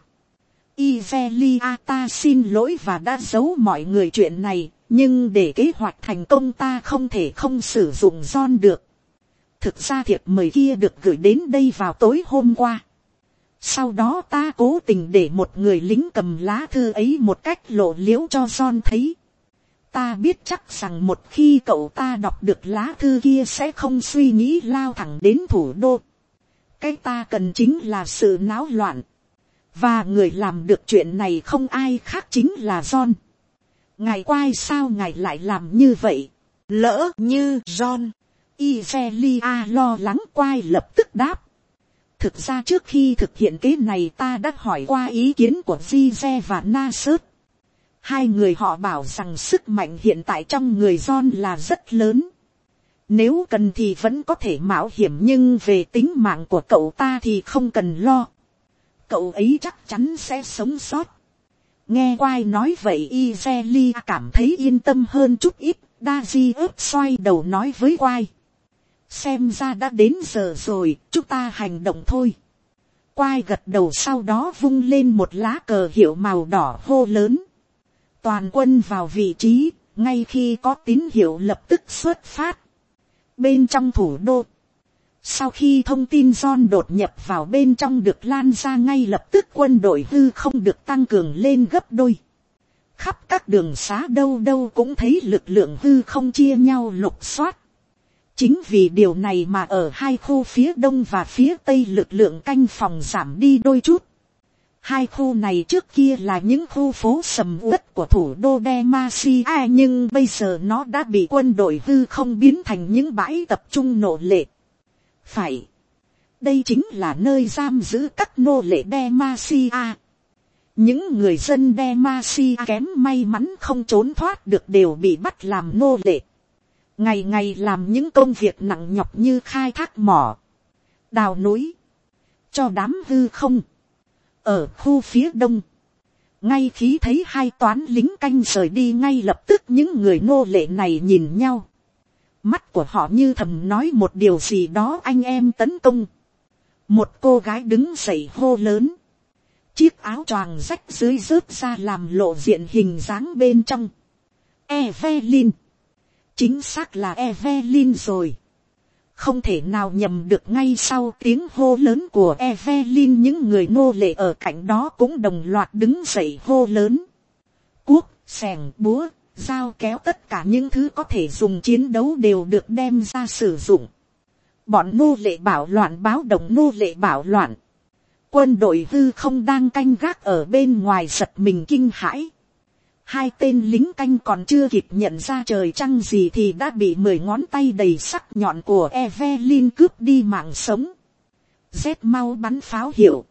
Iselia, ta xin lỗi và đã giấu mọi người chuyện này, nhưng để kế hoạch thành công ta không thể không sử dụng John được. Thực ra thiệp mời kia được gửi đến đây vào tối hôm qua. Sau đó ta cố tình để một người lính cầm lá thư ấy một cách lộ liễu cho John thấy. Ta biết chắc rằng một khi cậu ta đọc được lá thư kia sẽ không suy nghĩ lao thẳng đến thủ đô. Cái ta cần chính là sự náo loạn. Và người làm được chuyện này không ai khác chính là John. Ngài Quai, sao ngài lại làm như vậy? Lỡ như John. Iselia lo lắng. Quai lập tức đáp. Thực ra trước khi thực hiện kế này ta đã hỏi qua ý kiến của Gize và Nasser. Hai người họ bảo rằng sức mạnh hiện tại trong người John là rất lớn. Nếu cần thì vẫn có thể mạo hiểm, nhưng về tính mạng của cậu ta thì không cần lo. Cậu ấy chắc chắn sẽ sống sót. Nghe Quai nói vậy Iselia cảm thấy yên tâm hơn chút ít. Daji ớt xoay đầu nói với Quai. Xem ra đã đến giờ rồi, chúng ta hành động thôi. Quai gật đầu, sau đó vung lên một lá cờ hiệu màu đỏ hô lớn. Toàn quân vào vị trí, ngay khi có tín hiệu lập tức xuất phát. Bên trong thủ đô. Sau khi thông tin John đột nhập vào bên trong được lan ra, ngay lập tức quân đội hư không được tăng cường lên gấp đôi. Khắp các đường xá đâu đâu cũng thấy lực lượng hư không chia nhau lục soát. Chính vì điều này mà ở hai khu phía đông và phía tây lực lượng canh phòng giảm đi đôi chút. Hai khu này trước kia là những khu phố sầm uất của thủ đô Demacia, nhưng bây giờ nó đã bị quân đội hư không biến thành những bãi tập trung nô lệ. Phải, đây chính là nơi giam giữ các nô lệ Demacia. Những người dân Demacia kém may mắn không trốn thoát được đều bị bắt làm nô lệ. Ngày ngày làm những công việc nặng nhọc như khai thác mỏ, đào núi, cho đám hư không. Ở khu phía đông, ngay khi thấy hai toán lính canh rời đi, ngay lập tức những người nô lệ này nhìn nhau. Mắt của họ như thầm nói một điều gì đó. Anh em tấn công. Một cô gái đứng dậy hô lớn. Chiếc áo choàng rách dưới rớt ra làm lộ diện hình dáng bên trong. Evelyn. Chính xác là Evelyn rồi. Không thể nào nhầm được. Ngay sau tiếng hô lớn của Evelyn, những người nô lệ ở cạnh đó cũng đồng loạt đứng dậy hô lớn. Cuốc, xẻng, búa, dao kéo, tất cả những thứ có thể dùng chiến đấu đều được đem ra sử dụng. Bọn nô lệ bạo loạn, báo động nô lệ bạo loạn. Quân đội hư không đang canh gác ở bên ngoài giật mình kinh hãi. Hai tên lính canh còn chưa kịp nhận ra trời trăng gì thì đã bị 10 ngón tay đầy sắc nhọn của Evelyn cướp đi mạng sống. Z mau bắn pháo hiệu.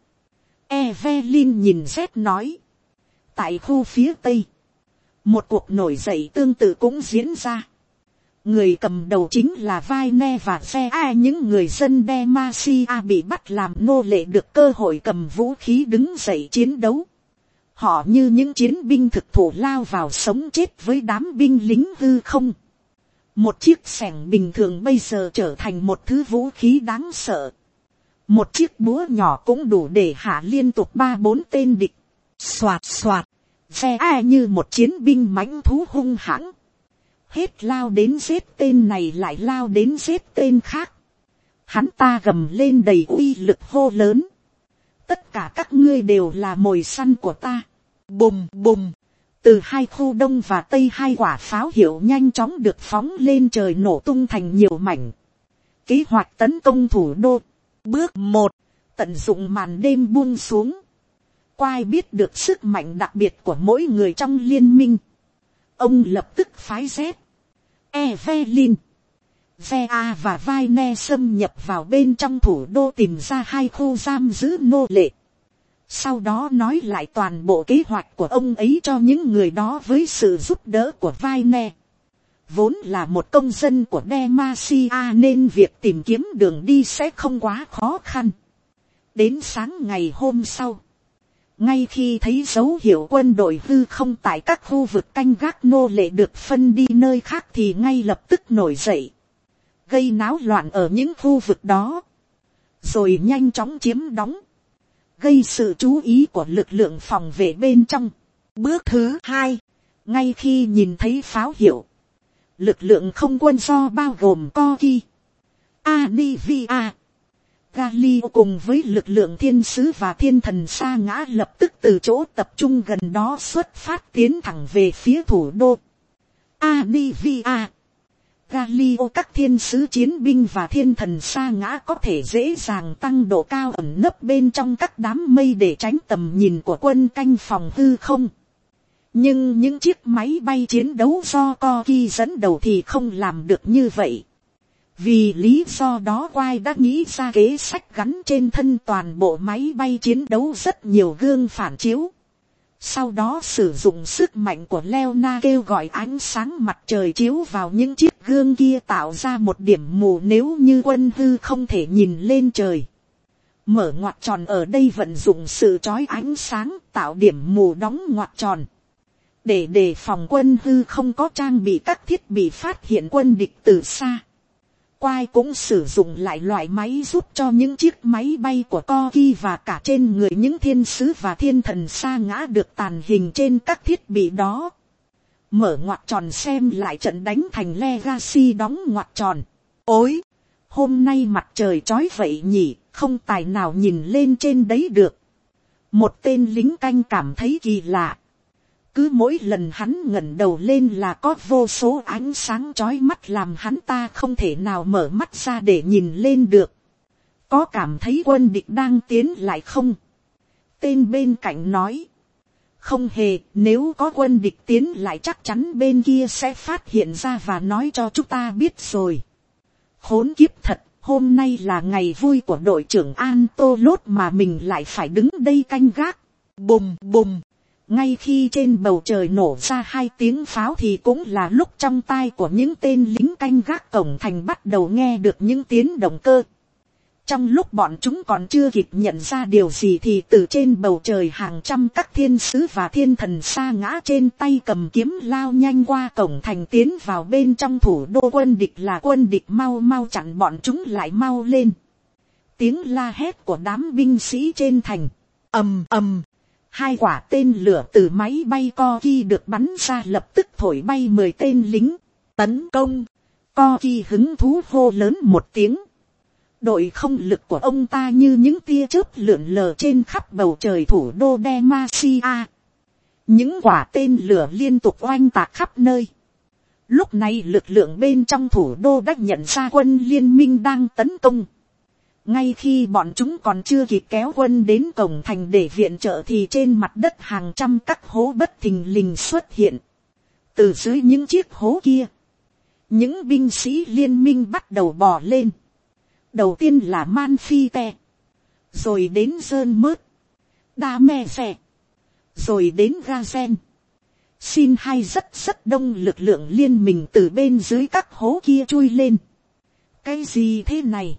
Evelyn nhìn Z nói. Tại khu phía tây, một cuộc nổi dậy tương tự cũng diễn ra. Người cầm đầu chính là Vaine và Xe A. Những người dân Demacia bị bắt làm nô lệ được cơ hội cầm vũ khí đứng dậy chiến đấu. Họ như những chiến binh thực thụ lao vào sống chết với đám binh lính hư không. Một chiếc xẻng bình thường bây giờ trở thành một thứ vũ khí đáng sợ. Một chiếc búa nhỏ cũng đủ để hạ liên tục 3-4 tên địch. Xoạt xoạt. Xe A như một chiến binh mãnh thú hung hãng. Hết lao đến giết tên này lại lao đến giết tên khác. Hắn ta gầm lên đầy uy lực hô lớn. Tất cả các ngươi đều là mồi săn của ta. Bùm bùm. Từ hai khu đông và tây hai quả pháo hiệu nhanh chóng được phóng lên trời nổ tung thành nhiều mảnh. Kế hoạch tấn công thủ đô. Bước 1. Tận dụng màn đêm buông xuống. Quai biết được sức mạnh đặc biệt của mỗi người trong liên minh. Ông lập tức phái Z, Evelyn, Vea và Vaine xâm nhập vào bên trong thủ đô tìm ra hai khu giam giữ nô lệ. Sau đó nói lại toàn bộ kế hoạch của ông ấy cho những người đó với sự giúp đỡ của Vaine. Vốn là một công dân của Demacia nên việc tìm kiếm đường đi sẽ không quá khó khăn. Đến sáng ngày hôm sau, ngay khi thấy dấu hiệu quân đội hư không tại các khu vực canh gác nô lệ được phân đi nơi khác thì ngay lập tức nổi dậy, gây náo loạn ở những khu vực đó, rồi nhanh chóng chiếm đóng, gây sự chú ý của lực lượng phòng vệ bên trong. Bước thứ 2, ngay khi nhìn thấy pháo hiệu, lực lượng không quân do bao gồm Corki, Anivia, Galio cùng với lực lượng thiên sứ và thiên thần sa ngã lập tức từ chỗ tập trung gần đó xuất phát tiến thẳng về phía thủ đô. Anivia, Galio, các thiên sứ chiến binh và thiên thần sa ngã có thể dễ dàng tăng độ cao ẩn nấp bên trong các đám mây để tránh tầm nhìn của quân canh phòng hư không. Nhưng những chiếc máy bay chiến đấu do Corki dẫn đầu thì không làm được như vậy. Vì lý do đó Quai đã nghĩ ra kế sách gắn trên thân toàn bộ máy bay chiến đấu rất nhiều gương phản chiếu. Sau đó sử dụng sức mạnh của Leona kêu gọi ánh sáng mặt trời chiếu vào những chiếc gương kia tạo ra một điểm mù nếu như quân hư không thể nhìn lên trời. Mở ngoặc tròn ở đây vận dụng sự chói ánh sáng tạo điểm mù đóng ngoặc tròn. Để đề phòng quân hư không có trang bị các thiết bị phát hiện quân địch từ xa. Quai cũng sử dụng lại loại máy giúp cho những chiếc máy bay của Corki và cả trên người những thiên sứ và thiên thần sa ngã được tàn hình trên các thiết bị đó. Mở ngoặc tròn xem lại trận đánh thành Legacy đóng ngoặc tròn. Ôi! Hôm nay mặt trời chói vậy nhỉ, không tài nào nhìn lên trên đấy được. Một tên lính canh cảm thấy kỳ lạ. Cứ mỗi lần hắn ngẩng đầu lên là có vô số ánh sáng chói mắt làm hắn ta không thể nào mở mắt ra để nhìn lên được. Có cảm thấy quân địch đang tiến lại không? Tên bên cạnh nói. Không hề, nếu có quân địch tiến lại chắc chắn bên kia sẽ phát hiện ra và nói cho chúng ta biết rồi. Khốn kiếp thật, hôm nay là ngày vui của đội trưởng Antolot mà mình lại phải đứng đây canh gác. Bùm bùm. Ngay khi trên bầu trời nổ ra 2 tiếng pháo thì cũng là lúc trong tai của những tên lính canh gác cổng thành bắt đầu nghe được những tiếng động cơ. Trong lúc bọn chúng còn chưa kịp nhận ra điều gì thì từ trên bầu trời hàng trăm các thiên sứ và thiên thần sa ngã trên tay cầm kiếm lao nhanh qua cổng thành tiến vào bên trong thủ đô. Quân địch là quân địch, mau mau chặn bọn chúng lại, mau lên. Tiếng la hét của đám binh sĩ trên thành. Ầm ầm. 2 quả tên lửa từ máy bay Corki được bắn ra lập tức thổi bay 10 tên lính. Tấn công. Corki hứng thú hô lớn một tiếng. Đội không lực của ông ta như những tia chớp lượn lờ trên khắp bầu trời thủ đô Demacia. Những quả tên lửa liên tục oanh tạc khắp nơi. Lúc này lực lượng bên trong thủ đô đã nhận ra quân liên minh đang tấn công. Ngay khi bọn chúng còn chưa kịp kéo quân đến cổng thành để viện trợ thì trên mặt đất hàng trăm các hố bất thình lình xuất hiện. Từ dưới những chiếc hố kia, những binh sĩ liên minh bắt đầu bò lên. Đầu tiên là Manfite, rồi đến Dơn Mớt, Đa Me Phè, rồi đến Gazen. Xin hay rất đông lực lượng liên minh từ bên dưới các hố kia chui lên. Cái gì thế này?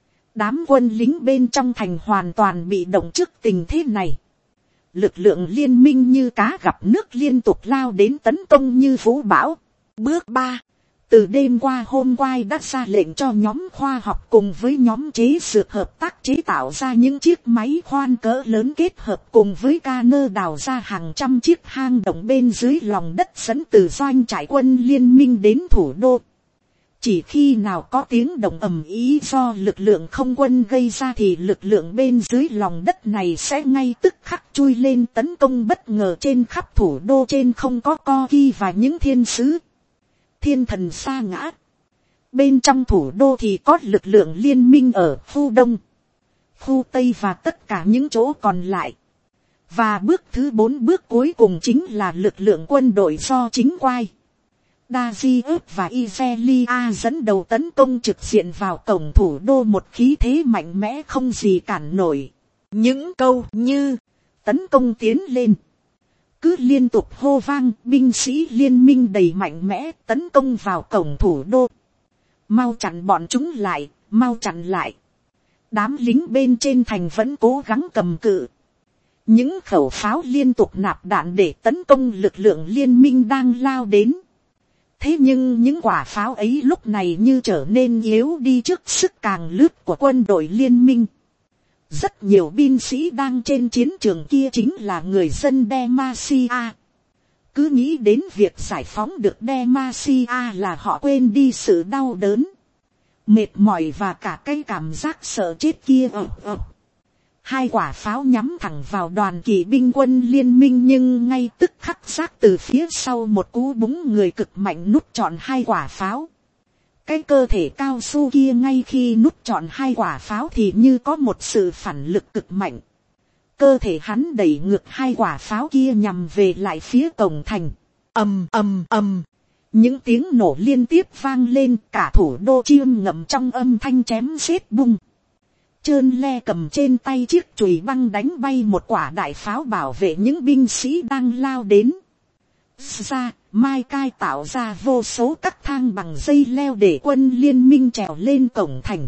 Đám quân lính bên trong thành hoàn toàn bị động trước tình thế này. Lực lượng liên minh như cá gặp nước liên tục lao đến tấn công như vũ bão. Bước 3. Từ đêm qua hôm qua đã ra lệnh cho nhóm khoa học cùng với nhóm chế dược hợp tác chế tạo ra những chiếc máy khoan cỡ lớn kết hợp cùng với ca nơ đào ra hàng trăm chiếc hang động bên dưới lòng đất dẫn từ doanh trại quân liên minh đến thủ đô. Chỉ khi nào có tiếng động ầm ĩ do lực lượng không quân gây ra thì lực lượng bên dưới lòng đất này sẽ ngay tức khắc chui lên tấn công bất ngờ trên khắp thủ đô. Trên không có Corgi và những thiên sứ thiên thần sa ngã. Bên trong thủ đô thì có lực lượng liên minh ở khu đông, khu tây và tất cả những chỗ còn lại. Và bước thứ 4, bước cuối cùng chính là lực lượng quân đội do chính quai Dazius và Izelia dẫn đầu tấn công trực diện vào cổng thủ đô, một khí thế mạnh mẽ không gì cản nổi. Những câu như tấn công tiến lên cứ liên tục hô vang, binh sĩ liên minh đầy mạnh mẽ tấn công vào cổng thủ đô. Mau chặn bọn chúng lại, mau chặn lại. Đám lính bên trên thành vẫn cố gắng cầm cự. Những khẩu pháo liên tục nạp đạn để tấn công lực lượng liên minh đang lao đến. Thế nhưng những quả pháo ấy lúc này như trở nên yếu đi trước sức càng lướt của quân đội liên minh. Rất nhiều binh sĩ đang trên chiến trường kia chính là người dân Demacia. Cứ nghĩ đến việc giải phóng được Demacia là họ quên đi sự đau đớn, mệt mỏi và cả cái cảm giác sợ chết kia. Hai quả pháo nhắm thẳng vào đoàn kỵ binh quân liên minh, nhưng ngay tức khắc giác từ phía sau một cú búng người cực mạnh nút trọn hai quả pháo. Cái cơ thể cao su kia ngay khi nút trọn hai quả pháo thì như có một sự phản lực cực mạnh. Cơ thể hắn đẩy ngược hai quả pháo kia nhằm về lại phía cổng thành. Ầm ầm ầm. Những tiếng nổ liên tiếp vang lên, cả thủ đô chiêm ngậm trong âm thanh chém giết bung. Trơn le cầm trên tay chiếc chùy băng đánh bay một quả đại pháo bảo vệ những binh sĩ đang lao đến. Ra, Mai Cai tạo ra vô số các thang bằng dây leo để quân liên minh trèo lên cổng thành.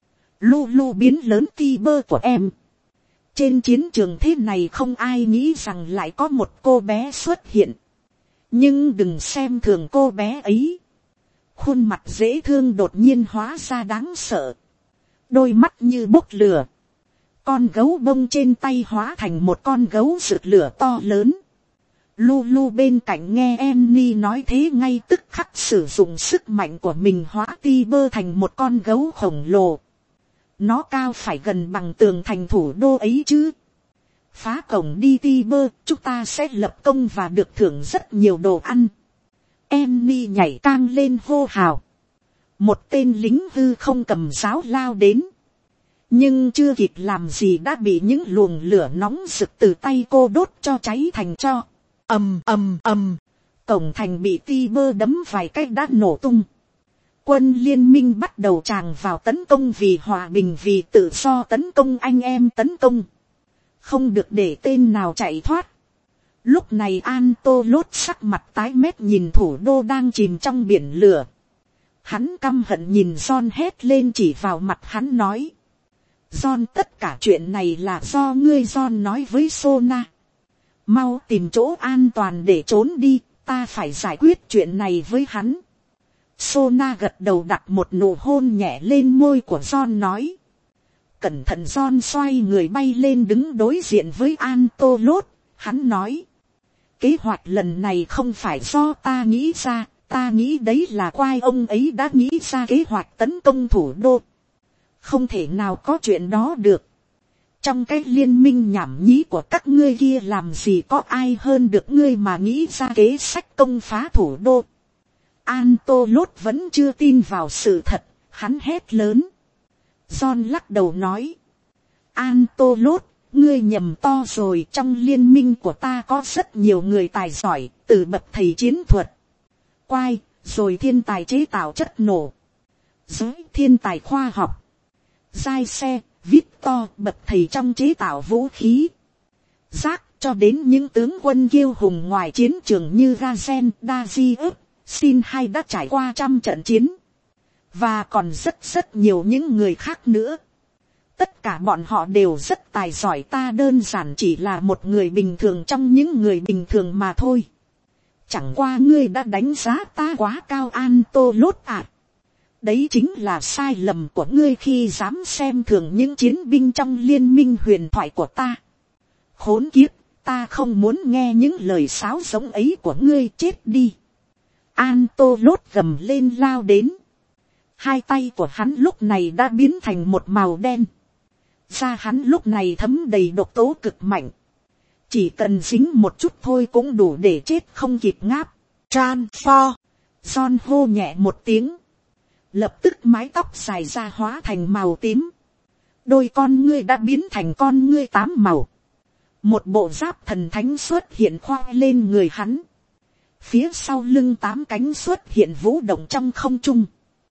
Lulu biến lớn ti bơ của em. Trên chiến trường thế này không ai nghĩ rằng lại có một cô bé xuất hiện. Nhưng đừng xem thường cô bé ấy. Khuôn mặt dễ thương đột nhiên hóa ra đáng sợ. Đôi mắt như bốc lửa. Con gấu bông trên tay hóa thành một con gấu rực lửa to lớn. Lulu bên cạnh nghe Annie nói thế ngay tức khắc sử dụng sức mạnh của mình hóa Tiber thành một con gấu khổng lồ. Nó cao phải gần bằng tường thành thủ đô ấy chứ. Phá cổng đi Tiber, chúng ta sẽ lập công và được thưởng rất nhiều đồ ăn. Annie nhảy cang lên hô hào. Một tên lính hư không cầm giáo lao đến. Nhưng chưa kịp làm gì đã bị những luồng lửa nóng rực từ tay cô đốt cho cháy thành tro. Ầm ầm ầm. Cổng thành bị Tiber đấm vài cách đã nổ tung. Quân liên minh bắt đầu tràn vào tấn công vì hòa bình, vì tự do, tấn công anh em tấn công. Không được để tên nào chạy thoát. Lúc này Antolot sắc mặt tái mét nhìn thủ đô đang chìm trong biển lửa. Hắn căm hận nhìn John hét lên chỉ vào mặt hắn nói. John, tất cả chuyện này là do ngươi. John nói với Sona. Mau tìm chỗ an toàn để trốn đi, ta phải giải quyết chuyện này với hắn. Sona gật đầu đặt một nụ hôn nhẹ lên môi của John nói. Cẩn thận. John xoay người bay lên đứng đối diện với Antolot. Hắn nói. Kế hoạch lần này không phải do ta nghĩ ra. Ta nghĩ đấy là quai ông ấy đã nghĩ ra kế hoạch tấn công thủ đô. Không thể nào có chuyện đó được. Trong cái liên minh nhảm nhí của các ngươi kia làm gì có ai hơn được ngươi mà nghĩ ra kế sách công phá thủ đô. Antolot vẫn chưa tin vào sự thật. Hắn hét lớn. John lắc đầu nói. Antolot, ngươi nhầm to rồi. Trong liên minh của ta có rất nhiều người tài giỏi, từ bậc thầy chiến thuật, quai, rồi thiên tài chế tạo chất nổ, giới thiên tài khoa học, giai xe, Victor, bậc thầy trong chế tạo vũ khí, Jack, cho đến những tướng quân kiêu hùng ngoài chiến trường như Gazen, Dazius, Sin hay đã trải qua trăm trận chiến. Và còn rất nhiều những người khác nữa. Tất cả bọn họ đều rất tài giỏi, ta đơn giản chỉ là một người bình thường trong những người bình thường mà thôi. Chẳng qua ngươi đã đánh giá ta quá cao An-tô-lốt à. Đấy chính là sai lầm của ngươi khi dám xem thường những chiến binh trong liên minh huyền thoại của ta. Khốn kiếp, ta không muốn nghe những lời sáo giống ấy của ngươi, chết đi. An-tô-lốt gầm lên lao đến. Hai tay của hắn lúc này đã biến thành một màu đen. Da hắn lúc này thấm đầy độc tố cực mạnh. Chỉ cần dính một chút thôi cũng đủ để chết không kịp ngáp. Transform. John hô nhẹ một tiếng. Lập tức mái tóc dài ra hóa thành màu tím. Đôi con ngươi đã biến thành con ngươi 8 màu. Một bộ giáp thần thánh xuất hiện khoác lên người hắn. Phía sau lưng 8 cánh xuất hiện vũ động trong không trung.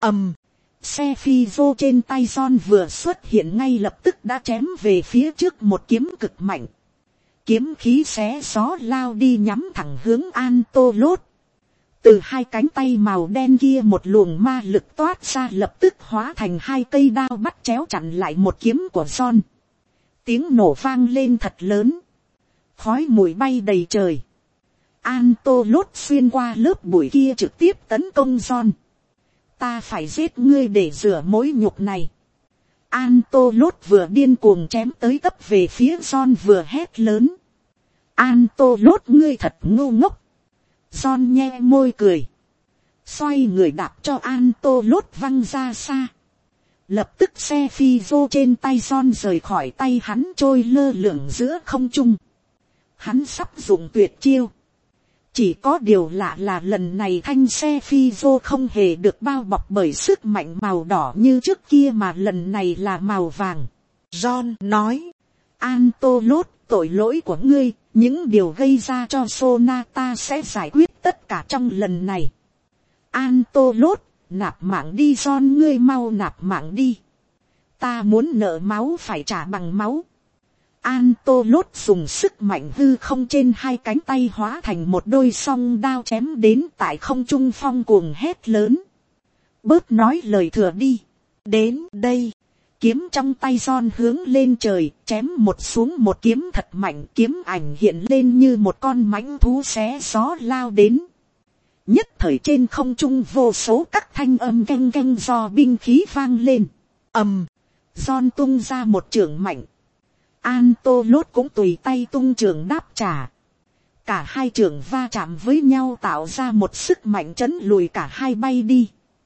Xe phi vô trên tay John vừa xuất hiện ngay lập tức đã chém về phía trước một kiếm cực mạnh. Kiếm khí xé gió lao đi nhắm thẳng hướng An-tô-lốt. Từ hai cánh tay màu đen kia một luồng ma lực toát ra lập tức hóa thành 2 cây đao bắt chéo chặn lại một kiếm của John. Tiếng nổ vang lên thật lớn. Khói mùi bay đầy trời. An-tô-lốt xuyên qua lớp bụi kia trực tiếp tấn công John. Ta phải giết ngươi để rửa mối nhục này. An-tô-lốt vừa điên cuồng chém tới tấp về phía John vừa hét lớn. An-tô-lốt ngươi thật ngu ngốc. John nhe môi cười. Xoay người đạp cho An-tô-lốt văng ra xa. Lập tức xe phi vô trên tay John rời khỏi tay hắn trôi lơ lửng giữa không trung. Hắn sắp dùng tuyệt chiêu. Chỉ có điều lạ là lần này thanh xe phi vô không hề được bao bọc bởi sức mạnh màu đỏ như trước kia mà lần này là màu vàng. John nói. An-tô-lốt, tội lỗi của ngươi, những điều gây ra cho Sonata sẽ giải quyết tất cả trong lần này. An-tô-lốt, nạp mạng đi John, ngươi mau nạp mạng đi. Ta muốn nợ máu phải trả bằng máu. An-tô-lốt dùng sức mạnh hư không trên hai cánh tay hóa thành một đôi song đao chém đến tại không trung phong cuồng hét lớn. Bớt nói lời thừa đi. Đến đây. Kiếm trong tay John hướng lên trời, chém một xuống một kiếm thật mạnh, kiếm ảnh hiện lên như một con mãnh thú xé gió lao đến. Nhất thời trên không trung vô số các thanh âm canh canh do binh khí vang lên. John tung ra một chưởng mạnh. An-tô-lốt cũng tùy tay tung chưởng đáp trả. Cả hai chưởng va chạm với nhau tạo ra một sức mạnh chấn lùi cả hai bay đi.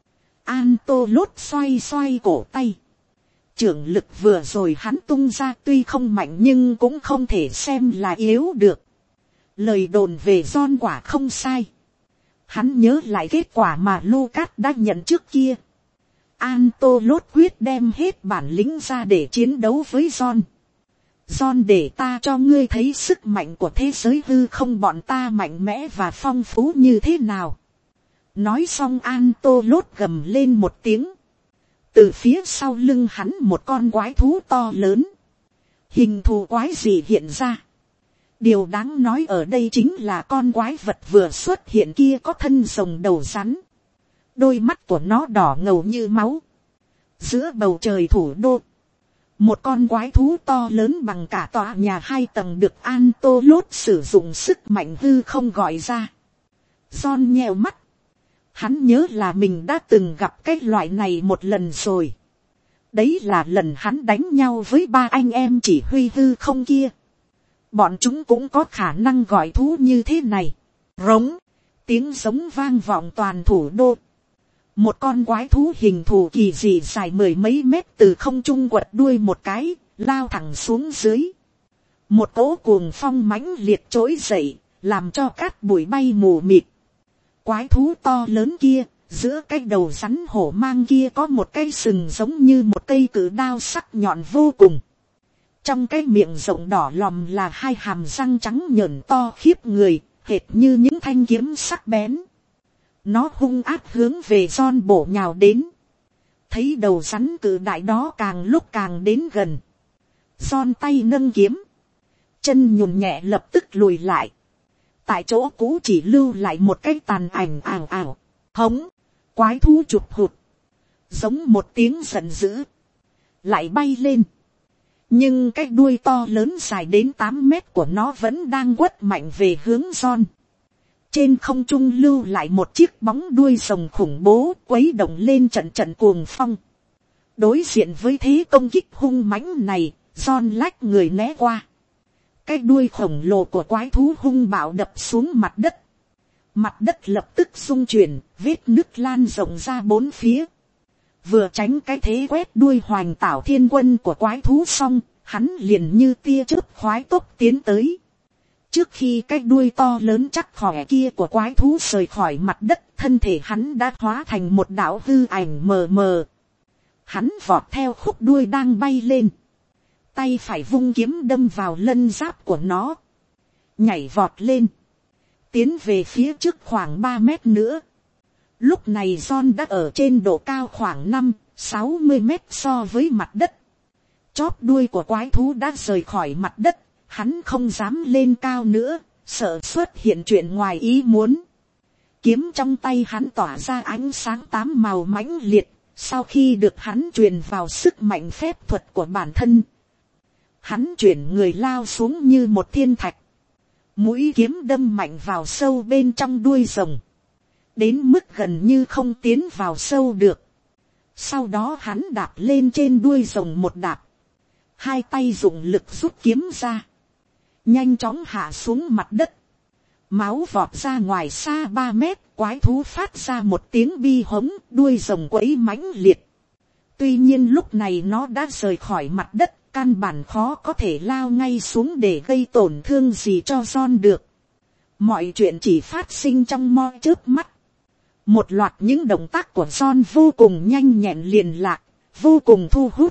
An-tô-lốt xoay xoay cổ tay. Chưởng lực vừa rồi hắn tung ra tuy không mạnh nhưng cũng không thể xem là yếu được. Lời đồn về John quả không sai. Hắn nhớ lại kết quả mà Lucas đã nhận trước kia. An-tô-lốt quyết đem hết bản lĩnh ra để chiến đấu với John. John, để ta cho ngươi thấy sức mạnh của thế giới hư không bọn ta mạnh mẽ và phong phú như thế nào. Nói xong An-tô-lốt gầm lên một tiếng. Từ phía sau lưng hắn một con quái thú to lớn. Hình thù quái gì hiện ra. Điều đáng nói ở đây chính là con quái vật vừa xuất hiện kia có thân rồng đầu rắn. Đôi mắt của nó đỏ ngầu như máu. Giữa bầu trời thủ đô. Một con quái thú to lớn bằng cả tòa nhà 2 tầng được An-tô-lốt sử dụng sức mạnh hư không gọi ra. John nheo mắt. Hắn nhớ là mình đã từng gặp cái loại này một lần rồi. Đấy là lần hắn đánh nhau với 3 anh em chỉ huy hư không kia. Bọn chúng cũng có khả năng gọi thú như thế này. Rống. Tiếng giống vang vọng toàn thủ đô. Một con quái thú hình thù kỳ dị dài 10 mấy mét từ không trung quật đuôi một cái, lao thẳng xuống dưới. Một cỗ cuồng phong mãnh liệt trỗi dậy, làm cho cát bụi bay mù mịt. Quái thú to lớn kia, giữa cái đầu rắn hổ mang kia có một cái sừng giống như một cây cử đao sắc nhọn vô cùng. Trong cái miệng rộng đỏ lòm là 2 hàm răng trắng nhởn to khiếp người, hệt như những thanh kiếm sắc bén. Nó hung ác hướng về John bổ nhào đến. Thấy đầu rắn cự đại đó càng lúc càng đến gần. John tay nâng kiếm. Chân nhùn nhẹ lập tức lùi lại. Tại chỗ cũ chỉ lưu lại một cái tàn ảnh ảo ảo. Hống. Quái thú chụp hụt. Giống một tiếng giận dữ. Lại bay lên. Nhưng cái đuôi to lớn dài đến 8 mét của nó vẫn đang quất mạnh về hướng John. trên không trung lưu lại một chiếc bóng đuôi rồng khủng bố quấy động lên trận trận cuồng phong. Đối diện với thế công kích hung mãnh này, John lách người né qua. Cái đuôi khổng lồ của quái thú hung bạo đập xuống mặt đất. Mặt đất lập tức rung chuyển, vết nứt lan rộng ra bốn phía. Vừa tránh cái thế quét đuôi hoành tảo thiên quân của quái thú xong, hắn liền như tia chớp khoái tốc tiến tới. Trước khi cái đuôi to lớn chắc khỏe kia của quái thú rời khỏi mặt đất, thân thể hắn đã hóa thành một đạo hư ảnh mờ mờ. Hắn vọt theo khúc đuôi đang bay lên. Tay phải vung kiếm đâm vào lân giáp của nó. Nhảy vọt lên. Tiến về phía trước khoảng 3 mét nữa. Lúc này John đã ở trên độ cao khoảng 5-60 mét so với mặt đất. Chóp đuôi của quái thú đã rời khỏi mặt đất. Hắn không dám lên cao nữa, sợ xuất hiện chuyện ngoài ý muốn. Kiếm trong tay hắn tỏa ra ánh sáng 8 màu mãnh liệt. Sau khi được hắn truyền vào sức mạnh phép thuật của bản thân, hắn chuyển người lao xuống như một thiên thạch. Mũi kiếm đâm mạnh vào sâu bên trong đuôi rồng, đến mức gần như không tiến vào sâu được. Sau đó hắn đạp lên trên đuôi rồng một đạp, hai tay dùng lực rút kiếm ra, nhanh chóng hạ xuống mặt đất. Máu vọt ra ngoài xa 3 mét, quái thú phát ra một tiếng bi hống, đuôi rồng quẫy mãnh liệt. Tuy nhiên lúc này nó đã rời khỏi mặt đất, căn bản khó có thể lao ngay xuống để gây tổn thương gì cho John được. Mọi chuyện chỉ phát sinh trong mo chớp mắt. Một loạt những động tác của John vô cùng nhanh nhẹn liền lạc, vô cùng thu hút.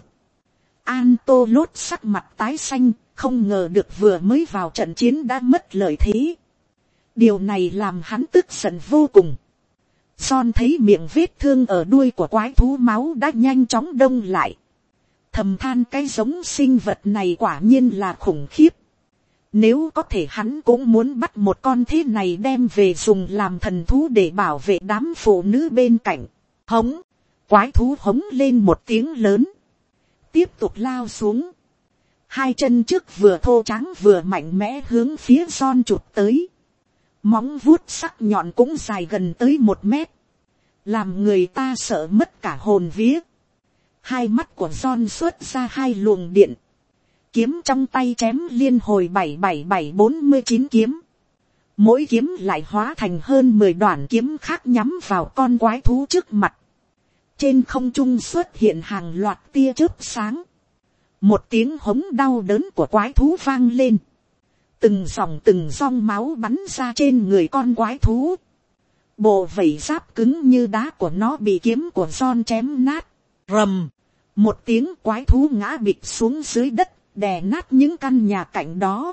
Antolot sắc mặt tái xanh, không ngờ được vừa mới vào trận chiến đã mất lợi thế. Điều này làm hắn tức giận vô cùng. John thấy miệng vết thương ở đuôi của quái thú máu đã nhanh chóng đông lại. Thầm than cái giống sinh vật này quả nhiên là khủng khiếp. Nếu có thể hắn cũng muốn bắt một con thế này đem về dùng làm thần thú để bảo vệ đám phụ nữ bên cạnh. Hống, quái thú hống lên một tiếng lớn. Tiếp tục lao xuống. Hai chân trước vừa thô trắng vừa mạnh mẽ hướng phía John chụp tới. Móng vuốt sắc nhọn cũng dài gần tới 1 mét. Làm người ta sợ mất cả hồn vía. Hai mắt của John xuất ra hai luồng điện. Kiếm trong tay chém liên hồi 77749 kiếm. Mỗi kiếm lại hóa thành hơn 10 đoạn kiếm khác nhắm vào con quái thú trước mặt. Trên không trung xuất hiện hàng loạt tia chớp sáng. Một tiếng hống đau đớn của quái thú vang lên. Từng dòng máu bắn ra trên người con quái thú. Bộ vảy giáp cứng như đá của nó bị kiếm của John chém nát. Rầm. Một tiếng quái thú ngã bịch xuống dưới đất, đè nát những căn nhà cạnh đó.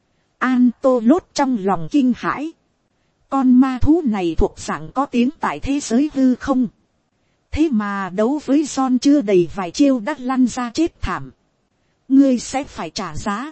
Antolot trong lòng kinh hãi. Con ma thú này thuộc dạng có tiếng tại thế giới hư không. Thế mà đấu với John chưa đầy vài chiêu đã lăn ra chết thảm. Ngươi sẽ phải trả giá.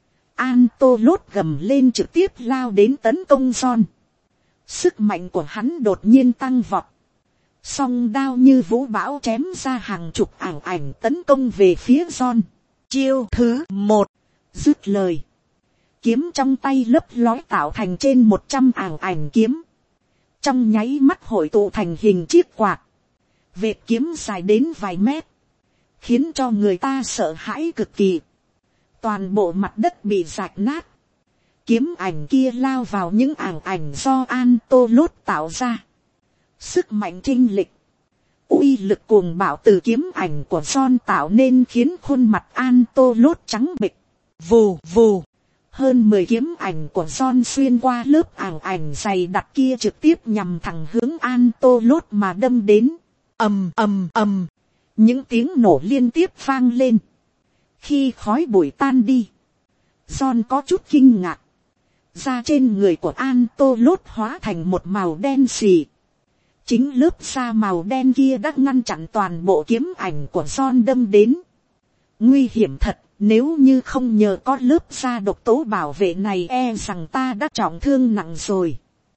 Antolot gầm lên trực tiếp lao đến tấn công John. Sức mạnh của hắn đột nhiên tăng vọt. Song đao như vũ bão chém ra hàng chục ảo ảnh tấn công về phía John. Chiêu thứ 1. Dứt lời. Kiếm trong tay lấp lói tạo thành trên 100 ảo ảnh kiếm. Trong nháy mắt hội tụ thành hình chiếc quạt. Vệt kiếm dài đến vài mét. Khiến cho người ta sợ hãi cực kỳ. Toàn bộ mặt đất bị rạch nát. Kiếm ảnh kia lao vào những ảo ảnh do Antolot tạo ra. Sức mạnh chênh lệch, uy lực cuồng bạo từ kiếm ảnh của John tạo nên khiến khuôn mặt Antolot trắng bệch. Vù vù, hơn 10 kiếm ảnh của John xuyên qua lớp ảo ảnh dày đặc kia trực tiếp nhằm thẳng hướng Antolot mà đâm đến. Ầm ầm ầm, những tiếng nổ liên tiếp vang lên. Khi khói bụi tan đi, John có chút kinh ngạc. Da trên người của Antolot hóa thành một màu đen xì. Chính lớp da màu đen kia đã ngăn chặn toàn bộ kiếm ảnh của John đâm đến. Nguy hiểm thật, nếu như không nhờ có lớp da độc tố bảo vệ này e rằng ta đã trọng thương nặng rồi.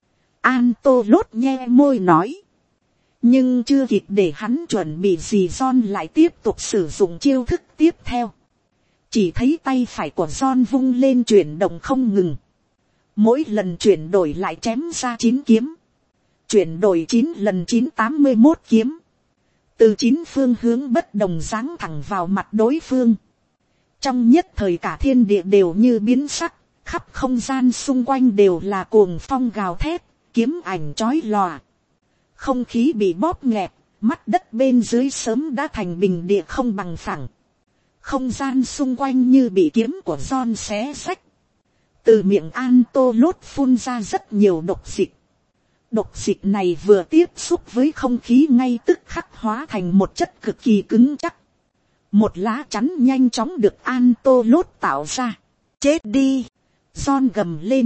Antolot nhe môi nói. Nhưng chưa kịp để hắn chuẩn bị gì John lại tiếp tục sử dụng chiêu thức tiếp theo. Chỉ thấy tay phải của John vung lên chuyển động không ngừng. Mỗi lần chuyển đổi lại chém ra 9 kiếm. Chuyển đổi 9 lần 981 kiếm. Từ 9 phương hướng bất đồng giáng thẳng vào mặt đối phương. Trong nhất thời cả thiên địa đều như biến sắc. Khắp không gian xung quanh đều là cuồng phong gào thét. Kiếm ảnh chói lòa. Không khí bị bóp nghẹt. Mắt đất bên dưới sớm đã thành bình địa không bằng phẳng. Không gian xung quanh như bị kiếm của John xé xách. Từ miệng An-tô-lốt phun ra rất nhiều độc dịch. Độc dịch này vừa tiếp xúc với không khí ngay tức khắc hóa thành một chất cực kỳ cứng chắc. Một lá chắn nhanh chóng được An-tô-lốt tạo ra. Chết đi! John gầm lên.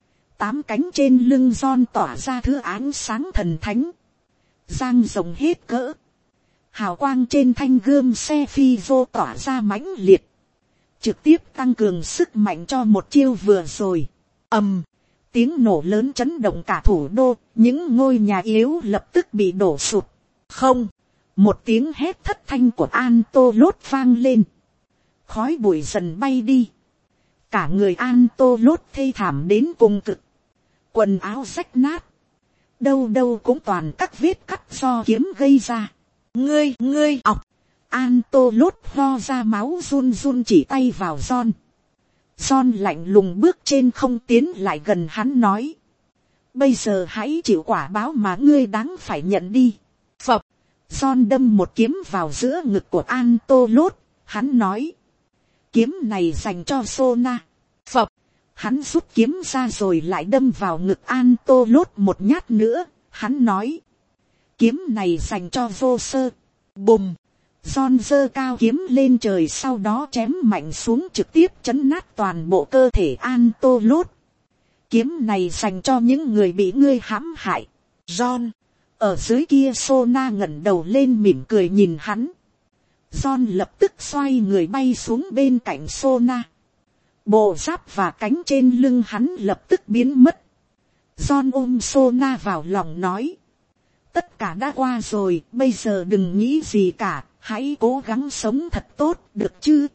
8 cánh trên lưng John tỏa ra thứ ánh sáng thần thánh. Giang rộng hết cỡ. Hào quang trên thanh gươm xe phi vô tỏa ra mãnh liệt. Trực tiếp tăng cường sức mạnh cho một chiêu vừa rồi. Ầm, tiếng nổ lớn chấn động cả thủ đô. Những ngôi nhà yếu lập tức bị đổ sụt. Không, một tiếng hét thất thanh của An-tô-lốt vang lên. Khói bụi dần bay đi. Cả người An-tô-lốt thê thảm đến cùng cực. Quần áo rách nát. Đâu đâu cũng toàn các vết cắt do kiếm gây ra. Ngươi ọc. An-tô-lốt ho ra máu run run chỉ tay vào John. John lạnh lùng bước trên không tiến lại gần hắn nói. Bây giờ hãy chịu quả báo mà ngươi đáng phải nhận đi. Phập. John đâm một kiếm vào giữa ngực của An-tô-lốt. Hắn nói. Kiếm này dành cho Sona. Phập. Hắn rút kiếm ra rồi lại đâm vào ngực An-tô-lốt một nhát nữa. Hắn nói. Kiếm này dành cho vô sơ. Bùm. John giơ cao kiếm lên trời sau đó chém mạnh xuống trực tiếp chấn nát toàn bộ cơ thể An-tô-lốt. Kiếm này dành cho những người bị ngươi hãm hại. John. Ở dưới kia Sona ngẩng đầu lên mỉm cười nhìn hắn. John lập tức xoay người bay xuống bên cạnh Sona. Bộ giáp và cánh trên lưng hắn lập tức biến mất. John ôm Sona vào lòng nói. Tất cả đã qua rồi, bây giờ đừng nghĩ gì cả, hãy cố gắng sống thật tốt, được chứ?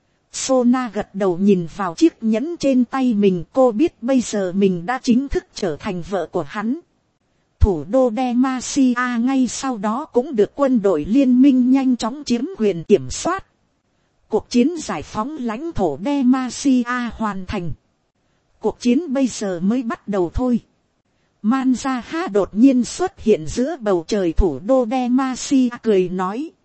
Sona gật đầu nhìn vào chiếc nhẫn trên tay mình, cô biết bây giờ mình đã chính thức trở thành vợ của hắn. Thủ đô Demacia ngay sau đó cũng được quân đội liên minh nhanh chóng chiếm quyền kiểm soát. Cuộc chiến giải phóng lãnh thổ Demacia hoàn thành. Cuộc chiến bây giờ mới bắt đầu thôi. Manzaha đột nhiên xuất hiện giữa bầu trời thủ đô Demacia cười nói.